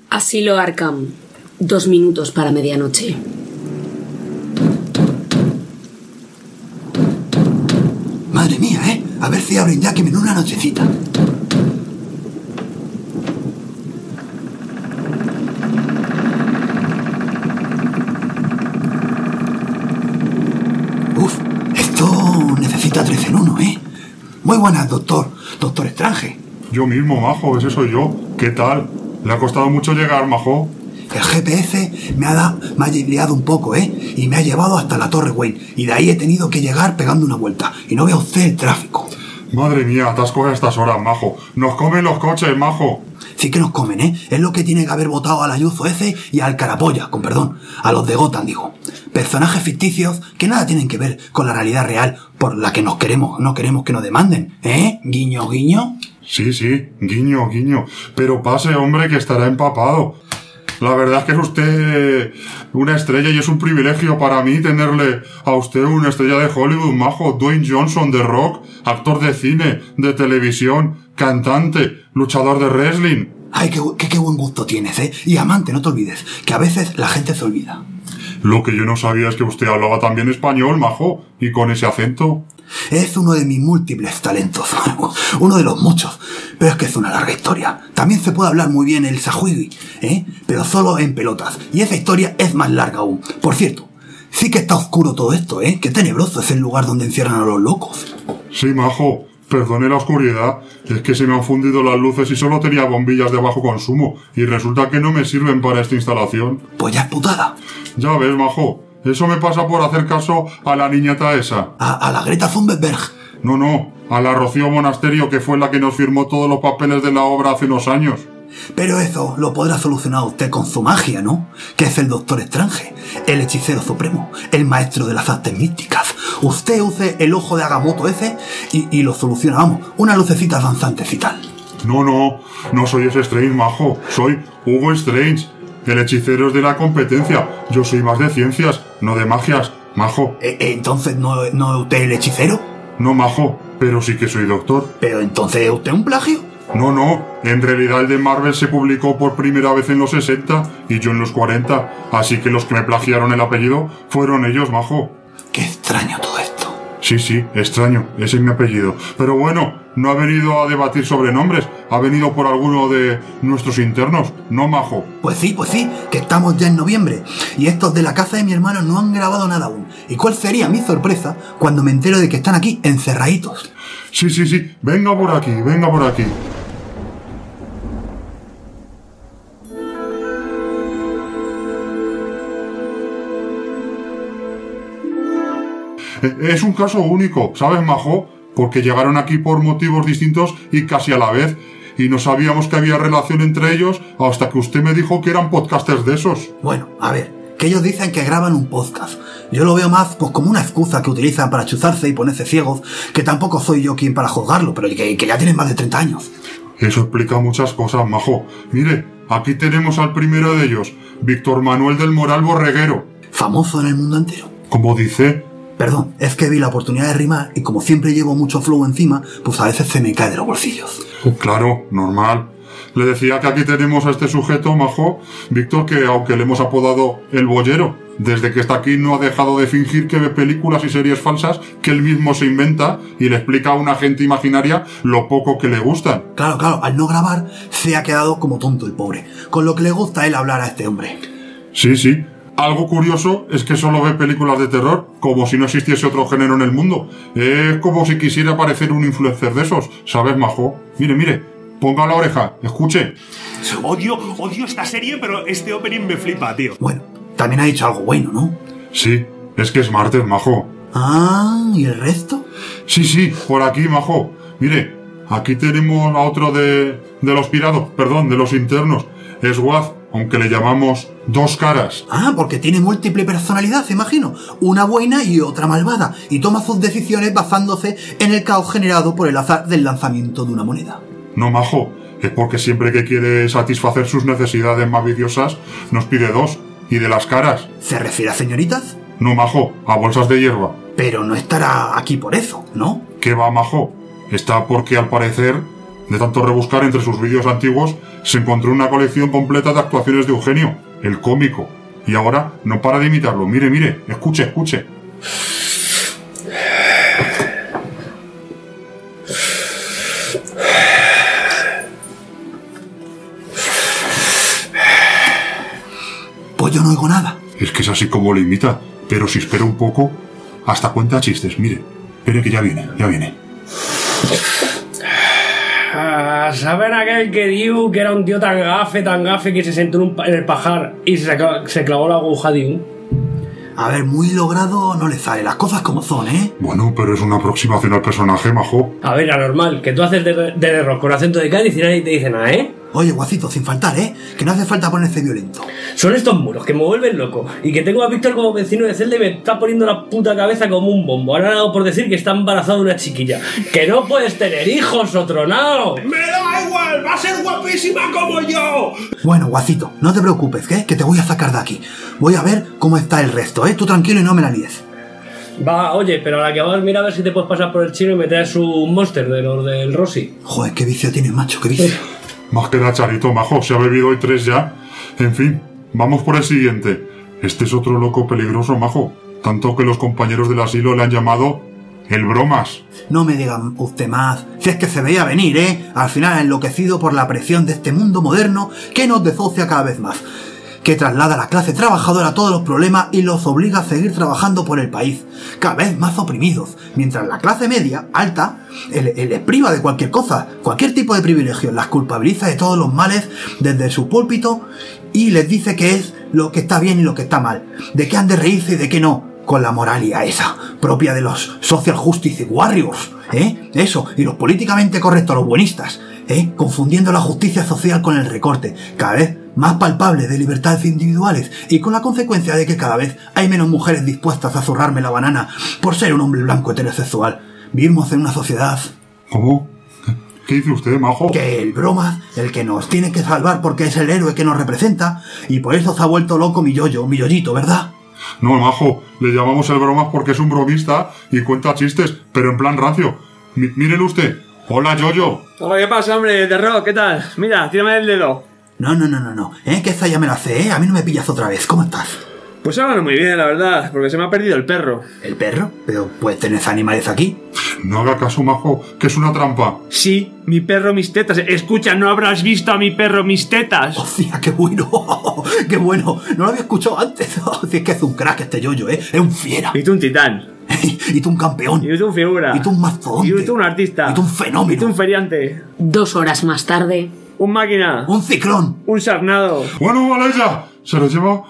Asilo Arkham. 2 minutos para medianoche. Madre mía, ¿eh? A ver si abren ya, que me da una nochecita. Uf, esto necesita 3 en 1, ¿eh? Muy buenas, Doctor Strange. Yo mismo, majo, ese soy yo. ¿Qué tal? ¿Le ha costado mucho llegar, majo? El GPS me ha liado un poco, ¿eh? Y me ha llevado hasta la Torre Wayne. Y de ahí he tenido que llegar pegando una vuelta. Y no vea usted el tráfico. Madre mía, atascos a estas horas, majo. Nos comen los coches, majo. Sí que nos comen, ¿eh? Es lo que tiene que haber votado al Ayuso ese y al Carapolla, con perdón. A los de Gotham, digo. Personajes ficticios que nada tienen que ver con la realidad real por la que no queremos que nos demanden, ¿eh? Guiño, guiño. Sí, guiño, guiño. Pero pase, hombre, que estará empapado. La verdad es que es usted una estrella y es un privilegio para mí tenerle a usted una estrella de Hollywood, majo. Dwayne Johnson, de rock, actor de cine, de televisión, cantante, luchador de wrestling. Ay, qué buen gusto tienes, ¿eh? Y amante, no te olvides, que a veces la gente se olvida. Lo que yo no sabía es que usted hablaba también español, majo, y con ese acento. Es uno de mis múltiples talentos, uno de los muchos, pero es que es una larga historia. También se puede hablar muy bien el sahuigui, ¿eh? Pero solo en pelotas, y esa historia es más larga aún. Por cierto, sí que está oscuro todo esto, ¿eh? Qué tenebroso es el lugar donde encierran a los locos. Sí, majo, perdone la oscuridad, es que se me han fundido las luces y solo tenía bombillas de bajo consumo, y resulta que no me sirven para esta instalación. Pues ya es putada. Ya ves, majo. Eso me pasa por hacer caso a la niñata esa. ¿A la Greta Thunberg? No, a la Rocío Monasterio, que fue la que nos firmó todos los papeles de la obra hace unos años. Pero eso lo podrá solucionar usted con su magia, ¿no? Que es el Doctor Strange, el hechicero supremo, el maestro de las artes místicas. Usted use el ojo de Agamotto ese y lo soluciona, vamos, unas lucecitas danzantes y tal. No soy ese Strange, majo. Soy Hugo Strange. El hechicero es de la competencia. Yo soy más de ciencias, no de magias, majo. ¿Entonces no es usted el hechicero? No, majo, pero sí que soy doctor. ¿Pero entonces es usted un plagio? No, en realidad el de Marvel se publicó por primera vez en los 60 y yo en los 40, así que los que me plagiaron el apellido fueron ellos, majo. Qué extraño todo esto. Sí, extraño, ese es mi apellido. Pero bueno, no ha venido a debatir sobre nombres, ha venido por alguno de nuestros internos, ¿no, majo? Pues sí, que estamos ya en noviembre y estos de la casa de mi hermano no han grabado nada aún. ¿Y cuál sería mi sorpresa cuando me entero de que están aquí encerraditos? Sí, venga por aquí. Es un caso único, ¿sabes, majo? Porque llegaron aquí por motivos distintos y casi a la vez, y no sabíamos que había relación entre ellos hasta que usted me dijo que eran podcasters de esos. Bueno, a ver, que ellos dicen que graban un podcast. Yo lo veo más pues como una excusa que utilizan para chuzarse y ponerse ciegos, que tampoco soy yo quien para juzgarlo, pero que ya tienen más de 30 años. Eso explica muchas cosas, majo. Mire, aquí tenemos al primero de ellos, Víctor Manuel del Moral Borreguero. ¿Famoso en el mundo entero? ¿Cómo dice? Perdón, es que vi la oportunidad de rimar y como siempre llevo mucho flow encima, pues a veces se me cae de los bolsillos. Claro, normal. Le decía que aquí tenemos a este sujeto, majo, Víctor, que aunque le hemos apodado el boyero, desde que está aquí no ha dejado de fingir que ve películas y series falsas que él mismo se inventa y le explica a una gente imaginaria lo poco que le gustan. Claro, al no grabar se ha quedado como tonto el pobre, con lo que le gusta a él hablar a este hombre. Sí. Algo curioso es que solo ve películas de terror, como si no existiese otro género en el mundo. Es como si quisiera parecer un influencer de esos, ¿sabes, majo? Mire, ponga la oreja, escuche. Odio esta serie, pero este opening me flipa, tío. Bueno, también ha dicho algo bueno, ¿no? Sí, es que es martes, majo. Ah, ¿y el resto? Sí, por aquí, majo. Mire, aquí tenemos a otro de los pirados, de los internos. Es Waz, aunque le llamamos Dos Caras. Ah, porque tiene múltiple personalidad, imagino. Una buena y otra malvada. Y toma sus decisiones basándose en el caos generado por el azar del lanzamiento de una moneda. No, majo, es porque siempre que quiere satisfacer sus necesidades más viciosas, nos pide dos. ¿Y de las caras? ¿Se refiere a señoritas? No, majo, a bolsas de hierba. Pero no estará aquí por eso, ¿no? ¿Qué va, majo? Está porque, al parecer, de tanto rebuscar entre sus vídeos antiguos, se encontró una colección completa de actuaciones de Eugenio, el cómico. Y ahora no para de imitarlo. Mire, escuche. Pues yo no oigo nada. Es que es así como lo imita, pero si espera un poco, hasta cuenta chistes. Mire, espere que ya viene. ¿Saben aquel que dijo que era un tío tan gafe que se sentó en el pajar y se clavó la aguja de un? A ver, muy logrado no le sale, las cosas como son, ¿eh? Bueno, pero es una aproximación al personaje, majo. A ver, anormal, que tú haces de error con acento de Cádiz y nadie te dice nada, ¿eh? Oye, guacito, sin faltar, ¿eh? Que no hace falta ponerse violento. Son estos muros que me vuelven loco. Y que tengo a Víctor como vecino de celda y me está poniendo la puta cabeza como un bombo. Ahora han dado por decir que está embarazada una chiquilla. ¡Que no puedes tener hijos, otronao! ¡Me da igual! ¡Va a ser guapísima como yo! Bueno, guacito, no te preocupes, ¿eh? Que te voy a sacar de aquí. Voy a ver cómo está el resto, ¿eh? Tú tranquilo y no me la líes. Va, oye, pero a la que vas, mira a ver si te puedes pasar por el chino y me traes un Monster de los del Rossi. Joder, qué vicio tienes, macho, qué vicio. Más que da charito, majo, se ha bebido hoy 3 ya. En fin, vamos por el siguiente. Este es otro loco peligroso, majo. Tanto que los compañeros del asilo le han llamado el Bromas. No me digan usted más. Si es que se veía venir, ¿eh? Al final enloquecido por la presión de este mundo moderno que nos desocia cada vez más. Que traslada a la clase trabajadora a todos los problemas y los obliga a seguir trabajando por el país, cada vez más oprimidos, mientras la clase media, alta, les priva de cualquier cosa, cualquier tipo de privilegio, las culpabiliza de todos los males desde su púlpito y les dice que es lo que está bien y lo que está mal, de qué han de reírse y de qué no, con la moralidad esa, propia de los social justice warriors, eso, y los políticamente correctos, los buenistas, confundiendo la justicia social con el recorte, cada vez más palpable de libertades individuales y con la consecuencia de que cada vez hay menos mujeres dispuestas a zurrarme la banana por ser un hombre blanco heterosexual. Vivimos en una sociedad... ¿Cómo? ¿Qué dice usted, majo? Que el Bromas, el que nos tiene que salvar porque es el héroe que nos representa y por eso se ha vuelto loco mi yoyito, ¿verdad? No, majo, le llamamos el Bromas porque es un bromista y cuenta chistes, pero en plan rancio. Mírenlo usted. Hola, Yoyo. Hola, ¿qué pasa, hombre? De rock, ¿qué tal? Mira, tírame el dedo. No, que esta ya me la sé, A mí no me pillas otra vez, ¿cómo estás? Pues ahora no muy bien, la verdad, porque se me ha perdido el perro. ¿El perro? Pero pues tenés animales aquí. No haga caso, majo, que es una trampa. Sí, mi perro, mis tetas. Escucha, ¿no habrás visto a mi perro, mis tetas? ¡Hostia, qué bueno! ¡Qué bueno! No lo había escuchado antes. Si es que es un crack este yoyo, Es un fiera. Y tú un titán. Y tú un campeón. Y tú un figura. Y tú un mastodonte. Y tú un artista. Y tú un fenómeno. Y tú un feriante. 2 horas más tarde. Un máquina. Un ciclón. Un sarnado. Bueno, vale ya. ¿Se lo lleva?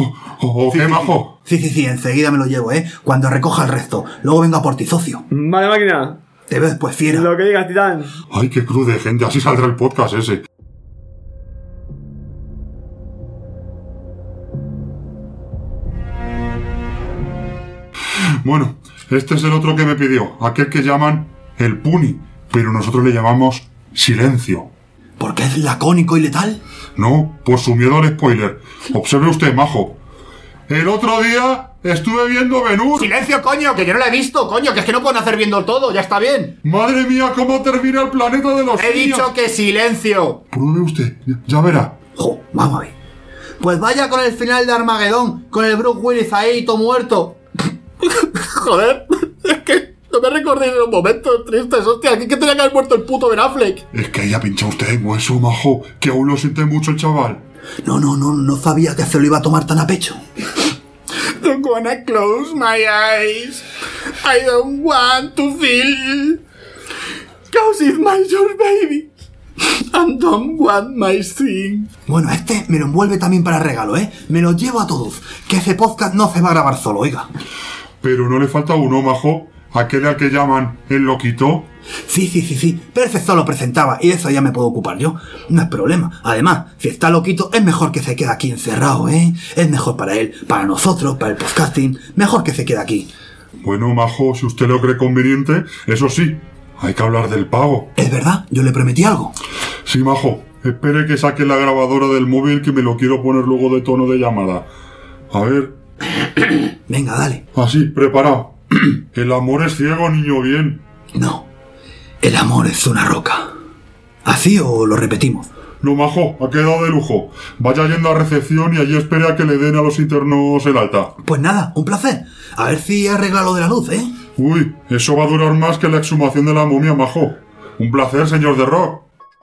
¿O qué, majo? Sí, enseguida me lo llevo, Cuando recoja el resto. Luego vengo a por ti, socio. Vale, máquina. Te veo después, fiera. Lo que digas, titán. Ay, qué cruz de gente. Así saldrá el podcast ese. Bueno, este es el otro que me pidió. Aquel que llaman el Puni. Pero nosotros le llamamos Silencio. ¿Por qué es lacónico y letal? No, por su miedo al spoiler. Observe usted, majo. El otro día estuve viendo Ben-Hur. ¡Silencio, coño! Que yo no la he visto, coño. Que es que no pueden hacer viendo todo. Ya está bien. Madre mía, cómo termina el planeta de los He niños. dicho que silencio. Pruebe usted, ya verá. Jo, vamos a ver. Pues vaya con el final de Armagedón. Con el Bruce Willis ahí, todo muerto. Joder, es que no me recordéis de los momentos tristes, hostia. Aquí que tenía que haber muerto el puto Ben Affleck. Es que haya pinchado usted en hueso, majo, que aún lo siente mucho el chaval. No sabía que se lo iba a tomar tan a pecho. Don't wanna close my eyes. I don't want to feel. Cause it's my your baby. And don't want my thing. Bueno, este me lo envuelve también para regalo, Me lo llevo a todos. Que ese podcast no se va a grabar solo, oiga. Pero no le falta uno, majo. Aquel al que llaman el loquito. Sí. Pero ese solo presentaba y de eso ya me puedo ocupar yo. No es problema. Además, si está loquito, es mejor que se quede aquí encerrado, Es mejor para él, para nosotros, para el podcasting. Mejor que se quede aquí. Bueno, majo, si usted lo cree conveniente, eso sí, hay que hablar del pago. ¿Es verdad? Yo le prometí algo. Sí, majo. Espere que saque la grabadora del móvil que me lo quiero poner luego de tono de llamada. A ver. Venga, dale. Así, preparado. El amor es ciego, niño bien. No. El amor es una roca. ¿Así o lo repetimos? No, majo, ha quedado de lujo. Vaya yendo a recepción y allí espere a que le den a los internos el alta. Pues nada, un placer. A ver si arregla lo de la luz, ¿eh? Uy, eso va a durar más que la exhumación de la momia, majo. Un placer, señor The Rock.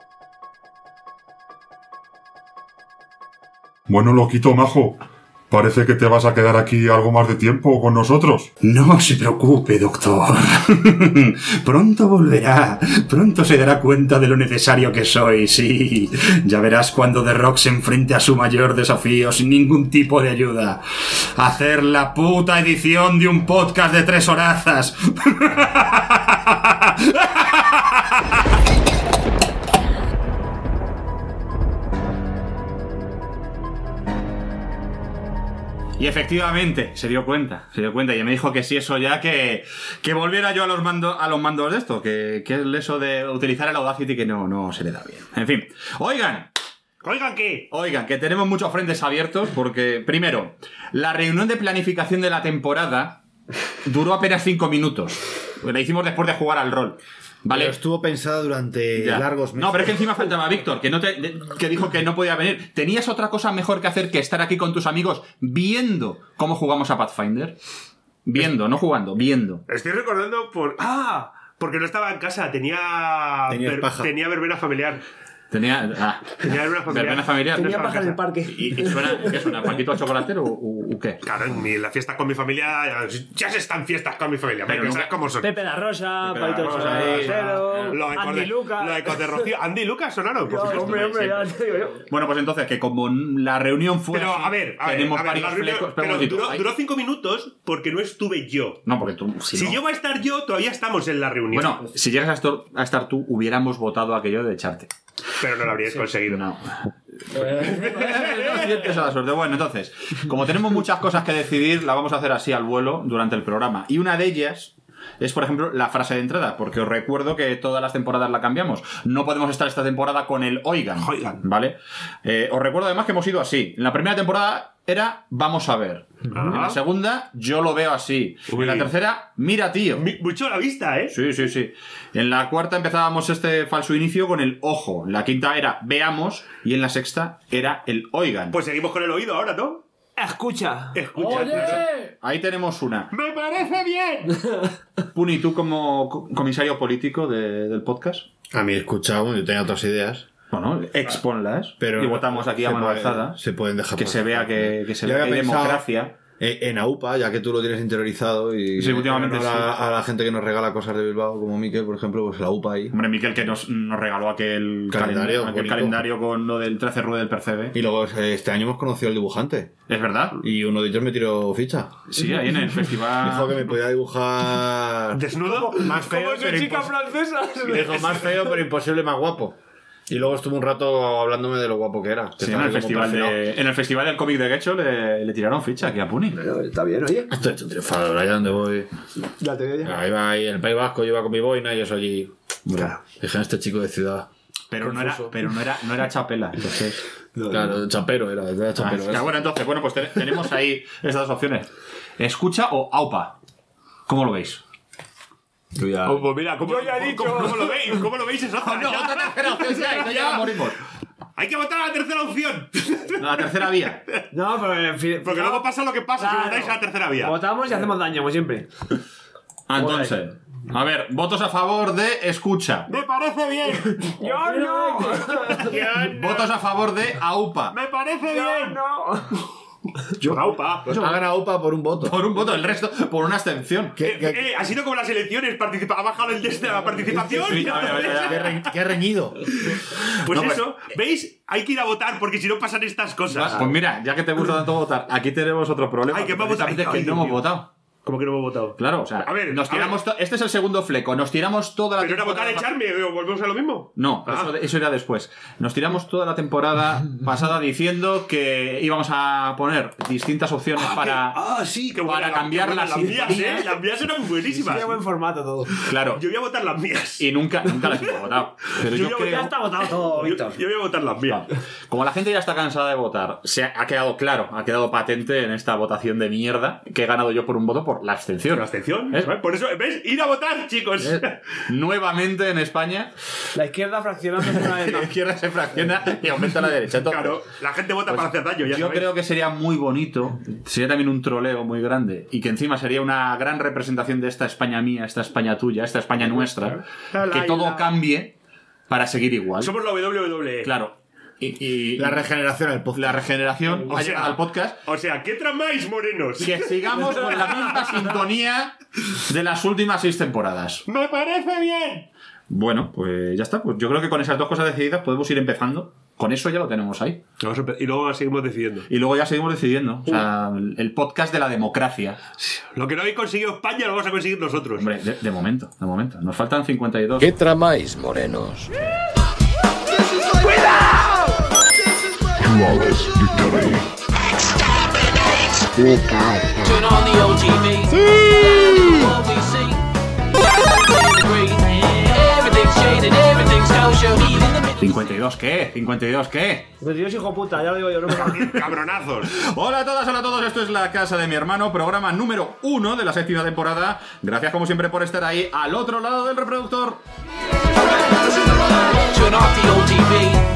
Bueno, loquito, majo. Parece que te vas a quedar aquí algo más de tiempo con nosotros. No se preocupe, doctor. Pronto volverá. Pronto se dará cuenta de lo necesario que soy, sí. Ya verás cuando The Rock se enfrente a su mayor desafío sin ningún tipo de ayuda. Hacer la puta edición de un podcast de 3 horazas. Y efectivamente, se dio cuenta, y me dijo que sí, eso ya, que volviera yo a los mandos de esto, que es eso de utilizar el Audacity que no se le da bien. En fin, ¿Oigan qué? Oigan, que tenemos muchos frentes abiertos, porque, primero, la reunión de planificación de la temporada duró apenas 5 minutos. La hicimos después de jugar al rol. Vale. Pero estuvo pensada durante largos meses. No, pero es que encima faltaba Víctor, que dijo que no podía venir. ¿Tenías otra cosa mejor que hacer que estar aquí con tus amigos viendo cómo jugamos a Pathfinder? Viendo, no jugando, viendo. Estoy recordando porque no estaba en casa, tenía verbena familiar. Tenía verbena familiar. Tenía paja en el parque. ¿Y suena? ¿Qué suena? ¿Paquito chocolatero o qué? Claro, en la fiesta con mi familia, ya se están fiestas con mi familia, pero nunca, ¿sabes cómo son? Pepe la Rosa, Pepe Paito Chocolatero, Andy Lucas. Lo de Cote Rocío. Andy Lucas sonaron, por supuesto. Hombre, ya te digo yo. Bueno, pues entonces, que como la reunión fue. Pero, así, a ver, tenemos varios flecos. Pero duró 5 minutos porque no estuve yo. No, porque tú. Si llego a estar yo, todavía estamos en la reunión. Bueno, si llegas a estar tú, hubiéramos votado aquello de echarte. Pero no lo habríais conseguido. No. No sientes a la suerte. Bueno, entonces, como tenemos muchas cosas que decidir, la vamos a hacer así al vuelo durante el programa. Y una de ellas es, por ejemplo, la frase de entrada, porque os recuerdo que todas las temporadas la cambiamos. No podemos estar esta temporada con el oigan. ¿Vale? Os recuerdo además que hemos ido así. En la primera temporada era vamos a ver. En la segunda, yo lo veo así. En la tercera, mira, tío. Mucho a la vista, ¿eh? Sí. En la cuarta empezábamos este falso inicio con el ojo. En la quinta era veamos. Y en la sexta era el oigan. Pues seguimos con el oído ahora, ¿no? Escucha. ¡Oye! Ahí tenemos una. ¡Me parece bien! Puni, ¿tú como comisario político del podcast? A mí escuchado, yo tenía otras ideas. Bueno, exponlas. Pero y votamos aquí a mano alzada. Se pueden dejar que se vea que se yo vea había que hay pensado democracia. En AUPA, ya que tú lo tienes interiorizado y sí, últimamente a la gente que nos regala cosas de Bilbao, como Miquel, por ejemplo, pues la UPA ahí. Hombre, Miquel que nos regaló aquel calendario con lo del 13 Rue del Percebe. Y luego este año hemos conocido al dibujante. ¿Es verdad? Y uno de ellos me tiró ficha. Sí, ahí en el festival. Dijo que me podía dibujar... ¿Desnudo? Más feo, como esa chica francesa. Dijo más feo, pero imposible más guapo. Y luego estuvo un rato hablándome de lo guapo que era. Sí, en el festival del cómic de Getxo le tiraron ficha aquí a Puni. Pero está bien, oye. Estoy hecho un triunfador, allá donde voy. Ya te veo ya. Ahí va, ahí en el País Vasco, yo iba con mi boina y eso allí. Claro. Dije, este chico de ciudad. Pero no era chapela, entonces. Claro, chapero era chapero. Bueno, entonces, pues tenemos ahí estas dos opciones. ¿Escucha o AUPA? ¿Cómo lo veis? Pues mira, ¿cómo lo veis? ¿Cómo lo veis? Es otra. Otra tercera opción, ya morimos. Hay que votar a la tercera opción. La tercera vía. No, pero en fin. Porque luego pasa lo que pasa si votáis a la tercera vía. Votamos y hacemos daño, como siempre. Entonces, a ver, votos a favor de escucha. Me parece bien. Yo no. Votos a favor de AUPA. Me parece bien. No. Yo AUPA. Pues hagan AUPA por un voto. Por un voto, el resto por una abstención. Ha sido como las elecciones, ha bajado el de la participación. Sí, Qué reñido. Pues no, eso, ¿veis? Hay que ir a votar porque si no pasan estas cosas. Pues mira, ya que te gusta tanto votar, aquí tenemos otro problema. Ay, que vamos a votar. Que no hemos votado. ¿Cómo que no hemos votado? Claro, o sea, a ver, nos tiramos. Este es el segundo fleco. Nos tiramos toda la temporada. ¿Pero era votar echarme o volvemos a lo mismo? No, eso era después. Nos tiramos toda la temporada pasada diciendo que íbamos a poner distintas opciones para cambiar las mías, Las mías eran buenísimas. Sí, buen formato todo. Claro. Yo voy a votar las mías. Y nunca las hemos votado. Pero yo creo... Ya está votado todo, Víctor. Yo voy a votar las mías. Como la gente ya está cansada de votar, ha quedado claro, ha quedado patente en esta votación de mierda que he ganado yo por un voto por la abstención. La abstención. Por eso, ¿ves? Ir a votar, chicos. Nuevamente en España. La izquierda fraccionándose una vez. La izquierda se fracciona y aumenta la derecha. Entonces, claro, la gente vota para hacer daño. Yo creo que sería muy bonito, sería también un troleo muy grande y que encima sería una gran representación de esta España mía, esta España tuya, esta España nuestra, que todo cambie para seguir igual. Somos la WWE. Claro. Y la regeneración al podcast. La regeneración al podcast. O sea, ¿qué tramáis, morenos? Que sigamos con la misma sintonía de las últimas 6 temporadas. ¡Me parece bien! Bueno, pues ya está. Pues yo creo que con esas 2 cosas decididas podemos ir empezando. Con eso ya lo tenemos ahí. Y luego seguimos decidiendo. Y luego ya seguimos decidiendo. O sea, el podcast de la democracia. Lo que no habéis conseguido España lo vamos a conseguir nosotros. Hombre, de momento. Nos faltan 52. ¿Qué tramáis, morenos? ¡Cuidado! Flawless victory. Mi casa. Turn on the OTV. Sí. Everything's shaded, everything's kosher. 52, ¿qué? 52, ¿qué? 52, hijo puta, ya lo digo yo. No me cabronazos. Hola a todas, hola a todos. Esto es La Casa de mi Hermano, programa número 1 de la 7ª temporada. Gracias como siempre por estar ahí al otro lado del reproductor. Turn off the OTV.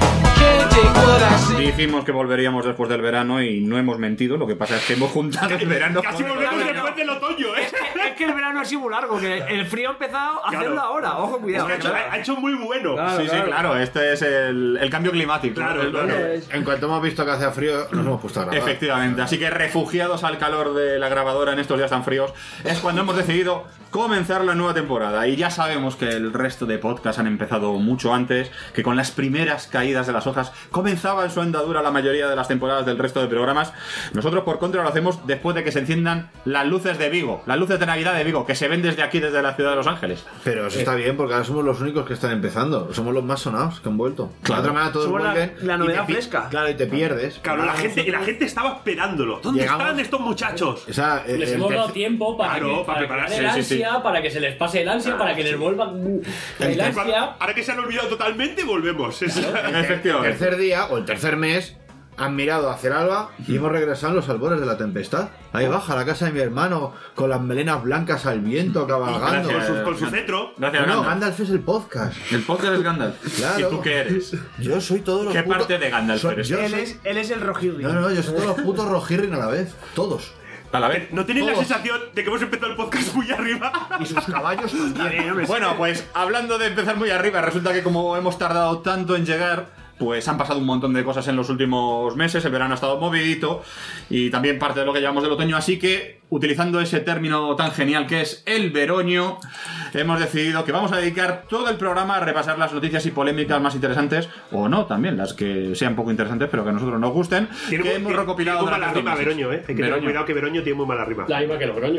Dijimos que volveríamos después del verano y no hemos mentido. Lo que pasa es que hemos juntado el verano. Casi volvemos después del otoño, ¿eh? Es que el verano ha sido muy largo, que el frío ha empezado a hacerlo ahora. Ojo, cuidado. Es que ha hecho muy bueno. Claro, claro. Este es el cambio climático. Claro. En cuanto hemos visto que hace frío, nos hemos puesto a grabar. Efectivamente. Así que refugiados al calor de la grabadora en estos días tan fríos, es cuando hemos decidido comenzar la nueva temporada. Y ya sabemos que el resto de podcasts han empezado mucho antes, que con las primeras caídas de las hojas comenzaba en su andadura la mayoría de las temporadas del resto de programas. Nosotros, por contra, lo hacemos después de que se enciendan las luces de Vigo, las luces de Navidad de Vigo, que se ven desde aquí, desde la ciudad de Los Ángeles. Pero eso está bien, porque ahora somos los únicos que están empezando. Somos los más sonados que han vuelto. Claro. De otra manera, todos vuelven. La novedad fresca. Claro, y te pierdes. Claro, la gente estaba esperándolo. ¿Dónde están estos muchachos? Les hemos dado tiempo para prepararse el ansia, para que se les pase el ansia, para que les vuelva el ansia. Ahora que se han olvidado totalmente, volvemos. Efectivamente. El tercer día o el tercer mes han mirado hacia el alba y hemos regresado a los albores de la tempestad. Ahí baja la casa de mi hermano con las melenas blancas al viento cabalgando. Con su cetro. Gracias, no, Gandalf es el podcast. El podcast es Gandalf. Claro. ¿Y tú qué eres? Yo soy todos los ¿Qué parte de Gandalf eres? Él es el Rojirri. No, yo soy todos los putos Rojirrin a la vez. Todos. A la vez. ¿No tenéis la sensación de que hemos empezado el podcast muy arriba? Y sus caballos también. Bueno, pues hablando de empezar muy arriba, resulta que como hemos tardado tanto en llegar, pues han pasado un montón de cosas en los últimos meses. El verano ha estado movidito y también parte de lo que llevamos del otoño. Así que, utilizando ese término tan genial que es el veroño, hemos decidido que vamos a dedicar todo el programa a repasar las noticias y polémicas más interesantes, o no, también las que sean poco interesantes pero que a nosotros nos gusten, que hemos recopilado. Tiene muy mala rima Veroño, ¿eh? Hay que tener cuidado que Veroño tiene muy mala rima. La misma que Logroño.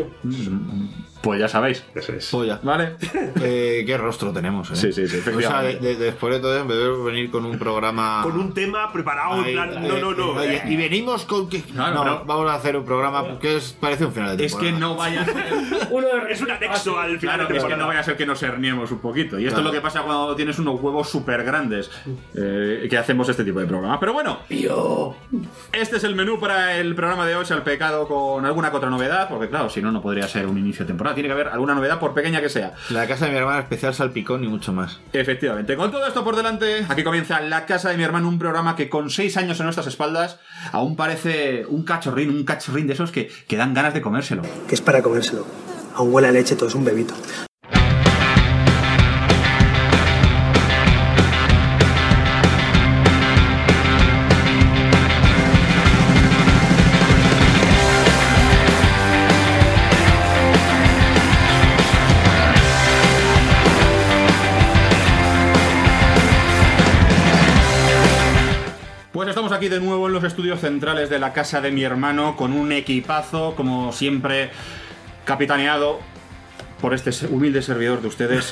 Pues ya sabéis. Eso es. Polla. ¿Vale? Qué rostro tenemos, ¿eh? Sí, O sea, efectivamente. después de todo, en vez de venir con un programa... Con un tema preparado, en plan... No. Y venimos con que... Claro, vamos a hacer un programa que parece un final de temporada. Es que no vaya a ser... Es un anexo al final. Claro, de es temporada. que no vaya a ser que nos herniemos un poquito. Y esto es lo que pasa cuando tienes unos huevos súper grandes, que hacemos este tipo de programas. Pero bueno, este es el menú para el programa de hoy, Salpecado con alguna que otra novedad, porque claro, si no, no podría ser un inicio de temporada. Tiene que haber alguna novedad, por pequeña que sea. La casa de mi hermana, especial salpicón y mucho más. Efectivamente. Con todo esto por delante, aquí comienza La Casa de mi Hermano, un programa que con 6 años en nuestras espaldas aún parece un cachorrín de esos que dan ganas de comérselo. Que es para comérselo. Aún huele a leche, todo es un bebito. Pues estamos aquí de nuevo en los estudios centrales de La Casa de mi Hermano con un equipazo, como siempre, capitaneado por este humilde servidor de ustedes,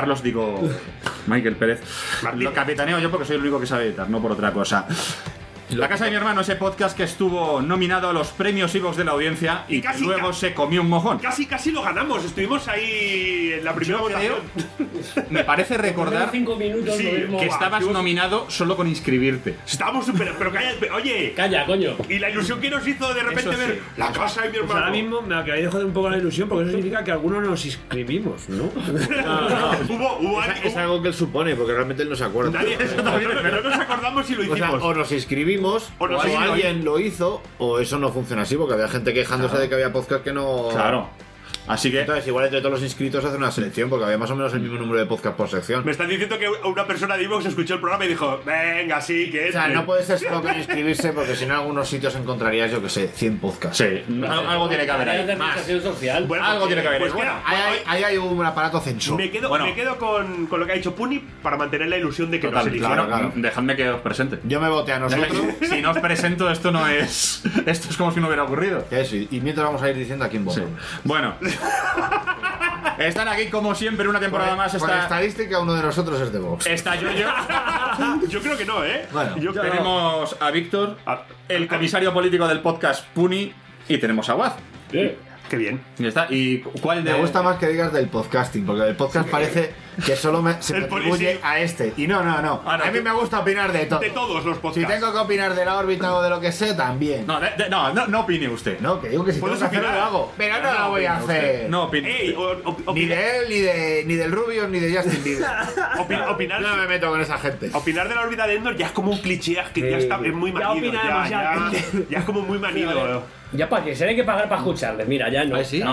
Michael Pérez. Lo capitaneo yo porque soy el único que sabe editar, no por otra cosa. La casa de mi hermano, ese podcast que estuvo nominado a los premios iVoox de la audiencia y casi, que luego se comió un mojón. Casi lo ganamos. Estuvimos ahí en la primera votación. Me parece recordar 5 minutos que estabas nominado solo con inscribirte. Estábamos súper... Pero calla, oye. Calla, coño. Y la ilusión que nos hizo de repente ver la casa de mi hermano. Ahora mismo me acabáis de joder un poco la ilusión porque eso significa que algunos nos inscribimos, ¿no? Hubo Es algo que él supone, porque realmente él no se acuerda. Pero no nos acordamos si lo hicimos. O sea, o nos inscribimos, O o, nos alguien lo hizo, o eso no funciona así, porque había gente quejándose de que había podcast que no... Claro. Así que... Entonces, igual entre todos los inscritos hace una selección, porque había más o menos el mismo número de podcast por sección. Me están diciendo que una persona de iVoox escuchó el programa y dijo, venga, sí, que es... O sea, no puede ser solo con inscribirse, porque si no en algunos sitios encontrarías, yo que sé, 100 podcasts. Sí, algo tiene que haber ahí. Social. Bueno, algo tiene que haber. Pues Bueno, Ahí hay un aparato censor. me quedo con lo que ha dicho Puni para mantener la ilusión de que total, nos eligieron. claro. Dejadme que os presente. Yo me voté a nosotros. Si no os presento, esto no es... Esto es como si no hubiera ocurrido. ¿Qué es? Y mientras vamos a ir diciendo a quién vota. Sí. Bueno. Están aquí como siempre una temporada más. Por estadística, uno de nosotros es de Vox. Está yo. Yo creo que no, ¿eh? Bueno, Tenemos a Víctor, el comisario político del podcast Puni, y tenemos a Waz. Qué bien. Ya está. ¿Y cuál de...? me gusta más que digas del podcasting, porque el podcast parece que solo se me El poli- atribuye sí. a este. Y no. Ah, no, A mí me gusta opinar de todo. De todos los Si podcasts. tengo que opinar de la órbita o de lo que sé, también. No opine usted. No, que digo que si tengo Puedes que hacerlo, opinar. lo hago. Pero no lo voy a hacer. No opine. Ey, Ni de él, ni del Rubio, ni de Justin Bieber. opinar, No me meto con esa gente. opinar de la órbita de Endor ya es como un cliché que ya está, es muy Ya manido. opinamos, Ya es como muy manido. Ya para que se hay que pagar para escucharle. Mira, ya no. ¿Sí?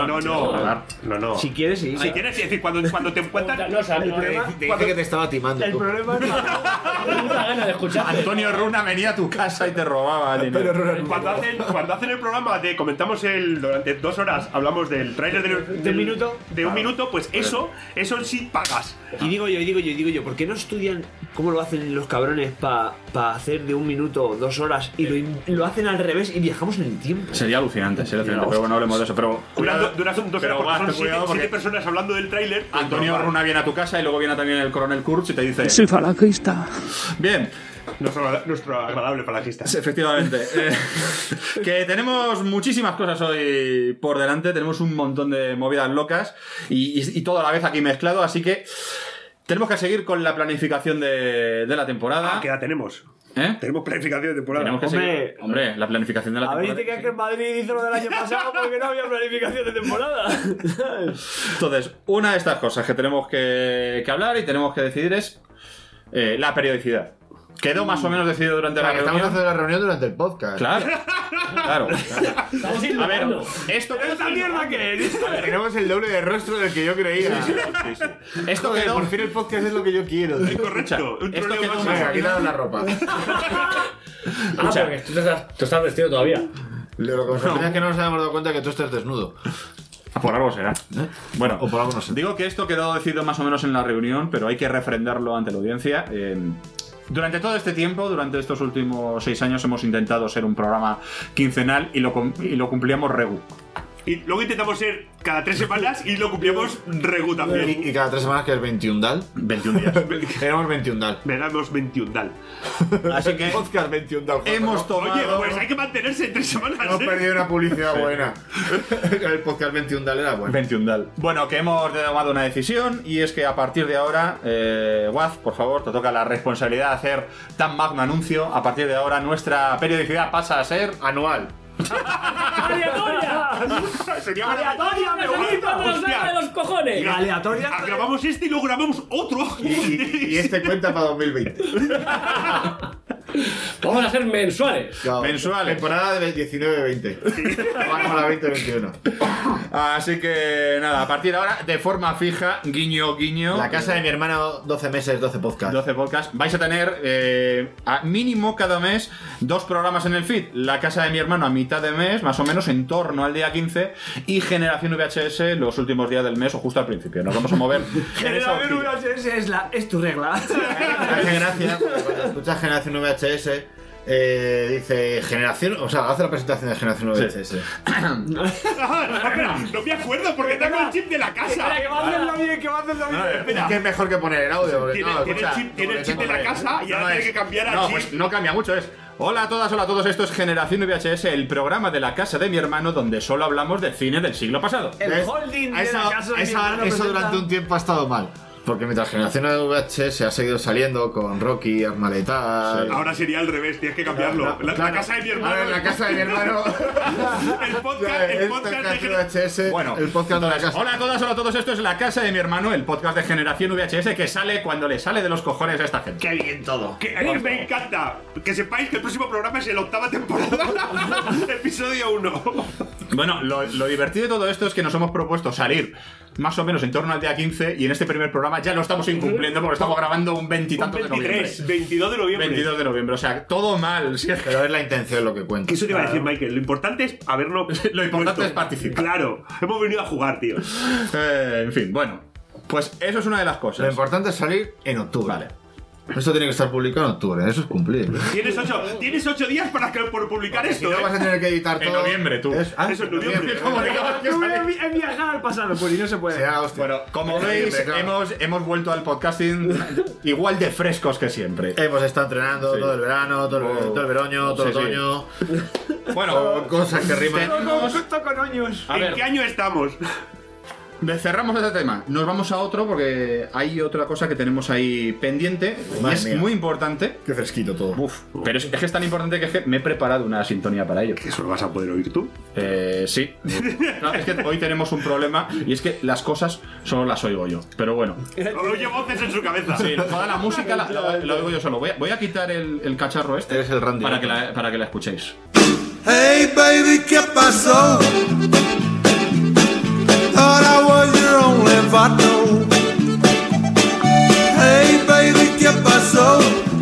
No. Si quieres, sí. Si quieres, es decir, cuando te encuentras. No sabes. Te dije que te estaba timando. El tú. problema es Puta gana de escuchar. Antonio Runa venía a tu casa y te robaba dinero. Cuando hacen el programa comentamos durante 2 horas hablamos del tráiler del minuto. de un minuto, pues eso sí pagas. Y digo yo, ¿por qué no estudian cómo lo hacen los cabrones para hacer de 1 minuto 2 horas y lo hacen al revés y viajamos en el tiempo? Sería alucinante, pero bueno, no hablemos de eso. Pero cuidado, Duras 2 horas pero porque Waz, son cuidado 7 porque personas hablando del tráiler. Antonio Runa viene a tu casa y luego viene también el coronel Kurz y te dice... Soy falangista. Bien. Nuestro agradable falangista. Sí, efectivamente. Que tenemos muchísimas cosas hoy por delante. Tenemos un montón de movidas locas y todo a la vez aquí mezclado. Así que tenemos que seguir con la planificación de la temporada. ¿Qué edad tenemos? Tenemos planificación de temporada. Tenemos que seguir. Hombre, la planificación de la temporada. Habéis dicho que el Madrid hizo lo del año pasado porque no había planificación de temporada. Entonces, una de estas cosas que tenemos que hablar y tenemos que decidir es la periodicidad. Quedó más o menos decidido durante la reunión. Estamos haciendo la reunión durante el podcast. Claro. A ver, esto ¿Esta mierda qué es? Tenemos el doble de rostro del que yo creía. Esto Joder, quedó... por fin el podcast es lo que yo quiero. Correcto. Esto quedó más... Venga, quitaros la ropa. Porque tú estás vestido todavía. Lo que me sorprende es que no nos hayamos dado cuenta de que tú estés desnudo. Por algo será. Bueno, O por algo no sé. digo que esto quedó decidido más o menos en la reunión, pero hay que refrendarlo ante la audiencia. Durante todo este tiempo, durante estos últimos 6 años, hemos intentado ser un programa quincenal y lo cumplíamos regu. Y luego intentamos ser cada 3 semanas y lo cumplíamos regu también. Y cada 3 semanas que es 21 dal. 21 días. Éramos 21 dal. Veramos 21 dal. Así que Podcast 21 dal. hemos tomado... Oye, pues hay que mantenerse 3 semanas. Hemos perdido una publicidad buena. El podcast 21 dal era bueno. 21 dal. Bueno, que hemos tomado una decisión y es que a partir de ahora, Waz, por favor, te toca la responsabilidad de hacer tan magno anuncio. A partir de ahora nuestra periodicidad pasa a ser anual. ¡Aleatoria! Sería ¡Aleatoria! ¡Me gusta de los cojones! Aleatoria. Grabamos este y luego grabamos otro. Y este cuenta para 2020. Vamos a ser mensuales. Claro, Mensuales. Temporada de 19-20. Vamos a la 20-21. Así que nada, a partir de ahora, de forma fija, guiño, guiño. La casa de mi hermano, 12 meses, 12 podcasts. 12 podcasts. Vais a tener a mínimo cada mes 2 programas en el feed. La casa de mi hermano a mitad de mes, más o menos en torno al día 15. Y Generación VHS los últimos días del mes o justo al principio. Nos vamos a mover. Generación VHS es tu regla. Me hace gracia, porque cuando escuchas Generación VHS, dice Generación, o sea, hace la presentación de Generación VHS. No me acuerdo porque tengo el chip de la casa. Que va a hacerlo bien, Espera. Que es mejor que poner el audio. Porque, Tiene el chip de la casa y ahora tiene que cambiar a chip. Pues no cambia mucho, es... Hola a todas, hola a todos, esto es Generación VHS, el programa de la casa de mi hermano donde solo hablamos de cine del siglo pasado. El holding de la casa de mi hermano. Eso durante un tiempo ha estado mal. Porque mientras Generación VHS ha seguido saliendo con Rocky, Arma Letal... Sí. Ahora sería al revés, tienes que cambiarlo. La casa de mi hermano. Ahora, la casa de mi hermano. el podcast de VHS. Bueno, el podcast de la casa. Hola a todas, hola a todos, esto es la casa de mi hermano, el podcast de Generación VHS que sale cuando le sale de los cojones a esta gente. ¡Qué bien todo! Me encanta. Que sepáis que el próximo programa es el 8ª temporada. Episodio 1. Bueno, lo divertido de todo esto es que nos hemos propuesto salir más o menos en torno al día 15 y en este primer programa ya lo estamos incumpliendo porque estamos grabando un 20 y tanto de noviembre. 22 de noviembre. 22 de noviembre, o sea, todo mal. ¿Sí? Pero es la intención lo que cuenta. ¿Qué eso te iba a decir, Michael? Lo importante es habernos... Lo importante es participar. Claro, hemos venido a jugar, tío. En fin, bueno. Pues eso es una de las cosas. Lo importante es salir en octubre. Vale. Esto tiene que estar publicado en octubre, eso es cumplir. Tienes 8 días para publicar esto. Si no vas a tener que editar todo. En noviembre, tú. Eso en noviembre. Yo voy a viajar al pasado, pues y no se puede. Bueno, como veis, hemos vuelto al podcasting igual de frescos que siempre. Hemos estado entrenando todo el verano, todo el veroño, todo el otoño. Bueno, cosas que riman. ¿En qué año estamos? Cerramos este tema. Nos vamos a otro porque hay otra cosa que tenemos ahí pendiente. Y es muy importante. Qué fresquito todo. Pero es que es tan importante que me he preparado una sintonía para ello. ¿Que eso lo vas a poder oír tú? Sí. No, es que hoy tenemos un problema y es que las cosas solo las oigo yo. Pero bueno. Oye voces en su cabeza. Sí, toda la música la oigo yo solo. Voy a quitar el cacharro este. Eres el Randy. Para que la escuchéis. Hey baby, ¿qué pasó? Thought I was your only vato. Hey baby, ¿qué pasó?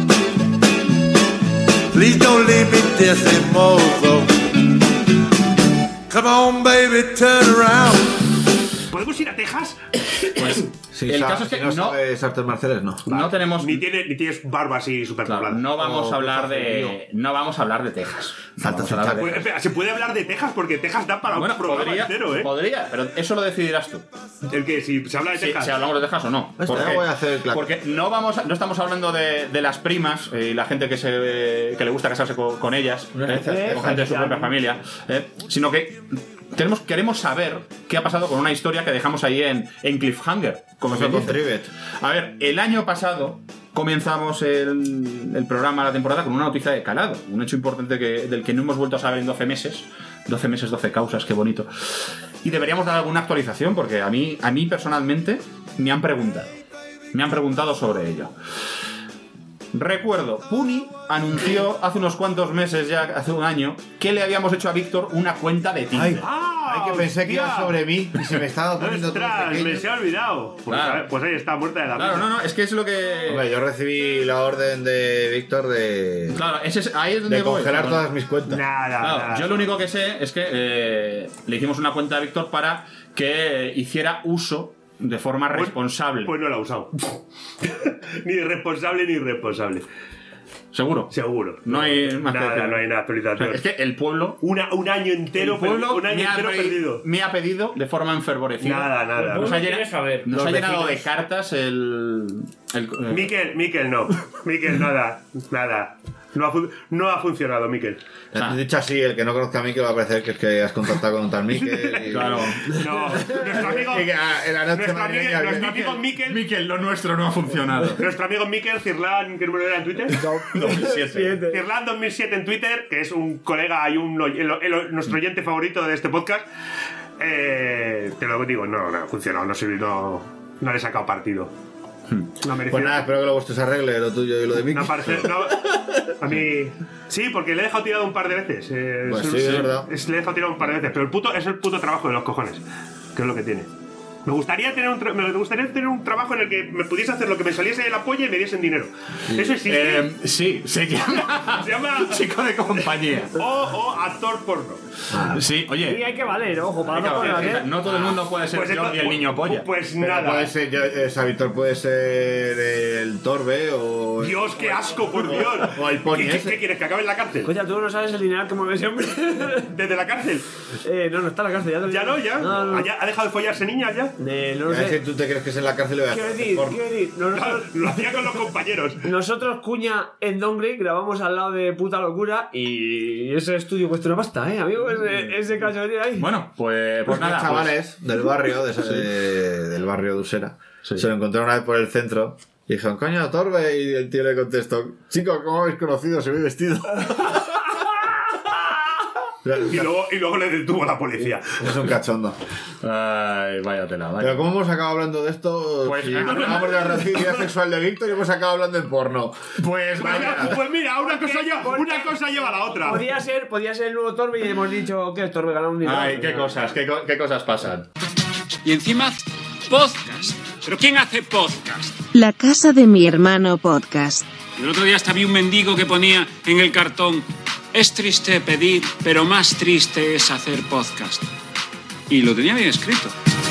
Please don't leave me desimodo. Come on baby, turn around. ¿Podemos ir a Texas? Pues sí, el caso es que no sabes artes marciales, no tenemos ni tienes barba así súper poblada. No vamos a hablar de Texas. Espera, ¿se puede hablar de Texas? Porque Texas da para un programa entero, ¿eh? Podría, pero eso lo decidirás tú. ¿El qué? Si se habla de Texas. Si hablamos de Texas o no. Porque no estamos hablando de las primas y la gente que le gusta casarse con ellas, con gente de su propia familia, sino que queremos saber qué ha pasado con una historia que dejamos ahí en cliffhanger. Como se dice. A ver, el año pasado comenzamos el programa, la temporada, con una noticia de calado. Un hecho importante del que no hemos vuelto a saber en 12 meses. 12 meses, 12 causas, qué bonito. Y deberíamos dar alguna actualización porque a mí personalmente me han preguntado sobre ello. Recuerdo, Puni anunció hace unos cuantos meses, ya hace un año, que le habíamos hecho a Víctor una cuenta de Tinder. Ay, que pensé que iba sobre mí y se me estaba poniendo todo pequeño. Me se ha olvidado. Pues ahí está, muerta de la risa. Claro, no, es que es lo que... Hombre, yo recibí la orden de Víctor de... Claro, ahí es donde de congelar todas mis cuentas. Nada. Yo lo único que sé es que le hicimos una cuenta a Víctor para que hiciera uso de forma responsable. Pues no la ha usado. Ni responsable ni irresponsable. ¿Seguro? No hay más nada, no hay nada actualización. Es que el pueblo... Un año entero, perdido. Me ha pedido de forma enfervorecida. Nada. Nos ha llenado de cartas Miquel, no. Miquel, nada. No ha funcionado, Miquel. Dicho así, el que no conozca a Miquel va a parecer que es que has contactado con un tal Miquel. Y... Claro. No, nuestro amigo Miquel. Miquel, lo nuestro no ha funcionado. Nuestro amigo Miquel Cirlán, ¿qué número era en Twitter? 2007. Cirlán 2007 en Twitter, que es un colega y nuestro oyente favorito de este podcast. Te lo digo, no ha funcionado, no le he sacado partido. Pues nada, espero que lo vuestro se arregle, lo tuyo y lo de Miquel. A mí... Sí, porque le he dejado tirado un par de veces. Pues sí, es verdad. Le he dejado tirado un par de veces, pero es el puto trabajo de los cojones, que es lo que tiene. Me gustaría tener un trabajo en el que me pudiese hacer lo que me saliese de la polla y me diesen dinero. Sí. ¿Eso existe? Sí, se llama chico de compañía. O actor porno. Sí, oye. Y hay que valer, ojo, para no todo el mundo puede ser Jordi el niño polla. Pues nada. Puede ser, Víctor puede ser el Torbe o... Dios, qué asco, por Dios. O el Pony ¿Qué quieres, que acabe en la cárcel? Coña, tú no sabes el dinero que mueve ese hombre. ¿Desde la cárcel? No está en la cárcel. ¿Ya no? ¿Ya? No. ¿Ha dejado de follarse niñas ya? No A ver sé. si tú te crees que es en la cárcel y lo Quiero decir, Lo hacía con los compañeros. nosotros, Cuña, en Downgrade, grabamos al lado de Puta Locura y ese estudio cuesta una pasta, amigo, ese cachorro ahí. Bueno, pues Unos nada. chavales del barrio, del barrio de Usera, se lo encontraron una vez por el centro y dijeron, coño, Torbe, y el tío le contestó, chicos, ¿cómo habéis conocido? Se ve vestido. Y luego le detuvo la policía. Es un cachondo. Ay, vaya tela, vaya. Pero ¿cómo hemos acabado hablando de esto? Pues, si hablamos de la racialidad sexual de Víctor y hemos acabado hablando del porno. Pues vaya. Pues mira, una cosa lleva a la otra. Podía ser el nuevo Torbe y hemos dicho que Torbe ganó un dinero. Ay, qué cosas pasan. Y encima, podcast. ¿Pero quién hace podcast? La casa de mi hermano podcast. El otro día hasta vi un mendigo que ponía en el cartón: es triste pedir, pero más triste es hacer podcast. Y lo tenía bien escrito.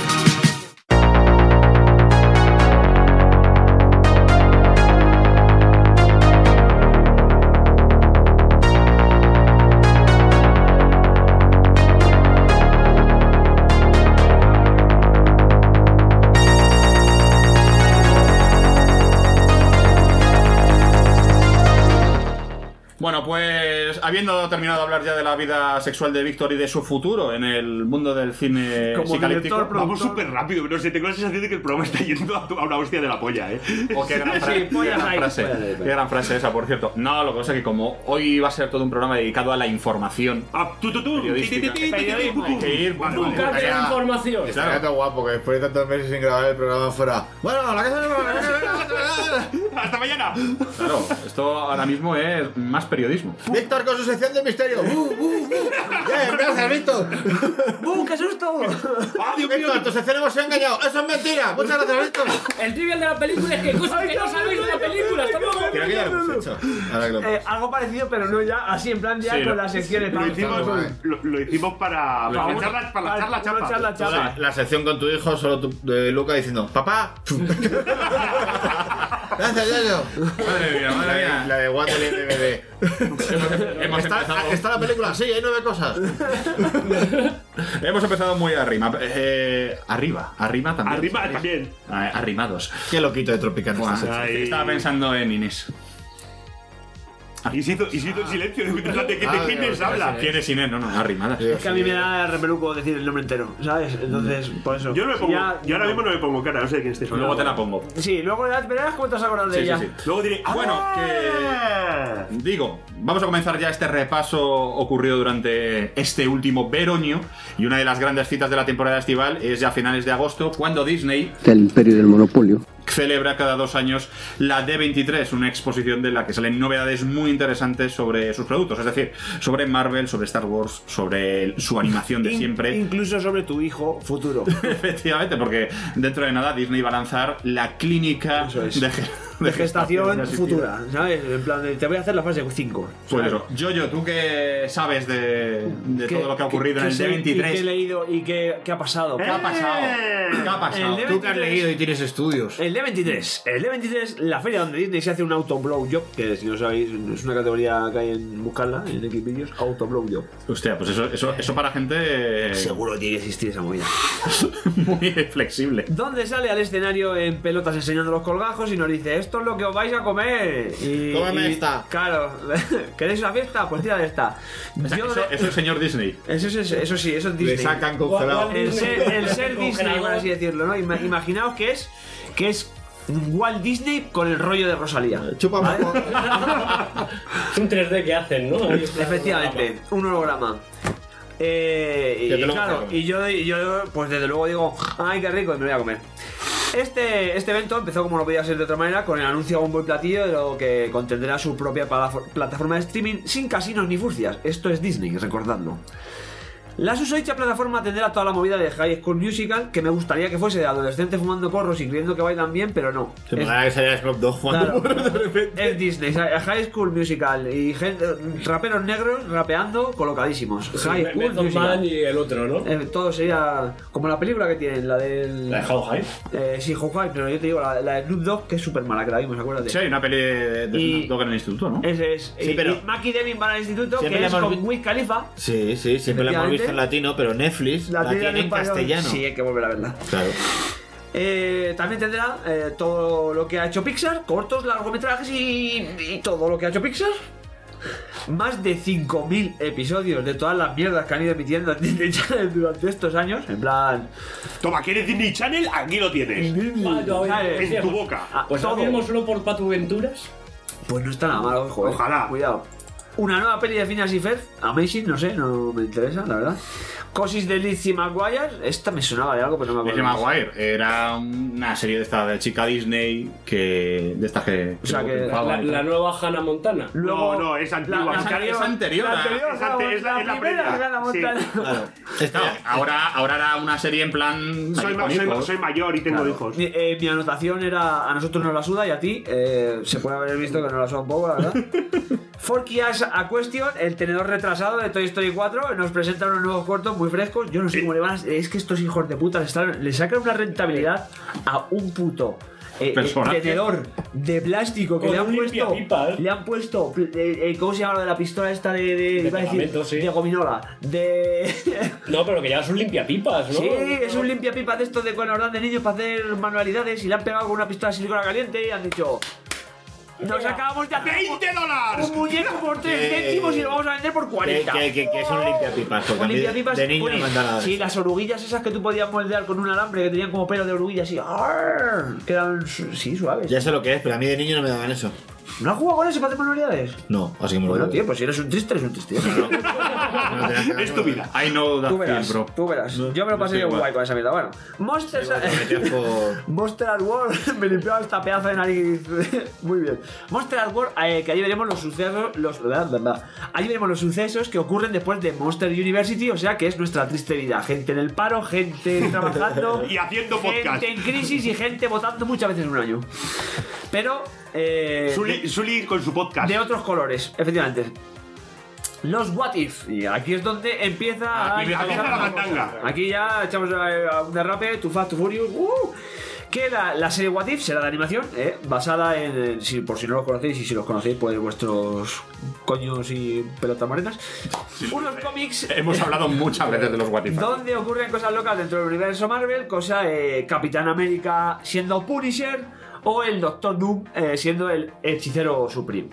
Bueno, pues habiendo terminado de hablar ya de la vida sexual de Víctor y de su futuro en el mundo del cine Como psicalíptico, director, vamos súper rápido. No sé, tengo la sensación de que el programa está yendo a una hostia de la polla, O qué gran, qué gran frase esa, por cierto. No, lo que pasa es que como hoy va a ser todo un programa dedicado a la información periodística, hay que ir. Nunca de la información. Estaría todo guapo que después de tantos meses sin grabar el programa fuera. Bueno, la casa de... ¡Hasta mañana! Claro, esto ahora mismo es más periodismo. Víctor con su sección de misterio. Gracias, Víctor. ¡Qué susto! Víctor, tu sección hemos sido engañado. Eso es mentira. Muchas gracias, Víctor. El trivial de la película es que cosas que no sabéis de la película. Hasta luego. Creo que ya lo hemos hecho. Ahora que lo... algo parecido, pero no ya, así en plan ya Sí, con las secciones. Lo hicimos para la charla. La sección con tu hijo, solo de Luca diciendo, papá. Gracias, Yayo. Madre mía. La de Water y DVD. ¿Está la película? Sí, hay 9 cosas. Hemos empezado muy arriba. Arriba también. Arriba también. Arrimados. Qué loquito de Tropicana. Estaba pensando en Inés. Y se hizo el silencio de que Inés habla. ¿Quién es Inés? No, arrimadas. Es que a mí me da repeluco decir el nombre entero, ¿sabes? Entonces, por eso. Yo no me pongo. Yo ahora mismo no me pongo cara, no sé de quién estés hablando. Luego te la pongo. Sí, luego verás cómo te vas a acordar de ella. Sí. Luego diré. Bueno, vamos a comenzar ya este repaso ocurrido durante este último veroño. Y una de las grandes citas de la temporada estival es ya a finales de agosto, cuando Disney, el imperio del monopolio, celebra cada 2 años la D23, una exposición de la que salen novedades muy interesantes sobre sus productos, es decir, sobre Marvel, sobre Star Wars, sobre su animación de siempre. Incluso sobre tu hijo futuro. Efectivamente, porque dentro de nada Disney va a lanzar la clínica de gestación futura, ¿sabes? En plan, te voy a hacer la fase 5. Pues eso. Yoyo, ¿tú qué sabes de todo lo que ha ocurrido en el D23? ¿Qué he leído y qué ha pasado? ¿Qué ha pasado? Tú que has leído y tienes estudios. El D23, la feria donde Disney se hace un auto-blow job, que si no sabéis, es una categoría que hay en buscarla, en Xvideos, auto-blow job. Hostia, pues eso para gente... Seguro tiene que existir esa movida. Muy flexible. Donde sale al escenario en pelotas enseñando los colgajos y nos dice, esto es lo que os vais a comer. Cómeme esta. Claro, ¿queréis una fiesta? Pues tira de esta. Eso es el señor Disney. Eso sí, eso es Disney. Le sacan congelado. El ser Disney, por así decirlo, ¿no? Imaginaos que es Walt Disney con el rollo de Rosalía. Chupa, ¿vale? Es un 3D que hacen, ¿no? Efectivamente, un holograma. Y yo pues desde luego digo, ay, qué rico, y me lo voy a comer. Este evento empezó, como no podía ser de otra manera, con el anuncio a bombo y platillo de lo que contendrá su propia plataforma de streaming sin casinos ni furcias. Esto es Disney, recordadlo. La susodicha plataforma tendrá toda la movida de High School Musical, que me gustaría que fuese de adolescentes fumando porros y creyendo que bailan bien, pero no. Se me da que salía Snoop Dogg fumando porros de repente. Es Disney, High School Musical y raperos negros rapeando colocadísimos. High School Musical. Y el otro, ¿no? Todo sería como la película que tienen, la del... ¿La de How High? Sí, How High, pero yo te digo, la de Snoop Dogg, que es súper mala, que la vimos, acuérdate. Sí, hay una peli de Snoop Dogg en el instituto, ¿no? Ese es. Sí, pero y Mackie Devin van al instituto, siempre que es hemos con Wiz Khalifa. Sí, siempre lo hemos visto en latino, pero Netflix la tiene en castellano. Sí, hay que volver a verla. Claro. También tendrá todo lo que ha hecho Pixar, cortos, largometrajes y todo lo que ha hecho Pixar. Más de 5.000 episodios de todas las mierdas que han ido emitiendo en Disney Channel durante estos años. En plan... Toma, ¿quieres Disney Channel? Aquí lo tienes. En tu boca. Pues ahora mismo solo por Patuventuras. Pues no está nada malo, joder. Ojalá. Cuidado. Una nueva peli de Phineas y Ferb, Amazing, no sé, no me interesa, la verdad. Cosis de Lizzie McGuire, esta me sonaba de algo, pero no me acuerdo. Lizzie McGuire era una serie de esta de chica Disney que de estas que... O sea, que la nueva Hannah Montana. Luego, no, es antigua. Es anterior. Es la primera Hannah Montana. Sí. Claro. Ahora era una serie en plan... Soy mayor y tengo hijos. Mi anotación era, a nosotros nos la suda y a ti se puede haber visto que nos la suda un poco, la verdad. Forky As a Question, el tenedor retrasado de Toy Story 4, nos presenta unos nuevos cortos muy frescos. Yo no sé cómo le van a... Es que estos hijos de puta le sacan una rentabilidad a un puto tenedor de plástico que le han puesto ¿cómo se llama lo de la pistola esta iba a decir, de gominola no, pero que ya es un limpiapipas, ¿no? Sí, es un limpiapipas de estos de cuando nos dan de niños para hacer manualidades y le han pegado con una pistola de silicona caliente y han dicho... Nos acabamos de hacer $20 un muñeco por 3 céntimos y lo vamos a vender por 40. Que es un limpiapipas. Un limpiapipas, de niño no manda nada. Sí, las oruguillas esas que tú podías moldear con un alambre que tenían como pelo de oruguilla así. Que eran, sí, suaves. Ya sé lo que es, pero a mí de niño no me daban eso. ¿No has jugado con eso para hacer manualidades? No, así que me lo Bueno, tío, pues si eres un triste, eres un triste. Es tu vida. I know that feel, bro. Tú verás. Yo me lo pasé yo guay con esa mierda. Bueno, Monster at War. Me limpiaba esta pedazo de nariz. Muy bien. Monster at War, que allí veremos los sucesos. Allí veremos los sucesos que ocurren después de Monster University, o sea que es nuestra triste vida. Gente en el paro, gente trabajando y haciendo podcast. Gente en crisis y gente votando muchas veces en un año. Pero Sully con su podcast. De otros colores, efectivamente. Los What If. Y aquí es donde empieza la mandanga. Aquí ya echamos un derrape, Too Fast, Too Furious. Que la serie What If será de animación, basada en, por si no los conocéis, y si los conocéis, pues vuestros coños y pelotas morenas. Sí, unos cómics. Hemos hablado muchas veces de los What If. Donde ocurren cosas locas dentro del universo Marvel, cosa Capitán América siendo Punisher. O el Doctor Doom siendo el hechicero supremo.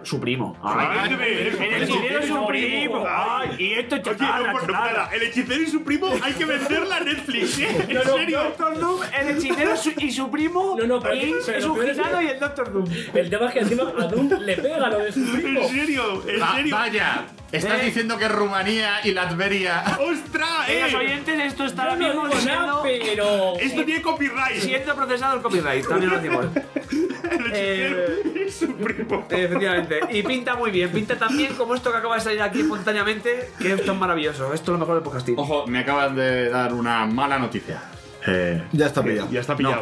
El hechicero supremo. Ay, y esto es el hechicero y su primo hay que venderla a Netflix, ¿eh? En serio. Doctor Doom, el hechicero y su primo. Es un gitano y el Doctor Doom. El tema es que encima a Doom le pega lo de su primo. En serio. Vaya. Estás diciendo que Rumanía y Latveria. ¡Ostras! Los oyentes, esto está ahora mismo siendo. Pero. Esto tiene copyright. Siendo procesado el copyright, también lo decimos. Es su primo. Efectivamente. Y pinta muy bien. Pinta tan bien como esto que acaba de salir aquí espontáneamente. Que esto es maravilloso. Esto es lo mejor del podcasting. Ojo, me acaban de dar una mala noticia. Ya está pillado. Ya está pillado.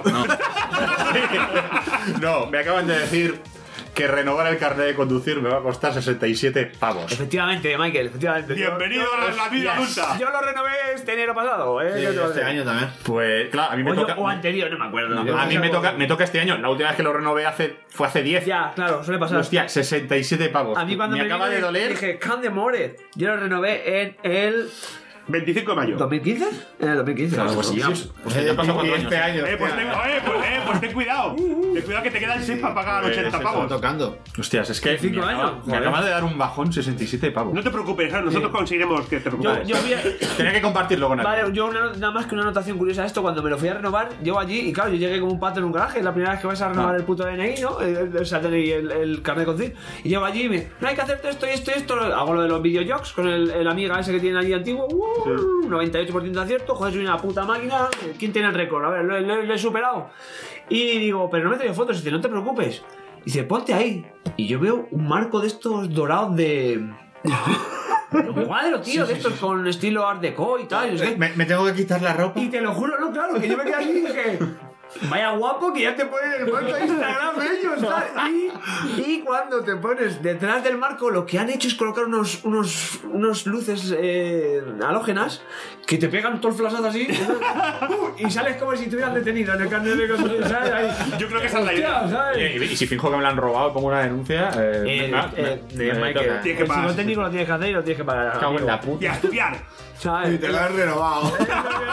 No, me acaban de decir que renovar el carnet de conducir me va a costar 67 pavos. Efectivamente, Michael, efectivamente. Bienvenido a la vida adulta. Yo lo renové este enero pasado, Sí, este año también. Pues claro, a mí me toca. O anterior, no me acuerdo. A mí me toca este año. La última vez que lo renové fue hace 10. Ya, claro, suele pasar. Hostia, 67 pavos. A mí cuando me acaba de doler. Dije, can de more. Yo lo renové en el 25 de mayo. ¿2015? En el 2015. Claro, pues sí, ya pasó 4 años. Este año. Pues ten cuidado. Ten cuidado que te quedan 6 para pagar 80 pavos. Tocando. Hostias, es que 5 años. Me acaba de dar un bajón 67 pavos. No te preocupes, nosotros conseguiremos que te recuperes. Tenía que compartirlo con alguien. Vale, yo nada más que una anotación curiosa de esto. Cuando me lo fui a renovar, llego allí y claro, yo llegué como un pato en un garaje. Es la primera vez que vas a renovar el puto DNI, ¿no? O sea, el carnet de conducir. Y llego allí y me no hay que hacerte esto y esto y esto. Hago lo de los videojogs con el amiga ese que tienen allí antiguo. 98% de acierto. Joder, soy una puta máquina. ¿Quién tiene el récord? A ver, lo he superado. Y digo, pero no me traigo fotos. Y dice, no te preocupes. Y dice, ponte ahí. Y yo veo un marco de estos dorados de... un cuadro, tío, de estos con estilo art deco y tal. Me tengo que quitar la ropa. Y te lo juro, no, claro, que yo me quedé así y dije... Vaya guapo que ya te ponen el marco de Instagram ellos, ¿sabes? Y cuando te pones detrás del marco, lo que han hecho es colocar unos luces halógenas que te pegan todo el flashazo así y sales como si estuvieras detenido en el carnet de cosas, ¿sabes? Ahí. Yo creo que esa es la idea. ¿Sabes? Y si finjo que me la han robado y pongo una denuncia, Michael, tienes que el pagar. psicotécnico lo tienes que hacer y lo tienes que pagar. Cago en la puta. Y a estudiar. ¿Sabes? Y te lo has renovado. Es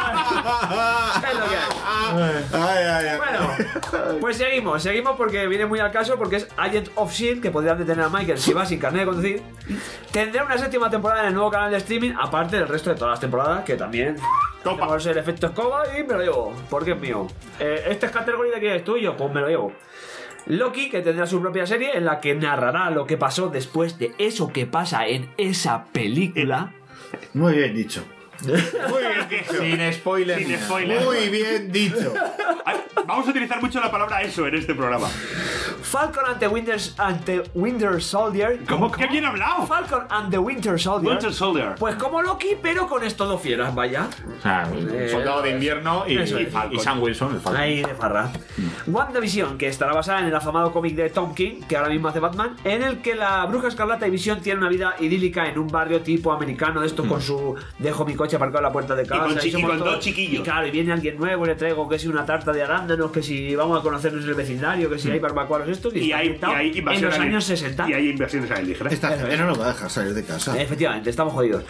lo que hay. Ay. Bueno, pues seguimos porque viene muy al caso, porque es Agent of S.H.I.E.L.D., que podrían detener a Michael si va sin carnet de conducir. Tendrá una 7ª temporada en el nuevo canal de streaming, aparte del resto de todas las temporadas, que también tenemos el efecto escoba y me lo llevo, porque es mío. ¿Este es categoría de quién es tuyo? Pues me lo llevo. Loki, que tendrá su propia serie en la que narrará lo que pasó después de eso que pasa en esa película. Muy bien dicho. Muy bien dicho. Sin spoiler. Sin spoiler. Muy bien dicho. Vamos a utilizar mucho la palabra eso en este programa. Falcon and the Winter Soldier. ¿Cómo? ¡Qué bien hablado! Falcon and the Winter Soldier. Winter Soldier. Pues como Loki, pero con estos dos fieras, vaya. O sea, Soldado de Invierno y Sam Wilson, el Falcon. Ahí de farra. WandaVision, que estará basada en el afamado cómic de Tom King, que ahora mismo hace Batman, en el que la Bruja Escarlata y Visión tienen una vida idílica en un barrio tipo americano de estos con su... Dejo mi coche aparcado en la puerta de casa. Y con somos dos chiquillos. Y claro, y viene alguien nuevo y le traigo que si una tarta de arándanos, que si vamos a conocernos el vecindario, que si hay barbacoas estos. Y hay en los años 60. Y hay inversiones alienígenas. Esta gente no nos va a dejar salir de casa. Efectivamente, estamos jodidos.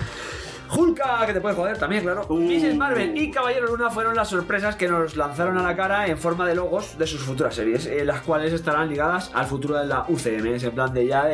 Hulka, que te puede joder también, claro. Mrs. Marvel y Caballero Luna fueron las sorpresas que nos lanzaron a la cara en forma de logos de sus futuras series, las cuales estarán ligadas al futuro de la UCM. Es en plan de ya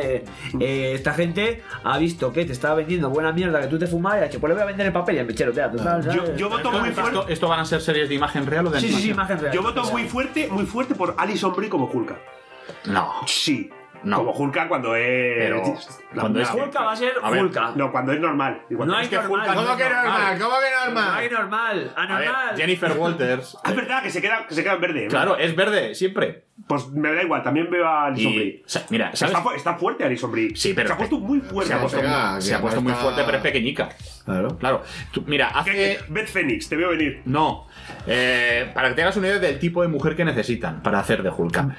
esta gente ha visto que te estaba vendiendo buena mierda que tú te fumabas y ha dicho, pues le voy a vender el papel y el mechero, total. Yo voto muy fuerte. ¿Esto van a ser series de imagen real o de animación? Sí, imagen real. Yo voto muy fuerte por Alison Brie como Hulka. No. Sí. No. Como Hulka cuando es. Pero cuando es Hulka va a ser Hulka. No, cuando es normal. No hay normal. ¿Cómo que normal? ¿Cómo que normal? No hay normal. Anormal. A ver, Jennifer Walters. Es verdad que se queda en verde. Claro, es verde, siempre. Pues me da igual, también veo a Alison Brie. Mira, ¿sabes? Está fuerte Alison Brie. Sí, pero se ha puesto muy fuerte. Se ha puesto muy fuerte, pero es pequeñica. Claro. Mira, hace... Beth Phoenix, te veo venir. No. Para que te hagas una idea del tipo de mujer que necesitan para hacer de Hulka.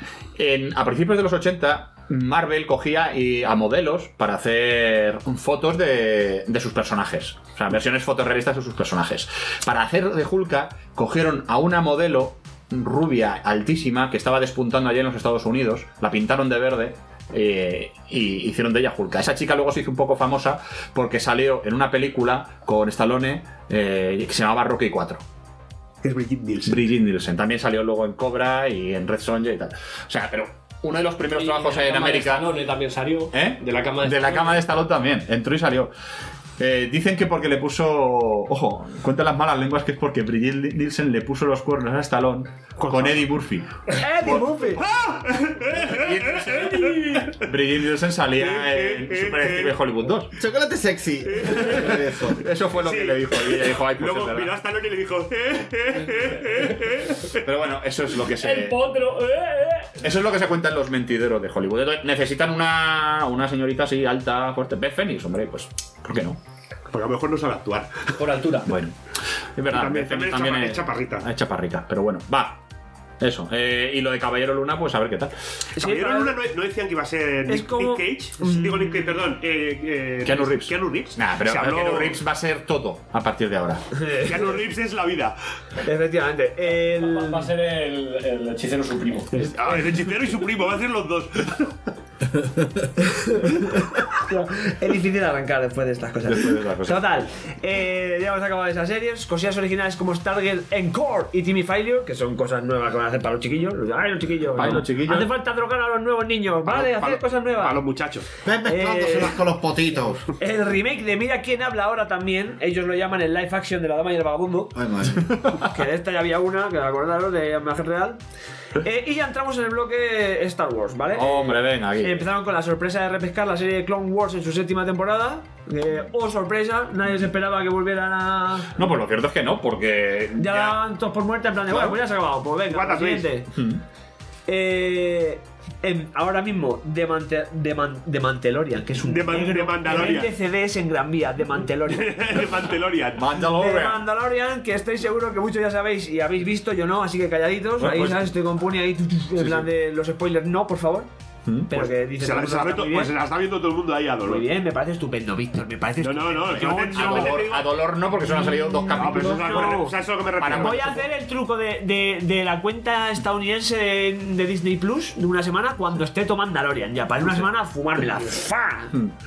A principios de los 80, Marvel cogía a modelos para hacer fotos de sus personajes. O sea, versiones fotorrealistas de sus personajes. Para hacer de Hulka, cogieron a una modelo rubia, altísima, que estaba despuntando allí en los Estados Unidos, la pintaron de verde y hicieron de ella Hulka. Esa chica luego se hizo un poco famosa porque salió en una película con Stallone que se llamaba Rocky 4. Es Brigitte Nielsen. Brigitte Nielsen. También salió luego en Cobra y en Red Sonja y tal. O sea, pero uno de los primeros trabajos en América... De Stallone también salió. De la cama de Stallone también. Entró y salió. Dicen que porque le puso... Ojo, cuentan las malas lenguas que es porque Brigitte Nielsen le puso los cuernos a Stallone con Eddie Murphy. ¡Eddie Murphy! Brigitte Nielsen salía en Super Detective Hollywood 2. Chocolate sexy. Eso fue lo que le dijo. Y ella dijo, ay, pues luego miró a Stallone y le dijo... Pero bueno, eso es lo que se... ¡El potro! Eso es lo que se cuenta en los mentideros de Hollywood. Entonces, necesitan una señorita así, alta, fuerte. Beth Phoenix, hombre, pues, ¿por qué no? Porque a lo mejor no sabe actuar. Por altura. Bueno, es verdad. También es chaparrita. Es chaparrita, pero bueno, va. Eso. Y lo de Caballero Luna, pues a ver qué tal. Caballero Luna no decían que iba a ser Nick Cage. Digo Nick Cage, perdón. Keanu Reeves. Keanu Reeves. Nah, pero Keanu Reeves va a ser todo a partir de ahora. Keanu Reeves es la vida. Efectivamente. Va a ser el hechicero su primo. El hechicero y su primo, va a ser los dos. Es difícil arrancar después de estas cosas. Total, ya hemos acabado esas series. Cosillas originales como Stargirl Encore y Timmy Failure, que son cosas nuevas que van a hacer para los chiquillos. Ay, los chiquillos. Ay, los chiquillos. Hace falta drogar a los nuevos niños, ¿vale? Hacer cosas nuevas. A los muchachos. Ven mezclándoselas con los potitos. El remake de Mira quién habla ahora también. Ellos lo llaman el live action de La Dama y el Vagabundo. Ay, madre. Que de esta ya había una, que acordaros, de imagen real. Y ya entramos en el bloque Star Wars, ¿vale? Hombre, venga, aquí. Empezaron con la sorpresa de repescar la serie de Clone Wars en su 7ª temporada. Sorpresa, nadie se esperaba que volvieran a... No, pues lo cierto es que no, porque... Ya daban todos por muerte, en plan de, bueno, pues ya se ha acabado, pues venga, siguiente. Ahora mismo de Mandalorian, que es un de Mandalorian. de CDs en Gran Vía, de Mandalorian. De Mandalorian. De Mandalorian, que estoy seguro que muchos ya sabéis y habéis visto, yo no, así que calladitos. Bueno, ahí, pues, ¿sabes? Estoy con Puni ahí, en plan de los spoilers, no, por favor. Pero Pues que dice se la está viendo todo el mundo ahí a dolor. Muy bien, me parece estupendo, Víctor, me parece estupendo. A dolor no, porque solo han salido 2 capítulos. O sea, eso es lo que me refiero. Voy a hacer el truco de la cuenta estadounidense de Disney Plus de una semana cuando esté tomando Mandalorian. Ya, para una semana fumármela. ¡Fa!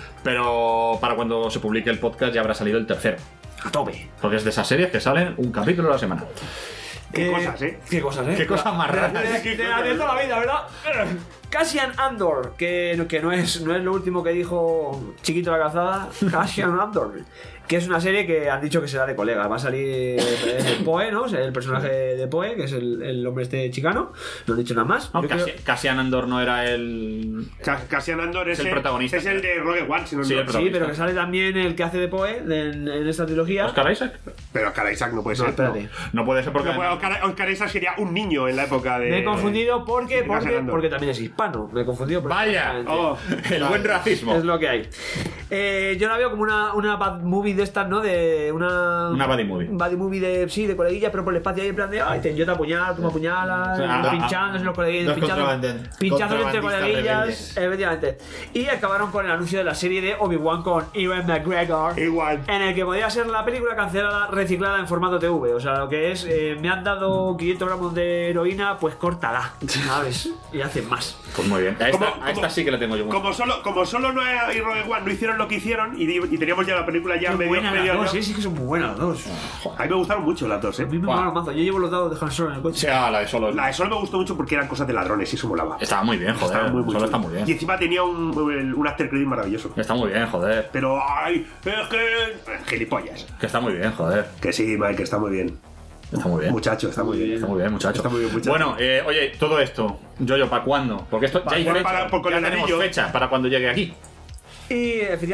Pero para cuando se publique el podcast ya habrá salido el tercero. A tope. Porque es de esas series que salen un capítulo a la semana. Qué cosas, ¿eh? Qué cosas, ¿eh? Qué cosas más raras. De toda la vida, ¿verdad? Cassian Andor, que no es lo último que dijo Chiquito la Calzada. Cassian Andor, que es una serie que han dicho que será de colega. Va a salir Poe, ¿no? El personaje de Poe, que es el hombre este chicano. No han dicho nada más. No, Cassian Andor no era el... Cassian Andor es el protagonista. Es el de Rogue One, si no sí, sí, pero que sale también el que hace de Poe en esta trilogía. ¿Oscar Isaac? Pero Oscar Isaac no puede ser. Espérate. No puede ser porque... Oscar Isaac sería un niño en la época de... Me he confundido porque también es hispano. Me he confundido. Vaya, el buen racismo. Es lo que hay. Yo la veo como una bad movie de estas, ¿no? De una buddy movie. Buddy movie de coleguillas, pero por el espacio ahí en plan de ay, yo te apuñalo, tú me apuñalas, pinchándose los coleguillas, pinchando entre coleguillas, efectivamente. Y acabaron con el anuncio de la serie de Obi-Wan con Ewan McGregor, en el que podía ser la película cancelada, reciclada en formato TV. O sea, lo que es, me han dado 500 gramos de heroína, pues córtala, ¿sabes? Y hacen más. Pues muy bien. A esta sí que la tengo yo. Como solo no y Rogue One no hicieron lo que hicieron y teníamos ya la película ya medio sí que son muy buenas las dos. A mí me gustaron mucho las dos, A mí me molaron mazo. Yo llevo los dados de Han Solo en el coche. O sea, la de Solo me gustó mucho porque eran cosas de ladrones y eso molaba. Estaba muy bien, joder. Solo está muy bien. Y encima tenía un after credit maravilloso. Está muy bien, joder. Pero ay, es que gilipollas. Que está muy bien, joder. Que sí, Mike, que está muy bien. Está muy bien. Muchacho, está muy bien. Está muy bien, muchacho. Está muy bien, muchacho. Bueno, oye, todo esto, yo, ¿para cuándo? Porque esto ya hay fecha. Ya tenemos fecha para cuando llegue aquí. Y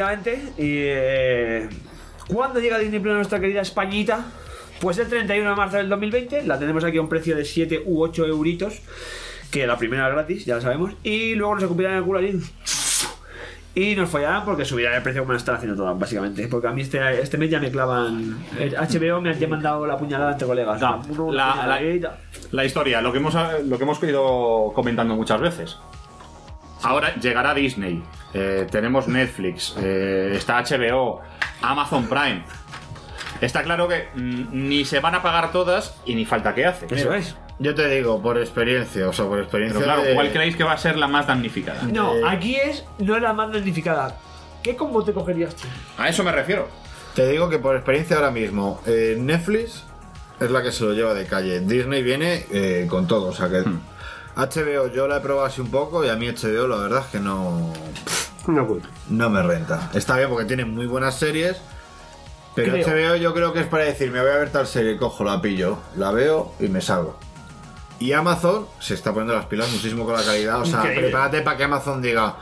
efectivamente, ¿cuándo llega Disney Plus a nuestra querida Españita? Pues el 31 de marzo del 2020. La tenemos aquí a un precio de 7 u 8 euritos. Que la primera es gratis, ya lo sabemos. Y luego nos escupirán el culo allí. Y nos follarán porque subirán el precio como lo están haciendo todas, básicamente. Porque a mí este mes ya me clavan. HBO me han mandado la puñalada entre colegas. No, la historia, lo que hemos ido comentando muchas veces. Ahora llegará Disney, tenemos Netflix, está HBO, Amazon Prime. Está claro que ni se van a pagar todas y ni falta que hace. Eso es. Yo te digo, por experiencia, Pero claro, ¿cuál creéis que va a ser la más damnificada? No, aquí no es la más damnificada. ¿Qué combo te cogerías tú? A eso me refiero. Te digo que por experiencia ahora mismo, Netflix es la que se lo lleva de calle. Disney viene con todo, o sea que... HBO yo la he probado así un poco y a mí HBO la verdad es que no me renta. Está bien porque tiene muy buenas series, pero HBO yo creo que es para decir, me voy a ver tal serie, cojo, la pillo, la veo y me salgo. Y Amazon se está poniendo las pilas muchísimo con la calidad, o sea, prepárate para que Amazon diga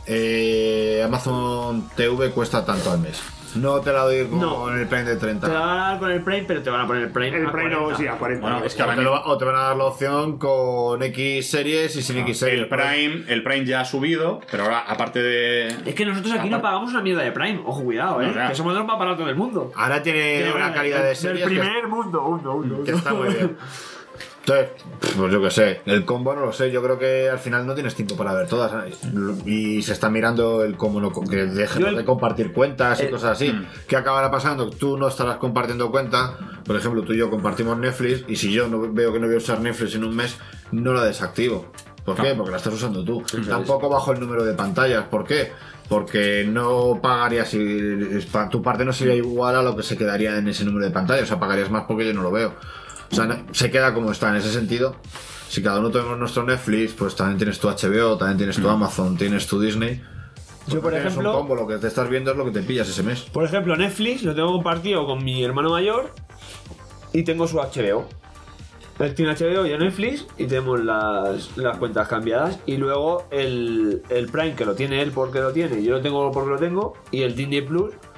Amazon TV cuesta tanto al mes. No te la doy con el Prime de 30. Te la van a dar con el Prime, pero te van a poner el Prime a 40. Sí, a 40. Bueno, es que o te van a dar la opción con X series y sin X series. El Prime ya ha subido, pero ahora, aparte de... Es que nosotros aquí no pagamos una mierda de Prime. Ojo, cuidado, que somos los más baratos del mundo. Ahora tiene una calidad de series. Del primer mundo. Que está muy bien. Entonces, pues yo qué sé, el combo no lo sé, yo creo que al final no tienes tiempo para ver todas, ¿sabes? Y se está mirando el cómo no, que dejen de compartir cuentas y cosas así. ¿Qué acabará pasando? Tú no estarás compartiendo cuenta, por ejemplo, tú y yo compartimos Netflix y si yo veo que no voy a usar Netflix en un mes, no la desactivo. ¿Por qué? Porque la estás usando tú. Tampoco bajo el número de pantallas, ¿por qué? Porque no pagarías, tu parte no sería igual a lo que se quedaría en ese número de pantallas, o sea, pagarías más porque yo no lo veo. O sea, se queda como está en ese sentido. Si cada uno tenemos nuestro Netflix, pues también tienes tu HBO, también tienes tu Amazon, tienes tu Disney. Yo, por ejemplo, un combo, lo que te estás viendo es lo que te pillas ese mes. Por ejemplo, Netflix lo tengo compartido con mi hermano mayor y tengo su HBO. Él tiene HBO y yo Netflix y tenemos las cuentas cambiadas. Y luego el Prime, que lo tiene él porque lo tiene, yo lo tengo porque lo tengo, y el Disney Plus,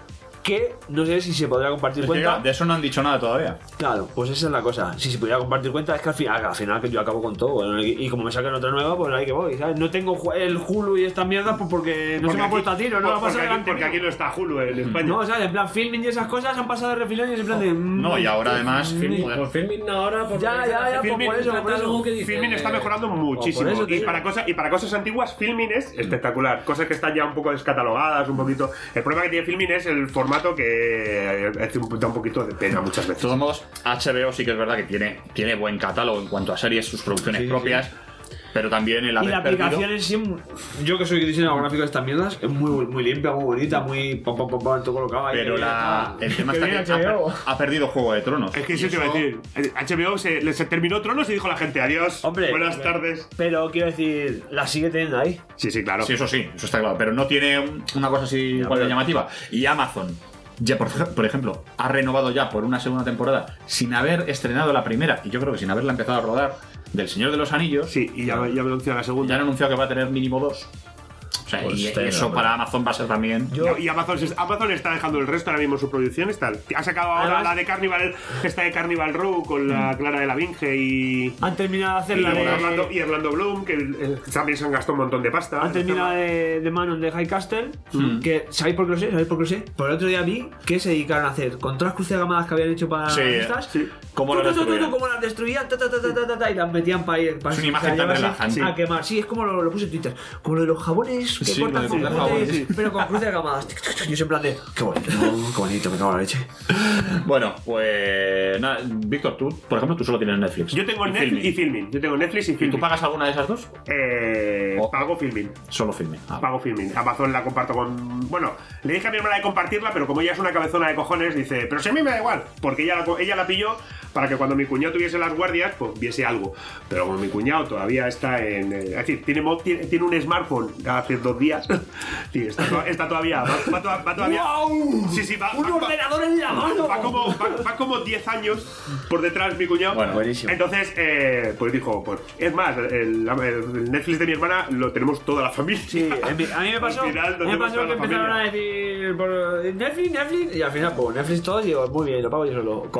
que no sé si se podrá compartir Es que cuenta. de eso no han dicho nada todavía. Claro, pues esa es la cosa. Si se pudiera compartir cuenta, es que al final que yo acabo con todo. Bueno, y como me saquen otra nueva, pues ahí que voy, ¿sabes? No tengo el Hulu y esta mierda pues porque no se me ha puesto a tiro, ¿no? Porque aquí no está Hulu en España. No, ¿sabes? En plan, filming y esas cosas han pasado de refilón y es en plan de. No, y ahora además. Por filming no ahora, por Ya, Filmin, por eso. Filmin está mejorando muchísimo. por eso, Y para cosas antiguas, Filmin es espectacular. Cosas que están ya un poco descatalogadas, un poquito. El problema que tiene Filmin es el formato que da un poquito de pena muchas veces. De todos modos, HBO sí que es verdad que tiene buen catálogo en cuanto a series, sus producciones propias. Pero también el haber y la aplicación en sí, yo que soy diseñador gráfico de estas mierdas, es muy limpia, muy bonita, muy todo colocado ahí. Pero el tema está que ha perdido Juego de Tronos. Es que eso te iba a decir. HBO se terminó Tronos y dijo la gente adiós. Hombre, buenas tardes. Pero quiero decir, la sigue teniendo ahí. Sí, claro. Sí, eso está claro. Pero no tiene una cosa así igual de llamativa. Y Amazon, ya por ejemplo, ha renovado ya por una segunda temporada sin haber estrenado la primera, y yo creo que sin haberla empezado a rodar, del Señor de los Anillos. Sí, y ya me anunciado la segunda. Ya han anunciado que va a tener mínimo 2. O sea, Pues y eso para Amazon va a ser también. Y Amazon está dejando el resto ahora mismo en su producción. Ha sacado ahora la de Carnival, esta de Carnival Row con la Clara de la Vinge y. Han terminado de hacer la de Orlando Bloom, que también se han gastado un montón de pasta. Han terminado de Manon de High Castle, que ¿sabéis por qué lo sé? Por el otro día vi que se dedicaron a hacer con todas las crucegamadas que habían hecho para estas. Sí. ¿Cómo las destruían? Y las metían para ir. Es una imagen tan relajante. A quemar. Sí, es como lo puse en Twitter. Como lo de los jabones que cortan con jabones, pero con crucegamadas. Yo soy en plan de. Qué bonito, me cago en la leche. Bueno, pues nada, Víctor, tú, por ejemplo, tú solo tienes Netflix. Yo tengo Netflix y Filmin. Yo tengo Netflix y Filmin. ¿Tú pagas alguna de esas dos? Pago Filmin. Solo Filmin. Pago Filmin. Amazon la comparto con. Bueno, le dije a mi hermana de compartirla, pero como ella es una cabezona de cojones, dice, pero si a mí me da igual, porque ella la pilló para que cuando mi cuñado tuviese las guardias, pues viese algo. Pero como mi cuñado todavía está en. Es decir, tiene un smartphone hace 2 días. Sí, está todavía. Va todavía. ¡Wow! Sí, va. ¡Un ordenador en la mano! Va como 10 años por detrás mi cuñado. Bueno, buenísimo. Entonces, pues dijo, pues es más, el Netflix de mi hermana lo tenemos toda la familia. Sí, a mí me pasó. Que empezaron a decir por Netflix, y al final, pues Netflix todos, y digo, muy bien, lo pago yo solo.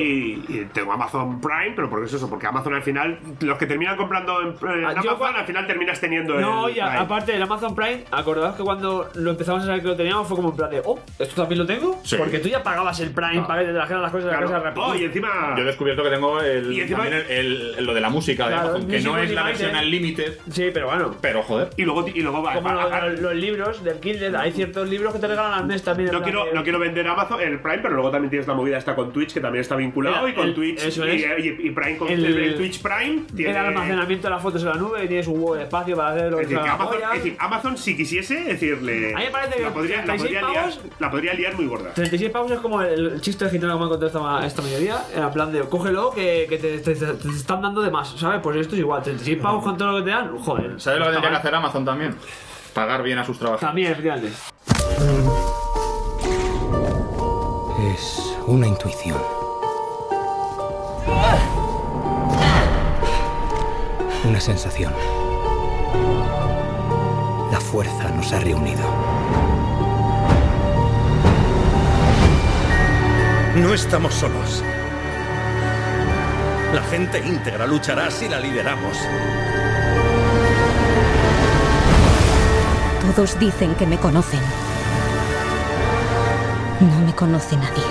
Y tengo Amazon Prime, pero ¿por qué es eso? Porque Amazon al final, los que terminan comprando en Amazon, al final terminas teniendo no, y aparte del Amazon Prime, acordaos que cuando lo empezamos a saber que lo teníamos fue como en plan de, ¿esto también lo tengo? Sí. Porque tú ya pagabas el Prime para que te trajeran las cosas de la casa rápido. Y encima. Yo he descubierto que tengo lo de la música de Amazon, que no es la versión Unlimited. Sí, pero bueno. Pero joder. Y luego va. Como los libros del Kindle, hay ciertos libros que te regalan al mes también. No quiero vender Amazon, el Prime, pero luego también tienes la movida esta con Twitch, que también está vinculado, y con Twitch. Eso es. Y Prime con el Twitch Prime. El almacenamiento de las fotos en la nube, y tienes un huevo de espacio para hacer lo que Amazon, si quisiese, decirle. A mí me parece que la podría liar muy gorda. 36 pavos es como el chiste de gitano que me han contado esta mediodía. En plan de, cógelo, que te están dando de más, ¿sabes? Pues esto es igual, 36 pavos con todo lo que te dan, joder. ¿Sabes lo que tendría que hacer Amazon también? Pagar bien a sus trabajadores. También, efectivamente. Es una intuición. Una sensación. La fuerza nos ha reunido. No estamos solos. La gente íntegra luchará si la lideramos. Todos dicen que me conocen. No me conoce nadie.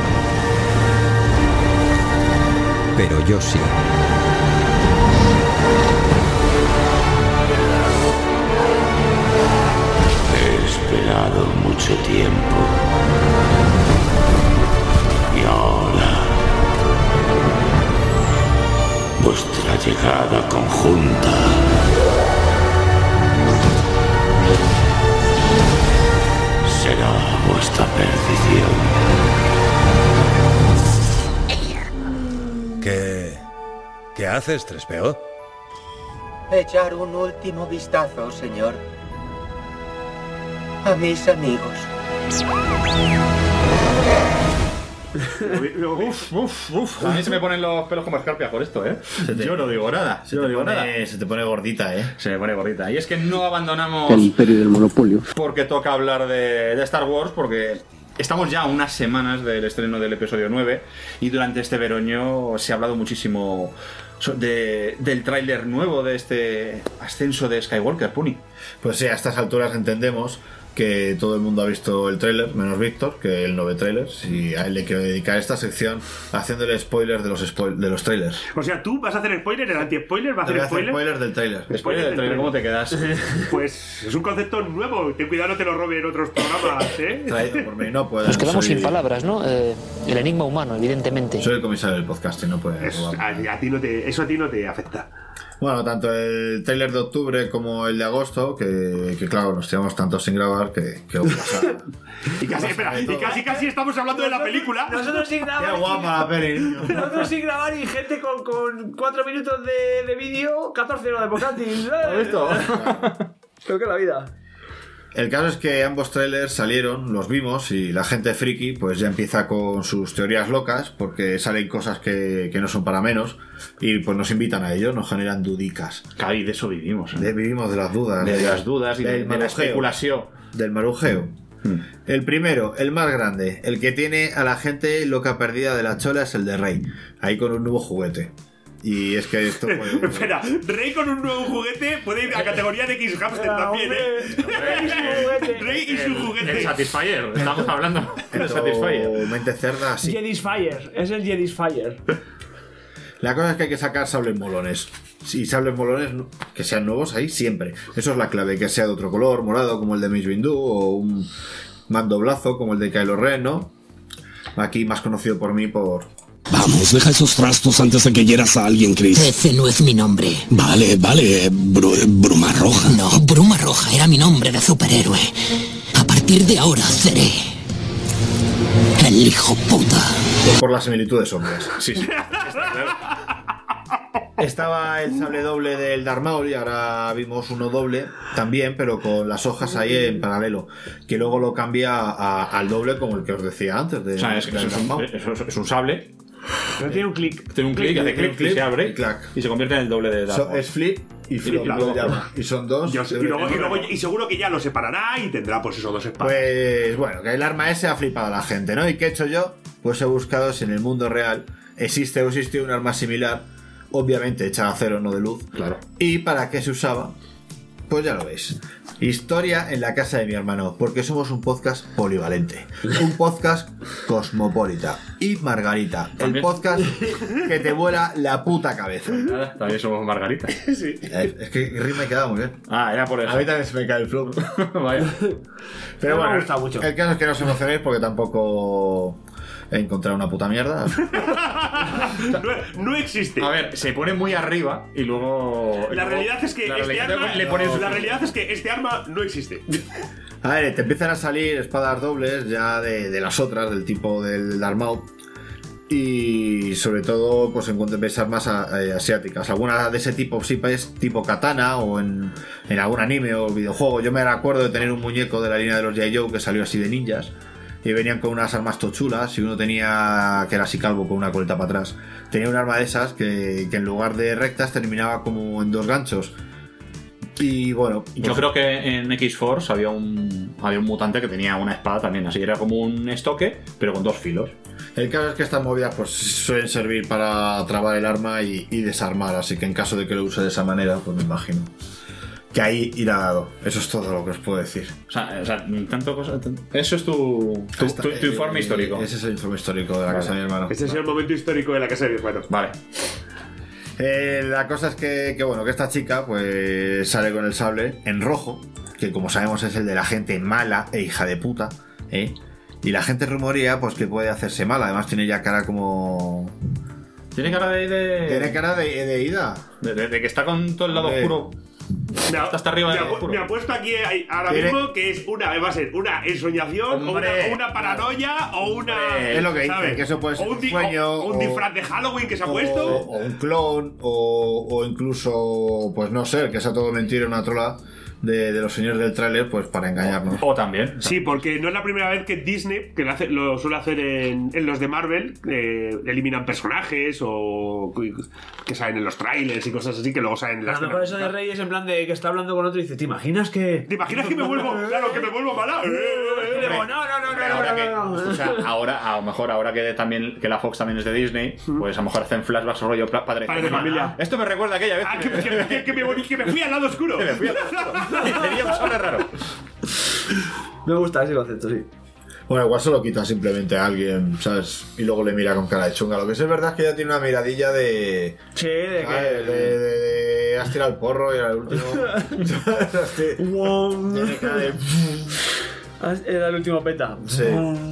Pero yo sí. He esperado mucho tiempo. Y ahora, vuestra llegada conjunta será vuestra perdición. ¿Qué haces, Trespeo? Echar un último vistazo, señor. A mis amigos. A mí se me ponen los pelos como escarpias por esto, Yo no digo nada. Se te pone gordita, Se me pone gordita. Y es que no abandonamos El imperio del monopolio. porque toca hablar de Star Wars, porque estamos ya a unas semanas del estreno del episodio 9 y durante este veroño se ha hablado muchísimo del tráiler nuevo de este ascenso de Skywalker, Puni. Pues sí, a estas alturas entendemos que todo el mundo ha visto el tráiler, menos Víctor, que él no ve trailers, y a él le quiero dedicar esta sección haciéndole spoilers de los trailers. O sea, tú vas a hacer spoiler, el anti-spoiler va a hacer spoiler. Spoilers del trailer. Spoiler del trailer, ¿cómo te quedas? Pues es un concepto nuevo, ten cuidado, no te lo roben otros programas, ¿eh? Traído por mí, no puede. Nos quedamos sin palabras, ¿no? El enigma humano, evidentemente. Soy el comisario del podcast y no puede. Eso a ti no te afecta. Bueno, tanto el tráiler de octubre como el de agosto, que claro, nos tiramos tanto sin grabar que pasa. Y casi estamos hablando de la película. Nosotros sin grabar. Qué guapa la peli, niño. Nosotros sin grabar y gente con 4 minutos de vídeo, 14 no de portátil. ¿Has visto? Creo que la vida. El caso es que ambos trailers salieron, los vimos, y la gente friki pues ya empieza con sus teorías locas, porque salen cosas que no son para menos, y pues nos invitan a ello, nos generan dudicas. Claro, y de eso vivimos. Vivimos de las dudas. De las dudas y de la especulación. Del marujeo. El primero, el más grande, el que tiene a la gente loca perdida de la chola, es el de Rey, ahí con un nuevo juguete. Y es que esto puede... Espera, Rey con un nuevo juguete puede ir a categoría de X-Hamster también, ¿eh? Rey y su juguete. El Satisfyer, estamos hablando del Satisfyer. Mente cerda, sí. Jedisfire, es el Jedisfire. La cosa es que hay que sacar sables molones. Y sables molones que sean nuevos ahí siempre. Eso es la clave, que sea de otro color, morado como el de Mace Windu, o un mandoblazo como el de Kylo Ren, ¿no? Aquí más conocido por mí por... Vamos, deja esos trastos antes de que hieras a alguien, Chris. Ese no es mi nombre. Vale, Bruma Roja. No, Bruma Roja era mi nombre de superhéroe. A partir de ahora seré... el hijo puta. Por las similitudes obvias. Sí. Estaba el sable doble del Darth Maul y ahora vimos uno doble también, pero con las hojas ahí en paralelo, que luego lo cambia al doble como el que os decía antes. O sea, es un sable. Pero tiene un clic. Tiene un clic, hace clic y se abre y se convierte en el doble de Darth Maul. Es flip y flop. Y son dos. Y seguro que ya lo separará y tendrá pues esos dos espacios. Pues bueno, que el arma ese ha flipado a la gente, ¿no? ¿Y qué he hecho yo? Pues he buscado si en el mundo real existe un arma similar, obviamente hecha de acero, no de luz. Claro. ¿Y para qué se usaba? Pues ya lo veis. Historia en la casa de mi hermano, porque somos un podcast polivalente, un podcast cosmopolita. Y Margarita, ¿también? El podcast que te vuela la puta cabeza. Nada, también somos Margarita. Sí. Es que el ritmo me queda muy bien. Ah, era por eso. A mí también se me cae el flow. Vaya. Pero bueno, me gusta mucho. El caso es que no os emocionéis porque tampoco he encontrado una puta mierda. No existe. A ver, se pone muy arriba y luego... La realidad es que este arma no existe. A ver, te empiezan a salir espadas dobles ya de las otras, del tipo del Darth Maul. Y sobre todo, pues encuentras armas asiáticas. Algunas de ese tipo, sí, es tipo katana o en algún anime o videojuego. Yo me acuerdo de tener un muñeco de la línea de los G.I. Joe que salió así de ninjas. Y venían con unas armas tochulas. Y uno tenía, que era así calvo con una coleta para atrás, tenía un arma de esas que en lugar de rectas terminaba como en dos ganchos. Y bueno, pues yo creo que en X-Force había un mutante que tenía una espada también, así era como un estoque, pero con dos filos. El caso es que estas movidas pues suelen servir para trabar el arma y desarmar, así que en caso de que lo use de esa manera, pues me imagino que ahí irá dado. Eso es todo lo que os puedo decir. O sea tanto cosa. Eso es tu informe histórico. Ese es el informe histórico de la casa de mi hermano. Ese es el momento histórico de la casa de mi hermano. Vale. La cosa es que esta chica pues sale con el sable en rojo, que como sabemos es el de la gente mala e hija de puta, ¿eh? Y la gente rumorea pues que puede hacerse mala. Además tiene ya cara como... Tiene cara de... Tiene cara de ida. De que está con todo el lado oscuro. Está hasta arriba me apuesto aquí ahora mismo que va a ser una ensoñación o una paranoia o una... Es lo que dice, que eso puede ser un sueño o un disfraz de Halloween que se ha puesto. O un clon o incluso, pues no sé, que sea todo mentira, una trola. de los señores del tráiler, pues para engañarnos. O también. Sí, porque no es la primera vez que Disney, que lo suele hacer en los de Marvel, eliminan personajes o que salen en los trailers y cosas así, que luego salen en las... A lo mejor eso de Rey es en plan de que está hablando con otro y dice, ¿te imaginas que me vuelvo... Claro, que me vuelvo mala? Y digo, O sea, ahora, a lo mejor, ahora que también que la Fox también es de Disney, pues a lo mejor hacen flashbacks rollo padre de familia. Esto me recuerda a aquella vez que me fui al lado oscuro. Que me fui al lado oscuro. Y tenía un sable raro. Me gusta ese concepto, sí. Bueno, igual se lo quita simplemente a alguien, ¿sabes? Y luego le mira con cara de chunga. Lo que sí es verdad es que ya tiene una miradilla de... Sí, de que... De has tirado el porro y era el último... Tiene cara de... Era el último peta. Sí.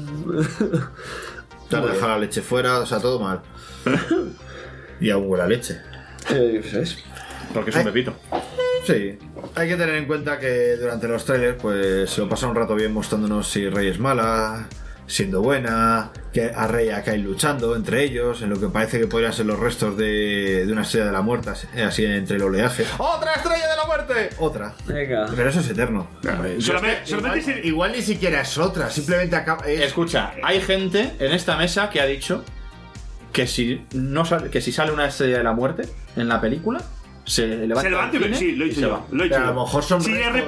Te has dejado la leche fuera, o sea, todo mal. Y aún huele a leche. ¿Sabes? Porque es un pepito. Sí, hay que tener en cuenta que durante los trailers pues se lo pasa un rato bien mostrándonos si Rey es mala, siendo buena, que a Rey y a Kyle luchando entre ellos, en lo que parece que podrían ser los restos de una estrella de la muerte, así entre el oleaje. ¡Otra estrella de la muerte! Otra. Venga. Pero eso es eterno. Igual ni siquiera es otra, simplemente acaba... Escucha, hay gente en esta mesa que ha dicho que si sale una estrella de la muerte en la película, se levanta y sí, lo he dicho yo. A lo mejor son si de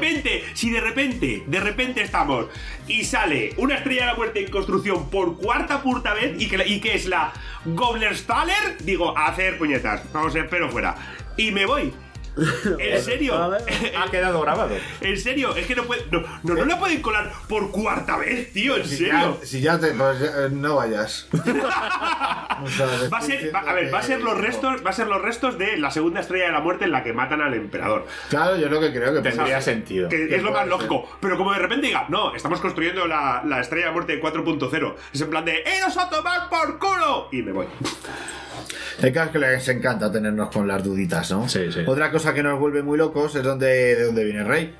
repente estamos y sale una estrella de la muerte en construcción por cuarta vez y que es la Goblerstaller, digo, a hacer puñetas, vamos, espero fuera y me voy. ¿En serio? Ha quedado grabado. ¿En serio? Es que no la pueden colar por cuarta vez, tío, en serio. Si ya te... Pues, no vayas. Va a ser los restos de la segunda estrella de la muerte en la que matan al emperador. Claro, yo lo que creo que tendría sentido. Que es lo más lógico. Pero como de repente diga, no, estamos construyendo la estrella de muerte 4.0. Es en plan de, ¡iros a tomar por culo! Y me voy. Hay casos que les encanta tenernos con las duditas, ¿no? Sí, sí. Otra cosa que nos vuelve muy locos es de dónde viene Rey.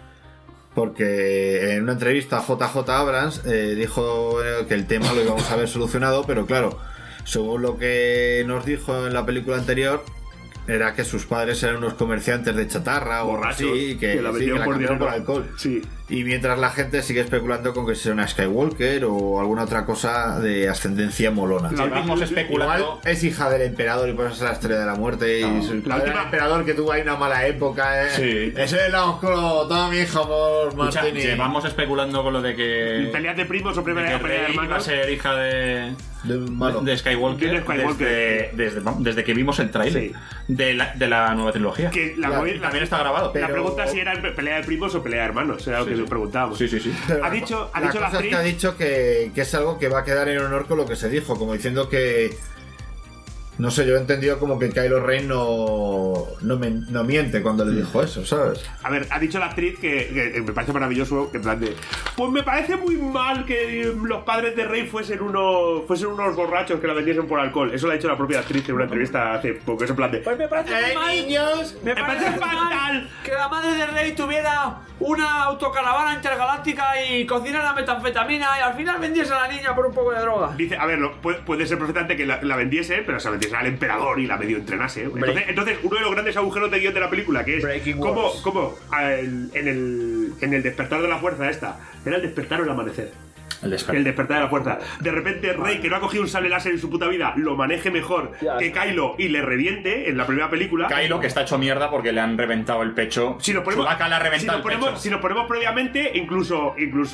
Porque en una entrevista JJ Abrams dijo que el tema lo íbamos a ver solucionado, pero claro, según lo que nos dijo en la película anterior, era que sus padres eran unos comerciantes de chatarra o borrachos, así, que la cambiaron por alcohol. Sí. Y mientras la gente sigue especulando con que sea una Skywalker o alguna otra cosa de ascendencia molona. Vamos especulando. Igual es hija del emperador y por eso es la estrella de la muerte. No, y su padre era emperador que tuvo ahí una mala época. Sí. Ese es el lado oscuro, toda mi hija por Martini. Llevamos especulando con lo de que. ¿Peleas de primos o pelea de hermanos? Va a ser hija de Skywalker, desde que vimos el tráiler de la nueva trilogía. Que también está grabado. La pregunta es si era pelea de primos o pelea de hermanos. Era lo que nos preguntábamos. Sí. Ha dicho la actriz que ha dicho que es algo que va a quedar en honor con lo que se dijo, como diciendo que... No sé, yo he entendido como que Kylo Ren no miente cuando le dijo eso, ¿sabes? A ver, ha dicho la actriz que me parece maravilloso, que en plan de... Pues me parece muy mal que los padres de Rey fuesen unos borrachos que la vendiesen por alcohol. Eso lo ha dicho la propia actriz en una entrevista hace poco. Es en plan de... Pues me parece muy mal, niños, me parece fatal que la madre de Rey tuviera una autocaravana intergaláctica y cocinara metanfetamina y al final vendiese a la niña por un poco de droga. Dice, a ver, puede ser perfectamente que la vendiese, pero se la vendiese al emperador y la medio entrenase. Entonces, uno de los grandes agujeros de guión de la película, que es cómo en el despertar de la fuerza esta, ¿era el despertar o el amanecer? El despertar de la fuerza. De repente Rey, que no ha cogido un sable láser en su puta vida, lo maneje mejor que Kylo y le reviente en la primera película. Kylo, que está hecho mierda porque le han reventado el pecho. Si nos ponemos previamente, incluso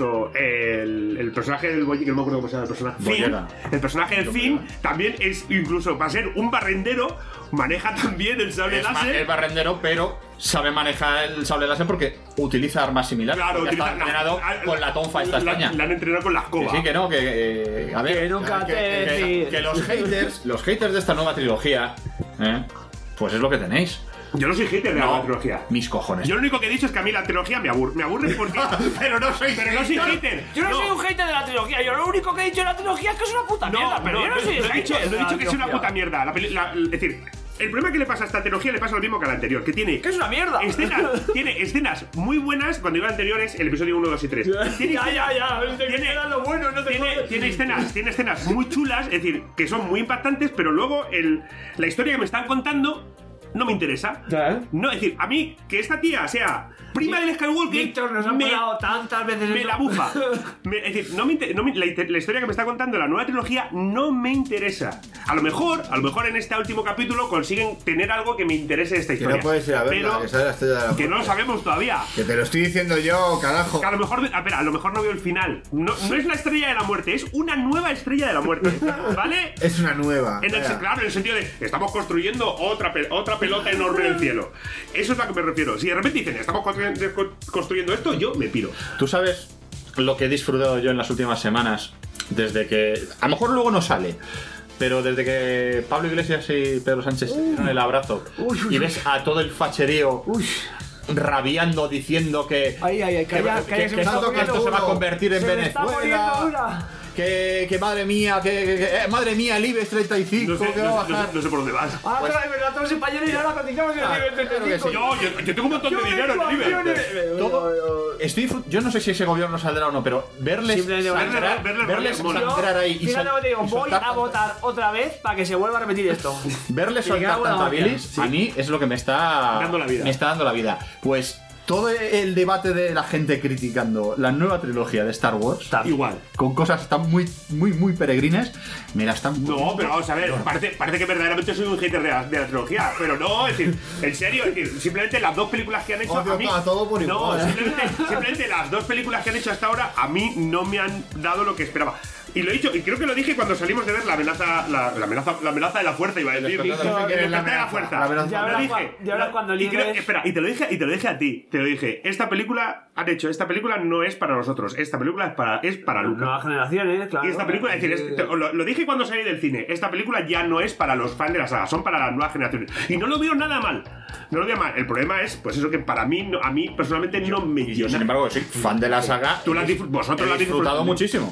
el personaje del Boyega, que no me acuerdo cómo se llama el personaje. Finn, el personaje de Finn también es, incluso para ser un barrendero, maneja también el sable láser. Es barrendero, pero sabe manejar el sable láser porque utiliza armas similares. Claro, está entrenado con la tonfa esta extraña. La han entrenado con la escoba. Que sí, que no, a ver, que nunca que los haters de esta nueva trilogía, pues es lo que tenéis. Yo no soy hater de la nueva trilogía. Mis cojones. Yo lo único que he dicho es que a mí la trilogía me aburre porque... pero no soy hater. Yo no soy un hater de la trilogía. Yo lo único que he dicho de la trilogía es que es una puta mierda. Pero yo no soy hater. Lo he dicho que es una puta mierda. Es decir... El problema que le pasa a esta trilogía le pasa lo mismo que a la anterior, que tiene... ¡Que es una mierda! Tiene escenas muy buenas, cuando digo la anterior es el episodio 1, 2 y 3. Tiene escenas muy chulas, es decir, que son muy impactantes, pero luego la historia que me están contando no me interesa. No, es decir, a mí que esta tía sea prima del Skywalker, Víctor, nos han hablado tantas veces me la bufa. Es decir, la historia que me está contando la nueva trilogía no me interesa. A lo mejor en este último capítulo consiguen tener algo que me interese de esta historia. Que no puedes ir a verla, pero que sale la estrella de la muerte. Que no lo sabemos todavía. Que te lo estoy diciendo yo, carajo. Que a lo mejor, a lo mejor no veo el final. No es la estrella de la muerte, es una nueva estrella de la muerte. ¿Vale? Es una nueva. Claro, en el sentido de estamos construyendo otra pelota enorme en el cielo. Eso es a lo que me refiero. Si de repente dicen estamos construyendo esto, yo me piro. ¿Tú sabes lo que he disfrutado yo en las últimas semanas? Desde que... A lo mejor luego no sale, pero desde que Pablo Iglesias y Pedro Sánchez se dieron el abrazo y ves a todo el facherío rabiando, diciendo que esto se va a convertir en Venezuela, que madre mía, madre mía, el IBEX 35 que va a bajar. No sé por dónde vas. Ahora es verdad, todos los españoles y ahora cotizamos en el IBEX 35. Yo tengo un montón de dinero en el IBEX. Yo no sé si ese gobierno saldrá o no, pero verles sangrar ahí y fíjate lo que te digo, voy a votar otra vez para que se vuelva a repetir esto. Verles soltar tanta bilis, a mí es lo que me está dando la vida. Pues todo el debate de la gente criticando la nueva trilogía de Star Wars, igual, con cosas tan muy peregrinas, me la están... No, pero vamos a ver, parece que verdaderamente soy un hater de la trilogía, pero no, es decir, en serio, es decir, simplemente las dos películas que han hecho a mí... todo por igual, simplemente las dos películas que han hecho hasta ahora a mí no me han dado lo que esperaba. Y lo he dicho, y creo que lo dije cuando salimos de ver la amenaza de la fuerza, iba a decir. La amenaza de la fuerza. Y ahora cuando libres... Espera, y te lo dije a ti. Te lo dije. Esta película no es para nosotros. Esta película es para Luca. Nuevas generaciones, claro. Y esta película, es decir, lo dije cuando salí del cine. Esta película ya no es para los fans de la saga, son para las nuevas generaciones. Y no lo veo nada mal. No lo veo mal. El problema es, pues eso que para mí, a mí personalmente no me... Yo, sin embargo, soy fan de la saga. Vosotros la habéis disfrutado muchísimo.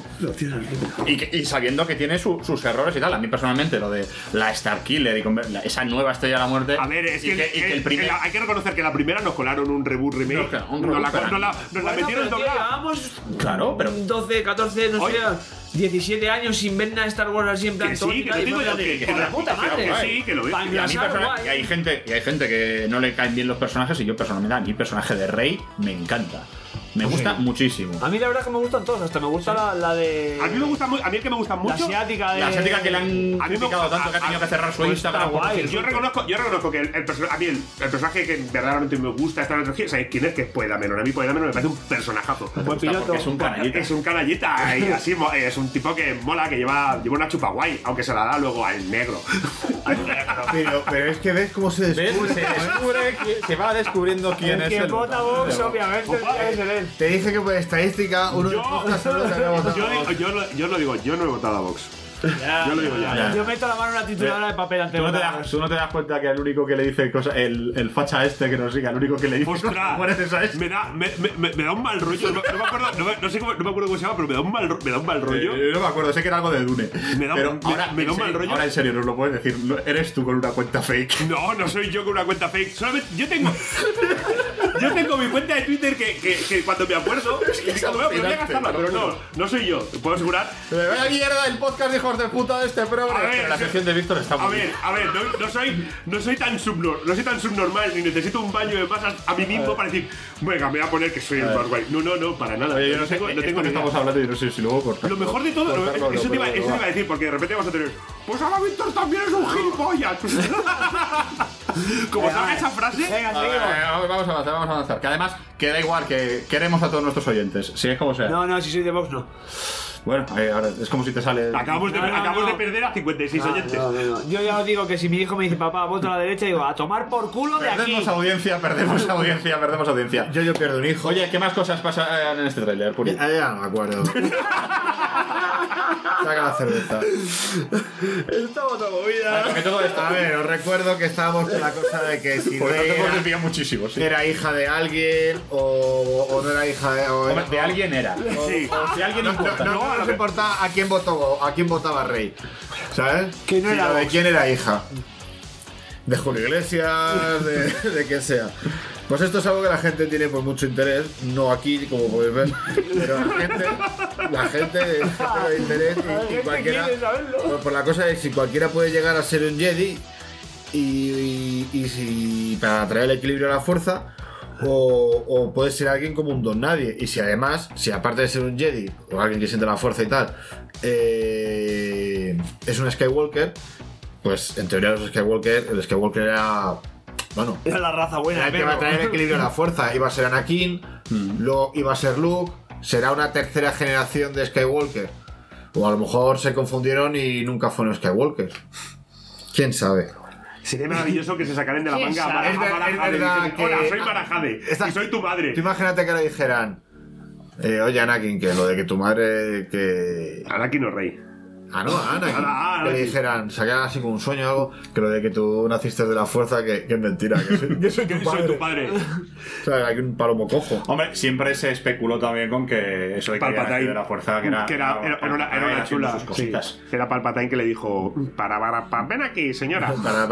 Y sabiendo que tiene sus errores y tal. A mí personalmente lo de la Starkiller y esa nueva estrella de la muerte. A ver, es que el primer... hay que reconocer que la primera nos colaron un reboot remake. Nos la metieron doblada. Llevamos claro, pero 12, 14, no sé, 17 años sin ver nada de Star Wars así en plan. Que sí, que lo digo yo, que la puta madre. Que sí, que lo veo. Y hay gente que no le caen bien los personajes y yo personalmente, a mí el personaje de Rey me encanta. Me gusta muchísimo. A mí la verdad es que me gustan todos, hasta me gusta la de... A mí me gusta a mí el que me gusta mucho. La asiática La asiática que le han criticado tanto que ha tenido que cerrar su Instagram. Yo reconozco que el personaje que verdaderamente me gusta esta trilogía, ¿sabéis quién es? Que es Poe Dameron. A mí Poe Dameron me parece un personajazo. Buen piloto. Es un canallita. Es un canallita y así es un tipo que mola, que lleva una chupa guay, aunque se la da luego al negro. Pero es que ves cómo se descubre. Se va descubriendo quién es el vota Vox, obviamente es él. Te dije que por estadística uno de los solo se había votado. Yo lo digo, yo no he votado a Vox. Yo lo digo ya. Yo meto la mano en la trituradora de papel antes de ¿Tú no te das cuenta que el único que le dice cosas, el facha que nos sigue, el único que le dice cosas me da un mal rollo. No me acuerdo, no me acuerdo cómo se llama, pero me da un mal rollo. No me acuerdo, sé que era algo de Dune. Me da un mal rollo. Ahora en serio, nos lo puedes decir. ¿Eres tú con una cuenta fake? No soy yo con una cuenta fake. Solamente yo tengo mi cuenta de Twitter que cuando me acuerdo voy a gastarla, pero no soy yo. ¿Te puedo asegurar? Vaya mierda el podcast de hijos de puta de este programa. La sección de Víctor está muy bien. A ver, no soy tan subnormal ni necesito un baño de masas a mí mismo para decir, venga, me voy a poner que soy el más guay. No, para nada. Oye, yo no tengo que estamos hablando y no sé si luego cortar. Lo mejor de todo, eso te iba a decir, porque de repente vas a tener, pues ahora Víctor también es un gilipollas. Como salga esa frase. Vamos a avanzar. Que además, que da igual, que queremos a todos nuestros oyentes. Si es como sea. No, si soy de Vox, no. Bueno, ahora es como si te sale. Acabamos de perder a 56 oyentes. No. Yo ya os digo que si mi hijo me dice, papá, voto a la derecha, digo, a tomar por culo de aquí. Perdemos audiencia. Yo pierdo un hijo. Oye, ¿qué más cosas pasan en este tráiler, Puri? Ya no me acuerdo. Saca la cerveza. Esta otra movida. A ver, os recuerdo que estábamos con la cosa de que si Rey muchísimo, sí. Era hija de alguien o no era hija de alguien era. Sí. O si alguien importa. No nos importa a quién votaba Rey. ¿Sabes? Que no era de quién era hija. De Julio Iglesias, de quien sea. Pues esto es algo que la gente tiene por mucho interés, no aquí, como podéis ver, pero la gente de interés y cualquiera. Por la cosa de si cualquiera puede llegar a ser un Jedi y si para traer el equilibrio a la fuerza, o puede ser alguien como un don nadie. Y si además, si aparte de ser un Jedi o alguien que siente la fuerza y tal, es un Skywalker, pues en teoría el Skywalker era... Bueno, era la raza buena. Era el que va a traer el equilibrio a la fuerza. Iba a ser Anakin, luego iba a ser Luke. Será una tercera generación de Skywalker. O a lo mejor se confundieron y nunca fueron Skywalker. ¿Quién sabe? Sería maravilloso que se sacaran de la manga a Marajade. Hola, soy Marajade y soy tu madre. Tú imagínate que le dijeran: oye, Anakin, que lo de que tu madre. Que... Anakin o Rey. Ah, no, Anakin. Que le dijeran, sacaran así como un sueño o algo, que lo de que tú naciste de la fuerza, que es mentira, que soy tu padre. O sea, hay un palomo cojo. Hombre, siempre se especuló también con que eso de que era de la fuerza, que era una chula. Sí, era Palpatine que le dijo: ven aquí, señora. Iba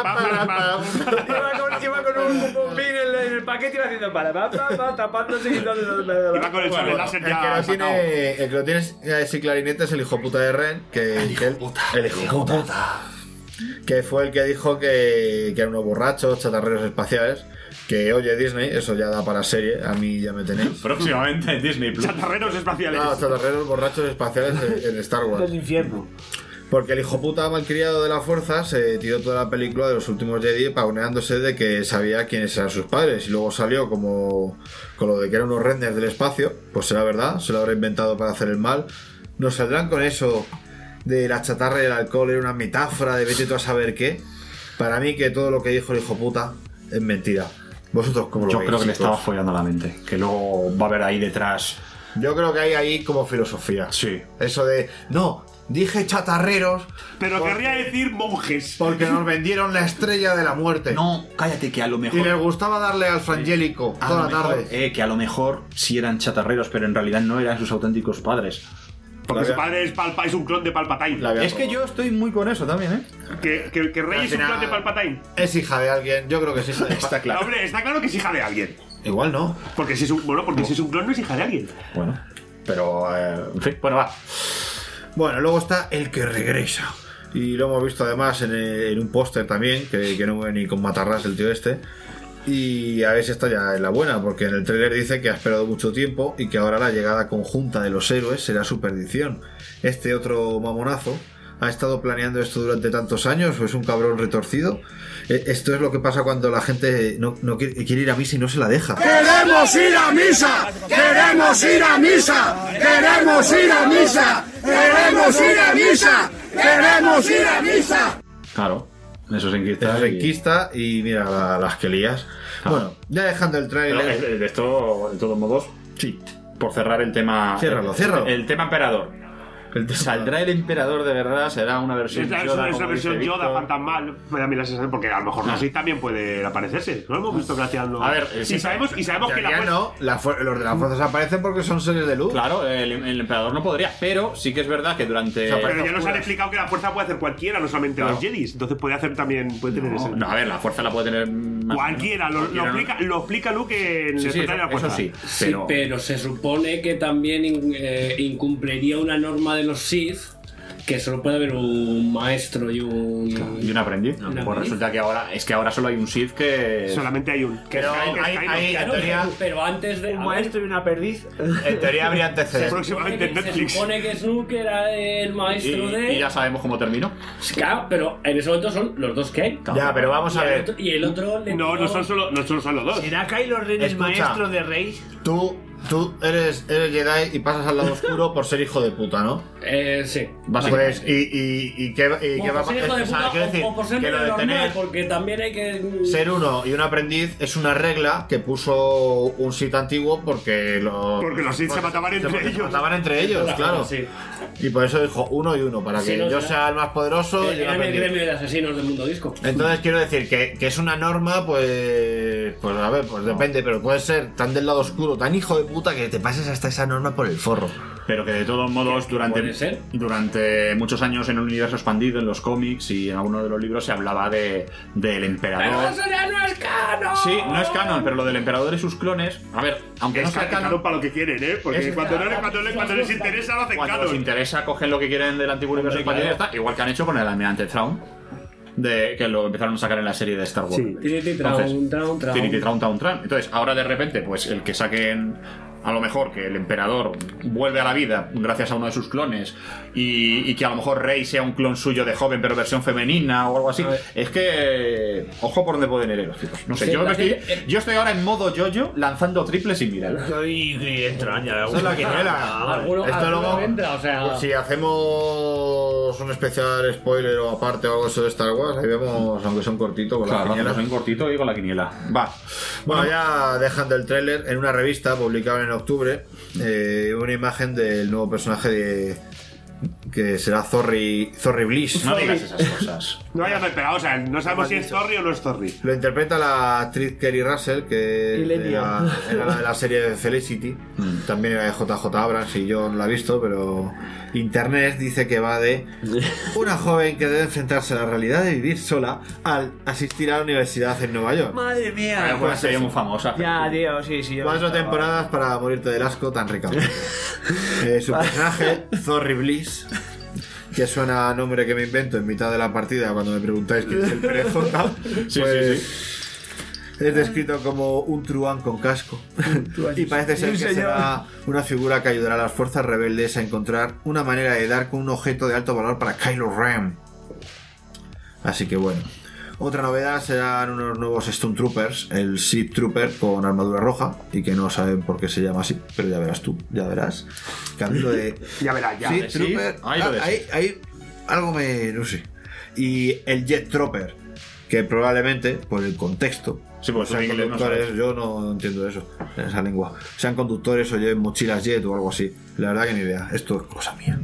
con un pin en el paquete y iba haciendo tapándose y iba con el sable láser ya. El que lo tiene ese clarinete es el hijo puta de Ren. El hijo puta. Que fue el que dijo que eran unos borrachos, chatarreros espaciales. Que oye, Disney, eso ya da para serie. A mí ya me tenéis. Próximamente en Disney Plus. Chatarreros espaciales. No, chatarreros borrachos espaciales en Star Wars. Del infierno. Porque el hijo puta malcriado de la fuerza se tiró toda la película de los últimos Jedi pavoneándose de que sabía quiénes eran sus padres. Y luego salió como con lo de que eran unos renders del espacio. Pues será verdad, se lo habrá inventado para hacer el mal. Nos saldrán con eso de la chatarra y el alcohol era una metáfora de vete tú a saber qué. Para mí que todo lo que dijo el hijo puta es mentira. ¿Vosotros cómo lo veis? Yo creo que le estaba follando la mente. Que luego va a haber ahí detrás. Yo creo que hay ahí como filosofía. Sí. Eso de... No, dije chatarreros... Pero querría decir monjes. Porque nos vendieron la estrella de la muerte. No, cállate, que a lo mejor... Y les gustaba darle al frangélico toda la tarde. Que a lo mejor sí eran chatarreros, pero en realidad no eran sus auténticos padres. Porque su padre es un clon de Palpatine. Es que yo estoy muy con eso también, ¿eh? Que Rey es un clon de Palpatine. Es hija de alguien, yo creo que sí. Está claro. Hombre, está claro que es hija de alguien. Igual no. Porque si es un clon no es hija de alguien. Bueno, pero en fin, bueno, va. Bueno, luego está el que regresa. Y lo hemos visto además en un póster también, que no mueve ni con matarras el tío este. Y a ver si esta ya es la buena, porque en el tráiler dice que ha esperado mucho tiempo y que ahora la llegada conjunta de los héroes será su perdición. Este otro mamonazo ha estado planeando esto durante tantos años, o es un cabrón retorcido. Esto es lo que pasa cuando la gente no quiere ir a misa y no se la deja. ¡Queremos ir a misa! ¡Queremos ir a misa! ¡Queremos ir a misa! ¡Queremos ir a misa! ¡Queremos ir a misa! Claro. Eso es enquista. Eso es enquista y mira las que lías. Bueno, ya dejando el trailer. De esto, de todos modos, sí. Por cerrar el tema. Ciérralo. El tema emperador. ¿Saldrá el emperador de verdad? ¿Será una versión Yoda? Es una versión Yoda fantasmal. Me da a mí la sensación, porque a lo mejor así también puede aparecerse. No hemos visto graciando. A ver, y sabemos que los de las fuerzas aparecen porque son seres de luz. Claro, el emperador no podría, pero sí que es verdad que durante. Pero ya nos han explicado que la fuerza puede hacer cualquiera, no solamente los Jedis. Entonces puede hacer también. Puede tener ese. No, a ver, la fuerza la puede tener más cualquiera. Lo explica Luke en el de la fuerza. Eso sí, pero se supone que también incumpliría una norma de los Sith, que solo puede haber un maestro y un aprendiz. Pues resulta que ahora solo hay un Sith que... Solamente hay un. Pero antes de... Un maestro y una perdiz. En teoría habría antecedentes. Próximamente en Netflix. Se supone que Snoke era el maestro y ya sabemos cómo terminó. Claro, pero en ese momento son los dos que hay. Ya, pero vamos a ver. Y el otro... No son solo los dos. ¿Será Kylo Ren el maestro de Rey? Tú eres Jedi y pasas al lado oscuro por ser hijo de puta, ¿no? Sí. Pues, ¿y qué va a pasar? O por ser que lo de tener porque también hay que... Ser uno y un aprendiz es una regla que puso un Sith antiguo porque los Sith se mataban entre ellos. Claro. Sí. Y por eso dijo uno y uno, para que yo sea el más poderoso. Eran el gremio de asesinos del mundo disco. Entonces quiero decir que es una norma, pues a ver, pues depende, pero puede ser tan del lado oscuro, tan hijo de puta que te pases hasta esa norma por el forro. Pero que de todos modos durante muchos años en un universo expandido, en los cómics y en algunos de los libros se hablaba del emperador. Pero eso ya no es canon. Sí, no es canon, pero lo del emperador y sus clones, a ver, aunque no sea canon para lo que quieren, porque cuando les interesa lo hacen cuando canon. les interesa cogen lo que quieren del antiguo universo expandido y ya está, igual que han hecho con el almirante Thrawn. de que lo empezaron a sacar en la serie de Star Wars. Sí. Trinity Traun. Entonces, ahora de repente, pues el que saquen, a lo mejor que el emperador vuelve a la vida gracias a uno de sus clones y que a lo mejor Rey sea un clon suyo de joven pero versión femenina o algo así, es que ojo por dónde pueden ir los chicos. No sé, Sí, yo estoy ahora en modo yo-yo lanzando triples sin mirar. Y entraña. Esa es la quiniela. Esto luego, entra, o sea... pues si hacemos un especial spoiler o aparte o algo de Star Wars, ahí vemos, aunque sea un cortito, con la quiniela. Un cortito y con la quiniela. Va. Bueno, ya dejando el tráiler, en una revista publicada en octubre, una imagen del nuevo personaje que será Thorry Bliss. No digas esas cosas. No hayas pegado, o sea, no sabemos si es Thorry o no es Thorry. Lo interpreta la actriz Kerry Russell, que era la de la serie de Felicity. También era de JJ Abrams y yo no la he visto, pero internet dice que va de una joven que debe enfrentarse a la realidad de vivir sola al asistir a la universidad en Nueva York. Madre mía. Pues sería muy famosa. Ya, tío, sí. 4 temporadas para morirte del asco tan rica. Su personaje, Thorry Bliss, que suena a nombre que me invento en mitad de la partida cuando me preguntáis quién es el perejota, es descrito como un truán con casco y parece ser que será una figura que ayudará a las fuerzas rebeldes a encontrar una manera de dar con un objeto de alto valor para Kylo Ren. Así que bueno. Otra novedad serán unos nuevos Stone Troopers, el Sith Trooper con armadura roja, y que no saben por qué se llama así, pero ya verás tú, ya verás. Cambio de... ya verás, ya. Sith Trooper, ahí algo no sé. Y el Jet Trooper, que probablemente, por el contexto, pues sean conductores, no yo no entiendo eso, en esa lengua, sean conductores o lleven mochilas jet o algo así. La verdad que ni idea, esto es cosa mía.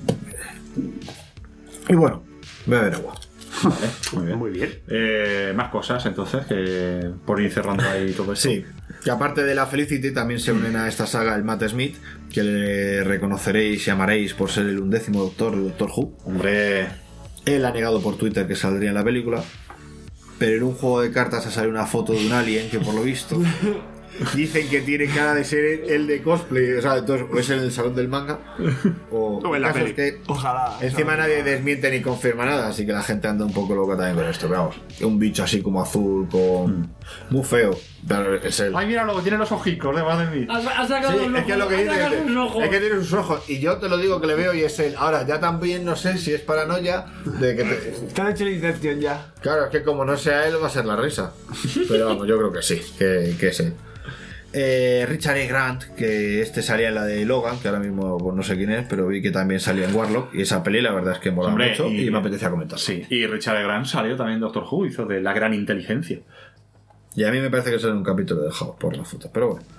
Y bueno, voy a ver agua. Vale, muy bien. Más cosas entonces que por ir cerrando ahí todo esto. Sí, que aparte de la Felicity también se unen a esta saga el Matt Smith, que le reconoceréis y amaréis por ser el 11º doctor de Doctor Who. Hombre, él ha negado por Twitter que saldría en la película, pero en un juego de cartas ha salido una foto de un alien que por lo visto dicen que tiene cara de ser el de cosplay, o sea, entonces o es en el salón del manga o en la peli. Que ojalá. Encima nadie desmiente ni confirma nada, así que la gente anda un poco loca también con esto. Pero vamos, un bicho así como azul, con muy feo. Pero es el... Ay, mira, luego tiene los ojicos de Madre mía. Ha sacado los ojos. Es que lo que dice es que tiene sus ojos. Y yo te lo digo que le veo y es él. Ahora, ya también no sé si es paranoia de que te han hecho la Inception ya. Claro, es que como no sea él, va a ser la risa. Pero vamos, yo creo que sí, que es él. Richard E. Grant, que salía en la de Logan, que ahora mismo pues, no sé quién es, pero vi que también salía en Warlock, y esa peli la verdad es que mola mucho y me apetecía comentar. Sí, y Richard E. Grant salió también en Doctor Who, hizo de la gran inteligencia. Y a mí me parece que sale en un capítulo dejado por la foto, pero bueno.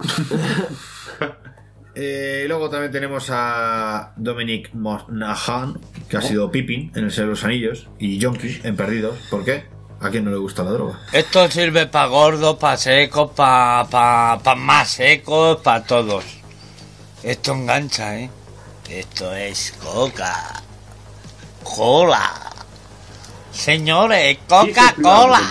Luego también tenemos a Dominic Monaghan, que ha sido Pippin en El Señor de los Anillos, y Jonky en Perdidos. ¿Por qué? ¿A quién no le gusta la droga? Esto sirve para gordos, para secos, para más secos, para todos. Esto engancha, ¿eh? Esto es Coca-Cola. Señores, Coca-Cola.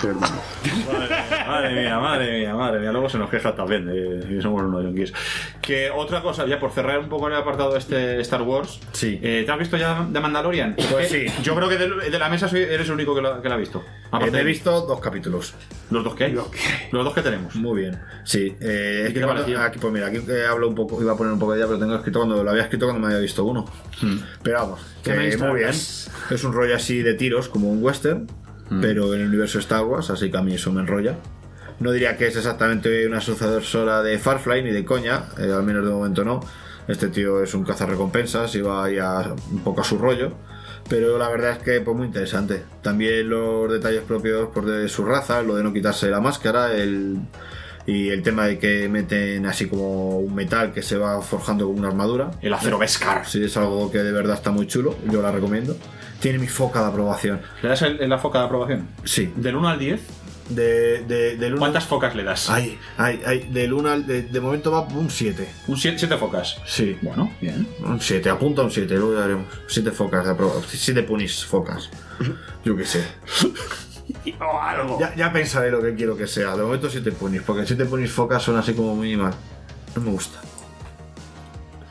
Madre mía, luego se nos queja también de que somos unos yonkis. Que otra cosa, ya por cerrar un poco el apartado de Star Wars. Sí. ¿Te has visto ya de Mandalorian? Pues sí. Yo creo que de la mesa eres el único que la ha visto. He visto 2 capítulos. ¿Los 2 qué hay? Los 2 que tenemos. Muy bien. Sí. ¿Qué te pareció? Aquí, pues mira, aquí hablo un poco, iba a poner un poco de ella, pero tengo escrito lo había escrito cuando me había visto uno. Pero vamos, que muy bien. Es un rollo así de tiros, como un western, pero en el universo de Star Wars, así que a mí eso me enrolla. No diría que es exactamente una sucesora de Firefly, ni de coña, al menos de momento no. Este tío es un cazarrecompensas y va ahí un poco a su rollo. Pero la verdad es que pues muy interesante. También los detalles propios de su raza, lo de no quitarse la máscara, y el tema de que meten así como un metal que se va forjando como una armadura. El acero Beskar. Sí, es algo que de verdad está muy chulo, yo la recomiendo. Tiene mi foca de aprobación. ¿Le das la foca de aprobación? Sí. ¿Del 1 al 10? Del 1... ¿Cuántas focas le das? Del 1 al... De momento va un 7. ¿Un 7 focas? Sí. Bueno, bien. Un 7, apunta un 7, luego ya veremos. 7 focas de aprobación. 7 punis focas. Yo qué sé. O algo. Ya pensaré lo que quiero que sea. De momento 7 punis, porque 7 punis focas son así como muy mal. No me gusta.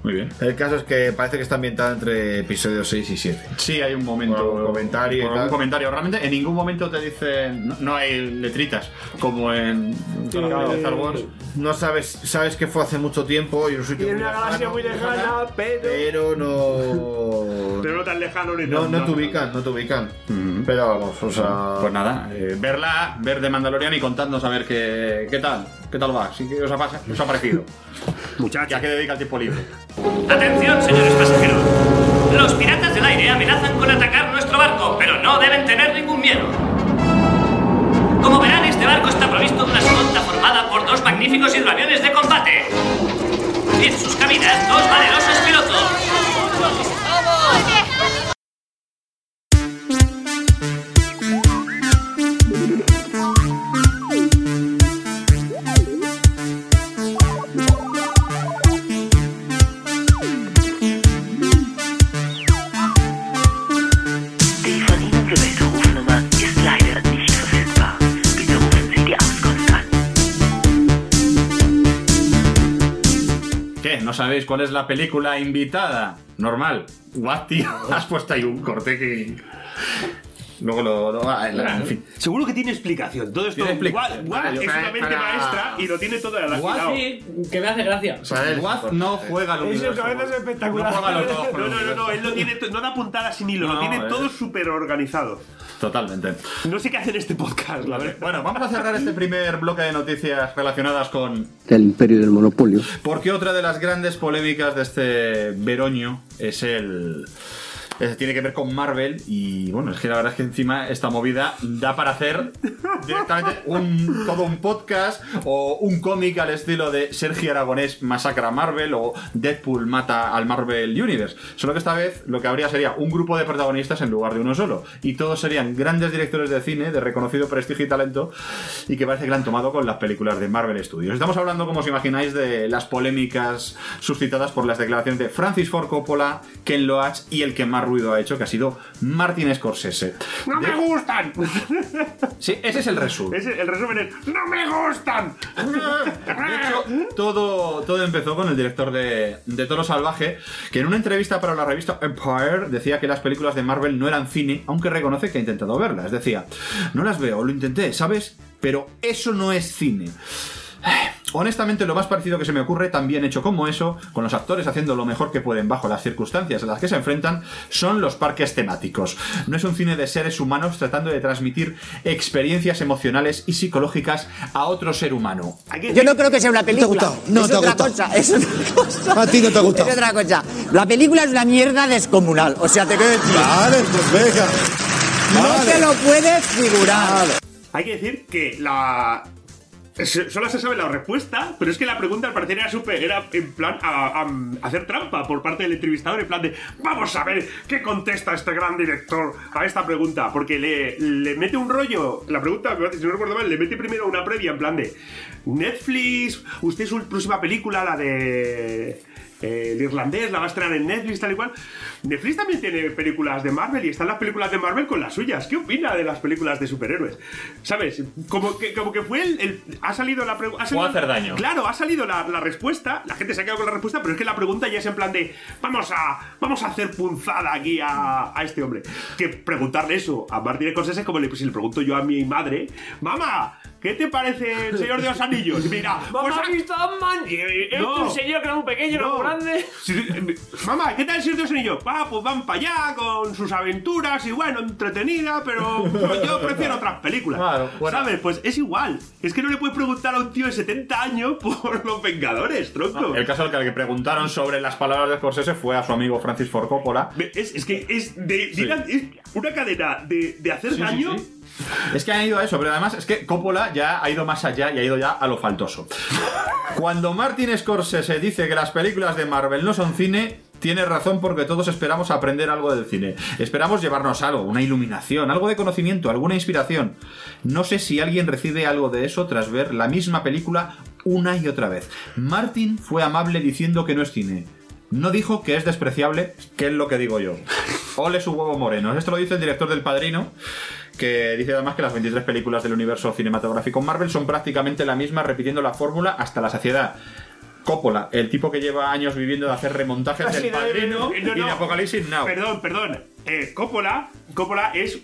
Muy bien. El caso es que parece que está ambientada entre episodios 6 y 7. Sí, hay un momento. Un comentario y tal. Un comentario. Realmente en ningún momento te dicen. No hay letritas como en Star Wars. No sabes que fue hace mucho tiempo y en un sitio Y en una galaxia muy lejana, pero no. Pero no tan lejano ni No, tan no te ubican. Pero vamos, o sea. Pues nada, ver de Mandalorian y contadnos a ver qué tal va. ¿Sí que os ha parecido? Muchachos. ¿A qué dedica el tiempo libre? Atención, señores pasajeros. Los piratas del aire amenazan con atacar nuestro barco, pero no deben tener ningún miedo. Como verán, este barco está provisto de una escolta formada por 2 magníficos hidroaviones de combate. Y en sus cabinas 2 valerosos pilotos. ¿Qué? ¿No sabéis cuál es la película invitada? Normal. What, tío? Has puesto ahí un corte que... Luego en fin. Seguro que tiene explicación. Todo esto. Watt es una mente maestra y lo tiene todo al Sí, que me hace gracia. Watt no juega los Eso cabeza es espectacular. No juega los dos. No, él lo tiene, no da puntadas sin hilo, lo tiene todo súper organizado. Totalmente. No sé qué hacer en este podcast, la verdad. Bueno, vamos a cerrar este primer bloque de noticias relacionadas con el imperio del monopolio. Porque otra de las grandes polémicas de este veroño es tiene que ver con Marvel. Y bueno, es que la verdad es que encima esta movida da para hacer directamente todo un podcast o un cómic al estilo de Sergio Aragonés masacra a Marvel o Deadpool mata al Marvel Universe. Solo que esta vez lo que habría sería un grupo de protagonistas en lugar de uno solo, y todos serían grandes directores de cine de reconocido prestigio y talento, y que parece que la han tomado con las películas de Marvel Studios. Estamos hablando, como os imagináis, de las polémicas suscitadas por las declaraciones de Francis Ford Coppola, Ken Loach y el que más ruido ha hecho, que ha sido Martin Scorsese. ¡No me gustan! Sí, ese es el resumen. El resumen es ¡no me gustan! De hecho, todo empezó con el director de Toro Salvaje, que en una entrevista para la revista Empire decía que las películas de Marvel no eran cine, aunque reconoce que ha intentado verlas. Decía, no las veo, lo intenté, ¿sabes? Pero eso no es cine. Honestamente, lo más parecido que se me ocurre, también hecho como eso, con los actores haciendo lo mejor que pueden bajo las circunstancias a las que se enfrentan, son los parques temáticos. No es un cine de seres humanos tratando de transmitir experiencias emocionales y psicológicas a otro ser humano. Yo no creo que sea una película. No te ha gustado. Es otra cosa. A ti no te ha gustado. Es otra cosa. La película es una mierda descomunal. O sea, te quiero decir. Vale, pues venga. No te lo puedes figurar. Hay que decir que solo se sabe la respuesta, pero es que la pregunta al parecer era en plan a hacer trampa por parte del entrevistador, en plan de vamos a ver qué contesta este gran director a esta pregunta, porque le mete un rollo, la pregunta, si no recuerdo mal, le mete primero una previa en plan de Netflix, usted su próxima película, la de el irlandés, la va a estrenar en Netflix, tal y cual. Netflix también tiene películas de Marvel y están las películas de Marvel con las suyas. ¿Qué opina de las películas de superhéroes? ¿Sabes? Como que fue ha salido la pregunta. Puede hacer daño. Claro, ha salido la respuesta, la gente se ha quedado con la respuesta, pero es que la pregunta ya es en plan de vamos a hacer punzada aquí a este hombre. Que preguntarle eso a Martin Scorsese es como si le pregunto yo a mi madre, mamá, ¿qué te parece El Señor de los Anillos? Y mira, pues ¿has visto Ant-Man? Es un señor que era muy pequeño, no muy grande. Mamá, ¿qué tal El Señor de los Anillos? Pues van para allá con sus aventuras y bueno, entretenida, pero yo prefiero otras películas. Claro, bueno. ¿Sabes? Pues es igual. Es que no le puedes preguntar a un tío de 70 años por Los Vengadores, tronco. El caso al que le preguntaron sobre las palabras de Scorsese fue a su amigo Francis Ford Coppola. Es que es una cadena de hacer daño. Sí. Es que han ido a eso, pero además es que Coppola ya ha ido más allá y ha ido ya a lo faltoso. Cuando Martin Scorsese dice que las películas de Marvel no son cine, tiene razón, porque todos esperamos aprender algo del cine. Esperamos llevarnos algo, una iluminación, algo de conocimiento, alguna inspiración. No sé si alguien recibe algo de eso tras ver la misma película una y otra vez. Martin fue amable diciendo que no es cine. No dijo que es despreciable, que es lo que digo yo. Ole su huevo moreno. Esto lo dice el director del Padrino, que dice además que las 23 películas del universo cinematográfico Marvel son prácticamente la misma, repitiendo la fórmula hasta la saciedad. Coppola, el tipo que lleva años viviendo de hacer remontajes del Padrino y de Apocalipsis Now. Perdón. Coppola es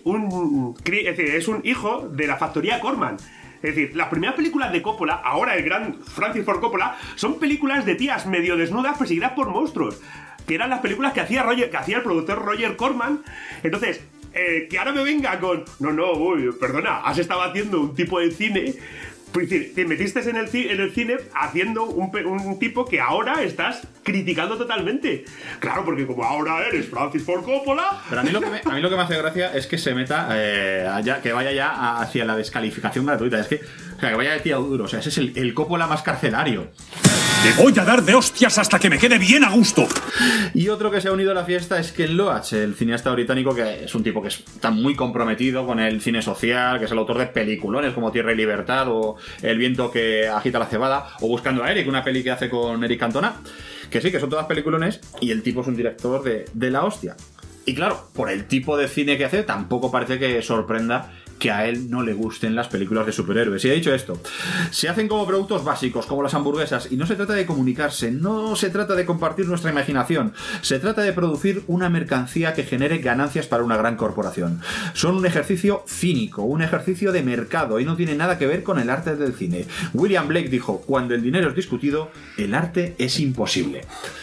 un hijo de la factoría Corman. Es decir, las primeras películas de Coppola, ahora el gran Francis Ford Coppola, son películas de tías medio desnudas perseguidas por monstruos. Que eran las películas que hacía el productor Roger Corman. Entonces, que ahora me venga con... perdona, has estado haciendo un tipo de cine... Pues te metiste en el cine haciendo un tipo que ahora estás criticando totalmente. Claro, porque como ahora eres Francis Ford Coppola... Pero a mí lo que me hace gracia es que se meta que vaya ya hacia la descalificación gratuita. Es que, que vaya de tío duro. O sea, ese es el Coppola más carcelario. Te voy a dar de hostias hasta que me quede bien a gusto. Y otro que se ha unido a la fiesta es Ken Loach, el cineasta británico, que es un tipo que está muy comprometido con el cine social, que es el autor de peliculones como Tierra y Libertad o El viento que agita la cebada o Buscando a Eric, una peli que hace con Eric Cantona, que sí, que son todas peliculones, y el tipo es un director de la hostia. Y claro, por el tipo de cine que hace, tampoco parece que sorprenda que a él no le gusten las películas de superhéroes. Y he dicho esto, se hacen como productos básicos, como las hamburguesas, y no se trata de comunicarse, no se trata de compartir nuestra imaginación, se trata de producir una mercancía que genere ganancias para una gran corporación. Son un ejercicio cínico, un ejercicio de mercado, y no tiene nada que ver con el arte del cine. William Blake dijo, cuando el dinero es discutido, el arte es imposible.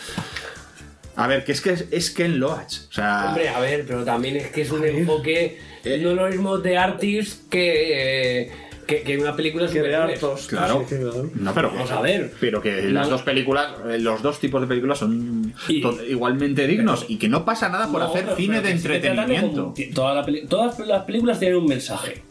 A ver, que es Ken Loach. O sea... Hombre, a ver, pero también es que es un enfoque no lo mismo de artist que una película de artos. Claro. Sí, claro. No, pero vamos a ver. Pero que las dos películas, los dos tipos de películas son igualmente dignos y que no pasa nada por hacer cine de entretenimiento. Todas las películas tienen un mensaje.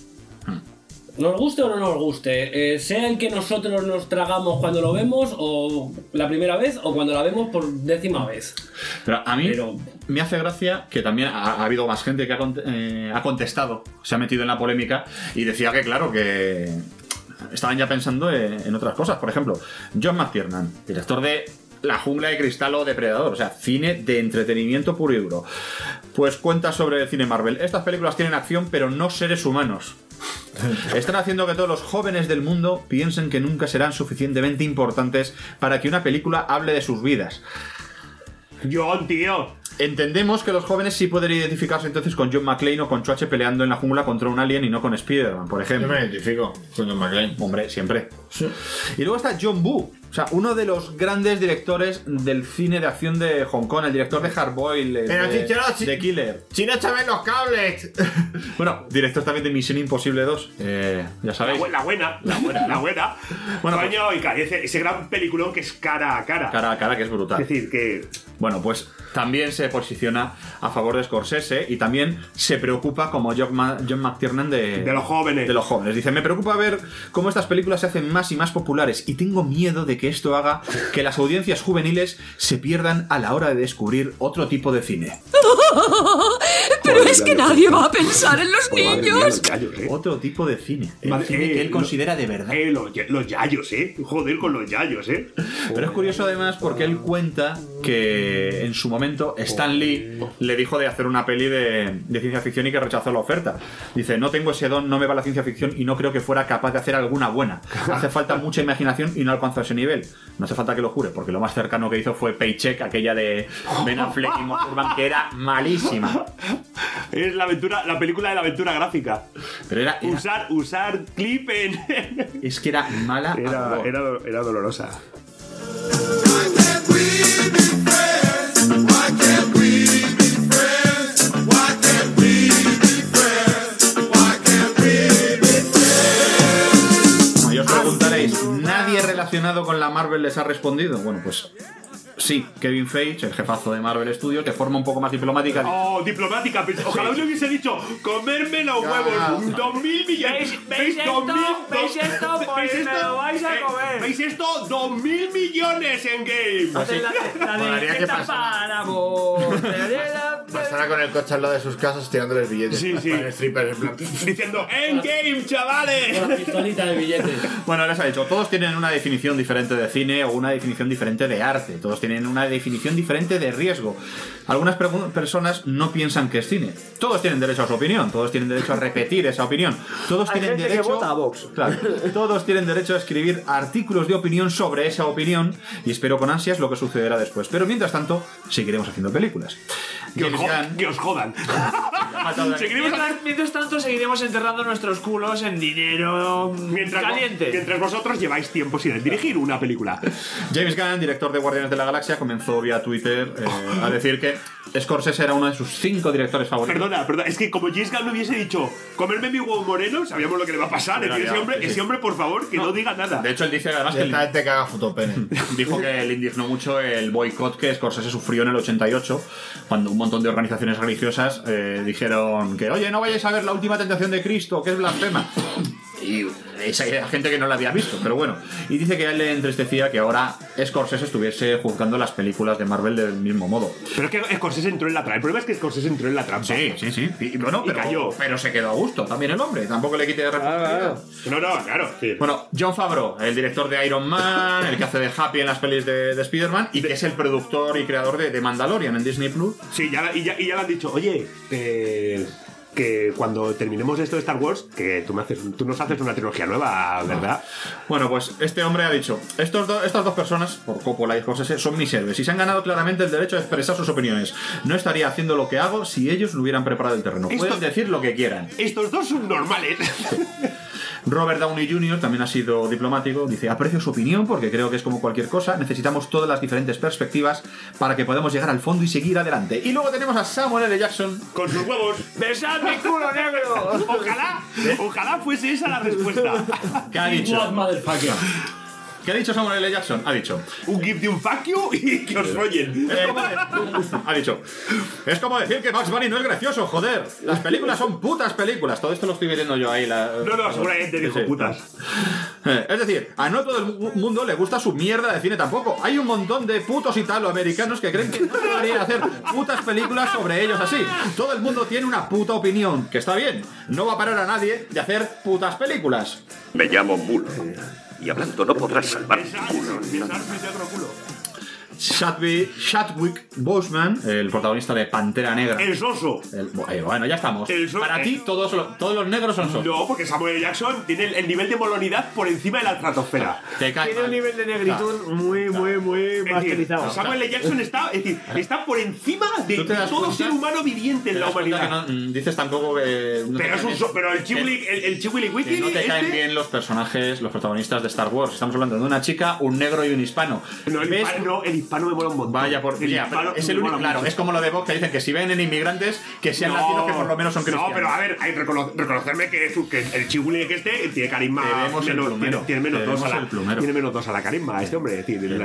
Nos guste o no nos guste, sea el que nosotros nos tragamos cuando lo vemos, o la primera vez, o cuando la vemos por 10ª vez. Pero a mí me hace gracia que también ha habido más gente que ha contestado, se ha metido en la polémica y decía que claro, que estaban ya pensando en otras cosas. Por ejemplo, John McTiernan, director de La jungla de cristal o Depredador, o sea, cine de entretenimiento puro y duro. Pues cuenta sobre el cine Marvel. Estas películas tienen acción, pero no seres humanos. Están haciendo que todos los jóvenes del mundo piensen que nunca serán suficientemente importantes para que una película hable de sus vidas. John, tío. Entendemos que los jóvenes sí pueden identificarse entonces con John McClane o con Choache peleando en la jungla contra un alien y no con Spider-Man, por ejemplo. Yo me identifico con John McClane. Hombre, siempre. Sí. Y luego está John Woo, o sea, uno de los grandes directores del cine de acción de Hong Kong, el director de Hard Boiled, de Killer. ¡Chino, échame los cables! Bueno, director también de Misión Imposible 2, ya sabéis. La buena. Bueno, coño, pues, ese gran peliculón que es cara a cara. Cara a cara, que es brutal. Es decir, que... Bueno, pues también se posiciona a favor de Scorsese y también se preocupa como John McTiernan de los jóvenes. De los jóvenes. Dice, me preocupa ver cómo estas películas se hacen más y más populares y tengo miedo de que esto haga que las audiencias juveniles se pierdan a la hora de descubrir otro tipo de cine. Pero es que nadie va a pensar en los niños. Otro tipo de cine. El cine que él considera de verdad. Los yayos, joder con los yayos, Pero es curioso además porque él cuenta que en su momento Stan Lee le dijo de hacer una peli de ciencia ficción y que rechazó la oferta. Dice, no tengo ese don, no me va la ciencia ficción y no creo que fuera capaz de hacer alguna buena. Hace falta mucha imaginación y no alcanzo ese nivel. No hace falta que lo jure, porque lo más cercano que hizo fue Paycheck, aquella de Ben Affleck y Mark Urban, que era malísima. Es la película de la aventura gráfica. Pero era usar clip en... Es que era mala. Era dolorosa. Y os preguntaréis, ¿nadie relacionado con la Marvel les ha respondido? Bueno, pues sí, Kevin Feige, el jefazo de Marvel Studios, de forma un poco más diplomática. Oh, diplomática, pero ojalá uno hubiese dicho comerme los huevos, 2.000 millones. ¿Veis esto? Pues me lo vais a comer. ¿Veis esto? 2.000 millones en game. La de que para vos. Estará con el coche al lado de sus casas tirándole billetes. Sí, sí. Con el stripper en plan. Diciendo, ¡Endgame, chavales! Con la pistolita de billetes. Bueno, les ha dicho, todos tienen una definición diferente de cine o una definición diferente de arte. Todos tienen una definición diferente de riesgo. Algunas personas no piensan que es cine. Todos tienen derecho a su opinión. Todos tienen derecho a repetir esa opinión. Todos tienen derecho... que vota a Vox. Claro, todos tienen derecho a escribir artículos de opinión sobre esa opinión y espero con ansias lo que sucederá después. Pero mientras tanto, seguiremos haciendo películas. Que os jodan. Mientras tanto, seguiremos enterrando nuestros culos en dinero caliente. Mientras vosotros lleváis tiempo sin dirigir una película. James Gunn, director de Guardianes de la Galaxia, comenzó vía Twitter a decir que Scorsese era uno de sus 5 directores favoritos. Perdona, es que como James Gunn hubiese dicho comerme mi huevo moreno, sabíamos lo que le va a pasar. Ese hombre, por favor, que no diga nada. De hecho, él dice además que te caga fotopene. Dijo que le indignó mucho el boicot que Scorsese sufrió en el 88, cuando un montón de organizaciones religiosas dijeron que, oye, no vayáis a ver La Última Tentación de Cristo, que es blasfema. Y esa gente que no la había visto, pero bueno. Y dice que a él le entristecía que ahora Scorsese estuviese juzgando las películas de Marvel del mismo modo. Pero es que Scorsese entró en la trampa. El problema es que Scorsese entró en la trampa. Sí. Y bueno, pero cayó. Pero se quedó a gusto también el hombre. Tampoco le quite de responsabilidad. No, claro. Sí. Bueno, Jon Favreau, el director de Iron Man, el que hace de Happy en las pelis de Spider-Man y que es el productor y creador de Mandalorian en Disney Plus. Sí, ya le han dicho, oye, que cuando terminemos esto de Star Wars, que tú nos haces una trilogía nueva, ¿verdad? Bueno, pues este hombre ha dicho, estas dos personas, por Coppola y Scorsese, son mis héroes y se han ganado claramente el derecho a expresar sus opiniones. No estaría haciendo lo que hago si ellos no hubieran preparado el terreno. Pueden decir lo que quieran. Estos dos son normales. Robert Downey Jr. también ha sido diplomático. Dice, aprecio su opinión porque creo que es como cualquier cosa. Necesitamos todas las diferentes perspectivas para que podamos llegar al fondo y seguir adelante. Y luego tenemos a Samuel L. Jackson con sus huevos. ¡Besad mi culo negro! Ojalá fuese esa la respuesta. ¿Qué ha dicho? ¿Qué ha dicho Samuel L. Jackson? Ha dicho un give de un fuck you y que os follen. Ha dicho, es como decir que Bugs Bunny no es gracioso, joder. Las películas son putas películas. Todo esto lo estoy viendo yo ahí. No, seguramente dijo putas. Es decir, a no todo el mundo le gusta su mierda de cine tampoco. Hay un montón de putos italoamericanos que creen que no deberían hacer putas películas sobre ellos así. Todo el mundo tiene una puta opinión, que está bien. No va a parar a nadie de hacer putas películas. Me llamo Mulo. Y hablando no podrás salvar mi culo. Chadwick Boseman, el protagonista de Pantera Negra. El soso. Bueno, ya estamos. Para ti, todos los negros son sosos. No, porque Samuel L. Jackson tiene el nivel de molonidad por encima de la estratosfera. Tiene un nivel de negritud muy masterizado. Samuel L. Jackson está por encima de todo ser humano viviente en la humanidad. Dices tampoco que... Pero el Chiwili-Wiki... No te caen bien los personajes, los protagonistas de Star Wars. Estamos hablando de una chica, un negro y un hispano. No, el hispano me mola un montón. Vaya por... es el único... Claro, es como lo de Vox, que dicen que si ven en inmigrantes, que sean latinos, que por lo menos son cristianos. No, pero a ver, hay que reconocerme que el Chiwili que tiene carisma... Tiene menos 2 a la carisma este hombre. Es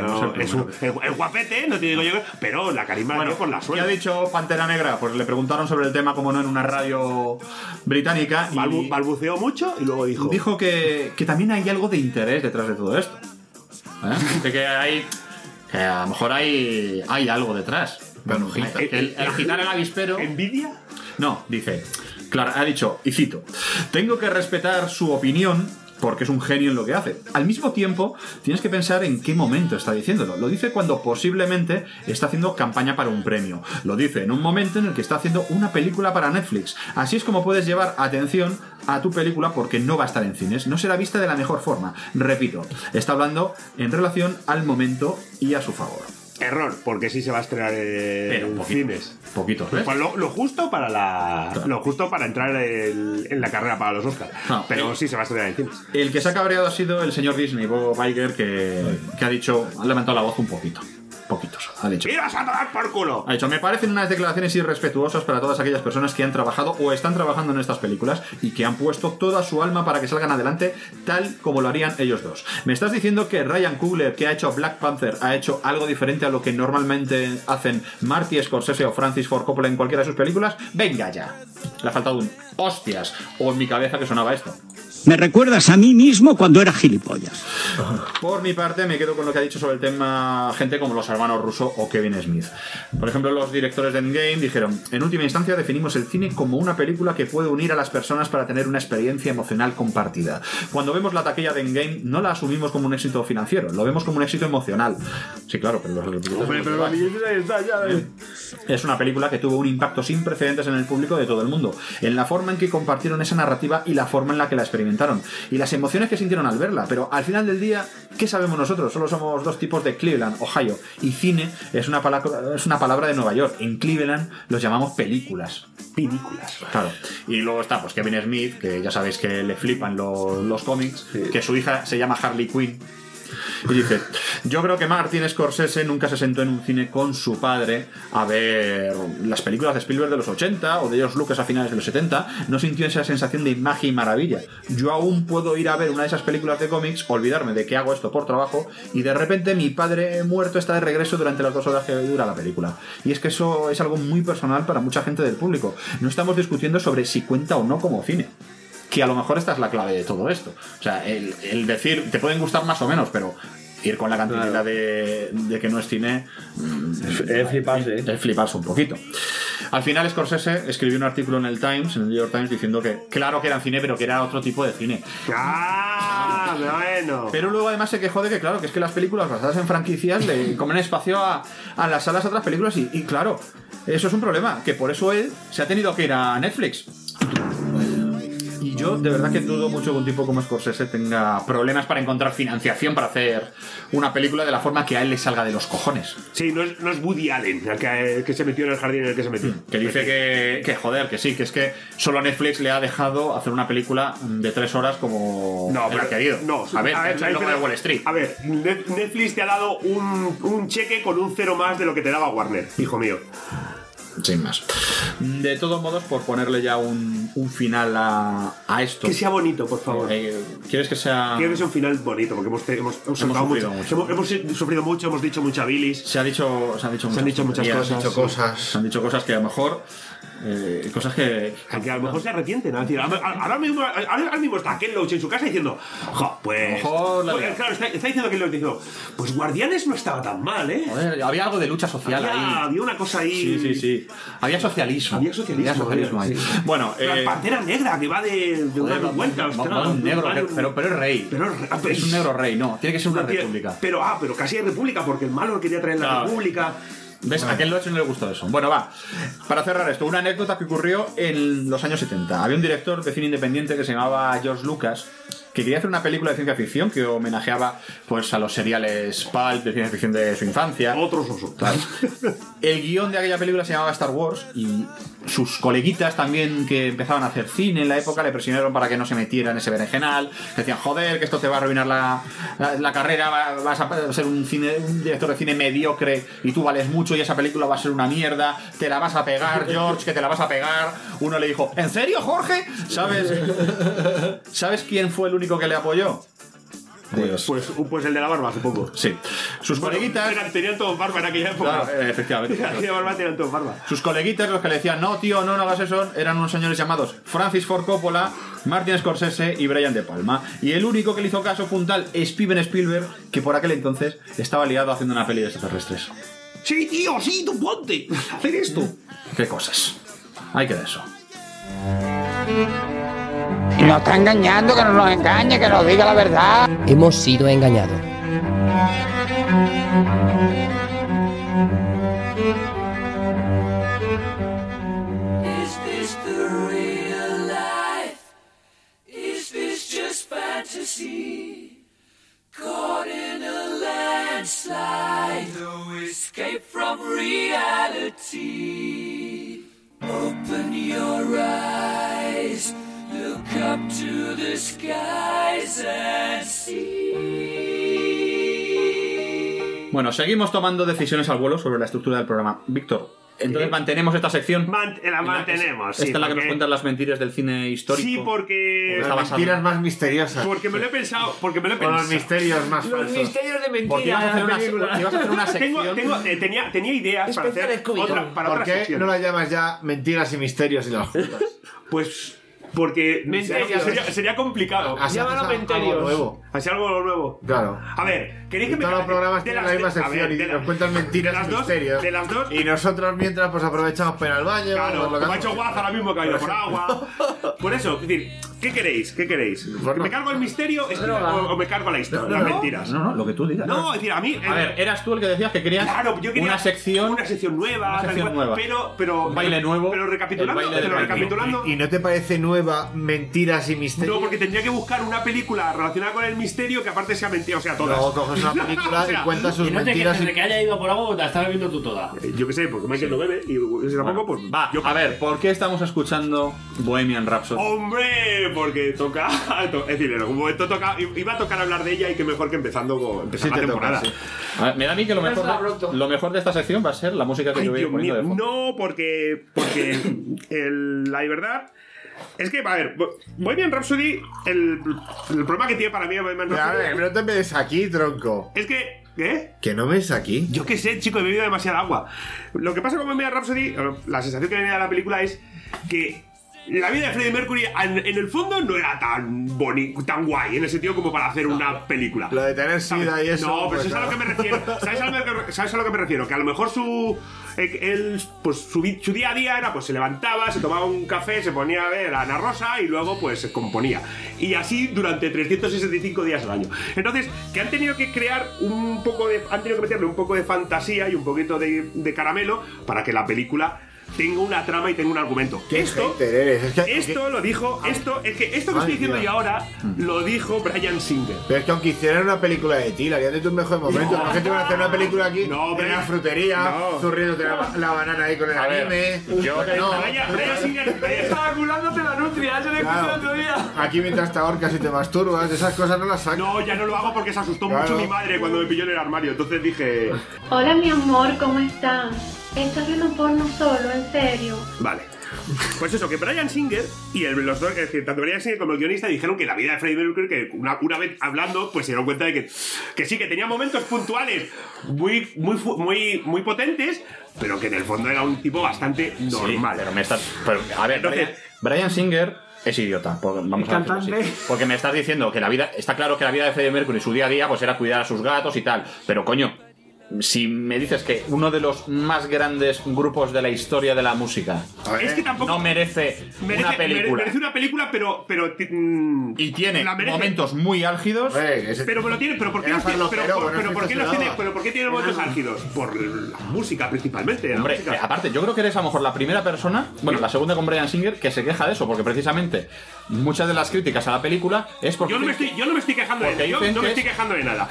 el guapete, no te digo yo, pero la carisma es por la suerte. ¿Qué ha dicho Pantera Negra? Pues le preguntaron sobre el tema, como no, en una radio británica. Balbuceó mucho y luego dijo... Dijo que también hay algo de interés detrás de todo esto. De que hay... Que a lo mejor hay algo detrás. Bueno, el agitar el avispero. ¿Envidia? No, dice. Claro, ha dicho, y cito: tengo que respetar su opinión porque es un genio en lo que hace. Al mismo tiempo, tienes que pensar en qué momento está diciéndolo. Lo dice cuando posiblemente está haciendo campaña para un premio. Lo dice en un momento en el que está haciendo una película para Netflix. Así es como puedes llevar atención a tu película porque no va a estar en cines. No será vista de la mejor forma. Repito, está hablando en relación al momento y a su favor. Error, porque sí se va a estrenar en cines. Poquito, ¿ves? Pues lo justo para lo justo para entrar en la carrera para los Oscars. No, pero sí se va a estrenar en cines. El que se ha cabreado ha sido el señor Disney, Bob Iger, que ha dicho, ha levantado la voz un poquito. Poquitos, ha dicho. ¡Iras a tomar por culo! Ha dicho, me parecen unas declaraciones irrespetuosas para todas aquellas personas que han trabajado o están trabajando en estas películas y que han puesto toda su alma para que salgan adelante tal como lo harían ellos dos. ¿Me estás diciendo que Ryan Coogler, que ha hecho Black Panther, ha hecho algo diferente a lo que normalmente hacen Marty Scorsese o Francis Ford Coppola en cualquiera de sus películas? ¡Venga ya! Le ha faltado un hostias o en mi cabeza que sonaba esto. Me recuerdas a mí mismo cuando era gilipollas. Por mi parte, me quedo con lo que ha dicho sobre el tema gente como los hermanos Russo o Kevin Smith. Por ejemplo, los directores de Endgame dijeron: en última instancia definimos el cine como una película que puede unir a las personas para tener una experiencia emocional compartida. Cuando vemos la taquilla de Endgame, no la asumimos como un éxito financiero, lo vemos como un éxito emocional. Sí, claro, pero es una película que tuvo un impacto sin precedentes en el público de todo el mundo, en la forma en que compartieron esa narrativa y la forma en la que la experimentaron, y las emociones que sintieron al verla. Pero al final del día, ¿qué sabemos nosotros? Solo somos dos tipos de Cleveland, Ohio, y cine es una palabra de Nueva York. En Cleveland los llamamos películas. Claro. Y luego está pues Kevin Smith, que ya sabéis que le flipan los cómics, sí. Que su hija se llama Harley Quinn. Y dice: yo creo que Martin Scorsese nunca se sentó en un cine con su padre a ver las películas de Spielberg de los 80 o de George Lucas a finales de los 70. No sintió esa sensación de magia y maravilla. Yo aún puedo ir a ver una de esas películas de cómics, olvidarme de que hago esto por trabajo, y de repente mi padre muerto está de regreso durante las 2 horas que dura la película. Y es que eso es algo muy personal para mucha gente del público. No estamos discutiendo sobre si cuenta o no como cine, que a lo mejor esta es la clave de todo esto. O sea, el decir, te pueden gustar más o menos, pero ir con la cantidad de que no es cine es fliparse un poquito. Al final Scorsese escribió un artículo en el Times, en el New York Times, diciendo que claro que era cine, pero que era otro tipo de cine. ¡Ah! Bueno. Pero luego además se quejó de que claro, que es que las películas basadas en franquicias le comen espacio a las salas a otras películas, y claro, eso es un problema, que por eso él se ha tenido que ir a Netflix. Y yo de verdad que dudo mucho que un tipo como Scorsese tenga problemas para encontrar financiación para hacer una película de la forma que a él le salga de los cojones. Sí, no es Woody Allen el que se metió en el jardín en el que se metió. Que dice que joder, que sí, que es que solo Netflix le ha dejado hacer una película de 3 horas como él ha querido. No, a ver, es lo de Wall Street. A ver, Netflix te ha dado un cheque con un cero más de lo que te daba Warner, hijo mío. Sin más. De todos modos, por ponerle ya un final a esto. Que sea bonito, por favor. ¿Quieres que sea...? Quiero que sea un final bonito, porque hemos sufrido mucho. Hemos sufrido mucho, hemos dicho mucha bilis. Se han dicho muchas cosas. Se han dicho cosas que a lo mejor... cosas que a lo mejor se arrepienten. Es decir, ahora mismo está Ken Loach en su casa diciendo: pues claro, está diciendo Ken Loach, diciendo: pues Guardianes no estaba tan mal, ¿eh? Joder, había algo de lucha social ahí. Había una cosa ahí. Sí. Había socialismo ahí. Sí. Bueno, la Pantera Negra que va de una vuelta. Un negro, pero es rey. Es un negro rey, no. Tiene que ser una república. Pero casi es república, porque el malo quería traer la república. ¿Ves? A Ken Loach no le gustó eso. Bueno, va. Para cerrar esto, una anécdota que ocurrió en los años 70. Había un director de cine independiente que se llamaba George Lucas, que quería hacer una película de ciencia ficción que homenajeaba pues a los seriales pulp de ciencia ficción de su infancia. Otros osos. El guión de aquella película se llamaba Star Wars, y sus coleguitas también, que empezaban a hacer cine en la época, le presionaron para que no se metiera en ese berenjenal. Decían: joder, que esto te va a arruinar la carrera, vas a ser un director de cine mediocre y tú vales mucho y esa película va a ser una mierda, te la vas a pegar, George, que te la vas a pegar. Uno le dijo: ¿en serio, Jorge? ¿Sabes quién fue el único que le apoyó? Pues el de la barba, supongo. Sí. Sus coleguitas... Tenían todos barba en aquella época. Claro, efectivamente. Tenían todos barba. Sus coleguitas, los que le decían: no, tío, no hagas eso, eran unos señores llamados Francis Ford Coppola, Martin Scorsese y Brian De Palma. Y el único que le hizo caso fue un tal Steven Spielberg, que por aquel entonces estaba liado haciendo una peli de extraterrestres. Sí, tío, sí, tú ponte a hacer esto. Qué cosas. Hay que de eso. Nos está engañando, que no nos engañe, que nos diga la verdad. Hemos sido engañados. Is this the real life? Is this just fantasy? Caught in a landslide, no escape from reality. Open your eyes. Look up to the skies and see. Bueno, seguimos tomando decisiones al vuelo sobre la estructura del programa. Víctor, entonces mantenemos esta sección. La mantenemos, sí. Esta es la que nos cuentan las mentiras del cine histórico. Sí, porque las mentiras más misteriosas. Porque me lo he pensado. Con los misterios más falsos. Los misterios de mentira. Porque ibas a hacer una sección. Tenía ideas para hacer otra ¿Por qué sección? no la llamas ya Mentiras y Misterios y las juntas? Pues Porque sería complicado. Llámalo Menterios. Así algo nuevo. Claro. A ver, ¿queréis que me todos los programas tienen la misma sección y nos cuentan mentiras y misterios? De las dos. Y nosotros mientras pues aprovechamos para ir al baño. Claro, como ha hecho Guaz ahora mismo que ha ido por agua. Por eso, es decir, ¿qué queréis? ¿Me cargo el misterio o me cargo la historia? Las mentiras. No, lo que tú digas. No, es decir, a mí. A ver, eras tú el que decías que querías una sección nueva. Pero un baile nuevo. Pero recapitulando. ¿Y no te parece nueva mentiras y misterios? No, porque tendría que buscar una película relacionada con el misterio que aparte sea mentira, o sea, todas. No, coges una película y cuentas sus mentiras. Y no te quejes de que haya ido por agua o te la estás bebiendo tú toda. Yo qué sé, porque Michael no bebe y si tampoco, pues. Va, a ver, ¿por qué estamos escuchando Bohemian Rhapsody? ¡Hombre! Porque toca. Es decir, en algún momento iba a tocar hablar de ella y que mejor que empezando la temporada. Sí. A ver, me da a mí que lo mejor de esta sección va a ser la música que yo voy poniendo de fondo. No, porque la verdad. Es que, a ver, Bohemian Rhapsody, el problema que tiene para mí Bohemian Rhapsody. A ver, no te metes aquí, tronco. Es que. ¿Qué? ¿Que no ves aquí? Yo qué sé, chico, he bebido demasiada agua. Lo que pasa con Bohemian Rhapsody, la sensación que me da de la película es que la vida de Freddie Mercury en el fondo no era tan bonito, tan guay, en el sentido como para hacer una película. Lo de tener sida y eso. No, pero eso es a lo que me refiero. ¿Sabes a lo que me refiero? Que a lo mejor su día a día era, pues se levantaba, se tomaba un café, se ponía a ver a Ana Rosa y luego pues se componía. Y así durante 365 días al año. Entonces, que han tenido que crear han tenido que meterle un poco de fantasía y un poquito de caramelo para que la película tengo una trama y tengo un argumento. Esto lo dijo. Esto que estoy diciendo yo ahora lo dijo Bryan Singer. Pero es que aunque hicieran una película de ti, la harían de tus mejores momentos. La gente va a hacer una película aquí en la frutería, zurriéndote la banana ahí con el anime. Bryan Singer estaba culándote la nutria, se le escuchó el otro día. Aquí mientras te ahorcas y te masturbas, esas cosas no las sacas. No, ya no lo hago porque se asustó mucho mi madre cuando me pilló en el armario. Entonces dije: hola, mi amor, ¿cómo estás? ¿Estás viendo porno solo? ¿En serio? Vale. Pues eso, que Bryan Singer y los dos, es decir, tanto Bryan Singer como el guionista dijeron que la vida de Freddie Mercury, que una vez hablando, pues se dieron cuenta de que sí, que tenía momentos puntuales muy potentes, pero que en el fondo era un tipo bastante normal. Sí, pero a ver, entonces, Bryan Singer es idiota, vamos a decirlo así. Porque me estás diciendo que está claro que la vida de Freddie Mercury, su día a día, pues era cuidar a sus gatos y tal, pero coño, si me dices que uno de los más grandes grupos de la historia de la música es que tampoco no merece una película. Merece una película, pero y tiene momentos muy álgidos. Pero ¿por qué tiene momentos álgidos? Por la música principalmente. Hombre, aparte, yo creo que eres a lo mejor la primera persona, bueno, la segunda con Bryan Singer, que se queja de eso, porque precisamente muchas de las críticas a la película es porque yo no me estoy quejando de nada.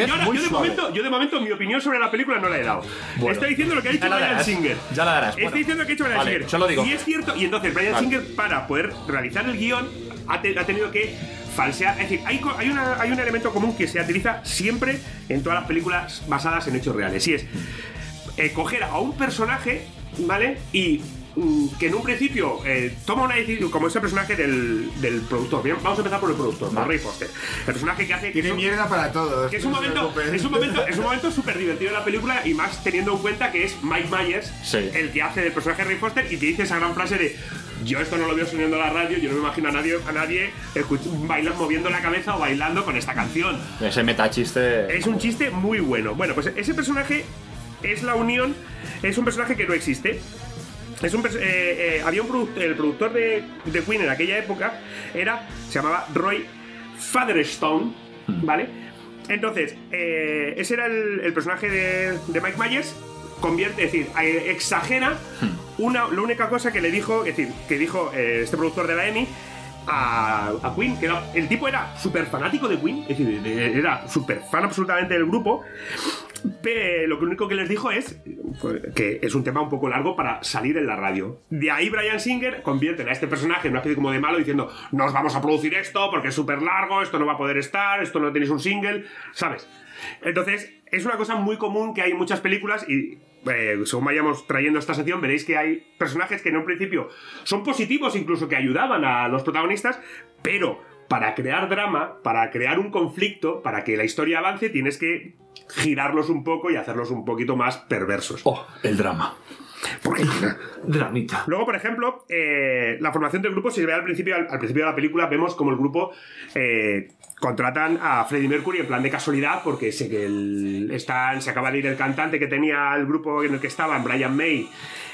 Yo de momento mi opinión sobre la película no la he dado. Estoy diciendo lo que ha dicho Bryan Singer. Ya la darás. Estoy diciendo lo que ha dicho Bryan Singer. Yo lo digo. Y es cierto, y entonces Bryan Singer, para poder realizar el guión, ha tenido que falsear. Es decir, hay un elemento común que se utiliza siempre en todas las películas basadas en hechos reales. Y es coger a un personaje, ¿vale? Y que en un principio toma una decisión, como ese personaje del productor. Bien, vamos a empezar por el productor, por Ray Foster. El personaje que hace tiene mierda para todos. Que es un momento súper divertido de la película, y más teniendo en cuenta que es Mike Myers el que hace del personaje de Ray Foster y que dice esa gran frase de: yo esto no lo veo sonando a la radio, yo no me imagino a nadie moviendo la cabeza o bailando con esta canción. Ese metachiste es un chiste muy bueno. Bueno, pues ese personaje es la unión, es un personaje que no existe. Había el productor de Queen en aquella época se llamaba Roy Fatherstone, ¿vale? Entonces, ese era el personaje de Mike Myers. Exagera la única cosa que le dijo, que dijo este productor de la EMI a Queen, que el tipo era súper fanático de Queen, es decir, era súper fan absolutamente del grupo, pero lo único que les dijo es que es un tema un poco largo para salir en la radio. De ahí Bryan Singer convierte a este personaje en una especie como de malo, diciendo: no os vamos a producir esto porque es súper largo, esto no va a poder estar, esto no tenéis un single, ¿sabes? Entonces, es una cosa muy común que hay en muchas películas, y según vayamos trayendo esta sección veréis que hay personajes que en un principio son positivos, incluso que ayudaban a los protagonistas, pero para crear drama, para crear un conflicto, para que la historia avance, tienes que girarlos un poco y hacerlos un poquito más perversos. Oh, el drama. Porque dramita. Luego, por ejemplo, la formación del grupo, si se ve al principio de la película, vemos como el grupo contratan a Freddie Mercury en plan de casualidad, porque sé que se acaba de ir el cantante que tenía el grupo en el que estaban, Brian May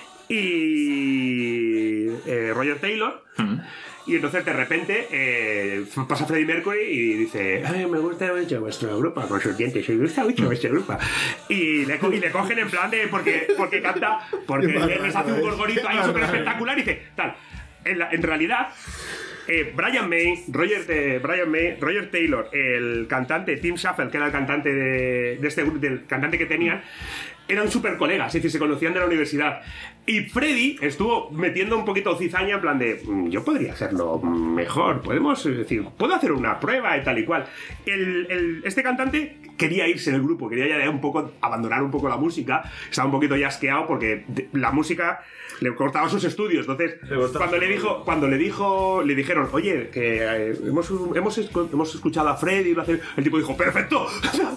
y Roger Taylor. Y entonces de repente pasa Freddie Mercury y dice: me gusta mucho vuestro grupo, con sus dientes, me gusta mucho vuestro grupo. Y le cogen en plan de porque canta, porque les hace un gorgorito ahí súper espectacular y dice tal. En realidad, Brian May, Roger Taylor, el cantante Tim Schafer, que era el cantante de este grupo, del cantante que tenían, eran súper colegas, es decir, se conocían de la universidad. Y Freddie estuvo metiendo un poquito cizaña en plan de: yo podría hacerlo mejor, puedo hacer una prueba y tal y cual. Este cantante quería irse del grupo, quería ya abandonar un poco la música, estaba un poquito ya asqueado porque la música le cortaba sus estudios. Entonces, cuando le dijeron: oye, que hemos escuchado a Freddie, el tipo dijo: perfecto,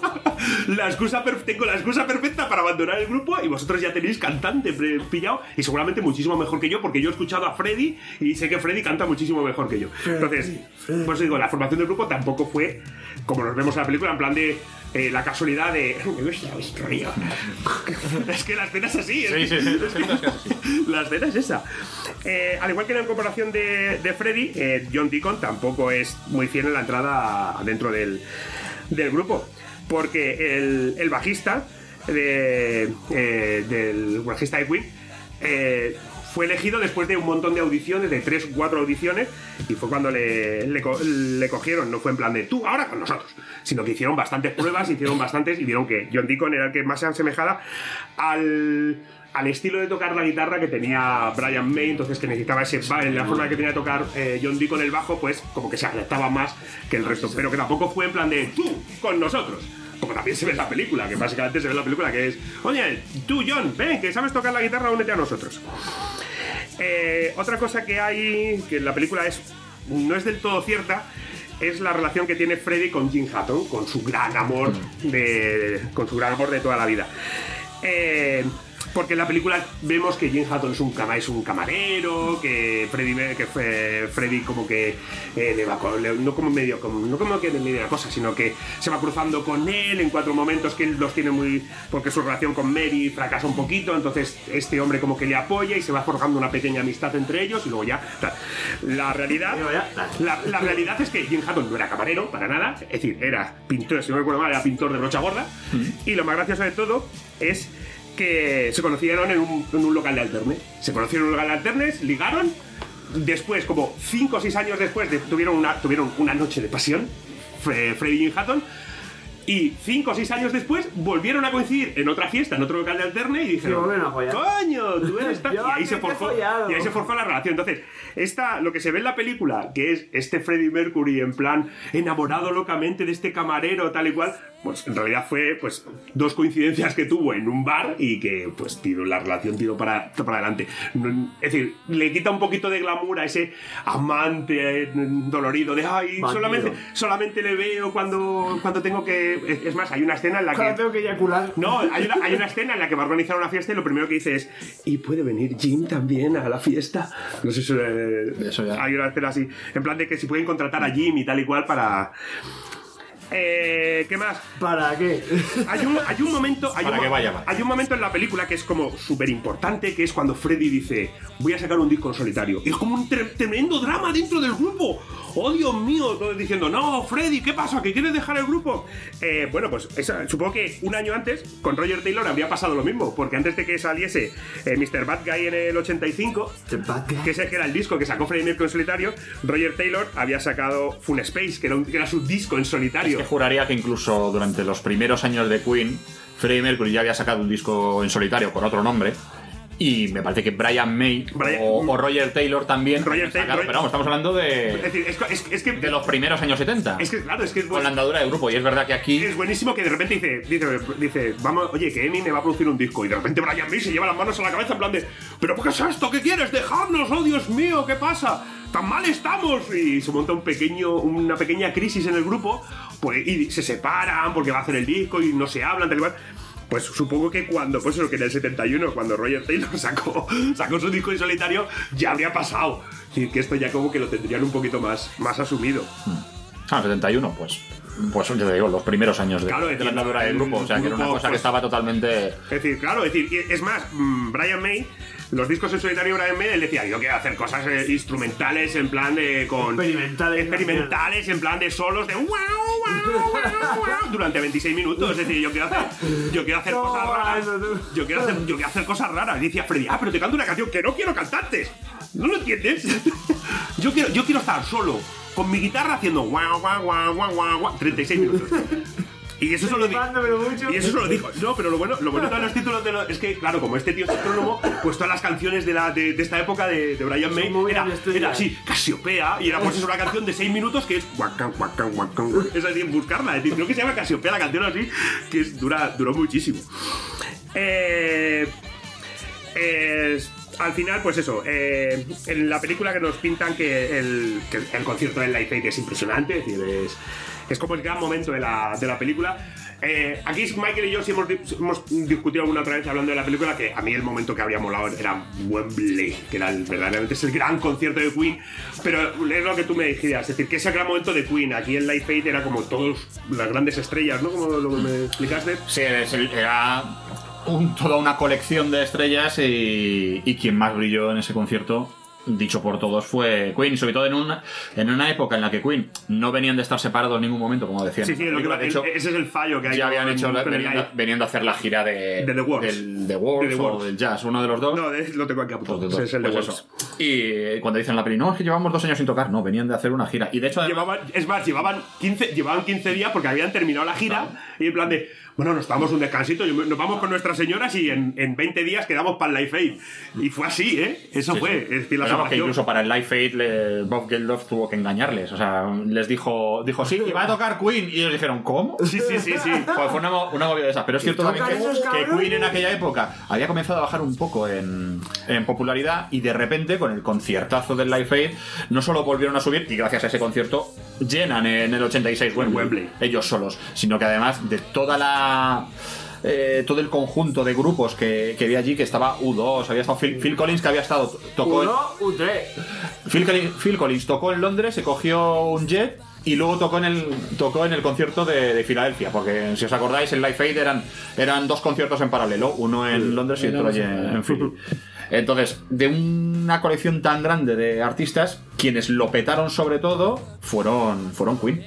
tengo la excusa perfecta para abandonar el grupo y vosotros ya tenéis cantante pillado, y seguramente muchísimo mejor que yo, porque yo he escuchado a Freddie y sé que Freddie canta muchísimo mejor que yo. Entonces, pues digo, la formación del grupo tampoco fue como nos vemos en la película, en plan de la casualidad de: me gusta vuestro rollo. Es que la escena es así. La escena es esa. Al igual que en la comparación de Freddie, John Deacon tampoco es muy fiel en la entrada dentro del grupo, porque el bajista del bajista de Queen fue elegido después de un montón de audiciones, de 3 o 4 audiciones, y fue cuando le cogieron. No fue en plan de: tú ahora con nosotros, sino que hicieron bastantes pruebas, y vieron que John Deacon era el que más se asemejaba al estilo de tocar la guitarra que tenía Brian May. Entonces, que necesitaba la forma que tenía de tocar John Deacon el bajo, pues como que se adaptaba más que el resto, pero que tampoco fue en plan de: tú con nosotros. Como también se ve en la película, que básicamente se ve en la película, que es: oye, tú John, ven, que sabes tocar la guitarra, únete a nosotros. Otra cosa que hay, que en la película no es del todo cierta, es la relación que tiene Freddie con Jim Hutton, con su gran amor de toda la vida. Porque en la película vemos que Jim Hutton es un camarero, que Freddie como que no como que de media cosa, sino que se va cruzando con él en 4 momentos, que él los tiene porque su relación con Mary fracasa un poquito. Entonces este hombre como que le apoya y se va forjando una pequeña amistad entre ellos, y luego ya la realidad es que Jim Hutton no era camarero para nada, es decir, era pintor, si no recuerdo mal, era pintor de brocha gorda. Y lo más gracioso de todo es que se conocieron en un local de alterne. Se conocieron en un local de alternes, ligaron. Después, como 5 o 6 años después, tuvieron una noche de pasión, Freddie y Jim Hutton. Y 5 o 6 años después volvieron a coincidir en otra fiesta, en otro local de alterne, y dijeron: ¡coño! Tú eres tan... Y ahí se forjó la relación. Entonces, lo que se ve en la película, que es este Freddie Mercury en plan enamorado locamente de este camarero, tal y cual, pues en realidad fue pues 2 coincidencias que tuvo en un bar, y que pues la relación tiró para adelante. Es decir, le quita un poquito de glamour a ese amante dolorido de: ay, solamente le veo cuando tengo que... Es más, hay una escena en la que... tengo que eyacular. No, hay una escena en la que va a organizar una fiesta, y lo primero que dice es: ¿y puede venir Jim también a la fiesta? No sé si eso ya. Hay una escena así, en plan de que si pueden contratar a Jim y tal y cual para... ¿Qué más? ¿Para qué? Hay un momento en la película que es como súper importante, que es cuando Freddie dice: voy a sacar un disco en solitario. Y es como un tremendo drama dentro del grupo. ¡Oh, Dios mío! Todos diciendo: no, Freddie, ¿qué pasa? ¿Que quieres dejar el grupo? Bueno, pues supongo que un año antes con Roger Taylor habría pasado lo mismo, porque antes de que saliese Mr. Bad Guy en el 85, que era el disco que sacó Freddie Mercury en solitario, Roger Taylor había sacado Full Space, que era su disco en solitario. Es que juraría que incluso durante los primeros años de Queen, Freddie Mercury ya había sacado un disco en solitario con otro nombre. Y me parece que Brian May o Roger Taylor también. Pero vamos, estamos hablando de. Es decir, es que de los primeros años 70. Es que, claro, es que. Con la andadura del grupo. Y es verdad que aquí. Es buenísimo que de repente dice: vamos, oye, que Emi me va a producir un disco. Y de repente Brian May se lleva las manos a la cabeza en plan de: ¿pero qué es esto? ¿Qué quieres? ¡Dejadnos! ¡Oh, Dios mío! ¿Qué pasa? ¡Tan mal estamos! Y se monta una pequeña crisis en el grupo. Pues, y se separan porque va a hacer el disco y no se hablan, tal y cual. Pues supongo que cuando, pues eso, que en el 71, cuando Roger Taylor sacó su disco en solitario, ya habría pasado. Es decir, que esto ya como que lo tendrían un poquito más asumido. 71, pues yo te digo, los primeros años de la andadura del grupo. O sea, que era una cosa que estaba totalmente... Es decir, claro, es más, Brian May, los discos en solitario de Brian May, él decía, yo quiero hacer cosas instrumentales en plan de... experimentales, en plan de solos de... durante 26 minutos. Es decir, yo quiero hacer cosas raras. Yo quiero hacer cosas raras. Y decía Freddy, pero te canto una canción que no quiero cantantes. ¿No lo entiendes? Yo quiero estar solo con mi guitarra haciendo guau, guau, guau, guau, guau, guau, 36 minutos. Y eso solo dijo. No, pero lo bueno de los títulos es que, claro, como este tío es astrónomo, pues todas las canciones de esta época de Brian May era así, Casiopea, y era pues es una canción de 6 minutos que es guacan, guacan, guacan. Es así, en buscarla. Es decir, creo que se llama Casiopea la canción así, que duró muchísimo. Al final, pues eso, en la película que nos pintan que el concierto del Live Aid es impresionante, es decir, es como el gran momento de la película. Aquí Michael y yo sí hemos discutido alguna otra vez hablando de la película, que a mí el momento que habría molado era Wembley, que era verdaderamente es el gran concierto de Queen, pero es lo que tú me dijiste, es decir, que ese gran momento de Queen, aquí en Live Aid era como todas las grandes estrellas, ¿no? Como lo que me explicaste. Sí, era toda una colección de estrellas y quien más brilló en ese concierto, dicho por todos, fue Queen, y sobre todo en una época en la que Queen no venían de estar separados en ningún momento, como decían. Sí, de hecho, ese es el fallo que hay. Ya habían hecho veniendo a hacer la gira de The Works o del Jazz, uno de los dos. No, lo tengo aquí apuntado. Es el The Works. Y cuando dicen la peli, no, es que llevamos 2 años sin tocar, no, venían de hacer una gira. Y de hecho, llevaban 15 días porque habían terminado la gira, y en plan de, bueno, nos tomamos un descansito, nos vamos con nuestras señoras y en 20 días quedamos para el Live Aid. Y fue así, ¿eh? Eso sí, fue. Sí. Es decir, que incluso para el Live Aid Bob Geldof tuvo que engañarles. O sea, les dijo sí, y va a tocar Queen. Y ellos dijeron, ¿cómo? Sí. Fue una movida de esas. Pero es cierto también que Queen en aquella época había comenzado a bajar un poco en popularidad, y de repente, con el conciertazo del Live Aid, no solo volvieron a subir, y gracias a ese concierto llenan en el 86 Wembley, ellos solos, sino que además de todo el conjunto de grupos que había allí, que estaba U2, había estado Phil Collins, que había estado Phil Collins tocó en Londres, se cogió un jet y luego tocó en el concierto de Filadelfia, porque si os acordáis, en Live Aid eran 2 conciertos en paralelo, uno en Londres y otro allí en Philly. Entonces, de una colección tan grande de artistas, quienes lo petaron sobre todo fueron Queen.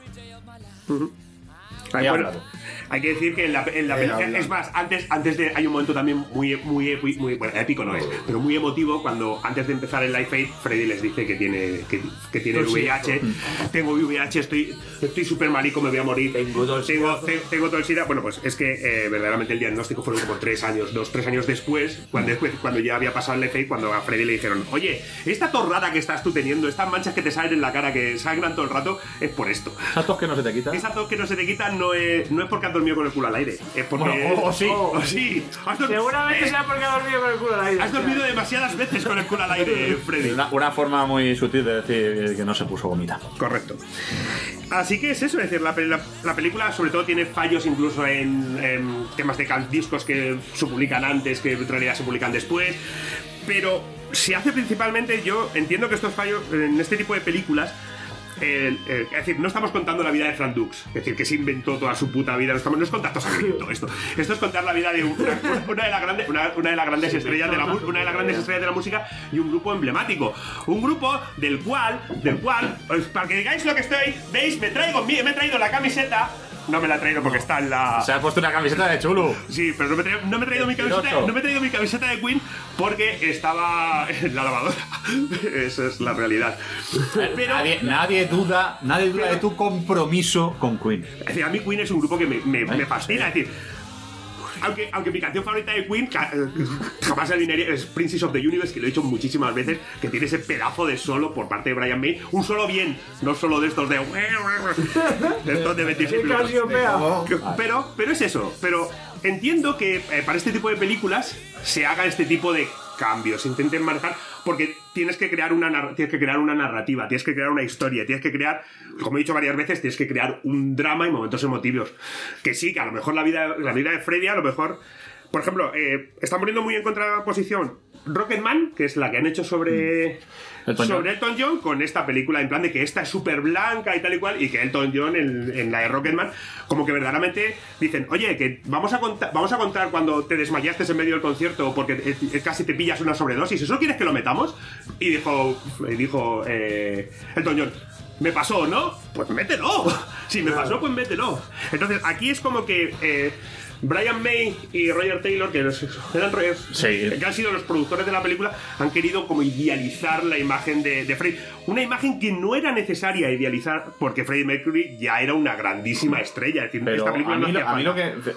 Hay que decir que en la película, es más, antes de, hay un momento también muy bueno, épico no es, pero muy emotivo, cuando antes de empezar el Live Aid, Freddy les dice que tiene el VIH. Tengo VIH, estoy súper marico, me voy a morir. Tengo todo el SIDA. Bueno, pues es que verdaderamente el diagnóstico fueron como 3 años después, cuando ya había pasado el Live Aid, cuando a Freddy le dijeron, oye, esta torrada que estás tú teniendo, estas manchas que te salen en la cara, que sangran todo el rato, es por esto. Esa tos que no se te quita. Esa tos que no se te quita no es porque has dormido con el culo al aire. Es porque... Bueno, o sí. Seguramente sea porque has dormido con el culo al aire. Has dormido demasiadas veces con el culo al aire, Freddy. Una forma muy sutil de decir que no se puso gomita. Correcto. Así que es eso, es decir, la película sobre todo tiene fallos incluso en temas de discos que se publican antes, que en realidad se publican después, pero se hace principalmente, yo entiendo que estos fallos en este tipo de películas, es decir, no estamos contando la vida de Frank Dux, es decir, que se inventó toda su puta vida, no es contar todo sangriento esto es contar la vida de una de las grandes estrellas de la música y un grupo emblemático, un grupo del cual pues, para que digáis lo que estoy, veis, me he traído la camiseta. No me la he traído porque está en la... Se ha puesto una camiseta de Chulu. Sí, pero no me he traído mi camiseta de Queen porque estaba en la lavadora. Esa es la realidad. Pero nadie duda de tu compromiso con Queen. Es decir, a mí Queen es un grupo que me fascina. Es decir, aunque mi canción favorita de Queen jamás adivinaría, es Princess of the Universe, que lo he dicho muchísimas veces, que tiene ese pedazo de solo por parte de Brian May, un solo bien, no solo de estos de estos de 26 minutos. Pero es eso, pero entiendo que para este tipo de películas se haga este tipo de cambios, intenten manejar, porque tienes que crear una narrativa, tienes que crear una historia, tienes que crear, como he dicho varias veces, tienes que crear un drama y momentos emotivos. Que sí, que a lo mejor la vida de Freddy, a lo mejor, por ejemplo, están poniendo muy en contraposición Rocketman, que es la que han hecho sobre Elton John, con esta película, en plan de que esta es súper blanca y tal y cual, y que Elton John en la de Rocketman, como que verdaderamente dicen, oye, que vamos a contar cuando te desmayaste en medio del concierto porque casi te pillas una sobredosis, ¿eso quieres que lo metamos? Y dijo Elton John, me pasó, ¿no? Pues mételo. Si me pasó, pues mételo. Entonces, aquí es como que Brian May y Roger Taylor, que han sido los productores de la película, han querido como idealizar la imagen de Freddy. Una imagen que no era necesaria idealizar, porque Freddie Mercury ya era una grandísima estrella. Es decir, pero esta película a mí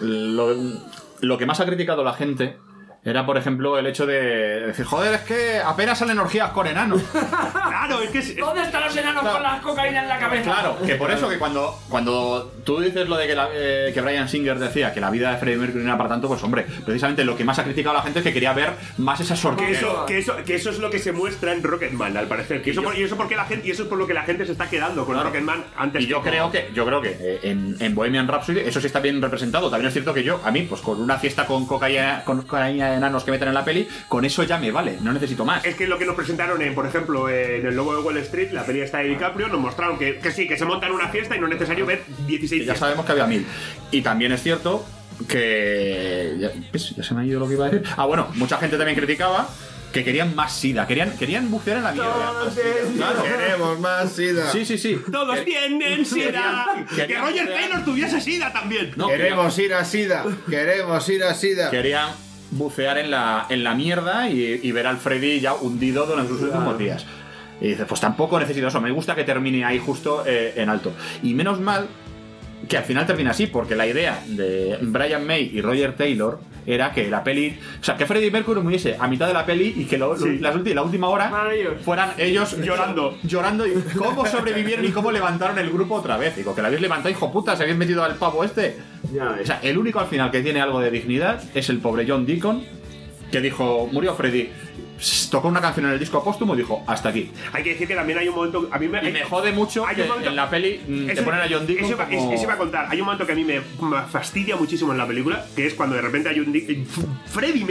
lo que más ha criticado la gente era, por ejemplo, el hecho de decir, joder, es que apenas salen orgías con enanos. Claro, es que... ¿Dónde están los enanos con la cocaína en la cabeza? Claro, que por eso que cuando tú dices lo de que Bryan Singer decía que la vida de Freddie Mercury no era para tanto, pues hombre, precisamente lo que más ha criticado a la gente es que quería ver más esas orgías. Que eso es lo que se muestra en Rocketman, al parecer. Y eso es por lo que la gente se está quedando con Rocketman antes. Y yo creo que en Bohemian Rhapsody eso sí está bien representado. También es cierto que a mí, pues con una fiesta con cocaína de enanos que meten en la peli, con eso ya me vale, no necesito más. Es que lo que nos presentaron por ejemplo, en El Lobo de Wall Street, la peli esta de DiCaprio, nos mostraron que sí, que se monta en una fiesta y no es necesario ver 16 ya sabemos que había 1000. Y también es cierto que ya se me ha ido lo que iba a decir. Bueno, mucha gente también criticaba que querían más sida, querían bucear en la mierda. Claro. Queremos más sida. Sí. Todos tienen sida. Que Roger Taylor tuviese sida también. No, queremos ir a sida. Querían bucear en la mierda y ver al Freddy ya hundido durante sus últimos días. Y dices, pues tampoco necesito eso, me gusta que termine ahí justo en alto. Y menos mal que al final termina así, porque la idea de Brian May y Roger Taylor era que la peli, o sea, que Freddie Mercury muriese a mitad de la peli y que la última hora fueran ellos llorando y cómo sobrevivieron y cómo levantaron el grupo otra vez. Digo, que la habéis levantado, hijo puta, se habéis metido al pavo este. O sea, el único al final que tiene algo de dignidad es el pobre John Deacon, que dijo, murió Freddie. Tocó una canción en el disco póstumo y dijo, hasta aquí. Hay que decir que también hay un momento... me jode mucho que en la peli te ponen a John Deacon eso iba a contar. Hay un momento que a mí me fastidia muchísimo en la película, que es cuando de repente hay Freddie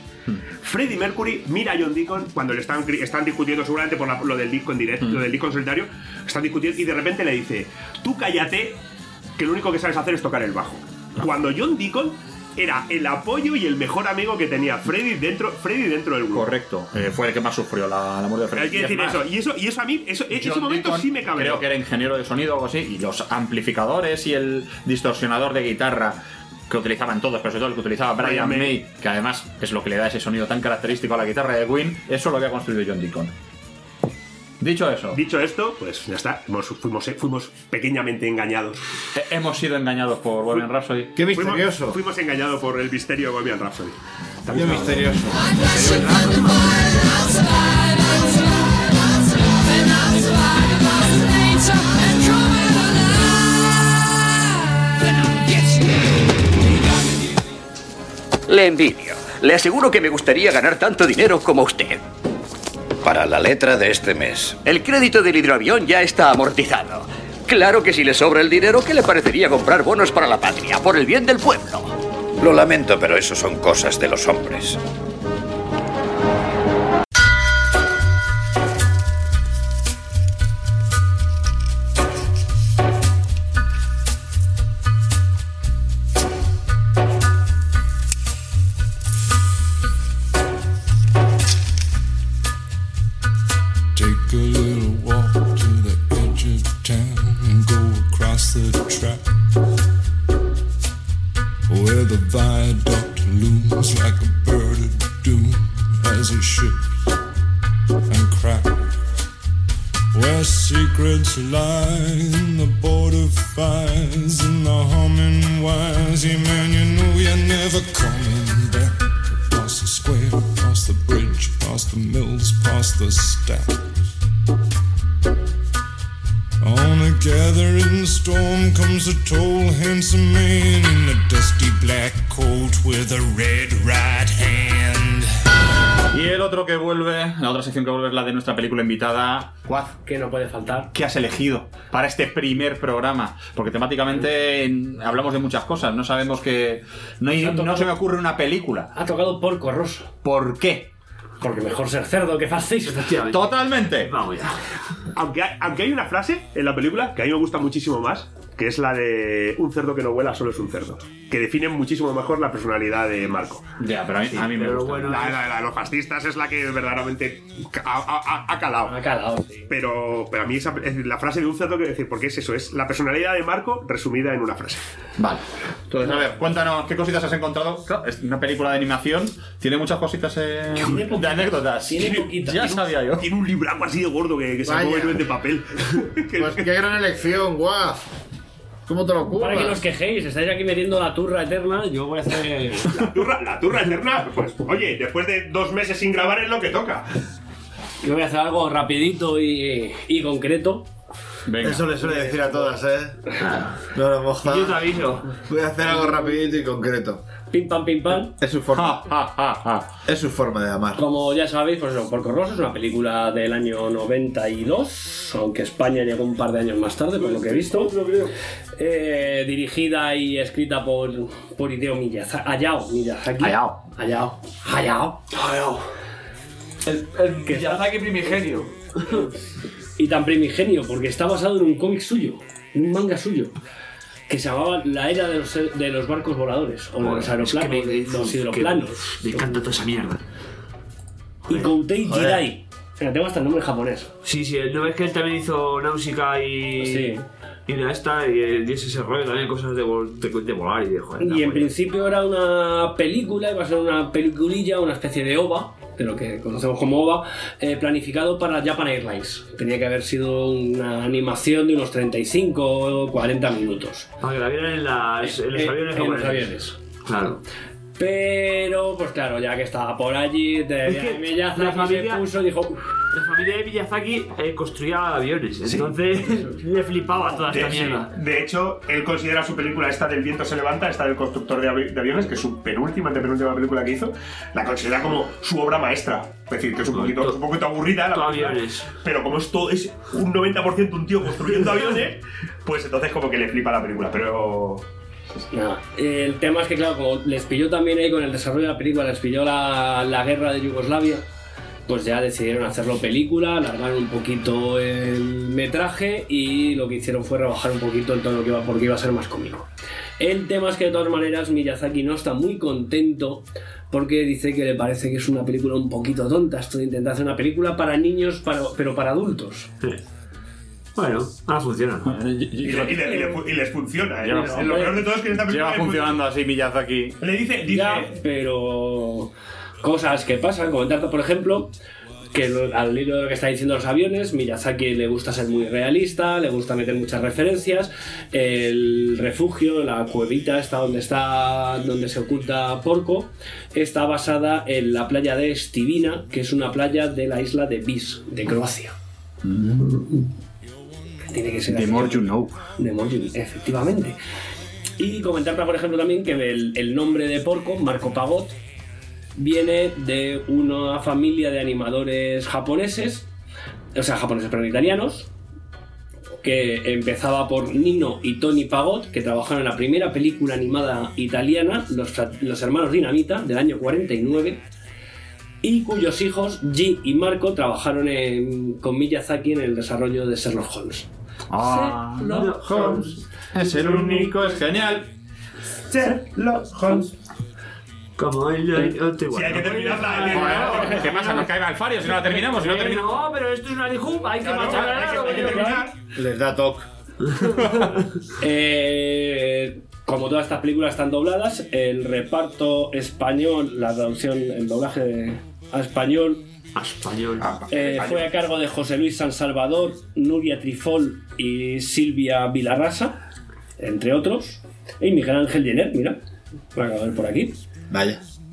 Mercury mira a John Deacon cuando le están discutiendo seguramente por lo del disco en directo, lo del disco en solitario, están discutiendo y de repente le dice, tú cállate, que lo único que sabes hacer es tocar el bajo. Cuando John Deacon era el apoyo y el mejor amigo que tenía Freddy dentro del grupo. Correcto. Fue el que más sufrió la muerte de Freddy. Hay que decir eso. Y eso a mí, ese momento Deacon, sí me cabreó. Creo que era ingeniero de sonido o algo así. Y los amplificadores y el distorsionador de guitarra que utilizaban todos, pero sobre todo el que utilizaba Brian May, que además es lo que le da ese sonido tan característico a la guitarra de Queen, eso lo había construido John Deacon. Dicho esto, pues ya está. Fuimos pequeñamente engañados. Hemos sido engañados por Bohemian Rhapsody. ¡Qué misterioso! Fuimos engañados por el misterio de Bohemian Rhapsody. ¡Qué misterioso! Le envidio. Le aseguro que me gustaría ganar tanto dinero como usted. Para la letra de este mes. El crédito del hidroavión ya está amortizado. Claro que si le sobra el dinero, ¿qué le parecería comprar bonos para la patria, por el bien del pueblo? Lo lamento, pero eso son cosas de los hombres. Y el otro que vuelve, la otra sección que vuelve es la de nuestra película invitada, Guaz. Que no puede faltar. ¿Qué has elegido para este primer programa? Porque temáticamente hablamos de muchas cosas, no sabemos que... No se me ocurre una película. Ha tocado Porco Rosso. ¿Por qué? Porque mejor ser cerdo que fascista. Totalmente. Vamos ya. Aunque hay una frase en la película que a mí me gusta muchísimo más, que es la de un cerdo que no vuela solo es un cerdo, que define muchísimo mejor la personalidad de Marco. Ya, pero a mí me gusta. Bueno, la de los fascistas es la que verdaderamente ha calado. Ha calado, sí. Pero a mí la frase de un cerdo, que decir, porque es eso, es la personalidad de Marco resumida en una frase. Vale. Entonces, a ver, cuéntanos qué cositas has encontrado. Claro, es una película de animación, tiene muchas cositas de anécdotas. Tiene poquitas. Ya sabía yo. Tiene un libraco así de gordo que se mueve de papel. Pues qué gran elección, guau. ¿Cómo te lo ocurre? Para que os quejéis, estáis aquí metiendo la turra eterna, yo voy a hacer... ¿La turra eterna? Pues, oye, después de 2 meses sin grabar es lo que toca. Yo voy a hacer algo rapidito y concreto. Venga. Eso le suele decir a todas, No lo moja. Yo te aviso. Voy a hacer algo rapidito y concreto. Pim pam, pim pam. Es su forma. Es su forma de amar. Como ya sabéis, pues Porco Rosso es una película del año 92, aunque España llegó un par de años más tarde, por lo que he visto. Dirigida y escrita por Hideo Miyazaki. Hayao. El Miyazaki primigenio. Y tan primigenio, porque está basado en un cómic suyo, en un manga suyo, que se llamaba La Era de los Barcos Voladores, o los aeroplanos, los hidroplanos. Me encanta toda esa mierda. Y Koutei Jidai. Mira, tengo hasta el nombre japonés. Sí, ¿no ves que él también hizo Náusica y... Sí. Y de esta, y ese rollo también, cosas de volar y de joder. Y en principio era una película, iba a ser una peliculilla, una especie de OVA, de lo que conocemos como OVA, planificado para Japan Airlines. Tenía que haber sido una animación de unos 35 o 40 minutos. Para que la vieran en los aviones. En los aviones. Claro. Pero, pues claro, ya que estaba por allí, Miyazaki se puso y dijo... La familia de Miyazaki construía aviones, entonces le flipaba toda esta mierda. De hecho, él considera su película esta del viento se levanta, esta del constructor de aviones, que es su penúltima película que hizo, la considera como su obra maestra. Es decir, que es un poquito aburrida la película, aviones. Pero como es un 90% un tío construyendo aviones, pues entonces como que le flipa la película, pero... Nada. El tema es que, claro, como les pilló también ahí con el desarrollo de la película, les pilló la guerra de Yugoslavia, pues ya decidieron hacerlo película, alargaron un poquito el metraje y lo que hicieron fue rebajar un poquito el tono porque iba a ser más cómico. El tema es que de todas maneras Miyazaki no está muy contento porque dice que le parece que es una película un poquito tonta. Esto de intentar hacer una película para niños, pero para adultos. Sí. Bueno, ahora funciona. Y les funciona. Lo peor de todo es que en esta película lleva funcionando así Miyazaki. Le dice ya, pero cosas que pasan. Comentar, por ejemplo, que al hilo de lo que está diciendo los aviones, Miyazaki le gusta ser muy realista, le gusta meter muchas referencias. El refugio, la cuevita donde se oculta Porco, está basada en la playa de Stivina, que es una playa de la isla de Vis, de Croacia. Tiene que ser The more you know. The more you know, efectivamente. Y comentar, por ejemplo, también que el nombre de Porco, Marco Pagott, viene de una familia de animadores japoneses, pero italianos, que empezaba por Nino y Tony Pagott, que trabajaron en la primera película animada italiana, Los Hermanos Dinamita, del año 49, y cuyos hijos, G y Marco, trabajaron con Miyazaki en el desarrollo de Sherlock Holmes. Sherlock Holmes es el único, es genial. Sherlock Holmes. Como el si hay que terminarla. ¿Qué pasa? Nos caiga el fario si no la terminamos. No, pero esto es una Hub, hay que marchar. Les da toque. Como todas estas películas están dobladas, el reparto español, la traducción, el doblaje a español, fue a cargo de José Luis San Salvador, Nuria Trifol y Silvia Vilarrasa, entre otros, y Miguel Ángel Jenner, mira, lo acabo de ver por aquí. Vaya.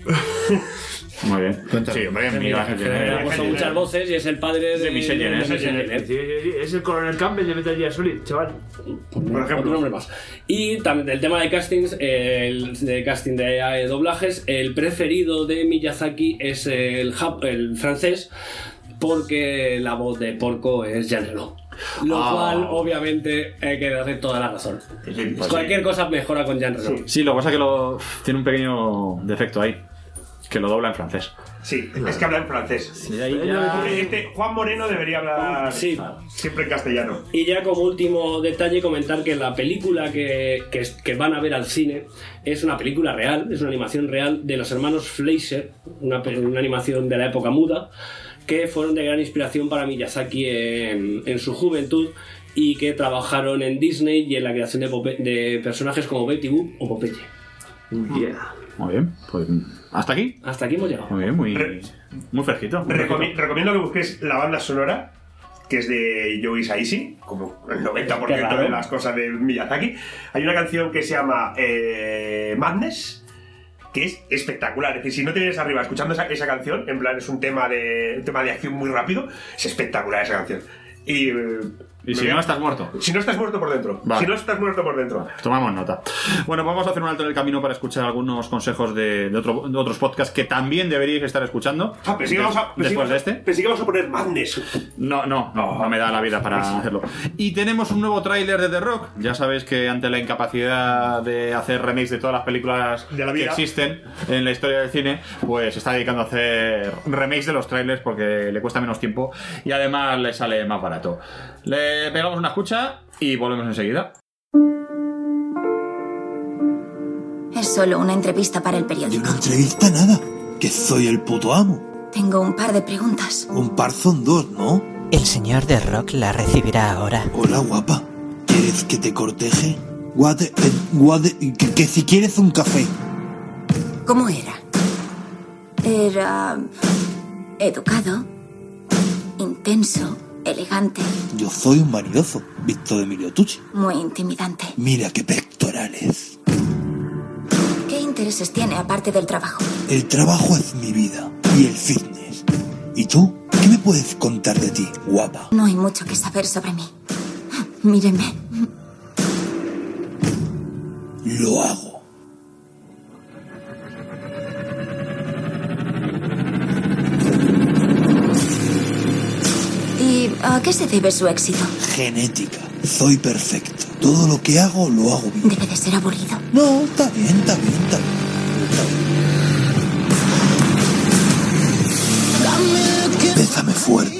Muy bien. Sí, hombre, ha puesto muchas voces y es el padre de Michelle Jenner. Es el coronel Campbell de Metal Gear Solid, chaval. Por ejemplo, otro nombre más. Y también del tema de castings, de casting de doblajes, el preferido de Miyazaki es el francés, porque la voz de Porco es Jean Reno. Lo cual, obviamente, hay que darle toda la razón. Pues cualquier cosa mejora con Jean Reno. Sí, lo que pasa es que tiene un pequeño defecto ahí. Que lo dobla en francés. Sí, es que habla en francés. Sí, Juan Moreno debería hablar siempre en castellano. Y ya como último detalle, comentar que la película que van a ver al cine es una película real, es una animación real de los hermanos Fleischer, una animación de la época muda, que fueron de gran inspiración para Miyazaki en su juventud y que trabajaron en Disney y en la creación de personajes como Betty Boop o Popeye. Muy bien, pues ¿hasta aquí? Hasta aquí hemos llegado. Muy bien, muy fresquito. Recomiendo que busques la banda sonora, que es de Joe Hisaishi, como el 90% de las cosas de Miyazaki. Hay una canción que se llama Madness, que es espectacular. Es decir, si no te vienes arriba escuchando esa canción, en plan es un tema de acción muy rápido, es espectacular esa canción. Y si no estás muerto. Si no estás muerto por dentro. Vale. Si no estás muerto por dentro. Vale, tomamos nota. Bueno, vamos a hacer un alto en el camino para escuchar algunos consejos de otros podcasts que también deberíais estar escuchando. Después de este. Pensé que vamos a poner Madness. No me da la vida para hacerlo. Y tenemos un nuevo tráiler de The Rock. Ya sabéis que ante la incapacidad de hacer remakes de todas las películas que existen en la historia del cine, pues se está dedicando a hacer remakes de los trailers porque le cuesta menos tiempo y además le sale más barato. Le pegamos una escucha y volvemos enseguida. Es solo una entrevista para el periódico. No entrevista nada, que soy el puto amo. Tengo un par de preguntas. Un par son dos, ¿no? El señor de Rock la recibirá ahora. Hola, guapa. ¿Quieres que te corteje? Que si quieres un café. ¿Cómo era? Era educado, intenso, elegante. Yo soy un vanidoso, visto de Emilio Tucci. Muy intimidante. Mira qué pectorales. ¿Qué intereses tiene aparte del trabajo? El trabajo es mi vida y el fitness. ¿Y tú? ¿Qué me puedes contar de ti, guapa? No hay mucho que saber sobre mí. Míreme. Lo hago. ¿Y a qué se debe su éxito? Genética. Soy perfecto. Todo lo que hago, lo hago bien. Debe de ser aburrido. No, está bien. Bésame fuerte.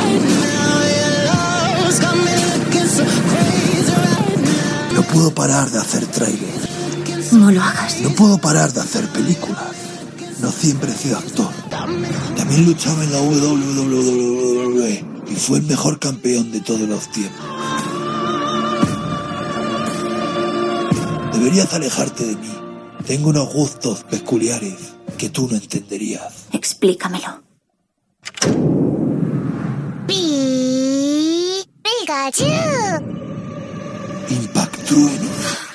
No puedo parar de hacer trailers. No lo hagas. No puedo parar de hacer películas. No siempre he sido actor. También luchaba en la WWE y fue el mejor campeón de todos los tiempos. Deberías alejarte de mí. Tengo unos gustos peculiares que tú no entenderías. Explícamelo. Pikachu. Impact Trueno.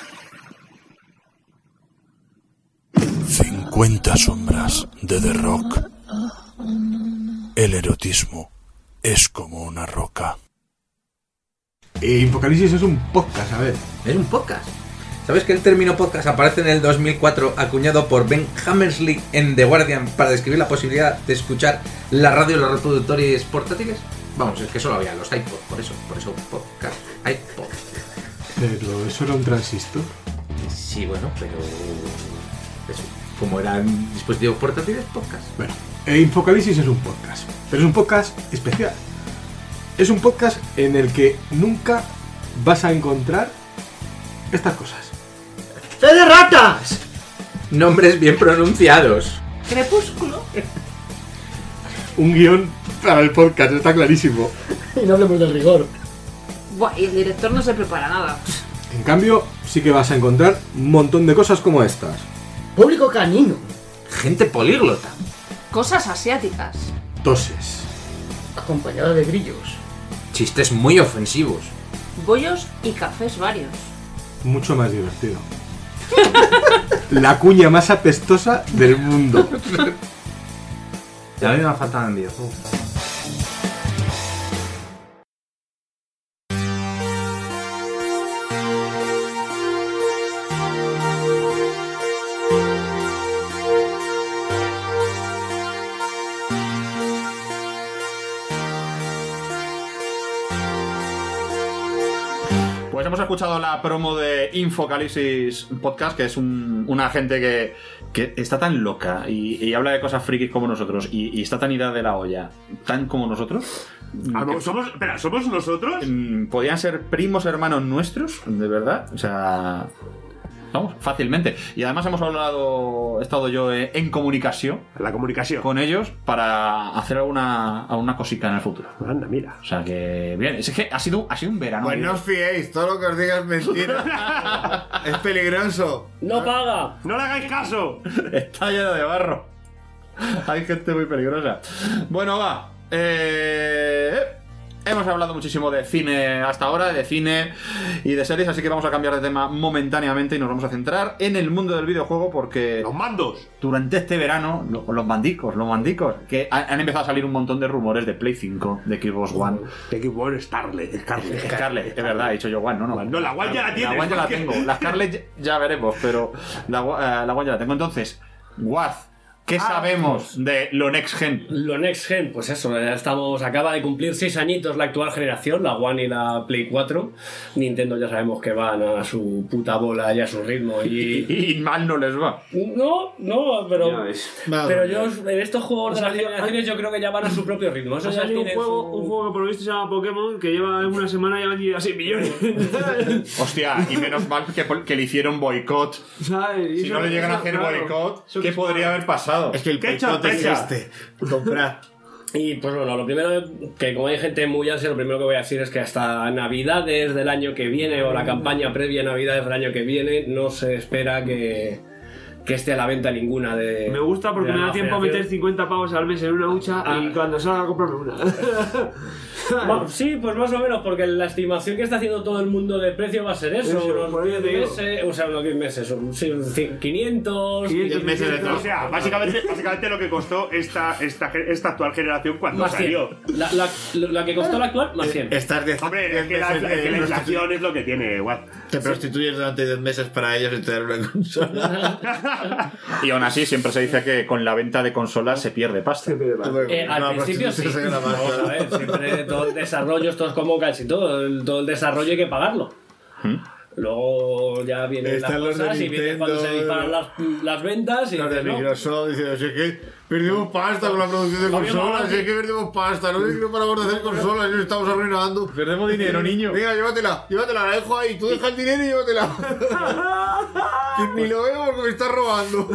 50 sombras de The Rock. El erotismo es como una roca. Infocalisis es un podcast, a ver. ¿Es un podcast? ¿Sabes que el término podcast aparece en el 2004 acuñado por Ben Hammersley en The Guardian para describir la posibilidad de escuchar la radio y los reproductores portátiles? Vamos, es que solo había los iPod, por eso podcast, iPod. Pero eso era un transistor. Sí, bueno, pero eso, como eran dispositivos portátiles, podcast. Bueno, Infocalisis es un podcast, pero es un podcast especial. Es un podcast en el que nunca vas a encontrar estas cosas. ¡Fe de ratas! Nombres bien pronunciados. Crepúsculo. Un guión para el podcast, está clarísimo. Y no hablemos del rigor. Buah, y el director no se prepara nada. En cambio, sí que vas a encontrar un montón de cosas como estas. Público canino. Gente políglota. Cosas asiáticas. Toses. Acompañada de grillos. Chistes muy ofensivos. Bollos y cafés varios. Mucho más divertido. La cuña más apestosa del mundo. Y a mí me faltan videojuegos. Pues hemos escuchado la promo de Infocalisis Podcast, que es una gente que está tan loca y habla de cosas frikis como nosotros y está tan ida de la olla, tan como nosotros. ¿Somos nosotros? Podrían ser primos hermanos nuestros, de verdad. O sea, vamos, fácilmente. Y además he estado yo en comunicación. La comunicación. Con ellos para hacer alguna cosita en el futuro. Anda, mira. O sea que, bien, es que ha sido un verano. Pues no os fiéis, todo lo que os diga es mentira. Es peligroso. ¡No paga! ¡No le hagáis caso! Está lleno de barro. Hay gente muy peligrosa. Bueno, va. Hemos hablado muchísimo de cine hasta ahora, de cine y de series, así que vamos a cambiar de tema momentáneamente y nos vamos a centrar en el mundo del videojuego porque... ¡Los mandos! Durante este verano, los mandicos, que han empezado a salir un montón de rumores de Play 5, de Xbox One. De Xbox One, Scarlett, es verdad, he dicho yo One, ¿no? No, la One ya la tienes. La One ya la tengo, la Scarlett ya veremos, pero la One ya la tengo. Entonces, Waz, ¿qué sabemos de lo Next Gen? Lo Next Gen, pues eso, acaba de cumplir 6 añitos la actual generación, la One y la Play 4. Nintendo ya sabemos que van a su puta bola y a su ritmo y mal no les va. No, pero yo en estos juegos de las generaciones yo creo que ya van a su propio ritmo. Eso ha salido un juego que por lo visto se llama Pokémon, que lleva una semana y ya van a 6 millones. Hostia, y menos mal que le hicieron boicot. ¿Sabes? Si no le llegan a hacer boicot, ¿qué podría haber pasado? Es que el boicot existe. Comprar. Y pues bueno, lo primero que como hay gente muy ansia, lo primero que voy a decir es que hasta Navidades del año que viene o la campaña previa a Navidades del año que viene no se espera que esté a la venta ninguna de... Me gusta porque me da tiempo a meter 50 pavos al mes en una hucha y cuando salga a comprarme una. Sí, pues más o menos, porque la estimación que está haciendo todo el mundo de precio va a ser eso, unos 10 meses, o sea, unos 10 meses, 500 meses de todo. O sea, básicamente lo que costó esta actual generación cuando más salió. La que costó la actual, más 100. Hombre, es que la inflación es lo que tiene, Watt. Te prostituyes durante 10 meses para ellos y te dan una consola. Y aún así, siempre se dice que con la venta de consolas se pierde pasta. Al principio sí. Vamos a ver, siempre todo el desarrollo, esto es como casi todo el desarrollo hay que pagarlo. Luego ya vienen las cosas y viene cuando se disparan las ventas y de Microsoft diciendo, es que perdimos pasta con la producción de consolas, es que perdimos pasta, no paramos de hacer consolas, nos estamos arruinando. Perdemos dinero, niño. Venga, llévatela, la dejo ahí, tú deja el dinero y llévatela. Que ni lo veo porque me está robando.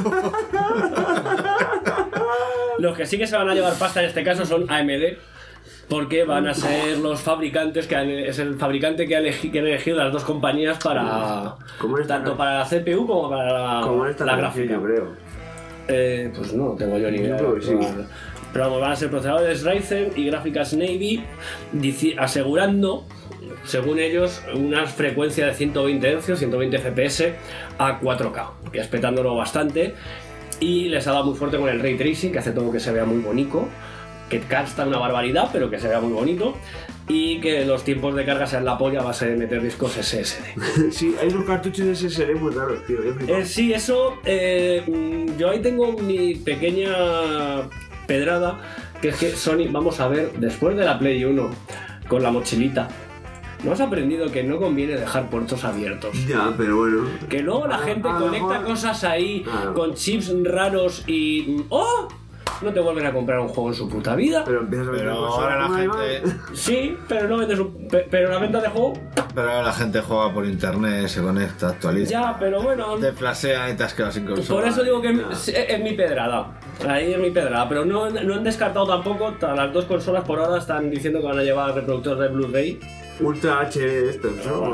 Los que sí que se van a llevar pasta en este caso son AMD. Porque van a ser los fabricantes es el fabricante que han elegido las dos compañías para tanto para la CPU como para la gráfica. Yo creo. Pues no tengo yo ni idea. Sí. Pero vamos, van a ser procesadores Ryzen y gráficas Navy, asegurando, según ellos, una frecuencia de 120 Hz, 120 FPS a 4K, respetándolo bastante. Y les ha dado muy fuerte con el Ray Tracing, que hace todo que se vea muy bonito. Que gasta una barbaridad, pero que se vea muy bonito. Y que los tiempos de carga sean la polla a base de meter discos SSD. Sí, hay unos cartuchos SSD muy raros, tío. Sí, eso. Yo ahí tengo mi pequeña pedrada. Que es que Sony, vamos a ver, después de la Play 1, con la mochilita, ¿no has aprendido que no conviene dejar puertos abiertos? Ya, pero bueno. Que luego la gente conecta cosas ahí con chips raros y... ¡Oh! No te vuelven a comprar un juego en su puta vida. Pero empiezas a vender ahora la gente... Sí, pero no vendes pero la venta de juego... Pero ahora la gente juega por internet, se conecta, actualiza. Ya, pero bueno... Te flashean y te has quedado sin consola. Por eso digo que es mi pedrada. Ahí es mi pedrada. Pero no han descartado tampoco... Las dos consolas por ahora están diciendo que van a llevar reproductores de Blu-ray. Ultra HD estos, ¿no?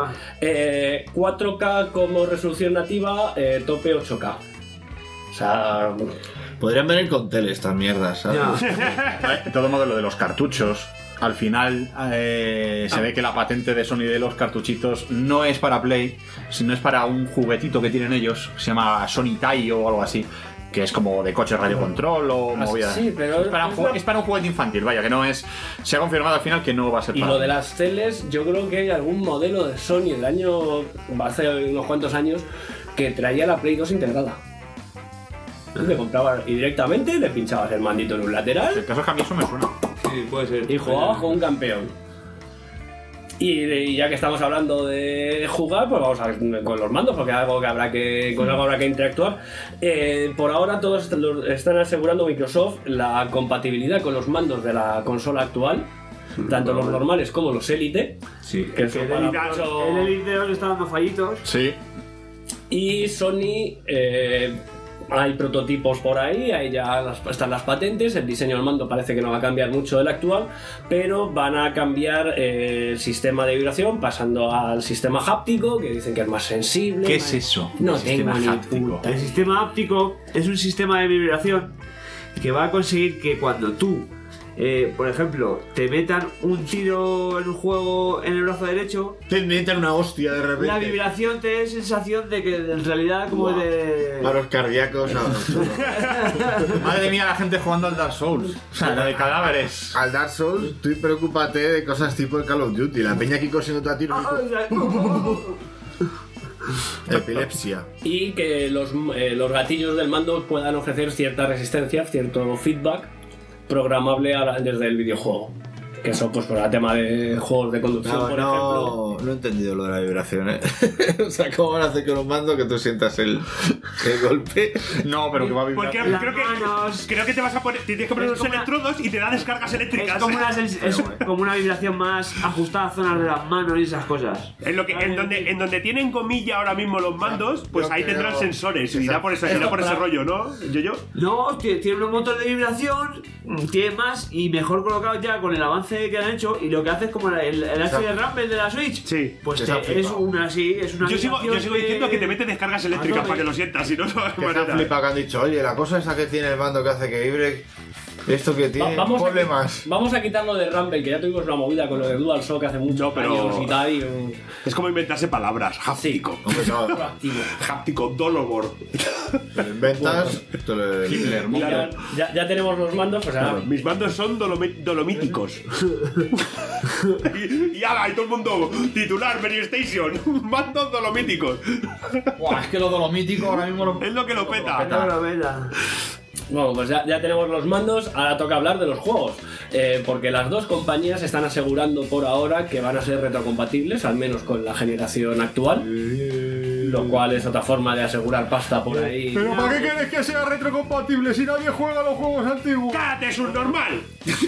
4K como resolución nativa, tope 8K. O sea... Podrían venir con tele estas mierdas, ¿sabes? De todo modo, lo de los cartuchos, al final se ve que la patente de Sony de los cartuchitos no es para Play, sino es para un juguetito que tienen ellos, se llama Sony Tai o algo así, que es como de coche radio control o movida. Sí, pero es para un juguete infantil, vaya, que no es. Se ha confirmado al final que no va a ser y para. Y lo de las teles, yo creo que hay algún modelo de Sony del año, hace unos cuantos años, que traía la Play 2 integrada. Te comprabas y directamente le pinchabas el mandito en un lateral. El caso es que a mí eso me suena. Sí, puede ser. Y jugabas con un campeón. Y ya que estamos hablando de jugar, pues vamos a ver con los mandos, porque algo que habrá que, con algo habrá que interactuar. Por ahora todos están asegurando Microsoft la compatibilidad con los mandos de la consola actual, tanto los normales como los Elite. Sí, que el Elite os está dando fallitos. Sí. Y Sony... hay prototipos por ahí, ahí ya están las patentes, el diseño del mando parece que no va a cambiar mucho del actual, pero van a cambiar el sistema de vibración pasando al sistema háptico, que dicen que es más sensible. ¿Qué es eso? No tengo ni puta. El sistema háptico es un sistema de vibración que va a conseguir que cuando tú, por ejemplo, te metan un tiro en un juego en el brazo derecho, te metan una hostia de repente. La vibración te dé sensación de que en realidad como de... Paros cardíacos. Madre mía, la gente jugando al Dark Souls. O sea, lo de cadáveres. Al Dark Souls, tú preocúpate de cosas tipo el Call of Duty. La peña aquí cosiendo a tiro. Epilepsia. Y que los gatillos del mando puedan ofrecer cierta resistencia, cierto feedback programable desde el videojuego. Que eso, pues, para el tema de juegos de conducción, por ejemplo. No he entendido lo de la vibración, O sea, ¿cómo van a hacer que los mandos que tú sientas el golpe? No, pero que va a vibrar. Porque creo que te vas a poner. Tienes que poner unos electrodos y te da descargas eléctricas. Es como una vibración más ajustada a zonas de las manos y esas cosas. En donde tienen comilla ahora mismo los mandos, pues ahí tendrán sensores. Y irá por ese rollo, ¿no? ¿Yo? No, tiene unos motores de vibración, tiene más y mejor colocados ya con el avance que han hecho, y lo que hace es como el H de Rumble de la Switch. Sí, pues es una yo sigo diciendo que te mete descargas eléctricas para que lo sientas, si no no hay manera. Que flipa que han dicho, oye, la cosa esa que tiene el mando que hace que vibre, esto que tiene, ponle más. Vamos a quitarlo de Rumble, que ya tuvimos una movida con lo de DualShock hace muchos años y tal. Es como inventarse palabras. Háptico. Háptico, Dolomor. Te lo inventas. Hitler, ya tenemos los mandos, pues ahora. Mis mandos son dolomíticos. y todo el mundo titular, Mary Station. Mandos dolomíticos. Buah, es que lo dolomítico ahora mismo es lo que lo peta. Bueno, pues ya tenemos los mandos, ahora toca hablar de los juegos, porque las dos compañías están asegurando por ahora que van a ser retrocompatibles, al menos con la generación actual, lo cual es otra forma de asegurar pasta por ahí. ¿Pero para qué quieres que sea retrocompatible si nadie juega los juegos antiguos? ¡Cállate, es un normal!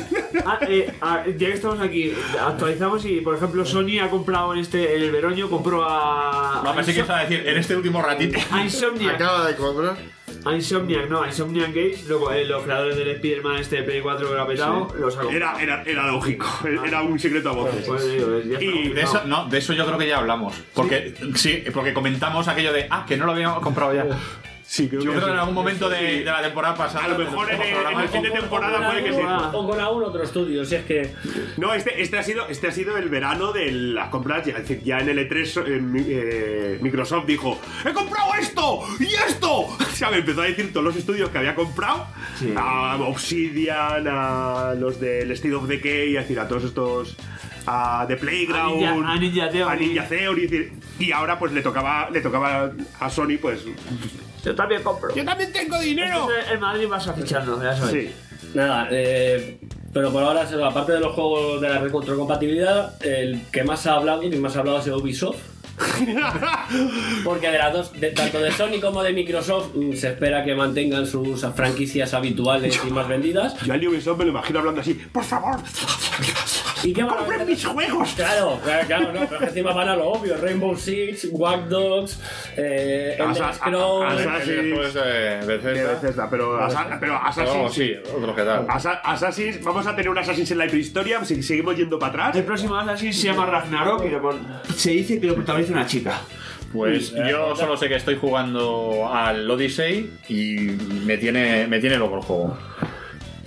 Ya que estamos aquí, actualizamos y, por ejemplo, Sony ha comprado en el veroño, compró a... No, pensé que ibas a decir, en este último ratito. A Insomniac. Acaba de comprar. A Insomniac Games, luego los creadores del Spider-Man de Play 4 que lo ha petado, los ha comprado. Era lógico, era un secreto a voces. Y de eso yo creo que ya hablamos. Porque comentamos aquello de, que no lo habíamos comprado ya. Sí, yo creo que en algún momento de la temporada pasada. A lo mejor en el fin de temporada puede que sí. O con algún otro estudio, si es que. No, este ha sido el verano de las compras. Ya en el E3 Microsoft dijo: ¡he comprado esto! ¡Y esto! O sea, me empezó a decir todos los estudios que había comprado. Sí. A Obsidian, a los del State of Decay, es decir, a todos estos. A The Playground, a Ninja Theory. Y ahora pues le tocaba a Sony, pues. Yo también compro. ¡Yo también tengo dinero! El Madrid vas a ficharlo, ya sabes. Sí. Nada, pero por ahora, aparte de los juegos de la retrocompatibilidad, el que más ha hablado ha sido Ubisoft. Porque de las dos, tanto de Sony como de Microsoft, se espera que mantengan sus franquicias habituales y más vendidas. Yo al Ubisoft me lo imagino hablando así: ¡por favor! ¿Y qué ¡compren mis juegos! Claro, no, pero es que encima van a lo obvio: Rainbow Six, Watch Dogs, Elder Scrolls, Bethesda, pero Assassin's. Sí, otro que tal. Assassin's, vamos a tener un Assassin's en la prehistoria, si seguimos yendo para atrás. El próximo Assassin's se llama Ragnarok y se dice que lo protagoniza una chica. Pues yo solo sé que estoy jugando al Odyssey y me tiene loco el juego.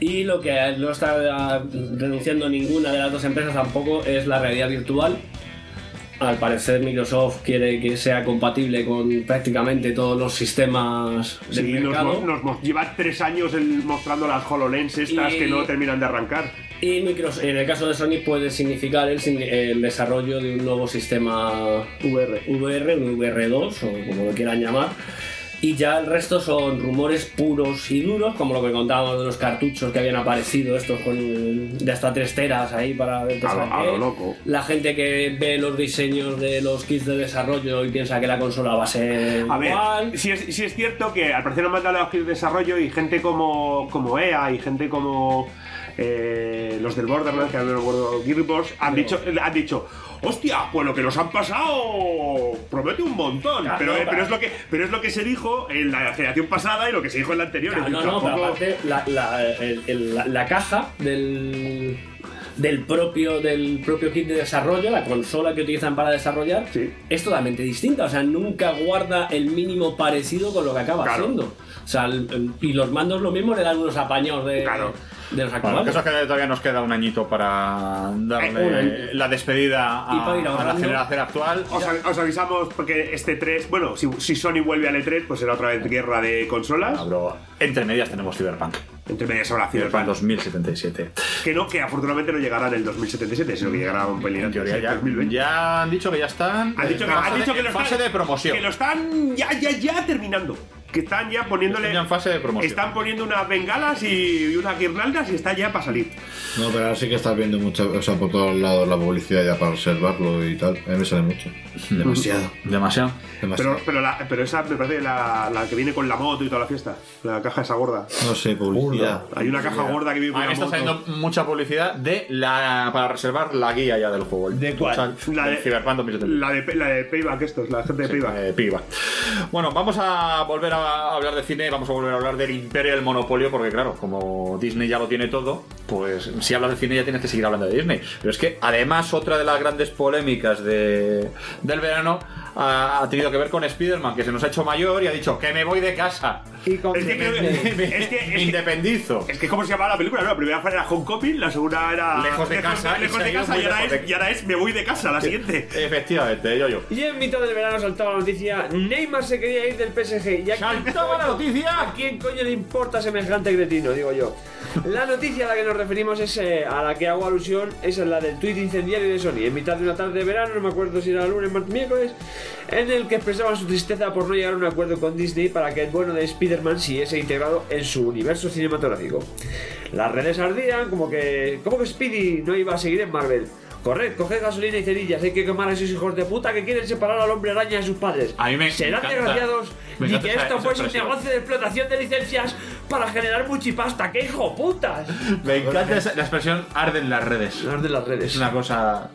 Y lo que no está renunciando ninguna de las dos empresas tampoco es la realidad virtual. Al parecer Microsoft quiere que sea compatible con prácticamente todos los sistemas del mercado. Nos lleva 3 años mostrando las HoloLens estas que no terminan de arrancar. Y Microsoft, en el caso de Sony, puede significar el desarrollo de un nuevo sistema VR, un VR2 o como lo quieran llamar. Y ya el resto son rumores puros y duros, como lo que contábamos de los cartuchos que habían aparecido, estos con de hasta 3 teras ahí para ver a lo loco. La gente que ve los diseños de los kits de desarrollo y piensa que la consola va a ser igual. Si es cierto que al parecer han mandado los kits de desarrollo y gente como EA y gente como los del Borderlands, que no me acuerdo, Gearbox, han dicho hostia, pues lo que nos han pasado promete un montón. Claro, pero es lo que se dijo en la generación pasada y lo que se dijo en la anterior. Claro, pero aparte la caja del propio kit de desarrollo, la consola que utilizan para desarrollar, es totalmente distinta. O sea, nunca guarda el mínimo parecido con lo que acaba haciendo. O sea, y los mandos lo mismo le dan unos apañados de los actuales. Bueno, el caso es que todavía nos queda un añito para darle la despedida a la generación actual. Os avisamos porque este 3, bueno, si Sony vuelve al E3, pues será otra vez guerra de consolas. Pero entre medias tenemos Cyberpunk. Entre medias habrá Cyberpunk 2077. Que afortunadamente no llegará en el 2077, sino que llegará un pelín antes. En teoría ya han dicho que ya están. Han dicho que lo fase de promoción. Que lo están ya terminando. Que están ya poniéndole. Están ya en fase de promoción. Están poniendo unas bengalas y unas guirnaldas y está ya para salir. No, pero ahora sí que estás viendo mucho, o sea, por todos lados la publicidad ya para reservarlo y tal. A mí me sale mucho. Demasiado. Pero esa me parece la que viene con la moto y toda la fiesta. La caja esa gorda. No sé, publicidad. Hay una caja gorda que viene con la moto. Está saliendo mucha publicidad para reservar la guía ya del juego. ¿De cuál? La de Cyberpunk 2077. La de Payback, la gente de Payback. Bueno, vamos a volver a hablar de cine, vamos a volver a hablar del imperio del monopolio, porque claro, como Disney ya lo tiene todo, pues si hablas de cine ya tienes que seguir hablando de Disney. Pero es que además otra de las grandes polémicas del verano ha tenido que ver con Spider-Man, que se nos ha hecho mayor y ha dicho que me voy de casa. Y me independizo. Es que ¿cómo se llamaba la película? No, la primera era Homecoming, la segunda era Lejos de casa y ahora es Me voy de casa, la siguiente. Efectivamente, yo. Y en mitad del verano saltaba la noticia: Neymar se quería ir del PSG. ¡Saltaba la noticia! ¿A quién coño le importa semejante cretino? Digo yo. La noticia a la que nos referimos es a la que hago alusión, es la del tuit incendiario de Sony en mitad de una tarde de verano, no me acuerdo si era lunes, martes, miércoles, en el que expresaban su tristeza por no llegar a un acuerdo con Disney para que el bueno de Spider-Man siguiese integrado en su universo cinematográfico. Las redes ardían como que Speedy no iba a seguir en Marvel. Corred, coged gasolina y cerillas, hay que quemar a esos hijos de puta que quieren separar al hombre araña de sus padres. A mí serán desgraciados y que esto fuese un negocio de explotación de licencias para generar muchipasta. ¡Qué hijo putas! Me encanta la expresión arden las redes. Arden las redes. Es una cosa...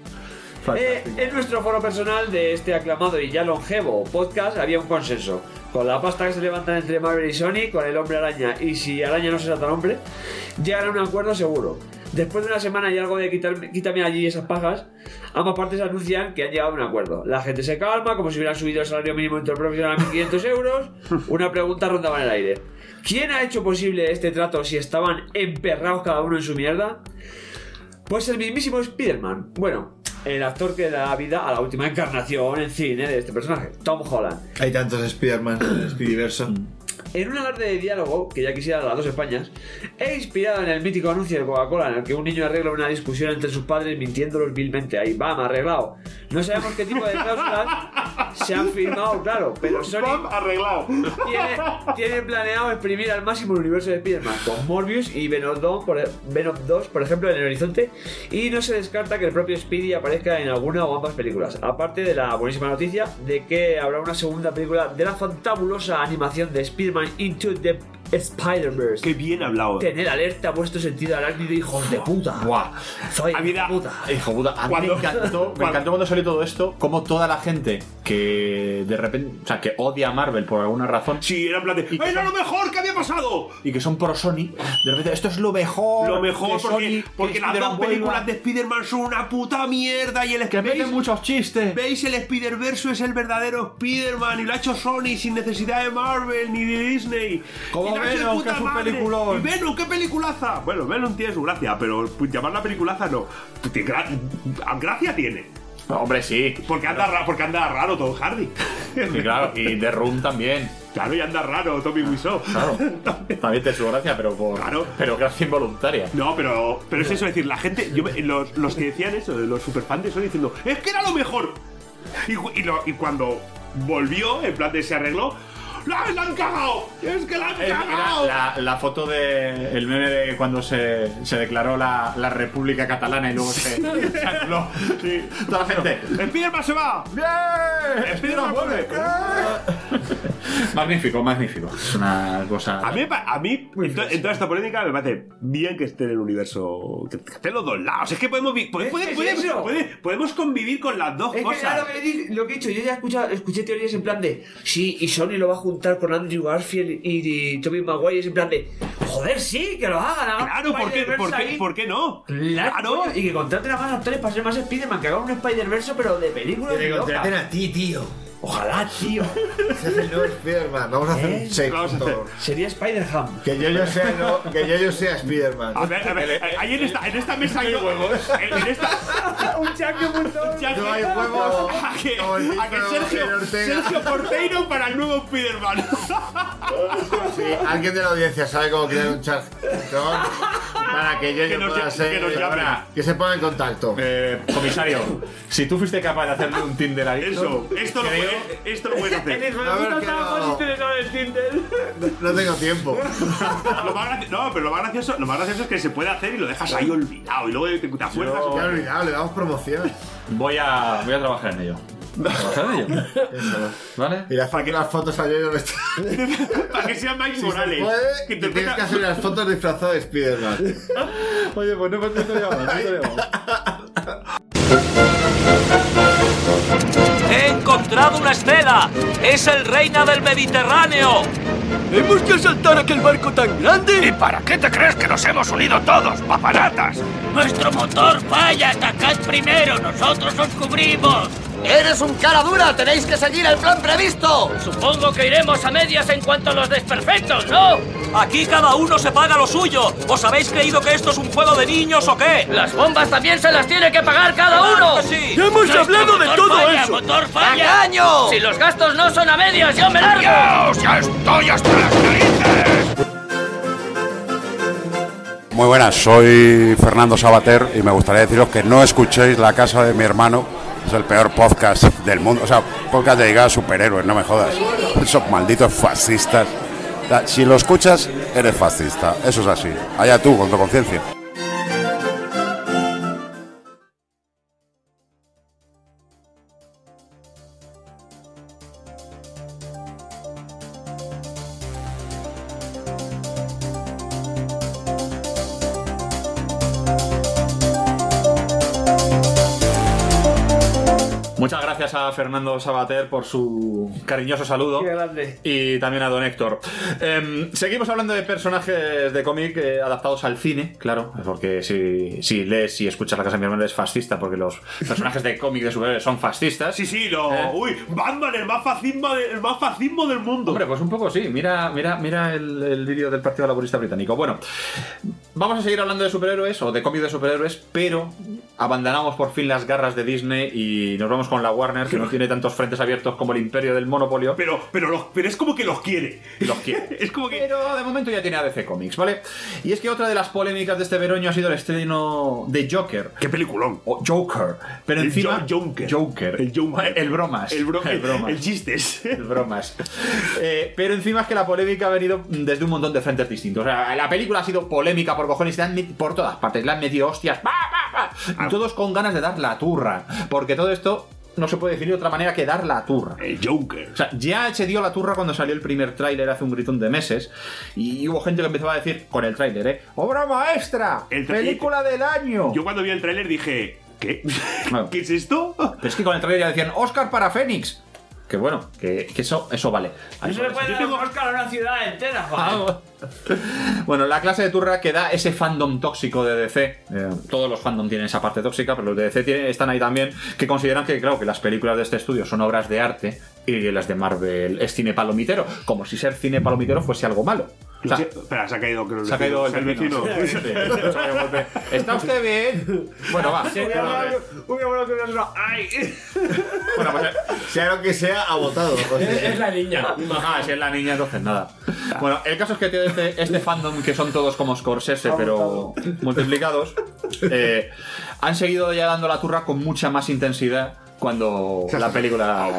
En nuestro foro personal de este aclamado y ya longevo podcast había un consenso. Con la pasta que se levantan entre Marvel y Sony, con el hombre araña y si araña no será tan hombre, llegarán a un acuerdo seguro. Después de una semana y algo de quítame allí esas pajas, ambas partes anuncian que han llegado a un acuerdo. La gente se calma, como si hubieran subido el salario mínimo interprofesional a 1.500 euros. Una pregunta rondaba en el aire: ¿quién ha hecho posible este trato si estaban emperrados cada uno en su mierda? Pues el mismísimo Spider-Man. Bueno, el actor que da vida a la última encarnación en cine de este personaje, Tom Holland. Hay tantos Spider-Man en el Spidiverso. En un alarde de diálogo, que ya quisiera las dos Españas, he inspirado en el mítico anuncio de Coca-Cola en el que un niño arregla una discusión entre sus padres mintiéndolos vilmente. Ahí, ¡bam! Arreglado. No sabemos qué tipo de cláusulas se han firmado, claro, pero Sony arreglado. Tiene planeado exprimir al máximo el universo de Spider-Man con Morbius y Venom 2, por ejemplo, en el horizonte, y no se descarta que el propio Speedy aparezca en alguna o ambas películas, aparte de la buenísima noticia de que habrá una segunda película de la fantabulosa animación de Spider-Man Into the Spider-Verse. Qué bien hablado. Tened alerta vuestro sentido arácnido, hijos de puta. Buah. Soy puta. Hijo puta. A mí me encantó cuando salió todo esto, como toda la gente que de repente, o sea, que odia a Marvel por alguna razón. Sí, era en plan de ¡era lo mejor que había pasado! Y que son pro Sony. De repente, esto es lo mejor. Lo mejor porque las dos películas de Spider-Man son una puta mierda y que meten muchos chistes. ¿Veis? El Spider-Verse es el verdadero Spider-Man y lo ha hecho Sony sin necesidad de Marvel ni de Disney. ¿Cómo Venom, puta que es un madre. peliculón. Y Venom, qué peliculaza. Bueno, Venom tiene su gracia, pero llamarla peliculaza no. Gracia tiene. Hombre, sí. Porque anda raro Tom Hardy. Sí, claro, y The Room también. Claro, y anda raro Tommy Wiseau. Claro. También te su gracia, pero pero gracia involuntaria. No, pero es eso, es decir, la gente, los que decían eso, los superfans de eso diciendo, es que era lo mejor. Y cuando volvió, en plan de se arregló, ¡la han cagado! ¡Es que la han cagado! La foto de el meme de cuando se declaró la República Catalana y luego se anuló. Sí. Toda la gente. ¡Spiderman se va! ¡Bien! ¡Spiderman vuelve! Magnífico, magnífico. Es una cosa. A mí en toda esta polémica me parece bien que esté en el universo. Que esté en los dos lados. Es que podemos convivir con las dos cosas. Claro, lo que he dicho, yo ya escuché teorías en plan de sí, y Sony lo va a juntar con Andrew Garfield y Tobey Maguire, en plan de joder, sí, que lo hagan. Claro, ¿por qué no? Claro. Y que contraten a más actores para ser más Spider-Man, que hagan un Spider-Verse, pero de película. Que contraten a ti, tío. Ojalá, tío. Ese es el nuevo Spider-Man. Vamos a hacer un shake. Sería Spider-Ham. Que yo sea Spider-Man. A ver, ahí en esta mesa hay huevos. Un champion. No hay huevos. A que Sergio Porteiro para el nuevo Spider-Man. Sí, alguien de la audiencia sabe cómo crear un chat para que yo pueda ser. Que se ponga en contacto. Comisario, si tú fuiste capaz de hacerle un Tinder a esto lo puedes hacer. No tengo tiempo. Pero lo más gracioso es que se puede hacer y lo dejas ahí olvidado. Y luego te acuerdas. Ya olvidado, le damos promoción. Voy a trabajar en ello. ¿Trabajar en ello? ¿Vale? Y las fotos a yo para que sea Mike Morales. Que te tienes que hacer las fotos disfrazado de Spider-Man. Oye, pues no te ¡He encontrado una estela! ¡Es el Reina del Mediterráneo! ¿Hemos que asaltar aquel barco tan grande? ¿Y para qué te crees que nos hemos unido todos, papanatas? ¡Nuestro motor falla! ¡Atacad primero! ¡Nosotros os cubrimos! ¡Eres un cara dura! ¡Tenéis que seguir el plan previsto! Supongo que iremos a medias en cuanto a los desperfectos, ¿no? Aquí cada uno se paga lo suyo. ¿Os habéis creído que esto es un juego de niños o qué? Las bombas también se las tiene que pagar cada uno. Sí. ¡Ya hemos hablado de todo falla, eso! ¡Motor falla! ¡Caño! Si los gastos no son a medias, yo me largo. ¡Adiós! ¡Ya estoy hasta las narices! Muy buenas, soy Fernando Sabater y me gustaría deciros que no escuchéis La Casa de mi Hermano. Es el peor podcast del mundo. O sea, podcast dedicado a superhéroes, no me jodas. Esos malditos fascistas. O sea, si lo escuchas, eres fascista. Eso es así. Allá tú, con tu conciencia. Muchas gracias a Fernando Sabater por su cariñoso saludo. Qué grande. Y también a Don Héctor. Seguimos hablando de personajes de cómic adaptados al cine, claro, porque si lees y escuchas La Casa de mi Hermano eres fascista, porque los personajes de cómic de superhéroes son fascistas. Sí, uy, Batman, el más fascismo del mundo. Hombre, pues un poco sí. Mira el vídeo del Partido Laborista Británico. Bueno, vamos a seguir hablando de superhéroes o de cómics de superhéroes, pero abandonamos por fin las garras de Disney y nos vamos con la Warner, que no tiene tantos frentes abiertos como el imperio del monopolio. Pero es como que los quiere. Es como que... Pero de momento ya tiene a DC Comics, ¿vale? Y es que otra de las polémicas de este verano ha sido el estreno de Joker. ¡Qué peliculón! O Joker. Pero encima... Joker. El bromas. El chistes. El bromas. Pero encima es que la polémica ha venido desde un montón de frentes distintos. O sea, la película ha sido polémica por cojones. Por todas partes. Le han metido hostias. Y todos con ganas de dar la turra. Porque todo esto no se puede definir de otra manera que dar la turra. El Joker. O sea, ya se dio la turra cuando salió el primer tráiler hace un gritón de meses. Y hubo gente que empezaba a decir con el tráiler, ¡obra maestra! ¡Película del año! Yo cuando vi el tráiler dije, ¿qué? ¿Qué es esto? Pero es que con el tráiler ya decían ¡Oscar para Fénix! Que bueno, que eso vale. No se le puede dar un Oscar a una ciudad entera, joder. Bueno, la clase de turra que da ese fandom tóxico de DC. Todos los fandom tienen esa parte tóxica, pero los de DC están ahí también, que consideran que, claro, que las películas de este estudio son obras de arte y las de Marvel es cine palomitero, como si ser cine palomitero fuese algo malo. Espera, se ha caído, creo. Se ha caído el vecino. Sí. ¿Está usted bien? Bueno, va. Uy, bueno, que me ha ¡ay! Bueno, pues sea lo que sea, ha votado. Es la niña. Si es la niña, entonces nada. Bueno, el caso es que tiene este fandom, que son todos como Scorsese, pero multiplicados, han seguido ya dando la turra con mucha más intensidad cuando la película...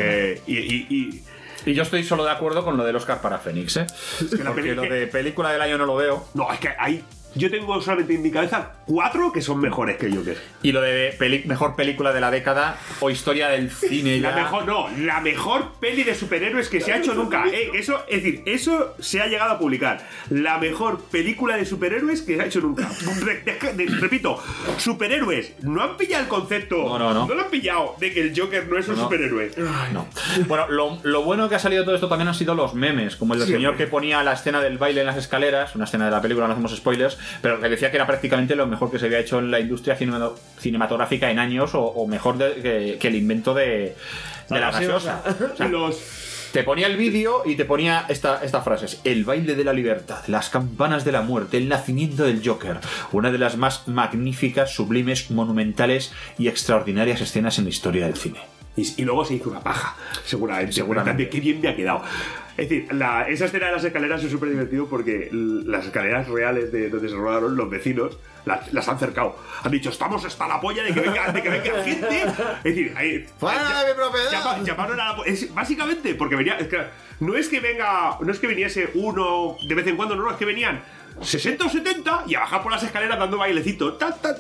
Y yo estoy solo de acuerdo con lo del Oscar para Fénix, ¿eh? Es que porque lo de película del año no lo veo. No, es que hay... Yo tengo solamente en mi cabeza 4 que son mejores que Joker. Y lo de mejor película de la década o historia del cine. La mejor peli de superhéroes que se ha hecho nunca. Eso, es decir, eso se ha llegado a publicar. La mejor película de superhéroes que se ha hecho nunca. Repito, superhéroes. No han pillado el concepto. No lo han pillado de que el Joker no es un superhéroe. No. Bueno, lo bueno que ha salido de todo esto también han sido los memes, como el del señor que ponía la escena del baile en las escaleras, una escena de la película, no hacemos spoilers, pero que decía que era prácticamente lo mejor que se había hecho en la industria cinematográfica en años, o mejor que el invento de la gaseosa. O sea, te ponía el vídeo y te ponía estas frases: el baile de la libertad, las campanas de la muerte, el nacimiento del Joker, una de las más magníficas, sublimes, monumentales y extraordinarias escenas en la historia del cine. Y luego se hizo una paja, seguramente. Qué bien me ha quedado. Es decir, esa escena de las escaleras es súper divertido porque las escaleras reales de donde se rodaron, los vecinos las han cercado. Han dicho, estamos hasta la polla de que venga gente. Es decir, ¡fuera de mi propiedad! Llamaron a la básicamente, porque venía... No es que viniese uno de vez en cuando, no, es que venían 60 o 70 y a bajar por las escaleras dando bailecitos.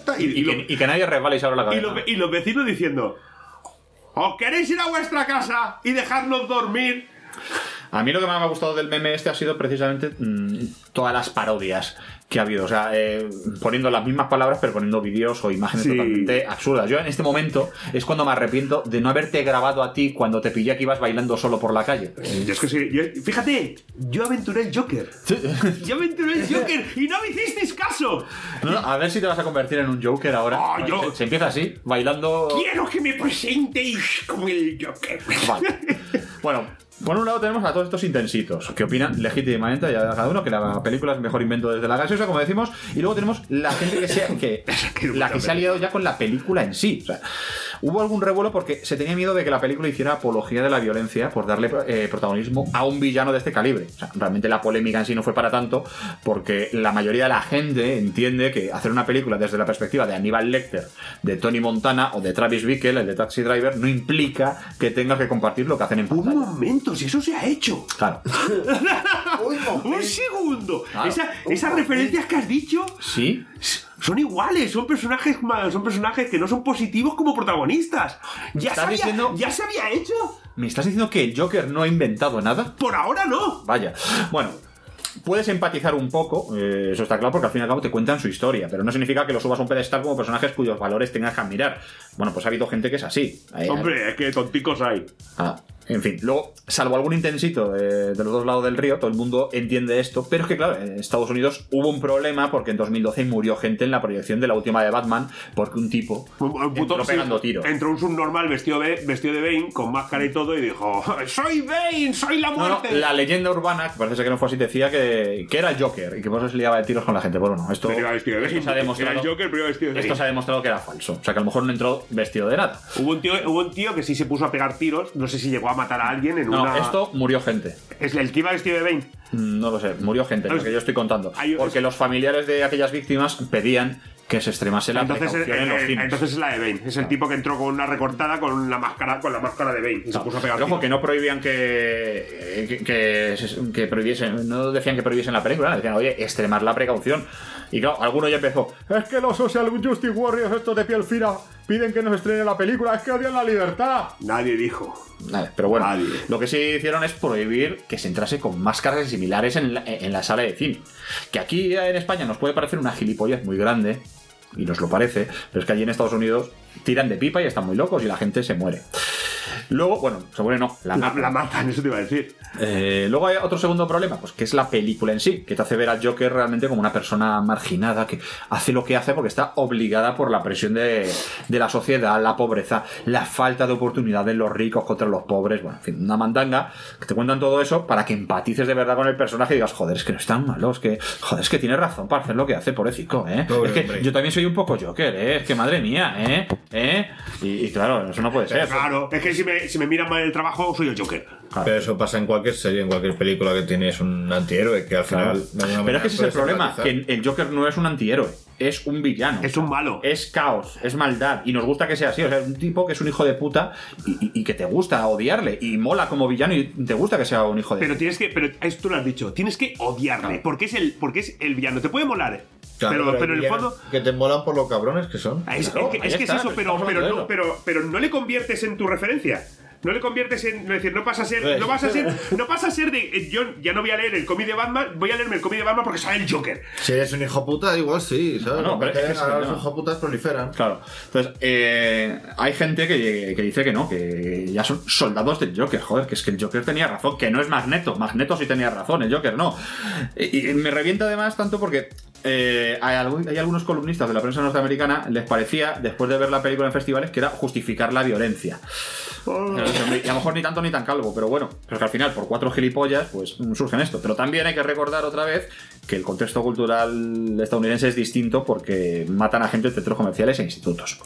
Y que nadie resbale y se abra la cabeza. Y los vecinos diciendo... ¿Os queréis ir a vuestra casa y dejarnos dormir? A mí lo que más me ha gustado del meme ha sido precisamente todas las parodias que ha habido. O sea, poniendo las mismas palabras, pero poniendo vídeos o imágenes totalmente absurdas. Yo en este momento es cuando me arrepiento de no haberte grabado a ti cuando te pillé que ibas bailando solo por la calle. Es que sí, fíjate, yo aventuré el Joker. Yo aventuré el Joker y no me hicisteis caso. No, a ver si te vas a convertir en un Joker ahora. Se empieza así, bailando... Quiero que me presentéis como el Joker. Vale. Bueno, por un lado tenemos a todos estos intensitos que opinan legítimamente, ya cada uno, que la película es el mejor invento desde la gaseosa, como decimos, y luego tenemos la gente que se ha liado ya con la película en sí. O sea, hubo algún revuelo porque se tenía miedo de que la película hiciera apología de la violencia por darle protagonismo a un villano de este calibre. O sea, realmente la polémica en sí no fue para tanto, porque la mayoría de la gente entiende que hacer una película desde la perspectiva de Aníbal Lecter, de Tony Montana o de Travis Bickle, el de Taxi Driver, no implica que tengas que compartir lo que hacen en pantalla. Un momento, si eso se ha hecho. Claro. Un segundo. Claro. Esas referencias que has dicho. Sí. Son iguales, son personajes que no son positivos como protagonistas. ¿Ya se había hecho? ¿Me estás diciendo que el Joker no ha inventado nada? Por ahora no. Vaya. Bueno, puedes empatizar un poco, eso está claro, porque al fin y al cabo te cuentan su historia, pero no significa que lo subas a un pedestal como personajes cuyos valores tengas que admirar. Bueno, pues ha habido gente que es así. Hombre, es que tonticos hay. En fin, luego, salvo algún intensito de los dos lados del río, todo el mundo entiende esto, pero es que claro, en Estados Unidos hubo un problema porque en 2012 murió gente en la proyección de la última de Batman porque un tipo entró pegando tiros. Entró un subnormal vestido de Bane, con máscara y todo, y dijo: ¡soy Bane! ¡Soy la muerte! No, la leyenda urbana, que parece que no fue así, decía que era el Joker y que por eso se liaba de tiros con la gente. Bueno, no, esto se ha demostrado, esto se ha demostrado que era falso. O sea, que a lo mejor no entró vestido de nada. Hubo un tío que sí se puso a pegar tiros, no sé si llegó a matar a alguien en una... No, esto murió gente. ¿Es el que iba vestido de Bane? No lo sé, murió gente, lo que yo estoy contando. Porque los familiares de aquellas víctimas pedían que se extremase la precaución en los cines. Entonces es la de Bane. Es el tipo que entró con una recortada con la máscara de Bane y se puso a pegar. Ojo, que no prohibían que prohibiesen, no decían que prohibiesen la película, decían, oye, extremar la precaución. Y claro, alguno ya empezó: es que los Social Justice Warriors, estos de piel fina, piden que nos estrene la película, es que odian la libertad. Nadie dijo. Pero bueno, lo que sí hicieron es prohibir que se entrase con máscaras similares en la sala de cine. Que aquí en España nos puede parecer una gilipollez muy grande, y nos lo parece, pero es que allí en Estados Unidos tiran de pipa y están muy locos y la gente se muere. Luego, bueno, se muere no, la matan, eso te iba a decir. Luego hay otro segundo problema, pues que es la película en sí, que te hace ver al Joker realmente como una persona marginada, que hace lo que hace porque está obligada por la presión de la sociedad, la pobreza, la falta de oportunidad de los ricos contra los pobres, bueno, en fin, una mandanga, que te cuentan todo eso para que empatices de verdad con el personaje y digas, joder, es que no es tan malo, es que tiene razón para hacer lo que hace, pobrecito, es que hombre, yo también soy un poco Joker, es que madre mía, y claro, eso no puede ser. Claro, es que si me miran mal el trabajo, soy el Joker. Claro. Pero eso pasa en cualquier serie, en cualquier película que tienes un antihéroe, que al final... Pero es que ese es el problema, que el Joker no es un antihéroe, es un villano. Es un malo. Es caos, es maldad, y nos gusta que sea así, o sea, es un tipo que es un hijo de puta y que te gusta odiarle, y mola como villano y te gusta que sea un hijo de puta. Pero esto lo has dicho, tienes que odiarle, porque es el villano, te puede molar, claro, pero en el fondo... Que te molan por lo cabrones que son. Es que es eso, pero no le conviertes en tu referencia. No le conviertes en... Es decir, no pasa a ser de... Yo ya no voy a leer el cómic de Batman, voy a leerme el cómic de Batman porque sale el Joker. Si eres un hijo puta, igual sí, ¿sabes? No, pero es que ahora los hijos putas proliferan. Claro. Entonces, hay gente que dice que no, que ya son soldados del Joker. Joder, que es que el Joker tenía razón, que no es Magneto. Magneto sí tenía razón, el Joker no. Y me revienta además tanto porque... hay algunos columnistas de la prensa norteamericana les parecía, después de ver la película en festivales, que era justificar la violencia. Y a lo mejor ni tanto ni tan calvo, pero bueno, pero que al final por 4 gilipollas pues surgen esto. Pero también hay que recordar otra vez que el contexto cultural estadounidense es distinto porque matan a gente en centros comerciales e institutos.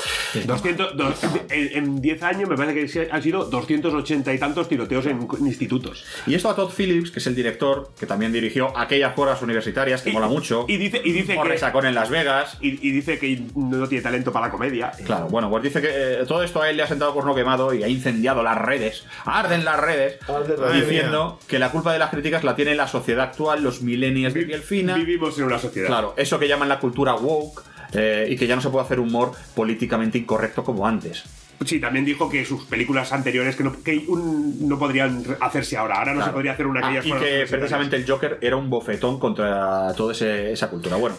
En 10 años me parece que han sido 280 y tantos tiroteos en institutos. Y esto a Todd Phillips, que es el director, que también dirigió aquellas juegas universitarias, que mola mucho. Y dice que sacó en Las Vegas. Y dice que no tiene talento para la comedia. Claro, bueno, pues dice que todo esto a él le ha sentado por no quemado y ha incendiado las redes. Arden las redes. Diciendo que la culpa de las críticas la tiene la sociedad actual, los millennials de piel fina. Vivimos en una sociedad. Claro, eso que llaman la cultura woke. Y que ya no se puede hacer humor políticamente incorrecto como antes. Sí, también dijo que sus películas anteriores no podrían hacerse ahora. Ahora no se podría hacer una que y que precisamente el Joker era un bofetón contra toda esa cultura. Bueno,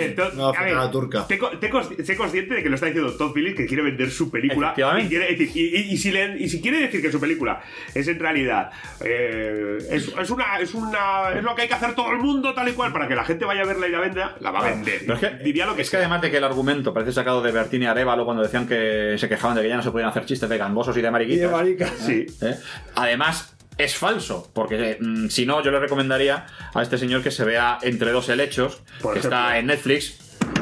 sé consciente de que lo está diciendo Todd Phillips, que quiere vender su película. Y si quiere decir que su película es en realidad es lo que hay que hacer todo el mundo tal y cual para que la gente vaya a verla y la venda, la va a vender. Pero es que además de que el argumento parece sacado de Bertini Arévalo cuando decían que se quejaban de que ya no se podían hacer chistes de gangosos y de mariquitas. Y de maricas, sí. Además, es falso, porque si no, yo le recomendaría a este señor que se vea Entre dos helechos, que está en Netflix.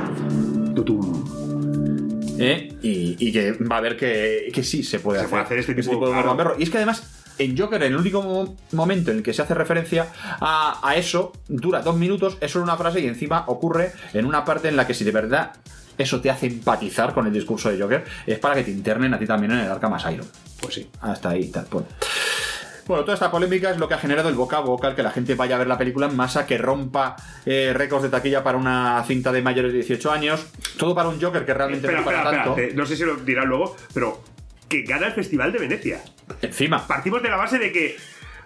Y que va a ver que sí se puede hacer este tipo de gamberro. Y es que además, en Joker, en el único momento en el que se hace referencia a eso, dura 2 minutos, es solo una frase y encima ocurre en una parte en la que si de verdad eso te hace empatizar con el discurso de Joker, es para que te internen a ti también en el Arkham Asylum. Pues sí. Hasta ahí, tal. Bueno, toda esta polémica es lo que ha generado el boca a boca, el que la gente vaya a ver la película en masa, que rompa récords de taquilla para una cinta de mayores de 18 años. Todo para un Joker que realmente no para tanto. No sé si lo dirás luego, pero que gana el Festival de Venecia. Encima. Partimos de la base de que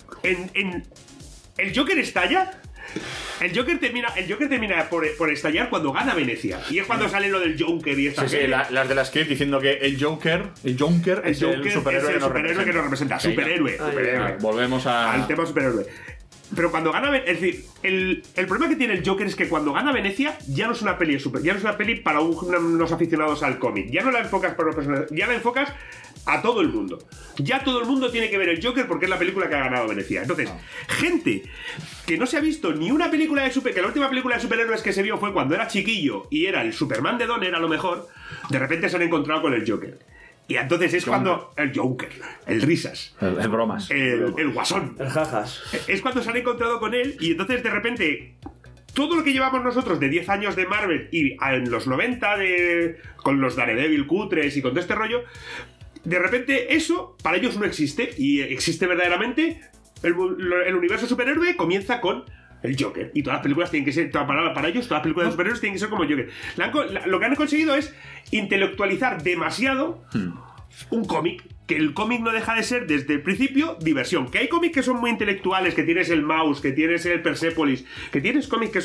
el Joker estalla. El Joker termina por estallar cuando gana Venecia. Y es cuando sale lo del Joker y esta sí, las de la script diciendo que el Joker es el superhéroe que nos representa. Superhéroe. Volvemos al tema superhéroe. Pero cuando gana, es decir, el problema que tiene el Joker es que cuando gana Venecia ya no es una peli para unos aficionados al cómic. Ya no la enfocas para los personajes, ya la enfocas a todo el mundo. Ya todo el mundo tiene que ver el Joker porque es la película que ha ganado Venecia. Entonces, gente que no se ha visto ni una película de que la última película de superhéroes que se vio fue cuando era chiquillo y era el Superman de Donner, a lo mejor, de repente se han encontrado con el Joker. Y entonces es cuando el Joker, el risas, el bromas, el guasón, el jajas, es cuando se han encontrado con él y entonces de repente todo lo que llevamos nosotros de 10 años de Marvel y en los 90 con los Daredevil cutres y con todo este rollo, de repente eso para ellos no existe y existe verdaderamente el universo superhéroe comienza con el Joker. Y todas las películas tienen que ser, para ellos, todas las películas de superhéroes tienen que ser como el Joker. Lo que han conseguido es intelectualizar demasiado un cómic. Que el cómic no deja de ser, desde el principio, diversión. Que hay cómics que son muy intelectuales, que tienes el Mouse, que tienes el Persepolis, que tienes cómics que son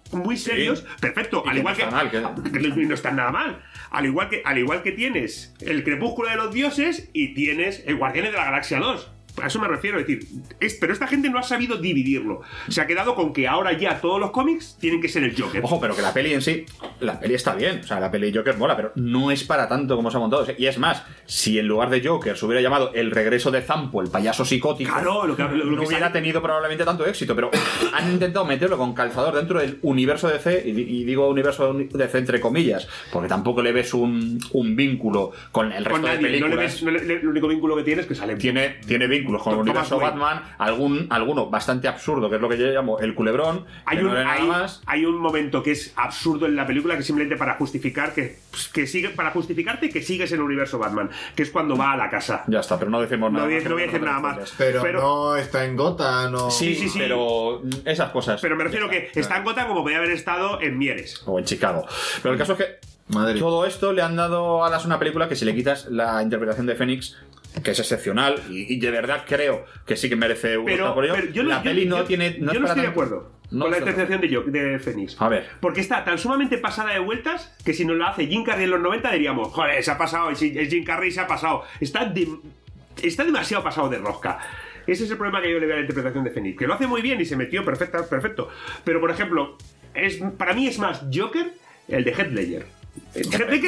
muy serios, perfecto, al igual que no están nada mal. Al igual que tienes el Crepúsculo de los Dioses y tienes el Guardianes de la Galaxia 2. A eso me refiero, es decir, pero esta gente no ha sabido dividirlo. Se ha quedado con que ahora ya todos los cómics tienen que ser el Joker. Ojo, pero que la peli en sí, la peli está bien, o sea, la peli Joker mola, pero no es para tanto como se ha montado. Y es más, si en lugar de Joker se hubiera llamado El regreso de Zampo, el payaso psicótico, claro, lo que no hubiera tenido probablemente tanto éxito, pero han intentado meterlo con calzador dentro del universo DC, y digo universo DC entre comillas, porque tampoco le ves un vínculo con el resto de películas. El único vínculo que tiene es que sale. Tiene vínculos con el universo Batman, alguno bastante absurdo, que es lo que yo llamo el culebrón. Hay un momento que es absurdo en la película, que simplemente para justificar para justificarte que sigues en el universo Batman, que es cuando va a la casa. Ya está, pero no decimos nada. No voy a decir nada más. Pero no está en Gotham, no. Sí. Pero esas cosas. Pero me refiero que está en Gotham como podría haber estado en Mieres. O en Chicago. Pero el caso es que todo esto le han dado a una película que, si le quitas la interpretación de Fénix, que es excepcional, y de verdad creo que sí que merece un Oscar por ello, la peli no tiene... Yo no estoy de acuerdo con la interpretación de Fénix. A ver. Porque está tan sumamente pasada de vueltas que si nos la hace Jim Carrey en los 90 diríamos, joder, se ha pasado, es Jim Carrey, se ha pasado. Está demasiado pasado de rosca. Ese es el problema que yo le veo a la interpretación de Fénix, que lo hace muy bien y se metió perfecto. Pero, por ejemplo, para mí es más Joker el de Heath Ledger. Heath Ledger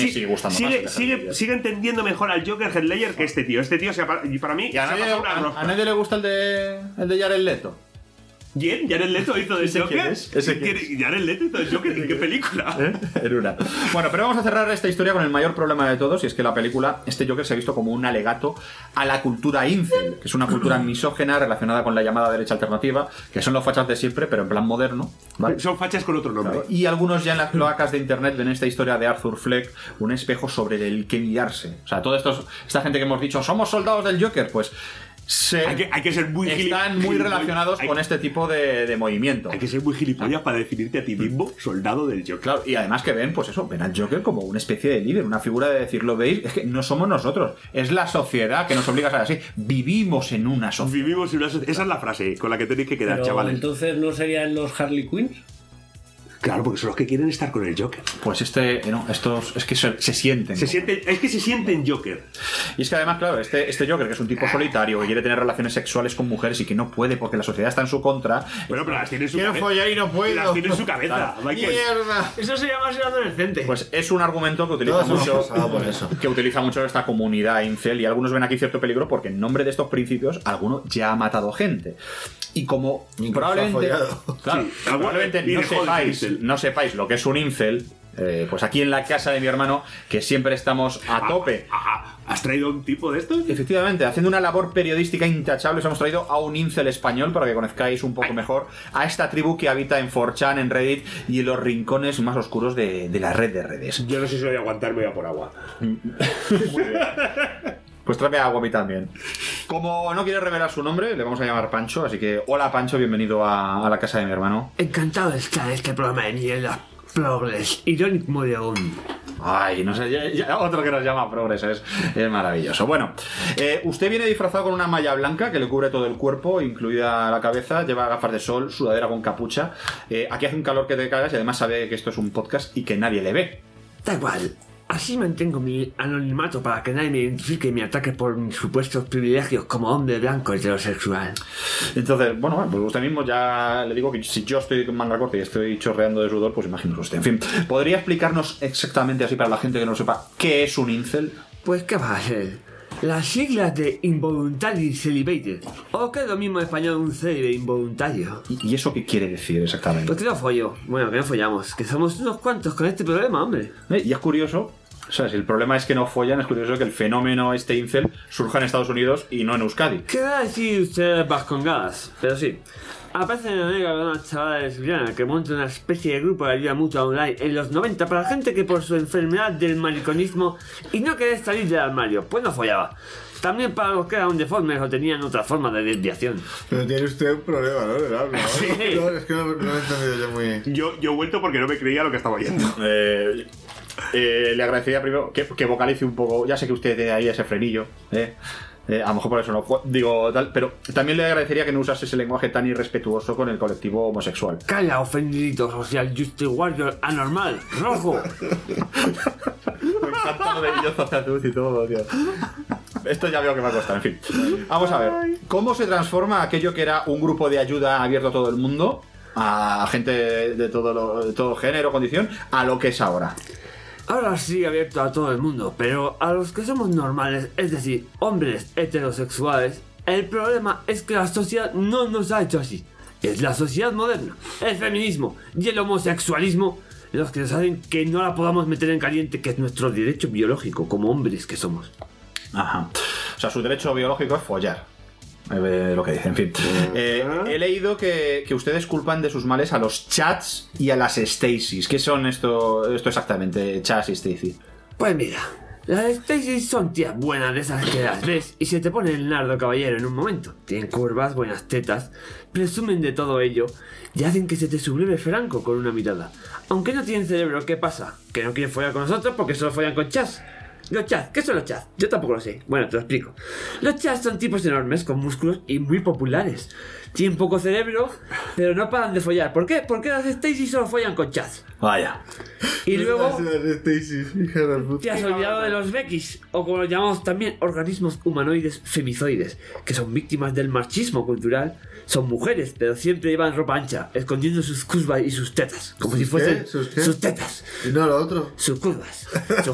sigue entendiendo mejor al Joker Heath Ledger que este tío. Este tío, para mí, ¿a nadie le gusta el de Jared Leto? ¿Jared Leto hizo de Joker? ¿Jared Leto hizo de Joker? ¿En qué película? En una. Bueno, pero vamos a cerrar esta historia con el mayor problema de todos, y es que la película, este Joker se ha visto como un alegato a la cultura incel, que es una cultura misógena relacionada con la llamada derecha alternativa, que son los fachas de siempre, pero en plan moderno, ¿vale? Son fachas con otro nombre. Claro. Y algunos ya en las cloacas de internet ven esta historia de Arthur Fleck un espejo sobre el que mirarse. O sea, toda esta gente que hemos dicho, somos soldados del Joker, pues... hay que ser muy están muy relacionados con este tipo de movimiento. Hay que ser muy gilipollas para definirte a ti mismo soldado del Joker. Claro, y además que ven al Joker como una especie de líder, una figura de decir, lo veis, es que no somos nosotros, es la sociedad que nos obliga a ser así. Vivimos en una sociedad. Esa es la frase con la que tenéis que quedar, pero, chavales. Entonces, ¿no serían los Harley Quinn? Claro, porque son los que quieren estar con el Joker. Pues estos es que se sienten. Es que se sienten Joker. Y es que además, claro, este Joker, que es un tipo solitario, que quiere tener relaciones sexuales con mujeres y que no puede porque la sociedad está en su contra. Bueno, pero las tiene en su cabeza. Quiero follar y no puedo. Las tiene en su cabeza. Claro. ¡Mierda! Eso se llama ser adolescente. Pues es un argumento que utiliza mucho esta comunidad incel, y algunos ven aquí cierto peligro porque en nombre de estos principios alguno ya ha matado gente. Y como probablemente no sepáis lo que es un incel, pues aquí en la casa de mi hermano, que siempre estamos a tope. ¿Has traído un tipo de estos? Efectivamente, haciendo una labor periodística intachable, os hemos traído a un incel español para que conozcáis un poco mejor a esta tribu que habita en 4chan, en Reddit y en los rincones más oscuros de la red de redes. Yo no sé si voy a aguantar, me voy a por agua. Muy bien. Pues tráeme agua a mí también. Como no quiere revelar su nombre, le vamos a llamar Pancho, así que hola Pancho, bienvenido a la casa de mi hermano. Encantado de estar en este programa de Niebla Progress, Ironic Modeón. Ay, no sé, ya otro que nos llama Progress, es maravilloso. Bueno, usted viene disfrazado con una malla blanca que le cubre todo el cuerpo, incluida la cabeza, lleva gafas de sol, sudadera con capucha. Aquí hace un calor que te cagas y además sabe que esto es un podcast y que nadie le ve. Da igual. Así mantengo mi anonimato para que nadie me identifique y me ataque por mis supuestos privilegios como hombre blanco heterosexual. Entonces, bueno, pues usted mismo ya le digo que si yo estoy con manga corta y estoy chorreando de sudor, pues imagínese usted. En fin, ¿podría explicarnos exactamente, así para la gente que no sepa, qué es un incel? Pues, ¿qué va a ser? Las siglas de Involuntary Celibated, o que es lo mismo en español, un célibe involuntario. ¿Y eso qué quiere decir exactamente? Pues que no follo. Bueno, que no follamos, que somos unos cuantos con este problema, hombre. Y es curioso, o sea, si el problema es que no follan, es curioso que el fenómeno incel surja en Estados Unidos y no en Euskadi. ¿Qué va a decir usted vascongadas? Pero sí, aparece en la negra de una chavala lesbiana que monta una especie de grupo de ayuda mutua online en los 90 para gente que por su enfermedad del mariconismo y no querer salir del armario, pues no follaba. También para los que eran deformes o tenían otra forma de desviación. Pero tiene usted un problema, ¿no? Sí. No, es que no lo he entendido yo muy... Yo he vuelto porque no me creía lo que estaba oyendo. Le agradecería primero que vocalice un poco. Ya sé que usted tiene ahí ese frenillo, A lo mejor por eso no digo tal, pero también le agradecería que no usase ese lenguaje tan irrespetuoso con el colectivo homosexual. Calla, ofendidito social, Justice Warrior anormal, rojo. Me encanta lo de yo Zaciatuz y todo, tío. Esto ya veo que va a costar, en fin. Vamos a ver, ¿cómo se transforma aquello que era un grupo de ayuda abierto a todo el mundo, a gente de todo género, condición, a lo que es ahora? Ahora sí abierto a todo el mundo, pero a los que somos normales, es decir, hombres heterosexuales, el problema es que la sociedad no nos ha hecho así. Es la sociedad moderna, el feminismo y el homosexualismo los que nos hacen que no la podamos meter en caliente, que es nuestro derecho biológico como hombres que somos. Ajá. O sea, su derecho biológico es follar. Lo que dice, en fin. He leído que ustedes culpan de sus males a los chats y a las Stacys. ¿Qué son esto exactamente, chats y Stacy? Pues mira, las Stacy son tías buenas de esas que las ves y se te pone el nardo caballero en un momento. Tienen curvas, buenas tetas, presumen de todo ello y hacen que se te sublime franco con una mirada. Aunque no tienen cerebro, ¿qué pasa? Que no quieren follar con nosotros porque solo follan con chats. Los chats, ¿qué son los chats? Yo tampoco lo sé. Bueno, te lo explico. Los chats son tipos enormes con músculos y muy populares. Tienen poco cerebro, pero no paran de follar. ¿Por qué? Porque las Stacy solo follan con chats. Vaya. Y luego te has olvidado de los Beckys, o como los llamamos también, organismos humanoides femizoides, que son víctimas del machismo cultural. Son mujeres, pero siempre llevan ropa ancha, escondiendo sus curvas y sus tetas, como si fuesen sus tetas. Y no lo otro. Sus curvas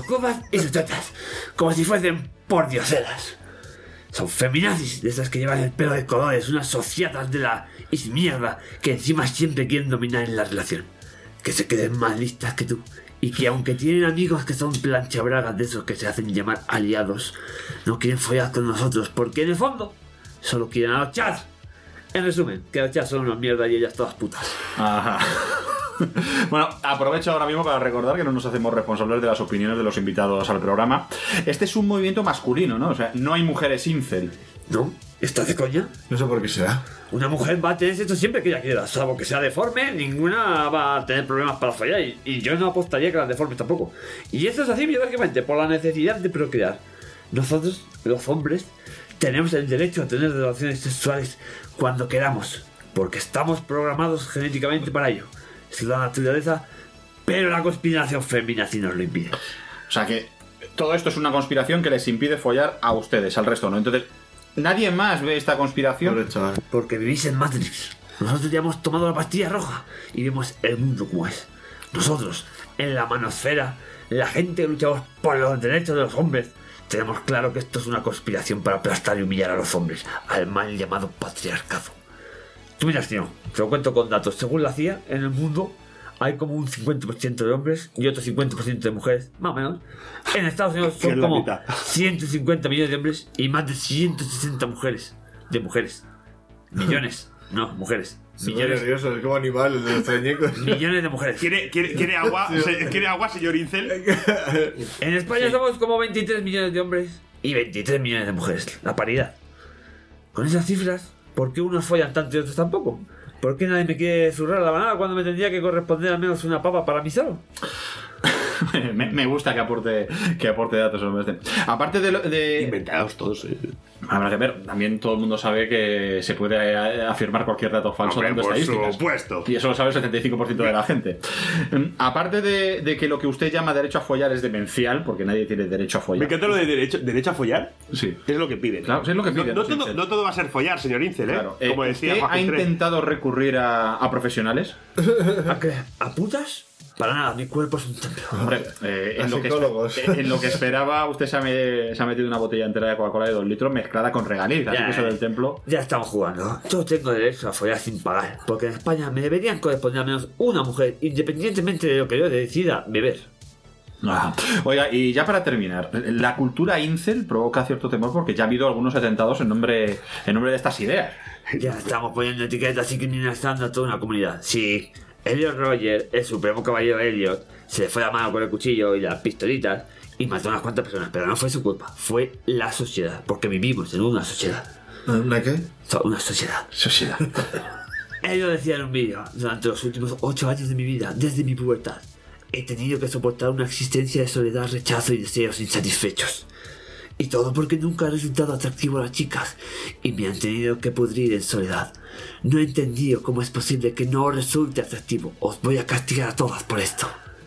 y sus tetas, como si fuesen pordioseras. Son feminazis, de esas que llevan el pelo de colores, unas sociatas de la mierda, que encima siempre quieren dominar en la relación. Que se queden más listas que tú, y que aunque tienen amigos que son planchabragas de esos que se hacen llamar aliados, no quieren follar con nosotros, porque en el fondo solo quieren a los chats. En resumen, que los chats son una mierda y ellas todas putas. Ajá. Bueno, aprovecho ahora mismo para recordar que no nos hacemos responsables de las opiniones de los invitados al programa. Este es un movimiento masculino, ¿no? O sea, no hay mujeres incel. ¿No? ¿Estás de coña? No sé por qué será. Una mujer va a tener sexo siempre que ella quiera, salvo que sea deforme, ninguna va a tener problemas para follar. Y yo no apostaría que las deformes tampoco. Y eso es así biológicamente, por la necesidad de procrear. Nosotros, los hombres, tenemos el derecho a tener relaciones sexuales cuando queramos, porque estamos programados genéticamente para ello. Es la naturaleza, pero la conspiración feminazi nos lo impide. O sea que todo esto es una conspiración que les impide follar a ustedes, al resto, ¿no? Entonces, ¿nadie más ve esta conspiración? Porque vivís en Matrix. Nosotros ya hemos tomado la pastilla roja y vemos el mundo como es. Nosotros, en la manosfera, la gente que luchamos por los derechos de los hombres, tenemos claro que esto es una conspiración para aplastar y humillar a los hombres, al mal llamado patriarcado. Tú miras, tío, te lo cuento con datos. Según la CIA, en el mundo hay como un 50% de hombres y otro 50% de mujeres, más o menos. En Estados Unidos son como 150 millones de hombres y más de 160 mujeres. De mujeres. Millones. No, mujeres. Millones. Nervioso, es como animal de extrañecos. Millones de mujeres. ¿Quiere agua? ¿Quiere agua, señor Incel? En España somos como 23 millones de hombres y 23 millones de mujeres. La paridad. Con esas cifras, ¿por qué unos follan tanto y otros tampoco? ¿Por qué nadie me quiere zurrar la banana cuando me tendría que corresponder al menos una papa para mí solo? me gusta que aporte datos sobre este. Aparte de inventados todos. Habrá que ver. También todo el mundo sabe que se puede afirmar cualquier dato falso dando estadísticas. Por supuesto. Y eso lo sabe el 75% de la gente. Aparte de que lo que usted llama derecho a follar es demencial, porque nadie tiene derecho a follar. Me encanta lo de derecho a follar. Sí. Es lo que piden. Claro, es lo que piden. No todo va a ser follar, señor Incel, ¿eh? Claro. Como decía ¿Usted Joaquín ha Tres. intentado recurrir a profesionales? ¿A qué? ¿A putas? Para nada, mi cuerpo es un templo. Hombre, en lo que esperaba, usted se ha metido una botella entera de Coca-Cola de 2 litros mezclada con regaliz, así que eso del templo. Ya estamos jugando. Yo tengo derecho a follar sin pagar, porque en España me deberían corresponder al menos una mujer, independientemente de lo que yo decida beber. Ajá. Oiga, y ya para terminar, la cultura incel provoca cierto temor porque ya ha habido algunos atentados en nombre de estas ideas. Ya estamos poniendo etiquetas y criminalizando a toda una comunidad. Sí. Elliot Roger, el supremo caballero Elliot, se le fue la mano con el cuchillo y las pistolitas y mató a unas cuantas personas, pero no fue su culpa, fue la sociedad, porque vivimos en una sociedad. ¿Una qué? Una sociedad. Sociedad. Elliot decía en un vídeo: durante los últimos 8 años de mi vida, desde mi pubertad, he tenido que soportar una existencia de soledad, rechazo y deseos insatisfechos. Y todo porque nunca he resultado atractivo a las chicas y me han tenido que pudrir en soledad. No he entendido cómo es posible que no os resulte atractivo. Os voy a castigar a todas por esto.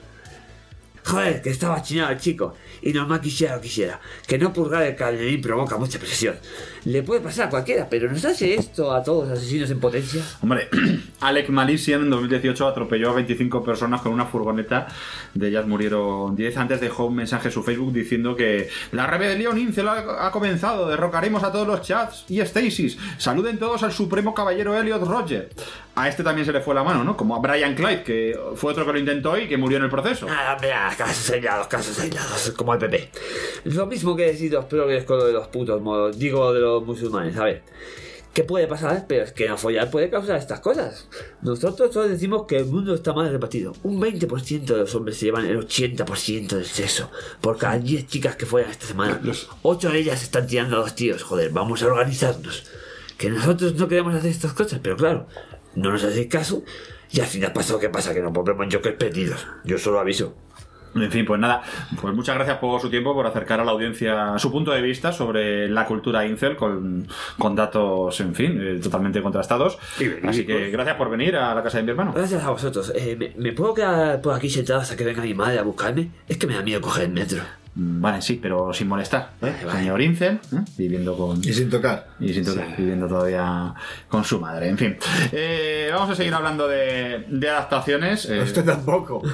Joder, que estaba chinado el chico. Y normal quisiera o quisiera. Que no purgar el calderín provoca mucha presión. Le puede pasar a cualquiera, pero ¿nos hace esto a todos los asesinos en potencia? Hombre, Alec Malisian en 2018 atropelló a 25 personas con una furgoneta. De ellas murieron 10. Antes dejó un mensaje en su Facebook diciendo que la rebelión Incel ha comenzado. Derrocaremos a todos los chats y Stasis. Saluden todos al supremo caballero Elliot Roger. A este también se le fue la mano, ¿no? Como a Brian Clyde, que fue otro que lo intentó y que murió en el proceso. Casos aislados, como el PP. Lo mismo que decir los progres con lo de los putos modos, digo de los musulmanes, a ver. ¿Qué puede pasar? Pero es que no follar puede causar estas cosas. Nosotros todos decimos que el mundo está mal repartido. Un 20% de los hombres se llevan el 80% del sexo. Por cada 10 chicas que follan esta semana, 8 de ellas están tirando a los tíos. Joder, vamos a organizarnos. Que nosotros no queremos hacer estas cosas, pero claro, no nos hacéis caso y al final pasa lo que pasa, que nos volvemos jokers perdidos. Yo solo aviso. En fin, pues nada, pues muchas gracias por su tiempo, por acercar a la audiencia su punto de vista sobre la cultura incel con datos, en fin, totalmente contrastados. Así que gracias por venir a la casa de mi hermano. Gracias a vosotros. ¿Me puedo quedar por aquí sentado hasta que venga mi madre a buscarme? Es que me da miedo coger el metro. Vale, sí, pero sin molestar. Señor Incel, viviendo con... Y sin tocar. Viviendo todavía con su madre. En fin, vamos a seguir hablando de adaptaciones. Usted tampoco.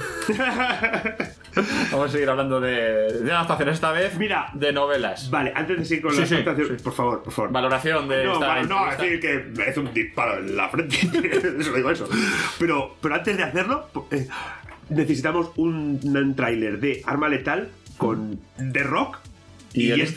Vamos a seguir hablando de adaptaciones, esta vez. Mira, de novelas. Vale, antes de seguir con las adaptaciones, por favor. Valoración de esta No, es decir que me hace un disparo en la frente. Eso digo eso. Pero antes de hacerlo, necesitamos un tráiler de Arma Letal con The Rock y el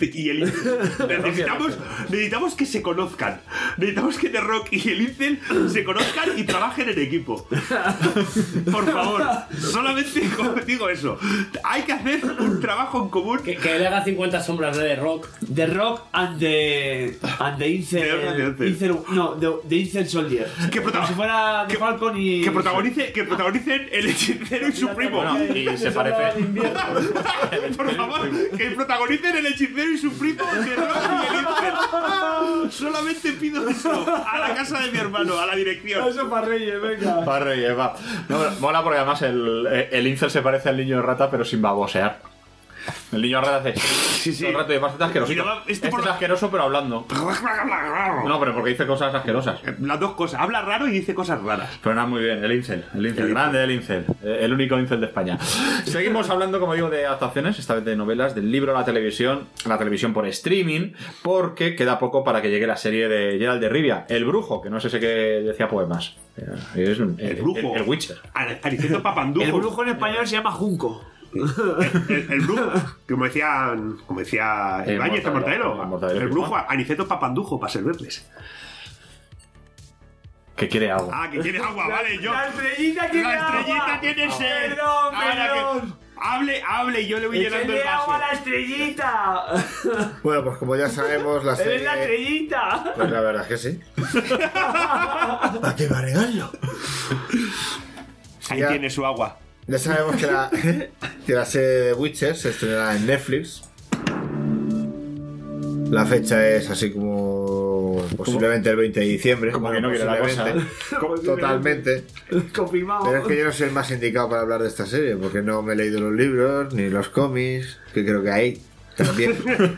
necesitamos que se conozcan. Necesitamos que The Rock y el Incel se conozcan y trabajen en equipo. Por favor, solamente digo eso. Hay que hacer un trabajo en común. Que le haga 50 sombras de The Rock. The Rock and the Incel. The Incel Soldier. Como si fuera de Falcon y. Que protagonicen el hechicero y su primo. Y se parece. Por favor, que protagonicen el hechicero y su primo de Rock y el Incel. Solamente pido eso a la casa de mi hermano, a la dirección. Eso para Reyes, venga. Para Reyes, va. No, mola porque además el Incel se parece al niño rata, pero sin babosear. El niño rata hace todo el rato y además asqueroso. Este es asqueroso, pero hablando. No, pero porque dice cosas asquerosas. Las dos cosas. Habla raro y dice cosas raras. Pero nada, muy bien. El Incel grande, el Incel. El único Incel de España. Seguimos hablando, como digo, de adaptaciones, esta vez de novelas, del libro a la televisión por streaming, porque queda poco para que llegue la serie de Geralt de Rivia, El Brujo, que no sé si que decía poemas. Es el Brujo. El Witcher. Aniceto Papandujo. El Brujo en español se llama Junco. El brujo, como decía Ibáñez, el Mortadelo. El brujo, Aniceto Papandujo, para servirles. Que quiere agua. Que quiere agua, vale. La estrellita tiene sed. Perdón. Hable y yo le voy llenando el vaso. Agua a la estrellita. Bueno, pues como ya sabemos, la serie... ¡Eres la estrellita! Pues la verdad es que sí. ¿Para qué va a negarlo? Ahí tiene su agua. Ya sabemos que la serie de Witcher se estrenará en Netflix. La fecha es así como posiblemente el 20 de diciembre. Como que no quiere la cosa. Totalmente. Confirmado. Pero es que yo no soy el más indicado para hablar de esta serie, porque no me he leído los libros ni los cómics, que creo que hay también.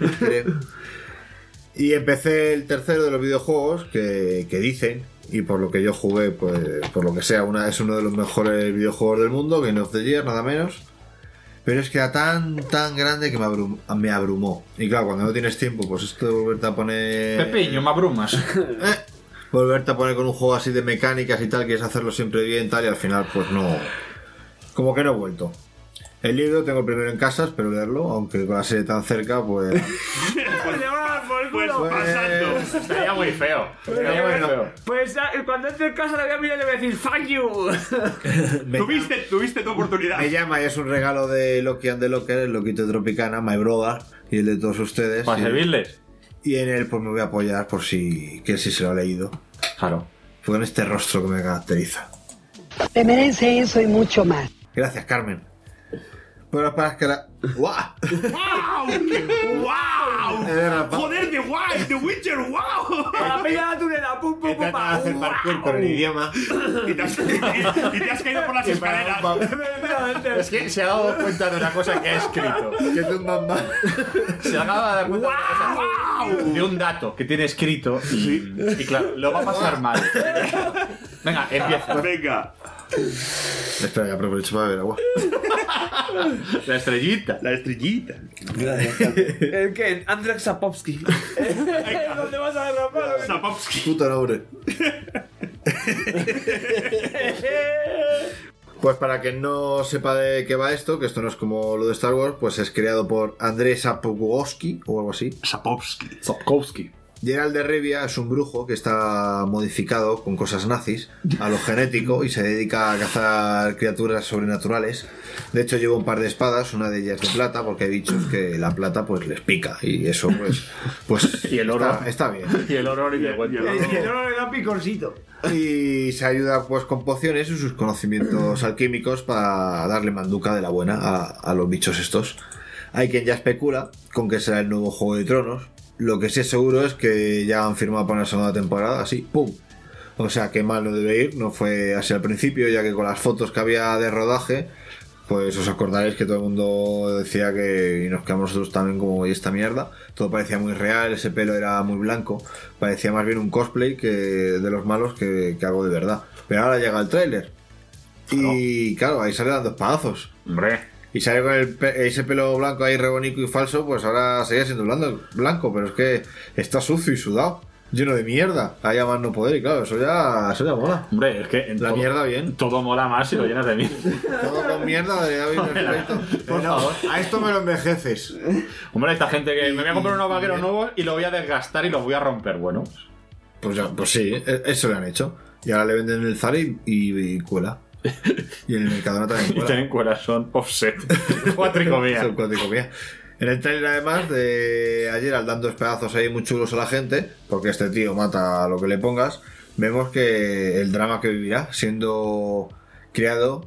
Y empecé el tercero de los videojuegos que dicen, y por lo que yo jugué, pues por lo que sea, es uno de los mejores videojuegos del mundo, Game of the Year, nada menos. Pero es que era tan grande que me abrumó. Y claro, cuando no tienes tiempo, pues esto de volverte a poner... Pepiño, me abrumas. Volverte a poner con un juego así de mecánicas y tal, quieres hacerlo siempre bien tal, y al final pues no... Como que no he vuelto. El libro tengo el primero en casa, espero leerlo, aunque con la serie tan cerca, pues... pasando. Estaría muy feo. Pues cuando entre en casa le voy a mirar y le voy a decir fuck you. Tuviste tu oportunidad. Me llama y es un regalo de Loki and the Locker, el loquito de Tropicana, my brother, y el de todos ustedes. Para servirles. Y en él pues me voy a apoyar por si se lo ha leído. Claro. Con este rostro que me caracteriza. Te merece eso y mucho más. Gracias, Carmen. Bueno, para que la... ¡Guau! ¡Wow! ¡Joder, The Wild! ¡The Witcher! ¡Wow! Para pegar la tunela, pum, pum, pum, Para hacer parkour con el idioma. Y te has caído por las escaleras. Es que se ha dado cuenta de una cosa que ha escrito. Que es un mamá. Se acaba de dar cuenta de un dato que tiene escrito y claro, lo va a pasar mal. Venga, empieza. Venga. Espera, que aprovecho para beber agua. La estrellita. La estrellita. ¿El qué? Andrzej Sapkowski. ¿Dónde vas a derrapar? Sapkowski. Puto nombre. Pues para quien no sepa de qué va esto, que esto no es como lo de Star Wars, pues es creado por Andrzej Sapkowski o algo así. Sapkowski. Geralt de Rivia es un brujo que está modificado con cosas nazis a lo genético y se dedica a cazar criaturas sobrenaturales. De hecho lleva un par de espadas, una de ellas de plata, porque hay bichos que la plata pues les pica y eso pues y el oro está bien. Y el oro ni te cuento. Y el oro le da picorcito. Y se ayuda pues con pociones y sus conocimientos alquímicos para darle manduca de la buena a los bichos estos. Hay quien ya especula con que será el nuevo Juego de Tronos. Lo que sí es seguro es que ya han firmado para una segunda temporada, así, ¡pum! O sea, que mal no debe ir, no fue así al principio, ya que con las fotos que había de rodaje, pues os acordaréis que todo el mundo decía que, y nos quedamos nosotros también como, ¿y esta mierda? Todo parecía muy real, ese pelo era muy blanco, parecía más bien un cosplay que de los malos que algo de verdad. Pero ahora llega el tráiler. Y claro, ahí sale dando espadazos. Hombre. Y sale con ese pelo blanco ahí re bonito y falso, pues ahora sigue siendo blanco, pero es que está sucio y sudado, lleno de mierda. Ahí a más no poder, y claro, eso ya mola. Hombre, es que la mierda bien. Todo mola más si lo llenas de mierda. Todo con mierda debería bien perfecto. Por favor. A esto me lo envejeces. Hombre, esta gente que me voy a comprar unos vaqueros nuevos y lo voy a desgastar y los voy a romper, bueno. Pues sí, eso le han hecho. Y ahora le venden el Zara y cuela. Y en el Mercadona también cuela. Y tienen cuelas, son offset. Cuatricomía. Son cuatricomía. En el trailer, además de ayer, al dando pedazos ahí muy chulos a la gente, porque este tío mata a lo que le pongas, vemos que el drama que vivirá siendo creado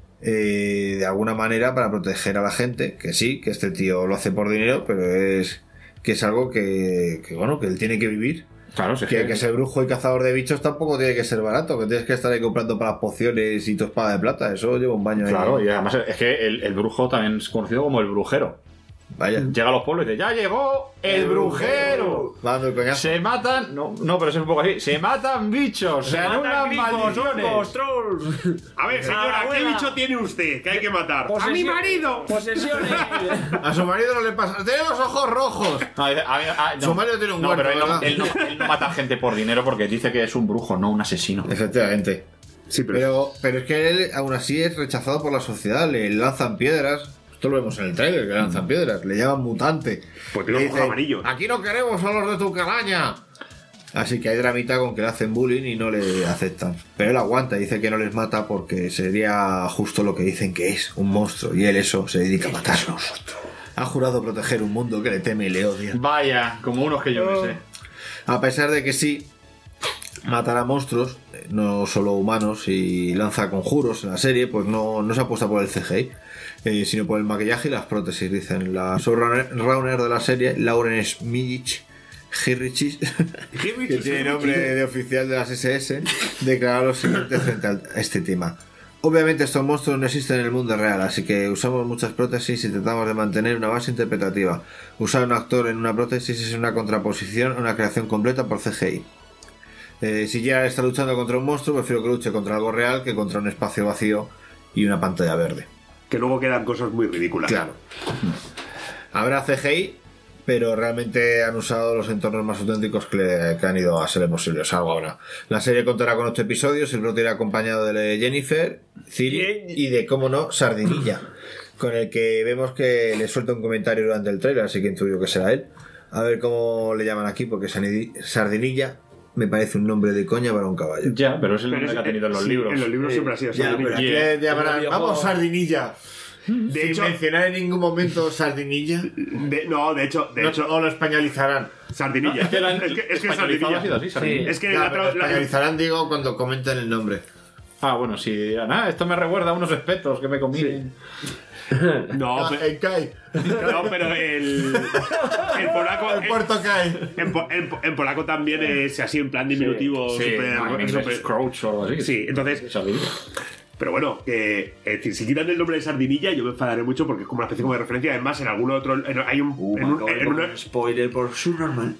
de alguna manera para proteger a la gente, que sí, que este tío lo hace por dinero, pero es algo que bueno, que él tiene que vivir. Claro, sí, que ser brujo y cazador de bichos tampoco tiene que ser barato, que tienes que estar ahí comprando para las pociones y tu espada de plata, eso lleva un baño ahí. Claro, y además es que el brujo también es conocido como el brujero. Vaya. Llega a los pueblos y dice, ¡ya llegó el brujero! Dando el coñazo. Se matan, no, pero es un poco así, se matan bichos, se anulan maldiciones. Trolls. A ver, señora, ¿qué bicho tiene usted que hay que matar? ¡A mi marido! Posesiones. A su marido no le pasa, tiene los ojos rojos. No, su marido tiene un muerto, pero él no mata gente por dinero porque dice que es un brujo, no un asesino. Efectivamente. Sí, pero es que él aún así es rechazado por la sociedad, le lanzan piedras. Esto lo vemos en el trailer, que lanzan piedras, le llaman mutante. Pues tiene los ojos amarillos. Aquí no queremos a los de tu calaña. Así que hay dramita con que le hacen bullying y no le aceptan. Pero él aguanta, dice que no les mata porque sería justo lo que dicen que es, un monstruo. Y él eso, se dedica a matarlos. Ha jurado proteger un mundo que le teme y le odia. Vaya, como unos que yo me sé. A pesar de que sí matará monstruos, no solo humanos, y lanza conjuros en la serie, pues no se apuesta por el CGI. Sino por el maquillaje y las prótesis, dicen. La showrunner de la serie, Lauren Smijic, que tiene nombre de oficial de las SS, declaró lo siguiente frente a este tema. Obviamente estos monstruos no existen en el mundo real, así que usamos muchas prótesis y tratamos de mantener una base interpretativa. Usar un actor en una prótesis es una contraposición a una creación completa por CGI. Si ya está luchando contra un monstruo, prefiero que luche contra algo real que contra un espacio vacío y una pantalla verde. Que luego quedan cosas muy ridículas. Claro. Habrá CGI, pero realmente han usado los entornos más auténticos que han ido a ser posibles. Algo ahora. La serie contará con 8 episodios. El brote irá acompañado de Jennifer, Ciri y de, cómo no, Sardinilla, con el que vemos que le suelta un comentario durante el trailer, así que intuyo que será él. A ver cómo le llaman aquí, porque Sardinilla me parece un nombre de coña para un caballo. Ya, pero es el nombre que ha tenido en los libros. En los libros siempre ha sido Sardinilla. Pero aquí llamarán, vamos, Sardinilla. De hecho, mencionar en ningún momento Sardinilla. De hecho. O lo españolizarán. Sardinilla. Es que Sardinilla. Es que lo españolizarán, digo, cuando comenten el nombre. Ah, bueno, sí, dirán, esto me recuerda a unos espetos que me comí. Sí. No, pero el polaco. El puerto Kai. En polaco también es así, en plan diminutivo. Sí, super Crouch o algo así. Sí, entonces. Pero bueno, es decir, si quitan el nombre de Sardinilla, yo me enfadaré mucho porque es como una especie como de referencia. Además, en algún otro. Hay un spoiler por Superman.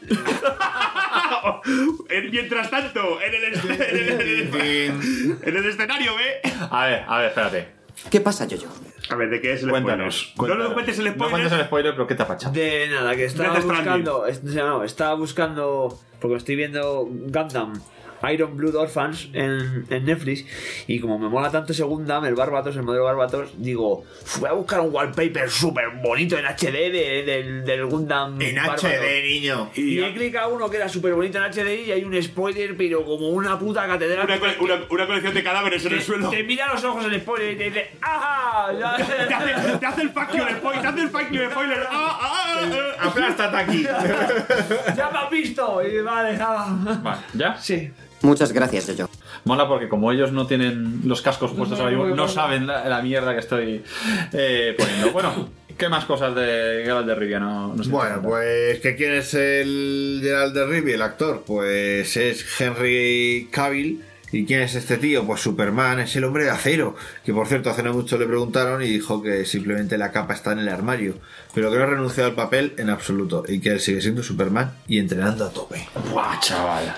Mientras tanto, en el escenario, A ver, espérate. ¿Qué pasa, Yoyo? A ver, ¿de qué es el Cuéntanos. spoiler? No cuentes el spoiler. No cuentes el spoiler, pero ¿qué te ha pachado? De nada, que estaba buscando. Porque estoy viendo Gundam Iron Blood Orphans en Netflix. Y como me mola tanto ese Gundam, el modelo Barbatos, digo, voy a buscar un wallpaper súper bonito en HD del Gundam en Barbatos. HD, niño. Y he clicado uno que era súper bonito en HD y hay un spoiler, pero como una puta catedral. Una colección de cadáveres en el suelo. Te mira los ojos el spoiler y te dice, ¡ajá! Te hace el fuck you el spoiler. Aplástate aquí. ¡Ya me has visto! Y vale, Vale, ¿ya? Sí. Muchas gracias, Yoyo. Mola porque como ellos no tienen los cascos puestos ahora mismo, no saben la mierda que estoy poniendo. Bueno, ¿qué más cosas de Geralt de Rivia? Bueno, pues ¿quién es el Geralt de Rivia, el actor? Pues es Henry Cavill. ¿Y quién es este tío? Pues Superman, es el hombre de acero. Que por cierto, hace no mucho le preguntaron y dijo que simplemente la capa está en el armario. Pero que no ha renunciado al papel en absoluto. Y que él sigue siendo Superman y entrenando a tope. Buah, chaval.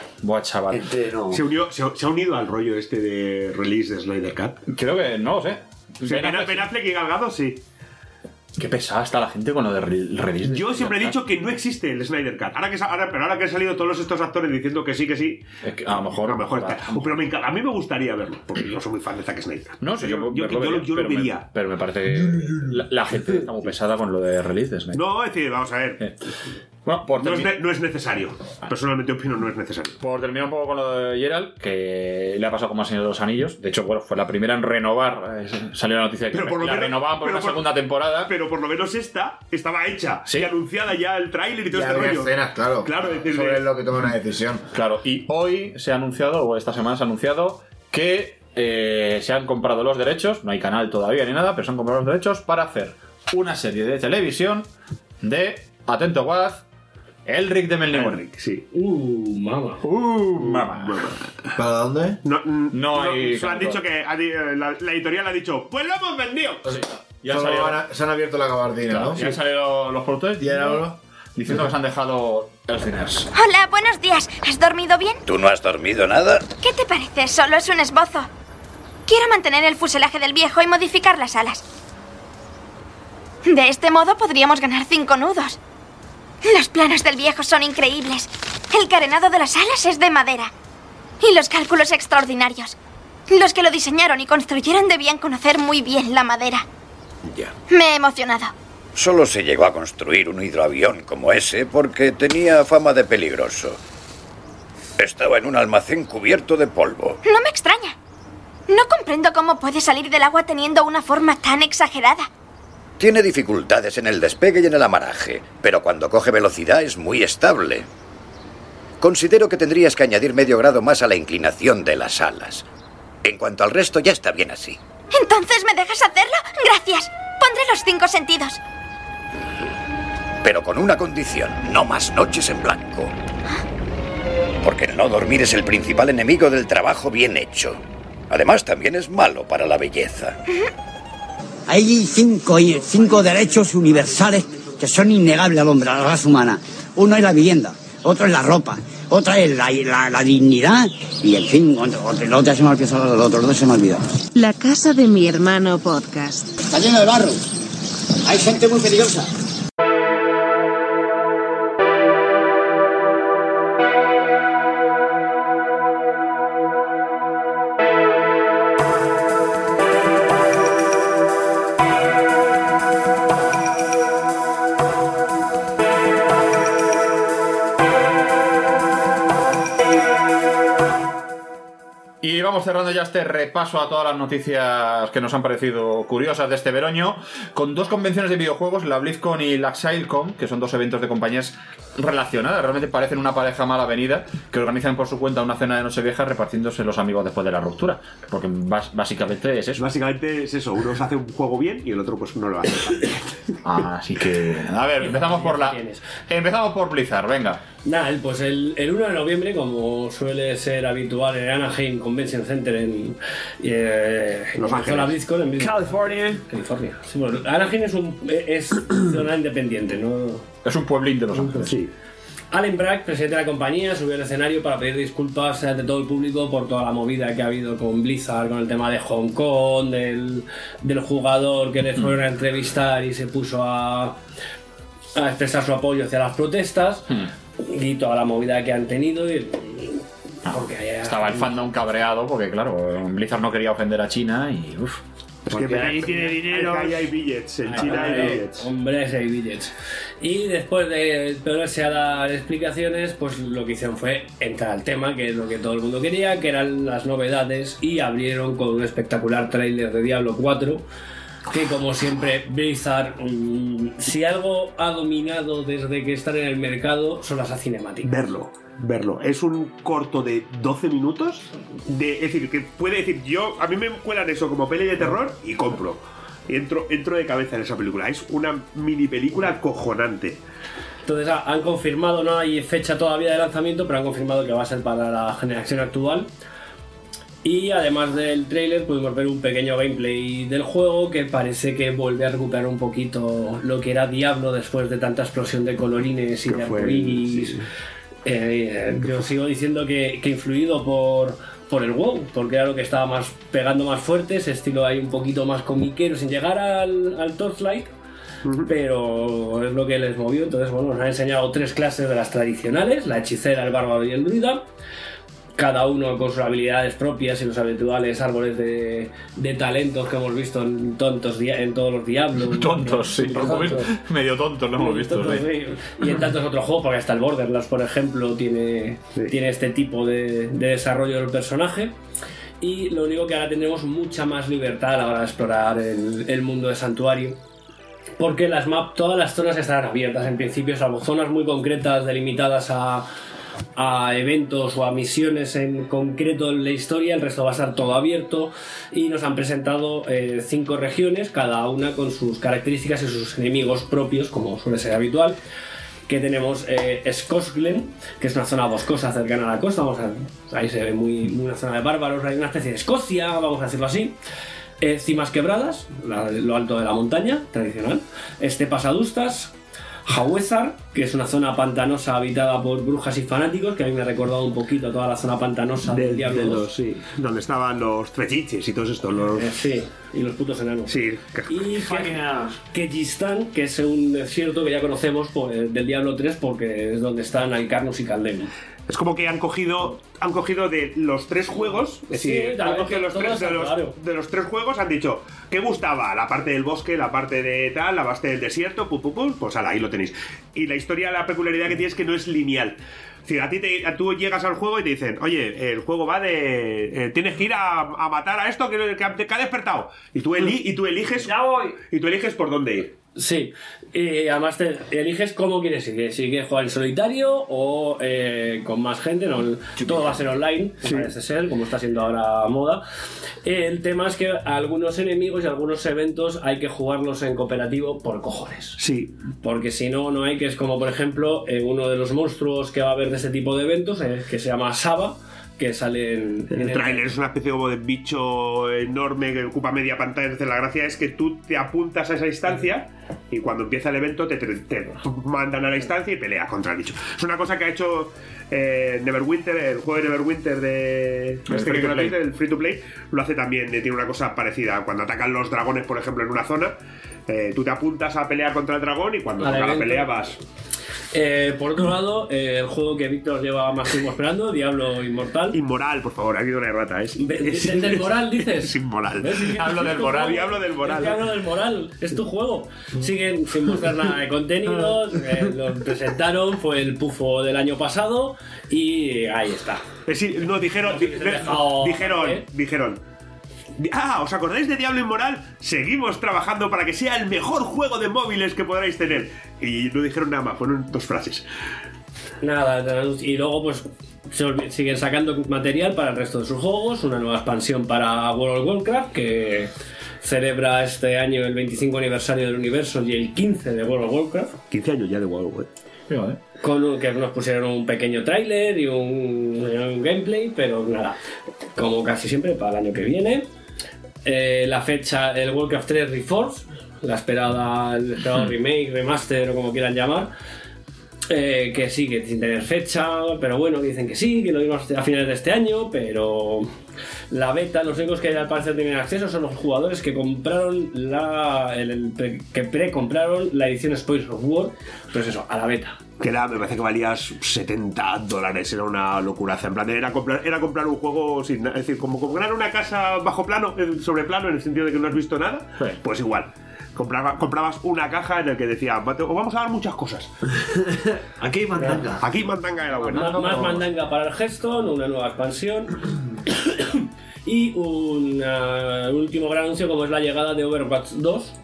¿Se ha unido al rollo este de release de Snyder Cut? Creo que no lo sé. Ben Affleck y Gal Gadot, sí. Qué pesada está la gente con lo de release. Yo siempre he dicho que no existe el Snyder Cut. Ahora que han salido todos estos actores diciendo que sí. Es que a lo mejor está. Pero a mí me gustaría verlo, porque yo soy muy fan de Zack Snyder. No, sí, yo lo vería. Pero me parece que la gente está muy pesada con lo de release de Snyder. No, es decir, vamos a ver. Bueno, no es necesario. Personalmente opino no es necesario. Por terminar un poco con lo de Geralt, que le ha pasado como al Señor de los Anillos. De hecho, bueno, fue la primera en renovar. Salió la noticia de que la renovaban por una segunda temporada. Pero por lo menos esta estaba hecha. ¿Sí? Y anunciada ya el tráiler y todo este rollo. Escenas, claro. Sobre lo que toma una decisión. Claro, y hoy se ha anunciado, o esta semana se ha anunciado, que se han comprado los derechos. No hay canal todavía ni nada, pero se han comprado los derechos para hacer una serie de televisión de, atento Guaz, Elric de Melniboné. Sí. Mamá. ¿Para dónde? No hay. Han dicho que la editorial ha dicho, pues lo hemos vendido. Sí. Se han abierto la gabardina, claro, ¿no? Y han salido los productores diciendo que se han dejado los dineros. Hola, buenos días. ¿Has dormido bien? ¿Tú no has dormido nada? ¿Qué te parece? Solo es un esbozo. Quiero mantener el fuselaje del viejo y modificar las alas. De este modo podríamos ganar 5 nudos. Los planos del viejo son increíbles. El carenado de las alas es de madera. Y los cálculos extraordinarios. Los que lo diseñaron y construyeron debían conocer muy bien la madera. Ya. Me he emocionado. Solo se llegó a construir un hidroavión como ese porque tenía fama de peligroso. Estaba en un almacén cubierto de polvo. No me extraña. No comprendo cómo puede salir del agua teniendo una forma tan exagerada. Tiene dificultades en el despegue y en el amaraje, pero cuando coge velocidad es muy estable. Considero que tendrías que añadir medio grado más a la inclinación de las alas. En cuanto al resto, ya está bien así. ¿Entonces me dejas hacerlo? Gracias. Pondré los 5 sentidos. Pero con una condición, no más noches en blanco. Porque el no dormir es el principal enemigo del trabajo bien hecho. Además, también es malo para la belleza. Hay 5 derechos universales que son innegables al hombre, a la raza humana. Uno es la vivienda, otro es la ropa, otra es la dignidad y, en fin, el otro se me ha olvidado, el otro se me ha olvidado. La casa de mi hermano podcast. Está lleno de barro. Hay gente muy peligrosa. Y vamos cerrando ya este repaso a todas las noticias que nos han parecido curiosas de este veroño, con 2 convenciones de videojuegos, la BlizzCon y la XileCon, que son 2 eventos de compañías relacionadas. Realmente parecen una pareja mal avenida que organizan por su cuenta una cena de Nochevieja repartiéndose los amigos después de la ruptura. Porque básicamente es eso. Básicamente es eso. Uno se hace un juego bien y el otro pues no lo hace. Así que... A ver, empezamos por Blizzard, venga. Nada, pues el 1 de noviembre, como suele ser habitual en Anaheim Convention Center en Los Ángeles, BlizzCon, en California. Sí, bueno, Anaheim es zona independiente, ¿no? Es un pueblín de Los Ángeles. Sí. Alan Brack, presidente de la compañía, subió al escenario para pedir disculpas ante todo el público por toda la movida que ha habido con Blizzard, con el tema de Hong Kong, del jugador que le fueron a entrevistar y se puso a expresar su apoyo hacia las protestas. Y toda la movida que han tenido porque estaba el fandom cabreado porque claro, Blizzard no quería ofender a China y uff. Es que ahí tiene dinero. Ahí hay billets, en China hay billets. Hombre, hay billets. Y después de ponerse a dar explicaciones, pues lo que hicieron fue entrar al tema, que es lo que todo el mundo quería, que eran las novedades, y abrieron con un espectacular tráiler de Diablo 4. Que como siempre Blizzard, si algo ha dominado desde que están en el mercado son las cinemáticas. Verlo. Es un corto de 12 minutos. Es decir, que puede decir, a mí me cuelan eso como peli de terror y compro. Y entro de cabeza en esa película. Es una mini película acojonante. Entonces han confirmado, no hay fecha todavía de lanzamiento, pero han confirmado que va a ser para la generación actual. Y además del tráiler pudimos ver un pequeño gameplay del juego que parece que vuelve a recuperar un poquito lo que era Diablo después de tanta explosión de colorines y de arcoíris. Sí. Yo sigo diciendo que influido por el WoW, porque era lo que estaba pegando más fuerte, ese estilo ahí un poquito más comiquero, sin llegar al Torchlight, pero es lo que les movió. Entonces, bueno, nos han enseñado 3 clases de las tradicionales, la hechicera, el bárbaro y el druida. Cada uno con sus habilidades propias y los habituales árboles de talentos que hemos visto en todos los Diablos. Tontos, sí. Medio tontos lo hemos visto. Tontos, sí. Y en tantos otros juegos, porque hasta el Borderlands, por ejemplo, tiene este tipo de desarrollo del personaje. Y lo único que ahora tendremos mucha más libertad a la hora de explorar el mundo de Santuario. Porque todas las zonas estarán abiertas en principio, salvo zonas muy concretas delimitadas a eventos o a misiones en concreto en la historia. El resto va a estar todo abierto y nos han presentado 5 regiones, cada una con sus características y sus enemigos propios, como suele ser habitual. Que tenemos Skoglen, que es una zona boscosa cercana a la costa, ahí se ve muy una zona de bárbaros, hay una especie de Escocia, vamos a decirlo así. Cimas quebradas, lo alto de la montaña tradicional, estepas adustas, Hawezar, que es una zona pantanosa habitada por brujas y fanáticos, que a mí me ha recordado un poquito toda la zona pantanosa del Diablo 2. Sí, donde estaban los trechiches y todos estos. Sí, y los putos enanos. Sí. Y Kejistan, que es un desierto que ya conocemos del Diablo 3, porque es donde están Alcarnus y Caldemu. Es como que han cogido de los 3 juegos, es decir, han cogido de los 3 juegos, han dicho, ¿qué gustaba? La parte del bosque, la parte de tal, la parte del desierto, pues ahí lo tenéis. Y la historia, la peculiaridad que tiene es que no es lineal. Es decir, tú llegas al juego y te dicen, oye, el juego va de... tienes que ir a matar a esto que ha despertado. Y tú eliges... ¡Ya voy! Y tú eliges por dónde ir. Sí, además te eliges cómo quieres ir, si quieres jugar en solitario o con más gente, todo va a ser online, parece ser, como está siendo ahora moda. El tema es que algunos enemigos y algunos eventos hay que jugarlos en cooperativo por cojones. Sí. Porque si no hay, que es como por ejemplo uno de los monstruos que va a haber de este tipo de eventos, que se llama Saba, que sale en el tráiler. Es una especie como de bicho enorme que ocupa media pantalla. Entonces la gracia es que tú te apuntas a esa instancia y cuando empieza el evento te mandan a la instancia y peleas contra el bicho. Es una cosa que ha hecho Neverwinter, el juego de Neverwinter del Free to Play, lo hace también, tiene una cosa parecida. Cuando atacan los dragones, por ejemplo, en una zona, tú te apuntas a pelear contra el dragón y cuando toca la pelea vas... por otro lado, el juego que Víctor lleva más tiempo esperando, Diablo Inmortal. Inmoral, por favor, ha habido una errata. ¿Del moral dices? Es inmoral. Hablo del moral. Diablo del moral. Diablo del moral, es tu juego. Siguen sin mostrar nada de contenido. Lo presentaron, fue el pufo del año pasado y ahí está. No, dijeron ¿os acordáis de Diablo Inmoral? Seguimos trabajando para que sea el mejor juego de móviles que podráis tener. Y no dijeron nada más, fueron 2 frases. Nada, y luego pues siguen sacando material para el resto de sus juegos, una nueva expansión para World of Warcraft que celebra este año el 25 aniversario del universo y el 15 de World of Warcraft. 15 años ya de World of Warcraft. Con que nos pusieron un pequeño tráiler y un gameplay, pero nada, como casi siempre para el año que viene. La fecha, el Warcraft 3 Reforged, el esperado remake, remaster o como quieran llamar, que sigue sin tener fecha, pero bueno, dicen que sí, que lo dimos a finales de este año, pero la beta, los únicos que al parecer tienen acceso son los jugadores que compraron que precompraron la edición Spoils of War, pues eso, a la beta. Que me parece que valía $70, era una locura. En plan, era comprar un juego sin nada, es decir, como comprar una casa bajo plano, sobre plano, en el sentido de que no has visto nada, pues igual. Comprabas una caja en la que decía, os vamos a dar muchas cosas. Aquí hay mandanga. Aquí mandanga era buena. Más mandanga para el Hearthstone, una nueva expansión y un último gran anuncio como es la llegada de Overwatch 2.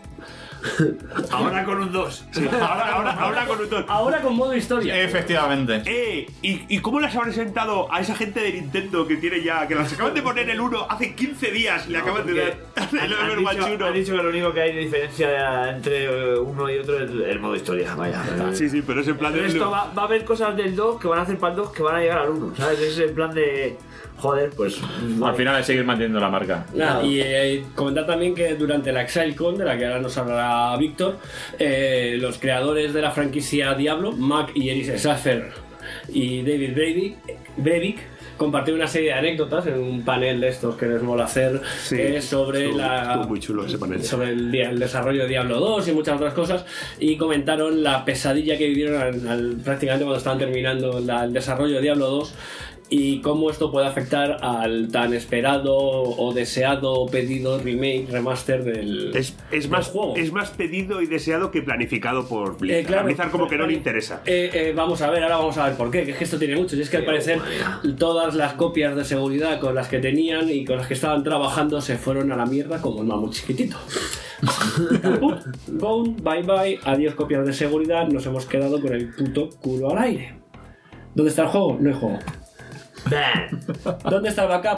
Ahora con un 2. Sí, ahora con un 2. Ahora con modo historia. Efectivamente. ¿Y cómo les habrán sentado a esa gente de Nintendo que tiene ya, que las acaban de poner el 1 hace 15 días? Le acaban de dar el Overwatch 1. Han dicho que lo único que hay de diferencia entre uno y otro es el modo historia. Vaya. Sí, pero es en plan de. Esto va a haber cosas del 2 que van a hacer para el 2 que van a llegar al 1. ¿Sabes? Es en plan de. Joder, pues. Al final es seguir manteniendo la marca. Y comentar también que durante la ExileCon, de la que ahora nos hablará Víctor, los creadores de la franquicia Diablo, Mac y Eris Schaffer y David Breivik, compartieron una serie de anécdotas en un panel de estos que les mola hacer sobre estuvo muy chulo ese panel. Sobre el desarrollo de Diablo 2 y muchas otras cosas, y comentaron la pesadilla que vivieron prácticamente cuando estaban terminando el desarrollo de Diablo 2 y cómo esto puede afectar al tan esperado o deseado o pedido remake, remaster del juego. Es más pedido y deseado que planificado por Blizzard. Claro, Blizzard como que no le interesa. Ahora vamos a ver por qué, que es que esto tiene mucho. Y es que al parecer todas las copias de seguridad con las que tenían y con las que estaban trabajando se fueron a la mierda como el mamut chiquitito. Gone, bye bye, adiós copias de seguridad, nos hemos quedado con el puto culo al aire. ¿Dónde está el juego? No hay juego. ¿Dónde está el backup?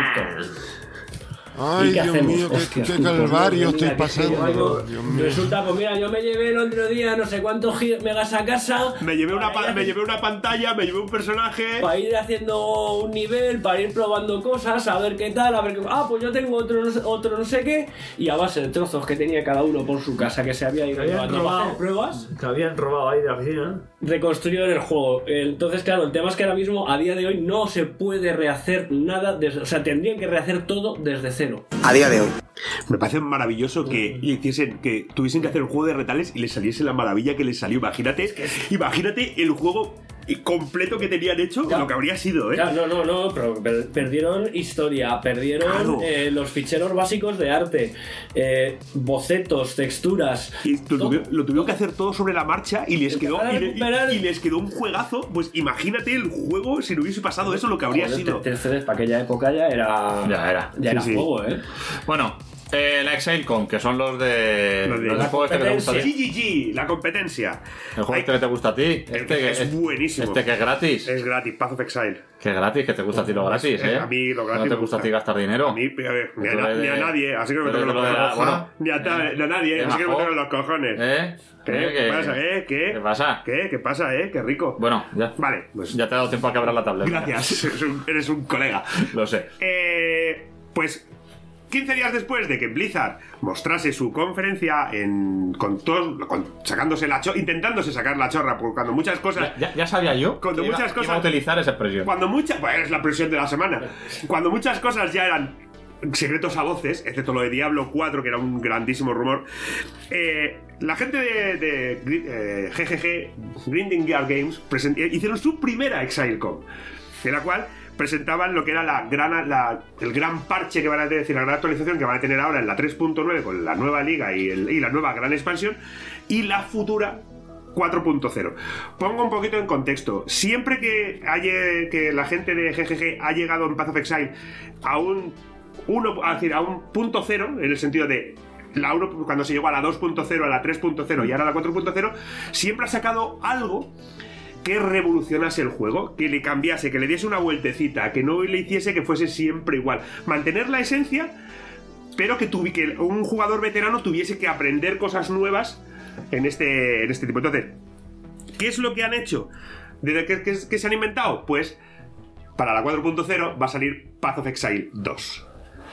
Ay, Dios mío, qué calvario estoy pasando. Resulta, pues mira, yo me llevé el otro día no sé cuántos megas a casa. Me llevé una pantalla, me llevé un personaje. Para ir haciendo un nivel, para ir probando cosas, a ver qué tal, a ver qué. Pues yo tengo otro no sé qué. Y a base de trozos que tenía cada uno por su casa que se había ido llevando para hacer pruebas. Que habían robado ahí de la oficina. Reconstruyeron el juego. Entonces, claro, el tema es que ahora mismo, a día de hoy, no se puede rehacer nada. O sea, tendrían que rehacer todo desde cero. A día de hoy. Me parece maravilloso que tuviesen que hacer un juego de retales y les saliese la maravilla que les salió. Imagínate el juego completo que tenían hecho, claro, lo que habría sido, Claro, no, pero perdieron historia, perdieron los ficheros básicos de arte, bocetos, texturas. Y lo tuvieron que hacer todo sobre la marcha y les quedó un juegazo. Pues imagínate el juego si no hubiese pasado eso, lo que habría sido. CDs para aquella época ya era juego, Bueno, la ExileCon, que son los de la competencia. GGG, la competencia. El juego que te gusta a ti. Es buenísimo. Este que es gratis. Es gratis, Path of Exile. Que es gratis, que te gusta a ti lo gratis, A mí lo gratis. ¿No te gusta a ti gastar dinero? A mí, ni a nadie, así que no me tocan los cojones. Ni a nadie, así que no me tocan los cojones. ¿Qué pasa? ¿Qué pasa? ¿Qué pasa, Qué rico. Bueno, ya. Vale, pues. Ya te he dado tiempo a quebrar la tableta. Gracias, eres un colega. Lo sé. Pues 15 días después de que Blizzard mostrase su conferencia intentándose sacar la chorra, porque cuando muchas cosas... Ya sabía yo cuando que muchas cosas, iba a utilizar esa expresión. Pues es la expresión de la semana. Cuando muchas cosas ya eran secretos a voces, excepto lo de Diablo 4, que era un grandísimo rumor, la gente de GGG, Grinding Gear Games, hicieron su primera ExileCon, en la cual presentaban lo que era el gran parche que van a tener, la gran actualización que van a tener ahora en la 3.9 con la nueva liga y la nueva gran expansión, y la futura 4.0. Pongo un poquito en contexto. Siempre que la gente de GGG ha llegado en Path of Exile a un a un punto cero, en el sentido de la 1, cuando se llegó a la 2.0, a la 3.0 y ahora a la 4.0, siempre ha sacado algo que revolucionase el juego, que le cambiase, que le diese una vueltecita, que no le hiciese que fuese siempre igual. Mantener la esencia, pero que un jugador veterano tuviese que aprender cosas nuevas en este tipo. Entonces, ¿qué es lo que han hecho? ¿Qué se han inventado? Pues para la 4.0 va a salir Path of Exile 2.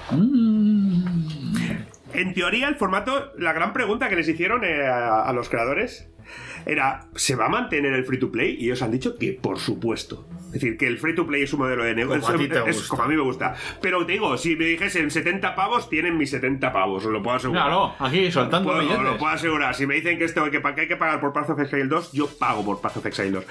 En teoría, el formato, la gran pregunta que les hicieron a los creadores era, ¿se va a mantener el free to play? Y ellos han dicho que por supuesto. Es decir, que el free to play es un modelo de negocio. Como a mí me gusta. Pero te digo, si me dijesen 70 pavos, tienen mis 70 pavos, os lo puedo asegurar. Claro, aquí soltando billetes. Os lo puedo asegurar. Si me dicen que hay que pagar por Path of Exile 2, yo pago por Path of Exile 2.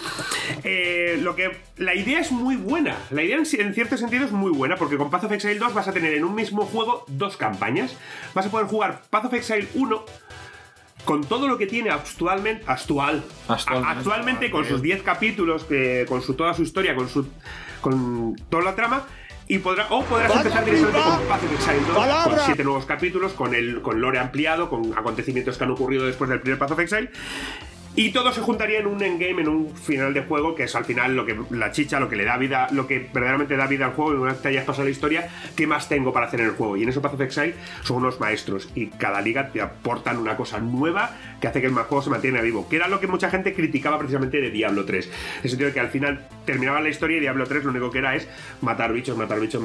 La idea es muy buena. La idea en cierto sentido es muy buena, porque con Path of Exile 2 vas a tener en un mismo juego 2 campañas. Vas a poder jugar Path of Exile 1 con todo lo que tiene actualmente con sus 10 capítulos, con toda su historia, con toda la trama, y podrás empezar directamente con Path of Exile 2, con 7 nuevos capítulos, con lore ampliado, con acontecimientos que han ocurrido después del primer Path of Exile. Y todo se juntaría en un endgame, en un final de juego, que es al final la chicha, lo que le da vida, lo que verdaderamente da vida al juego. Y una vez que hayas pasado la historia, ¿qué más tengo para hacer en el juego? Y en eso Path of Exile son unos maestros, y cada liga te aportan una cosa nueva que hace que el juego se mantenga vivo, que era lo que mucha gente criticaba precisamente de Diablo 3, en el sentido de que al final terminaba la historia y Diablo 3 lo único que era es matar bichos,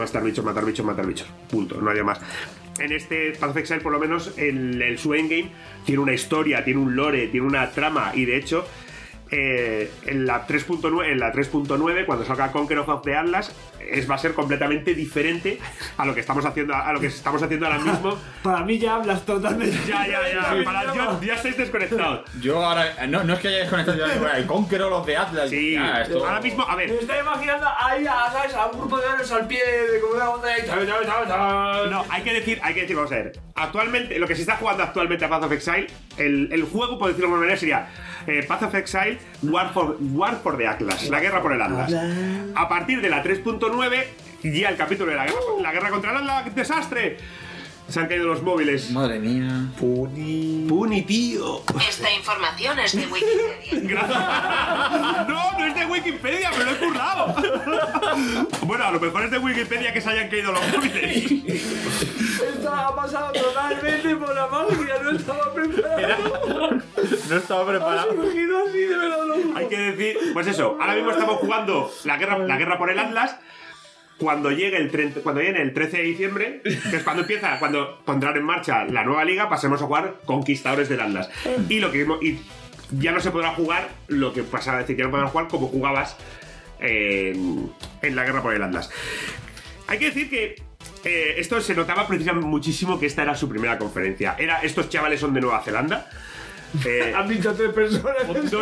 punto, no había más. En este Path of Exile, por lo menos, su endgame tiene una historia, tiene un lore, tiene una trama, y de hecho, en la 3.9, cuando salga Conqueror of the Atlas, va a ser completamente diferente a lo que estamos haciendo ahora mismo. Para mí ya hablas totalmente. Ya. Ya estáis desconectados. Yo ahora no es que haya desconectado el Conqueror of the Atlas. Sí, ahora mismo, a ver. Me estoy imaginando ahí ¿sabes? A un grupo de hombres al pie de como una onda. No, hay que decir, vamos a ver. Actualmente, lo que se está jugando actualmente a Path of Exile, el juego, por decirlo de alguna manera, sería Path of Exile War for the Atlas, la guerra por el Atlas. A partir de la 3.9, ya el capítulo de la guerra contra el Atlas, ¡desastre! Se han caído los móviles. Madre mía. Puni, tío. Esta información es de Wikipedia. No es de Wikipedia, me lo he currado. Bueno, a lo mejor es de Wikipedia que se hayan caído los móviles. Esto ha pasado totalmente por la magia, no estaba preparado. No estaba preparado. Ha surgido así, de verdad. Hay que decir, pues eso, ahora mismo estamos jugando la guerra por el Atlas. Cuando llegue el 13 de diciembre, que es cuando pondrán en marcha la nueva liga, pasemos a jugar Conquistadores del Atlas. Y ya no se podrá jugar lo que pasaba, es decir, ya no podrás jugar como jugabas en la guerra por el Atlas. Hay que decir que esto se notaba precisamente muchísimo que esta era su primera conferencia. Estos chavales son de Nueva Zelanda. Han dicho 3 personas.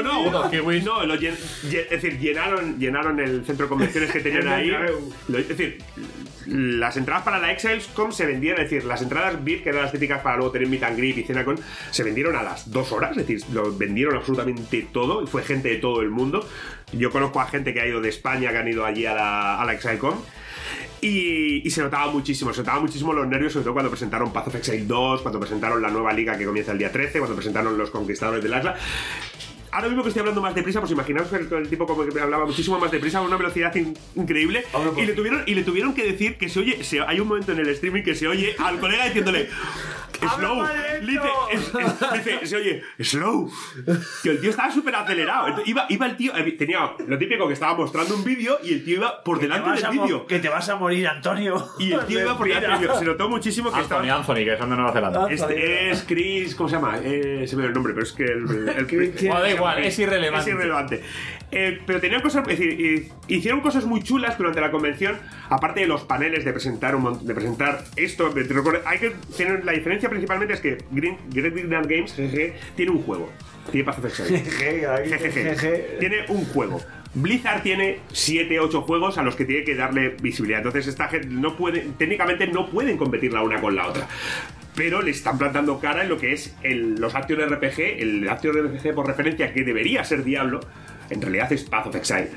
Es decir, llenaron el centro de convenciones que tenían ahí. Es decir, las entradas para la ExileCon se vendían, es decir, las entradas VIP, que eran las típicas para luego tener meet and greet y CenaCon, se vendieron a las 2 horas, es decir, lo vendieron absolutamente todo, y fue gente de todo el mundo. Yo conozco a gente que ha ido de España, que han ido allí a la ExileCon. Y se notaba muchísimo los nervios, sobre todo cuando presentaron Path of Exile 2, cuando presentaron la nueva liga que comienza el día 13, cuando presentaron los Conquistadores del Atlas. Ahora mismo que estoy hablando más deprisa, pues imaginaos que el tipo como que hablaba muchísimo más deprisa, a una velocidad increíble, y le tuvieron que decir que se oye, hay un momento en el streaming que se oye al colega diciéndole slow, dice, se oye slow, que el tío estaba súper acelerado. Entonces, iba el tío, tenía lo típico que estaba mostrando un vídeo y el tío iba por delante del vídeo. Que te vas a morir, Antonio. Y el tío iba por delante del vídeo. Se notó muchísimo que estaba Anthony, que son de Nueva Zelanda. Es Chris, ¿cómo se llama? Se me dio el nombre, pero es que da igual, es irrelevante. Es irrelevante. Pero tenían cosas, es decir, hicieron cosas muy chulas durante la convención, aparte de los paneles de presentar esto. Hay que tener la diferencia principalmente es que Great Green Games tiene un juego. Tiene Path of Exile. Tiene un juego. Blizzard tiene 7-8 juegos a los que tiene que darle visibilidad. Entonces esta gente técnicamente no pueden competir la una con la otra. Pero le están plantando cara en lo que es los Action RPG. El Action RPG por referencia que debería ser Diablo, en realidad es Path of Exile.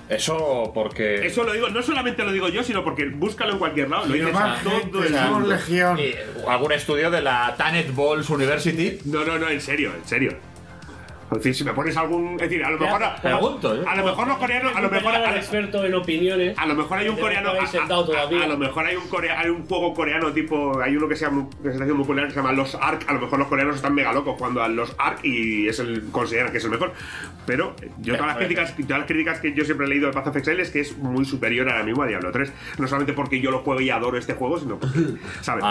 Eso porque... Eso lo digo, no solamente lo digo yo, sino porque búscalo en cualquier lado. Lo dices a todo el mundo. Legión. ¿Algún estudio de la Tannet Balls University? No, en serio. Es decir, si me pones algún... Es decir, a lo mejor... Pregunto, a lo mejor los coreanos... A lo mejor... al experto en opiniones. A lo mejor hay un coreano... A lo mejor hay un juego coreano tipo... Hay uno que se está haciendo muy popular que se llama Los Ark. A lo mejor los coreanos están mega locos jugando a Los Ark y consideran que es el mejor. Pero yo todas las críticas que yo siempre he leído de Path of Exile es que es muy superior ahora mismo a Diablo 3. No solamente porque yo lo juego y adoro este juego, sino porque... ¿sabes?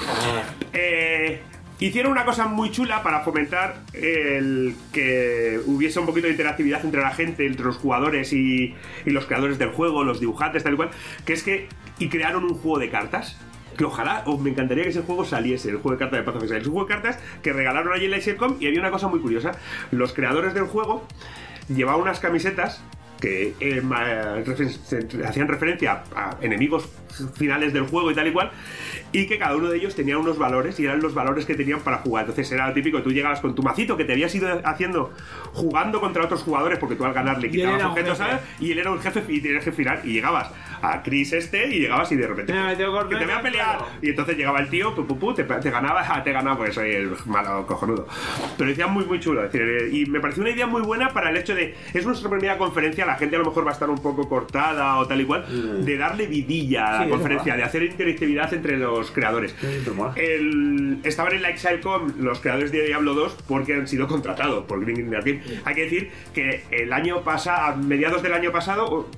Hicieron una cosa muy chula para fomentar el que hubiese un poquito de interactividad entre la gente, entre los jugadores y los creadores del juego, los dibujantes, tal y cual, que es que... Y crearon un juego de cartas, que ojalá, me encantaría que ese juego saliese, el juego de cartas de Path of Exile. Es un juego de cartas que regalaron allí en la Siercom y había una cosa muy curiosa. Los creadores del juego llevaban unas camisetas que hacían referencia a enemigos finales del juego y tal y cual, y que cada uno de ellos tenía unos valores y eran los valores que tenían para jugar. Entonces era lo típico, tú llegabas con tu macito que te habías ido haciendo jugando contra otros jugadores, porque tú al ganar le quitabas objetos, ¿sabes? Y él era un jefe y tenías que final, y llegabas a Chris y llegabas y de repente que te voy a pelear, y entonces llegaba el tío, te ganaba, porque soy el malo cojonudo. Pero decía muy chulo, es decir, y me pareció una idea muy buena para el hecho de, es nuestra primera conferencia, la gente a lo mejor va a estar un poco cortada o tal y cual, de darle vidilla a la conferencia, de hacer interactividad entre los creadores. Estaban en la ExileCon los creadores de Diablo 2 porque han sido contratados por Green Arcane. Hay que decir que el año pasado, a mediados del año pasado,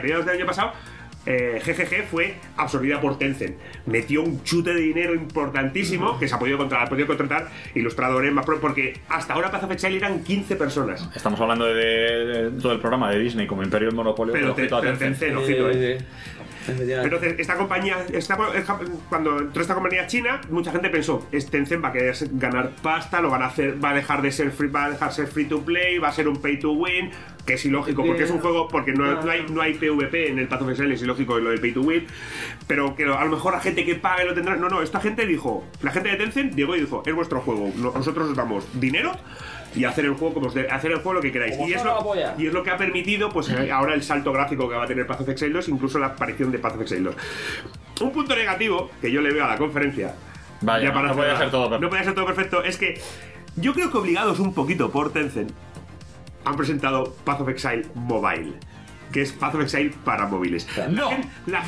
GGG fue absorbida por Tencent. Metió un chute de dinero importantísimo que se ha podido contratar ilustradores más porque hasta ahora Path of Exile eran 15 personas. Estamos hablando de todo el programa de Disney como Imperio del Monopolio, pero Tencent, ojito, Pero esta compañía, cuando entró esta compañía china, mucha gente pensó, Tencent va a querer ganar pasta, va a dejar de ser free to play, va a ser un pay to win, que es ilógico, porque es un juego, porque no hay PvP en el Path of Exile, es ilógico lo del pay to win, pero que a lo mejor la gente que pague lo tendrá. No, esta gente dijo, la gente de Tencent llegó y dijo, es vuestro juego, nosotros os damos dinero y hacer el juego hacer el juego lo que queráis, y es lo que ha permitido pues ahora el salto gráfico que va a tener Path of Exile 2, incluso la aparición de Path of Exile 2. Un punto negativo que yo le veo a la conferencia, vaya, no puede ser todo perfecto, es que yo creo que obligados un poquito por Tencent han presentado Path of Exile Mobile, que es Path of Exile para móviles. La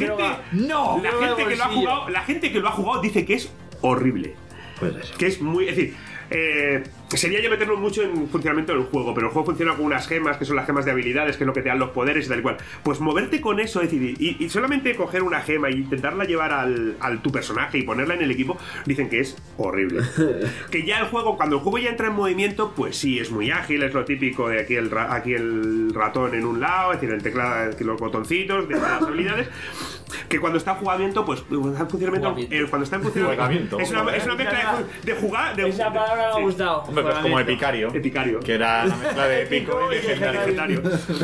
gente que lo ha jugado dice que es horrible, que es muy, es decir, sería ya meternos mucho en funcionamiento del juego, pero el juego funciona con unas gemas, que son las gemas de habilidades, que es lo que te dan los poderes y tal y cual. Pues moverte con eso, es decir, y solamente coger una gema e intentarla llevar al tu personaje y ponerla en el equipo, dicen que es horrible. Que ya el juego, cuando el juego ya entra en movimiento, pues sí, es muy ágil, es lo típico de aquí el ratón en un lado, es decir, el teclado, los botoncitos, de las habilidades. Que cuando está en jugamiento, pues está en funcionamiento. Cuando está en funcionamiento, es una mezcla de jugar. Esa palabra me ha gustado. Hombre, pues como Epicario, que era la mezcla de épico y legendario.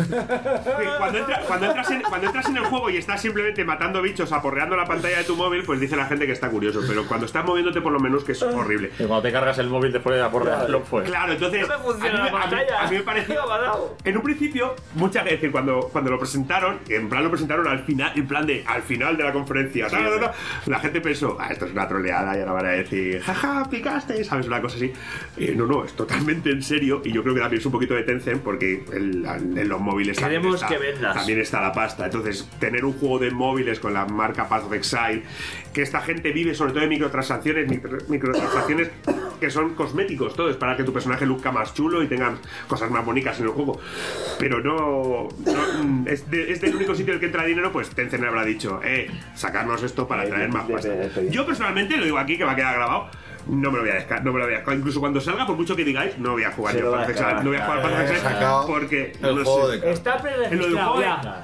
Cuando entras en el juego y estás simplemente matando bichos, aporreando la pantalla de tu móvil, pues dice la gente que está curioso. Pero cuando estás moviéndote por los menús, que es horrible. Y cuando te cargas el móvil después de aporrearlo, pues. Claro, entonces. No me funciona la pantalla. A mí me pareció. En un principio, muchas veces, decir, cuando lo presentaron, en plan lo presentaron al final, al final de la conferencia, la gente pensó, esto es una troleada, y ahora van a decir, jaja, picaste, ¿sabes? Una cosa así. No, es totalmente en serio, y yo creo que también es un poquito de Tencent, porque en los móviles queremos que vendas. También está la pasta. Entonces, tener un juego de móviles con la marca Path of Exile, que esta gente vive sobre todo de microtransacciones que son cosméticos, todo es para que tu personaje luzca más chulo y tenga cosas más bonitas en el juego. Pero no es del único sitio en el que entra dinero, pues Tencent habrá dicho, sacarnos esto para traer más pasta. Yo personalmente, lo digo aquí que va a quedar grabado, no me lo voy a descargar, incluso cuando salga, por mucho que digáis, no voy a jugar yo Path of Exile, no voy a jugar Path of Exile porque el juego de cartas está preregistrado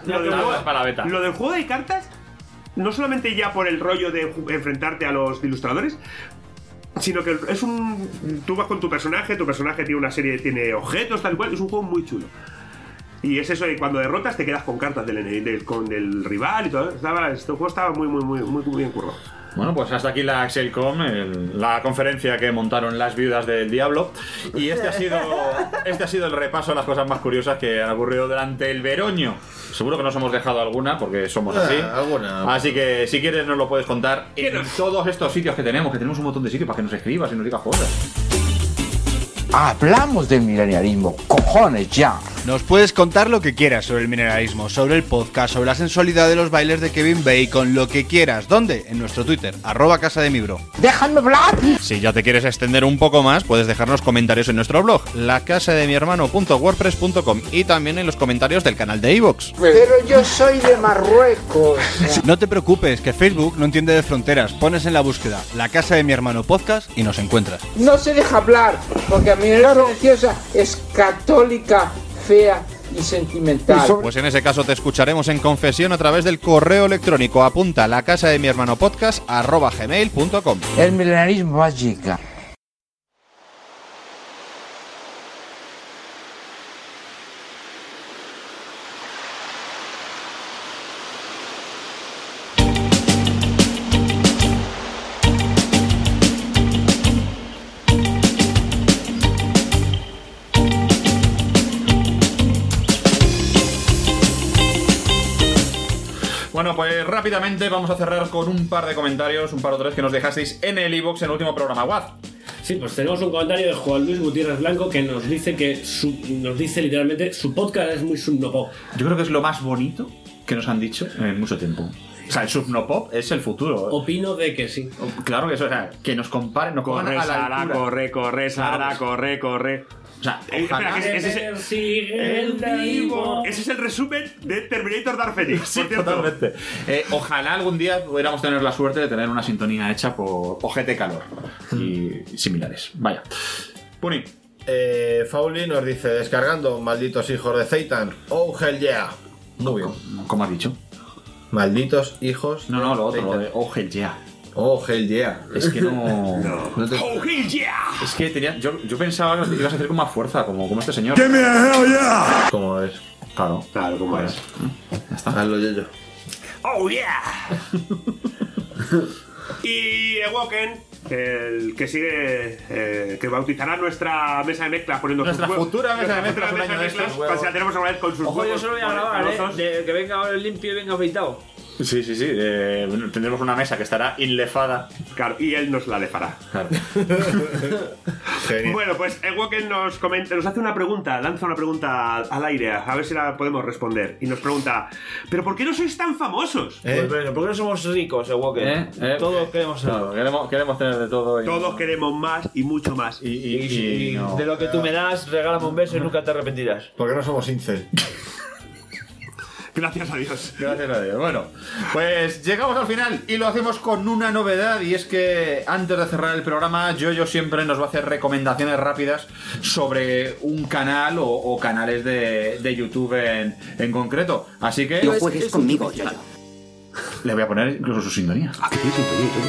lo del juego de cartas, no solamente ya por el rollo de enfrentarte a los ilustradores, sino que tú vas con tu personaje tiene una serie, tiene objetos, tal cual, es un juego muy chulo. Y es eso, y cuando derrotas te quedas con cartas del rival y todo. Este juego estaba muy bien currado. Bueno, pues hasta aquí la Axelcom, la conferencia que montaron las viudas del diablo. Y este ha sido el repaso de las cosas más curiosas que han ocurrido durante el veroño. Seguro que nos hemos dejado alguna, porque somos así. Alguna. Así que si quieres nos lo puedes contar en todos estos sitios que tenemos un montón de sitios para que nos escribas y nos digas cosas. Hablamos del milenialismo, cojones ya. Nos puedes contar lo que quieras sobre el mineralismo, sobre el podcast, sobre la sensualidad de los bailes de Kevin Bacon, lo que quieras. ¿Dónde? En nuestro Twitter, @casademibro. ¡Déjame hablar! Si ya te quieres extender un poco más, puedes dejarnos comentarios en nuestro blog, lacasademihermano.wordpress.com, y también en los comentarios del canal de iVoox. Pero yo soy de Marruecos. No te preocupes, que Facebook no entiende de fronteras. Pones en la búsqueda La Casa de Mi Hermano Podcast y nos encuentras. No se deja hablar, porque a mi preciosa es católica, fea y sentimental. Pues en ese caso te escucharemos en confesión a través del correo electrónico. Apunta lacasademihermanopodcast@gmail.com. El milenarismo mágica. Bueno, pues rápidamente vamos a cerrar con un par de comentarios, un par o tres que nos dejasteis en el iVoox en el último programa. Guad. Sí, pues tenemos un comentario de Juan Luis Gutiérrez Blanco que nos dice nos dice literalmente su podcast es muy subnopop. Yo creo que es lo más bonito que nos han dicho en mucho tiempo. O sea, el subnopop es el futuro. Opino de que sí. Claro que eso, o sea, que nos comparen, nos pongan a la Sara, altura. corre, Sara, corre. O sea, espera, ese es el resumen de Terminator Dark Phoenix. Sí, totalmente. Ojalá algún día pudiéramos tener la suerte de tener una sintonía hecha por Ojete Calor y similares. Vaya. Puni. Fauli nos dice, descargando, malditos hijos de Satan. Oh, hell yeah. Muy bien. ¿Cómo has dicho? Malditos hijos. No, lo otro, lo de Oh, hell yeah. Oh, hell yeah. Es que no. Oh, hell yeah. Es que tenía. Yo pensaba que ibas a hacer con más fuerza, como este señor. Give me a hell yeah. ¿Cómo es? Claro, ¿cómo es? Ya está. Hazlo yo. Oh, yeah. Y Ewoken, el que sigue, que bautizará nuestra mesa de mezcla poniendo nuestra futura mesa de mezclas un año de estos. Pues ya tenemos una vez con sus Ojo, yo solo voy a grabar, que venga ahora limpio y venga afeitado. Sí. Tendremos una mesa que estará inlefada. Claro, y él nos la lefará. Claro. Bueno, pues Ewoken nos hace una pregunta, lanza una pregunta al aire, a ver si la podemos responder. Y nos pregunta, ¿pero por qué no sois tan famosos? Pues, ¿por qué no somos ricos, Ewoken? Todos queremos ser. Claro, queremos tener de todo. Todos queremos más y mucho más. Y no. De lo que tú me das, regálame un beso y nunca te arrepentirás. ¿Por qué no somos incel? Gracias a Dios. Gracias a Dios. Bueno, pues llegamos al final y lo hacemos con una novedad, y es que antes de cerrar el programa, Yoyo siempre nos va a hacer recomendaciones rápidas sobre un canal o canales de YouTube en concreto. Así que... No juegues conmigo, Yoyo. Le voy a poner incluso su sintonía. Ah, que tiene sintonía y todo.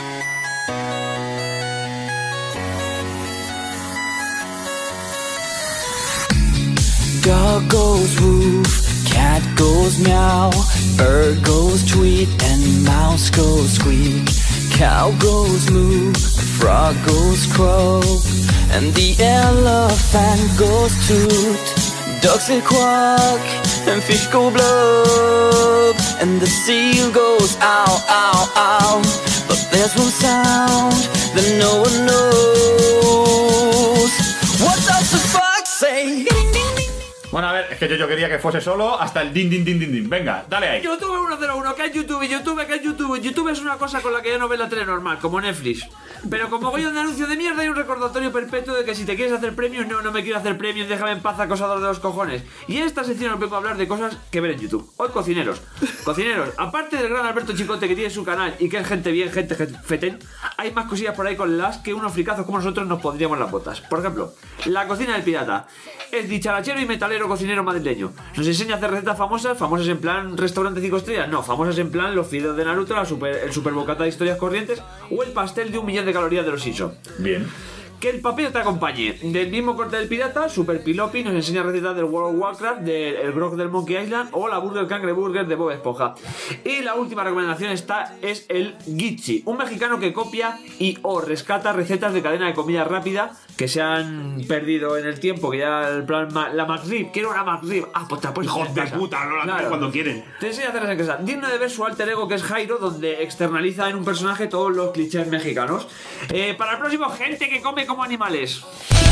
Dog goes woof, cat goes meow, bird goes tweet, and mouse goes squeak. Cow goes moo, frog goes croak, and the elephant goes toot. Ducks say quack, and fish go blub, and the seal goes ow, ow, ow. But there's one sound that no one knows. What does the fox say? Bueno, a ver, es que yo quería que fuese solo hasta el din din din din din. Venga, dale ahí. YouTube 101, que es YouTube, que es YouTube. YouTube es una cosa con la que ya no ves la tele normal, como Netflix. Pero como voy a un anuncio de mierda, hay un recordatorio perpetuo de que si te quieres hacer premios, no me quiero hacer premios, déjame en paz, acosador de los cojones. Y en esta sección os vengo a hablar de cosas que ver en YouTube. Hoy, cocineros. Cocineros, aparte del gran Alberto Chicote que tiene su canal y que es gente bien, gente fetén, hay más cosillas por ahí con las que unos fricazos como nosotros nos pondríamos las botas. Por ejemplo, La Cocina del Pirata. Es dicharachero y metalero cocinero madrileño. Nos enseña a hacer recetas famosas en plan restaurante 5 estrellas, no, famosas en plan los fideos de Naruto, el super bocata de historias corrientes o el pastel de 1.000.000 de calorías de los Simpsons. Bien. Que el papel te acompañe. Del mismo corte del pirata, Super Pilopi nos enseña recetas del World of Warcraft, del Grog del Monkey Island o la Burger Cangreburger de Bob Esponja. Y la última recomendación es el Gitchi, un mexicano que copia y o rescata recetas de cadena de comida rápida que se han perdido en el tiempo, que ya el plan la McRib, quiero una McRib. Ah, pues te la pones Hijos en de casa. puta, no la Claro. hacen cuando quieren. Te enseña a hacerlas en casa. Digno de ver su alter ego, que es Jairo, donde externaliza en un personaje todos los clichés mexicanos. Para el próximo, gente que come como animales.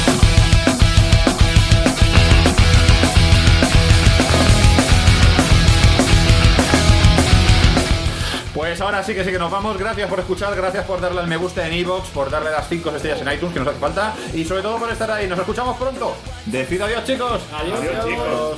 Pues ahora sí que nos vamos. Gracias por escuchar, gracias por darle al me gusta en iVoox, por darle las 5 estrellas en iTunes, que nos hace falta, y sobre todo por estar ahí. Nos escuchamos pronto. Decido adiós, chicos. Adiós, chicos.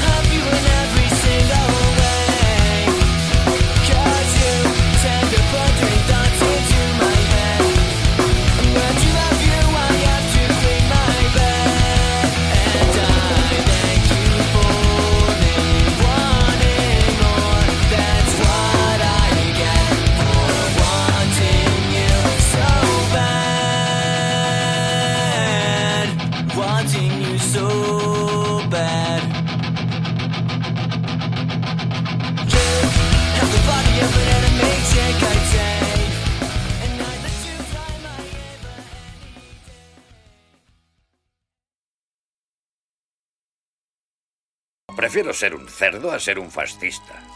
Wanting you so bad. Have the body of an animated I'd and I let you fly my Prefiero ser un cerdo a ser un fascista.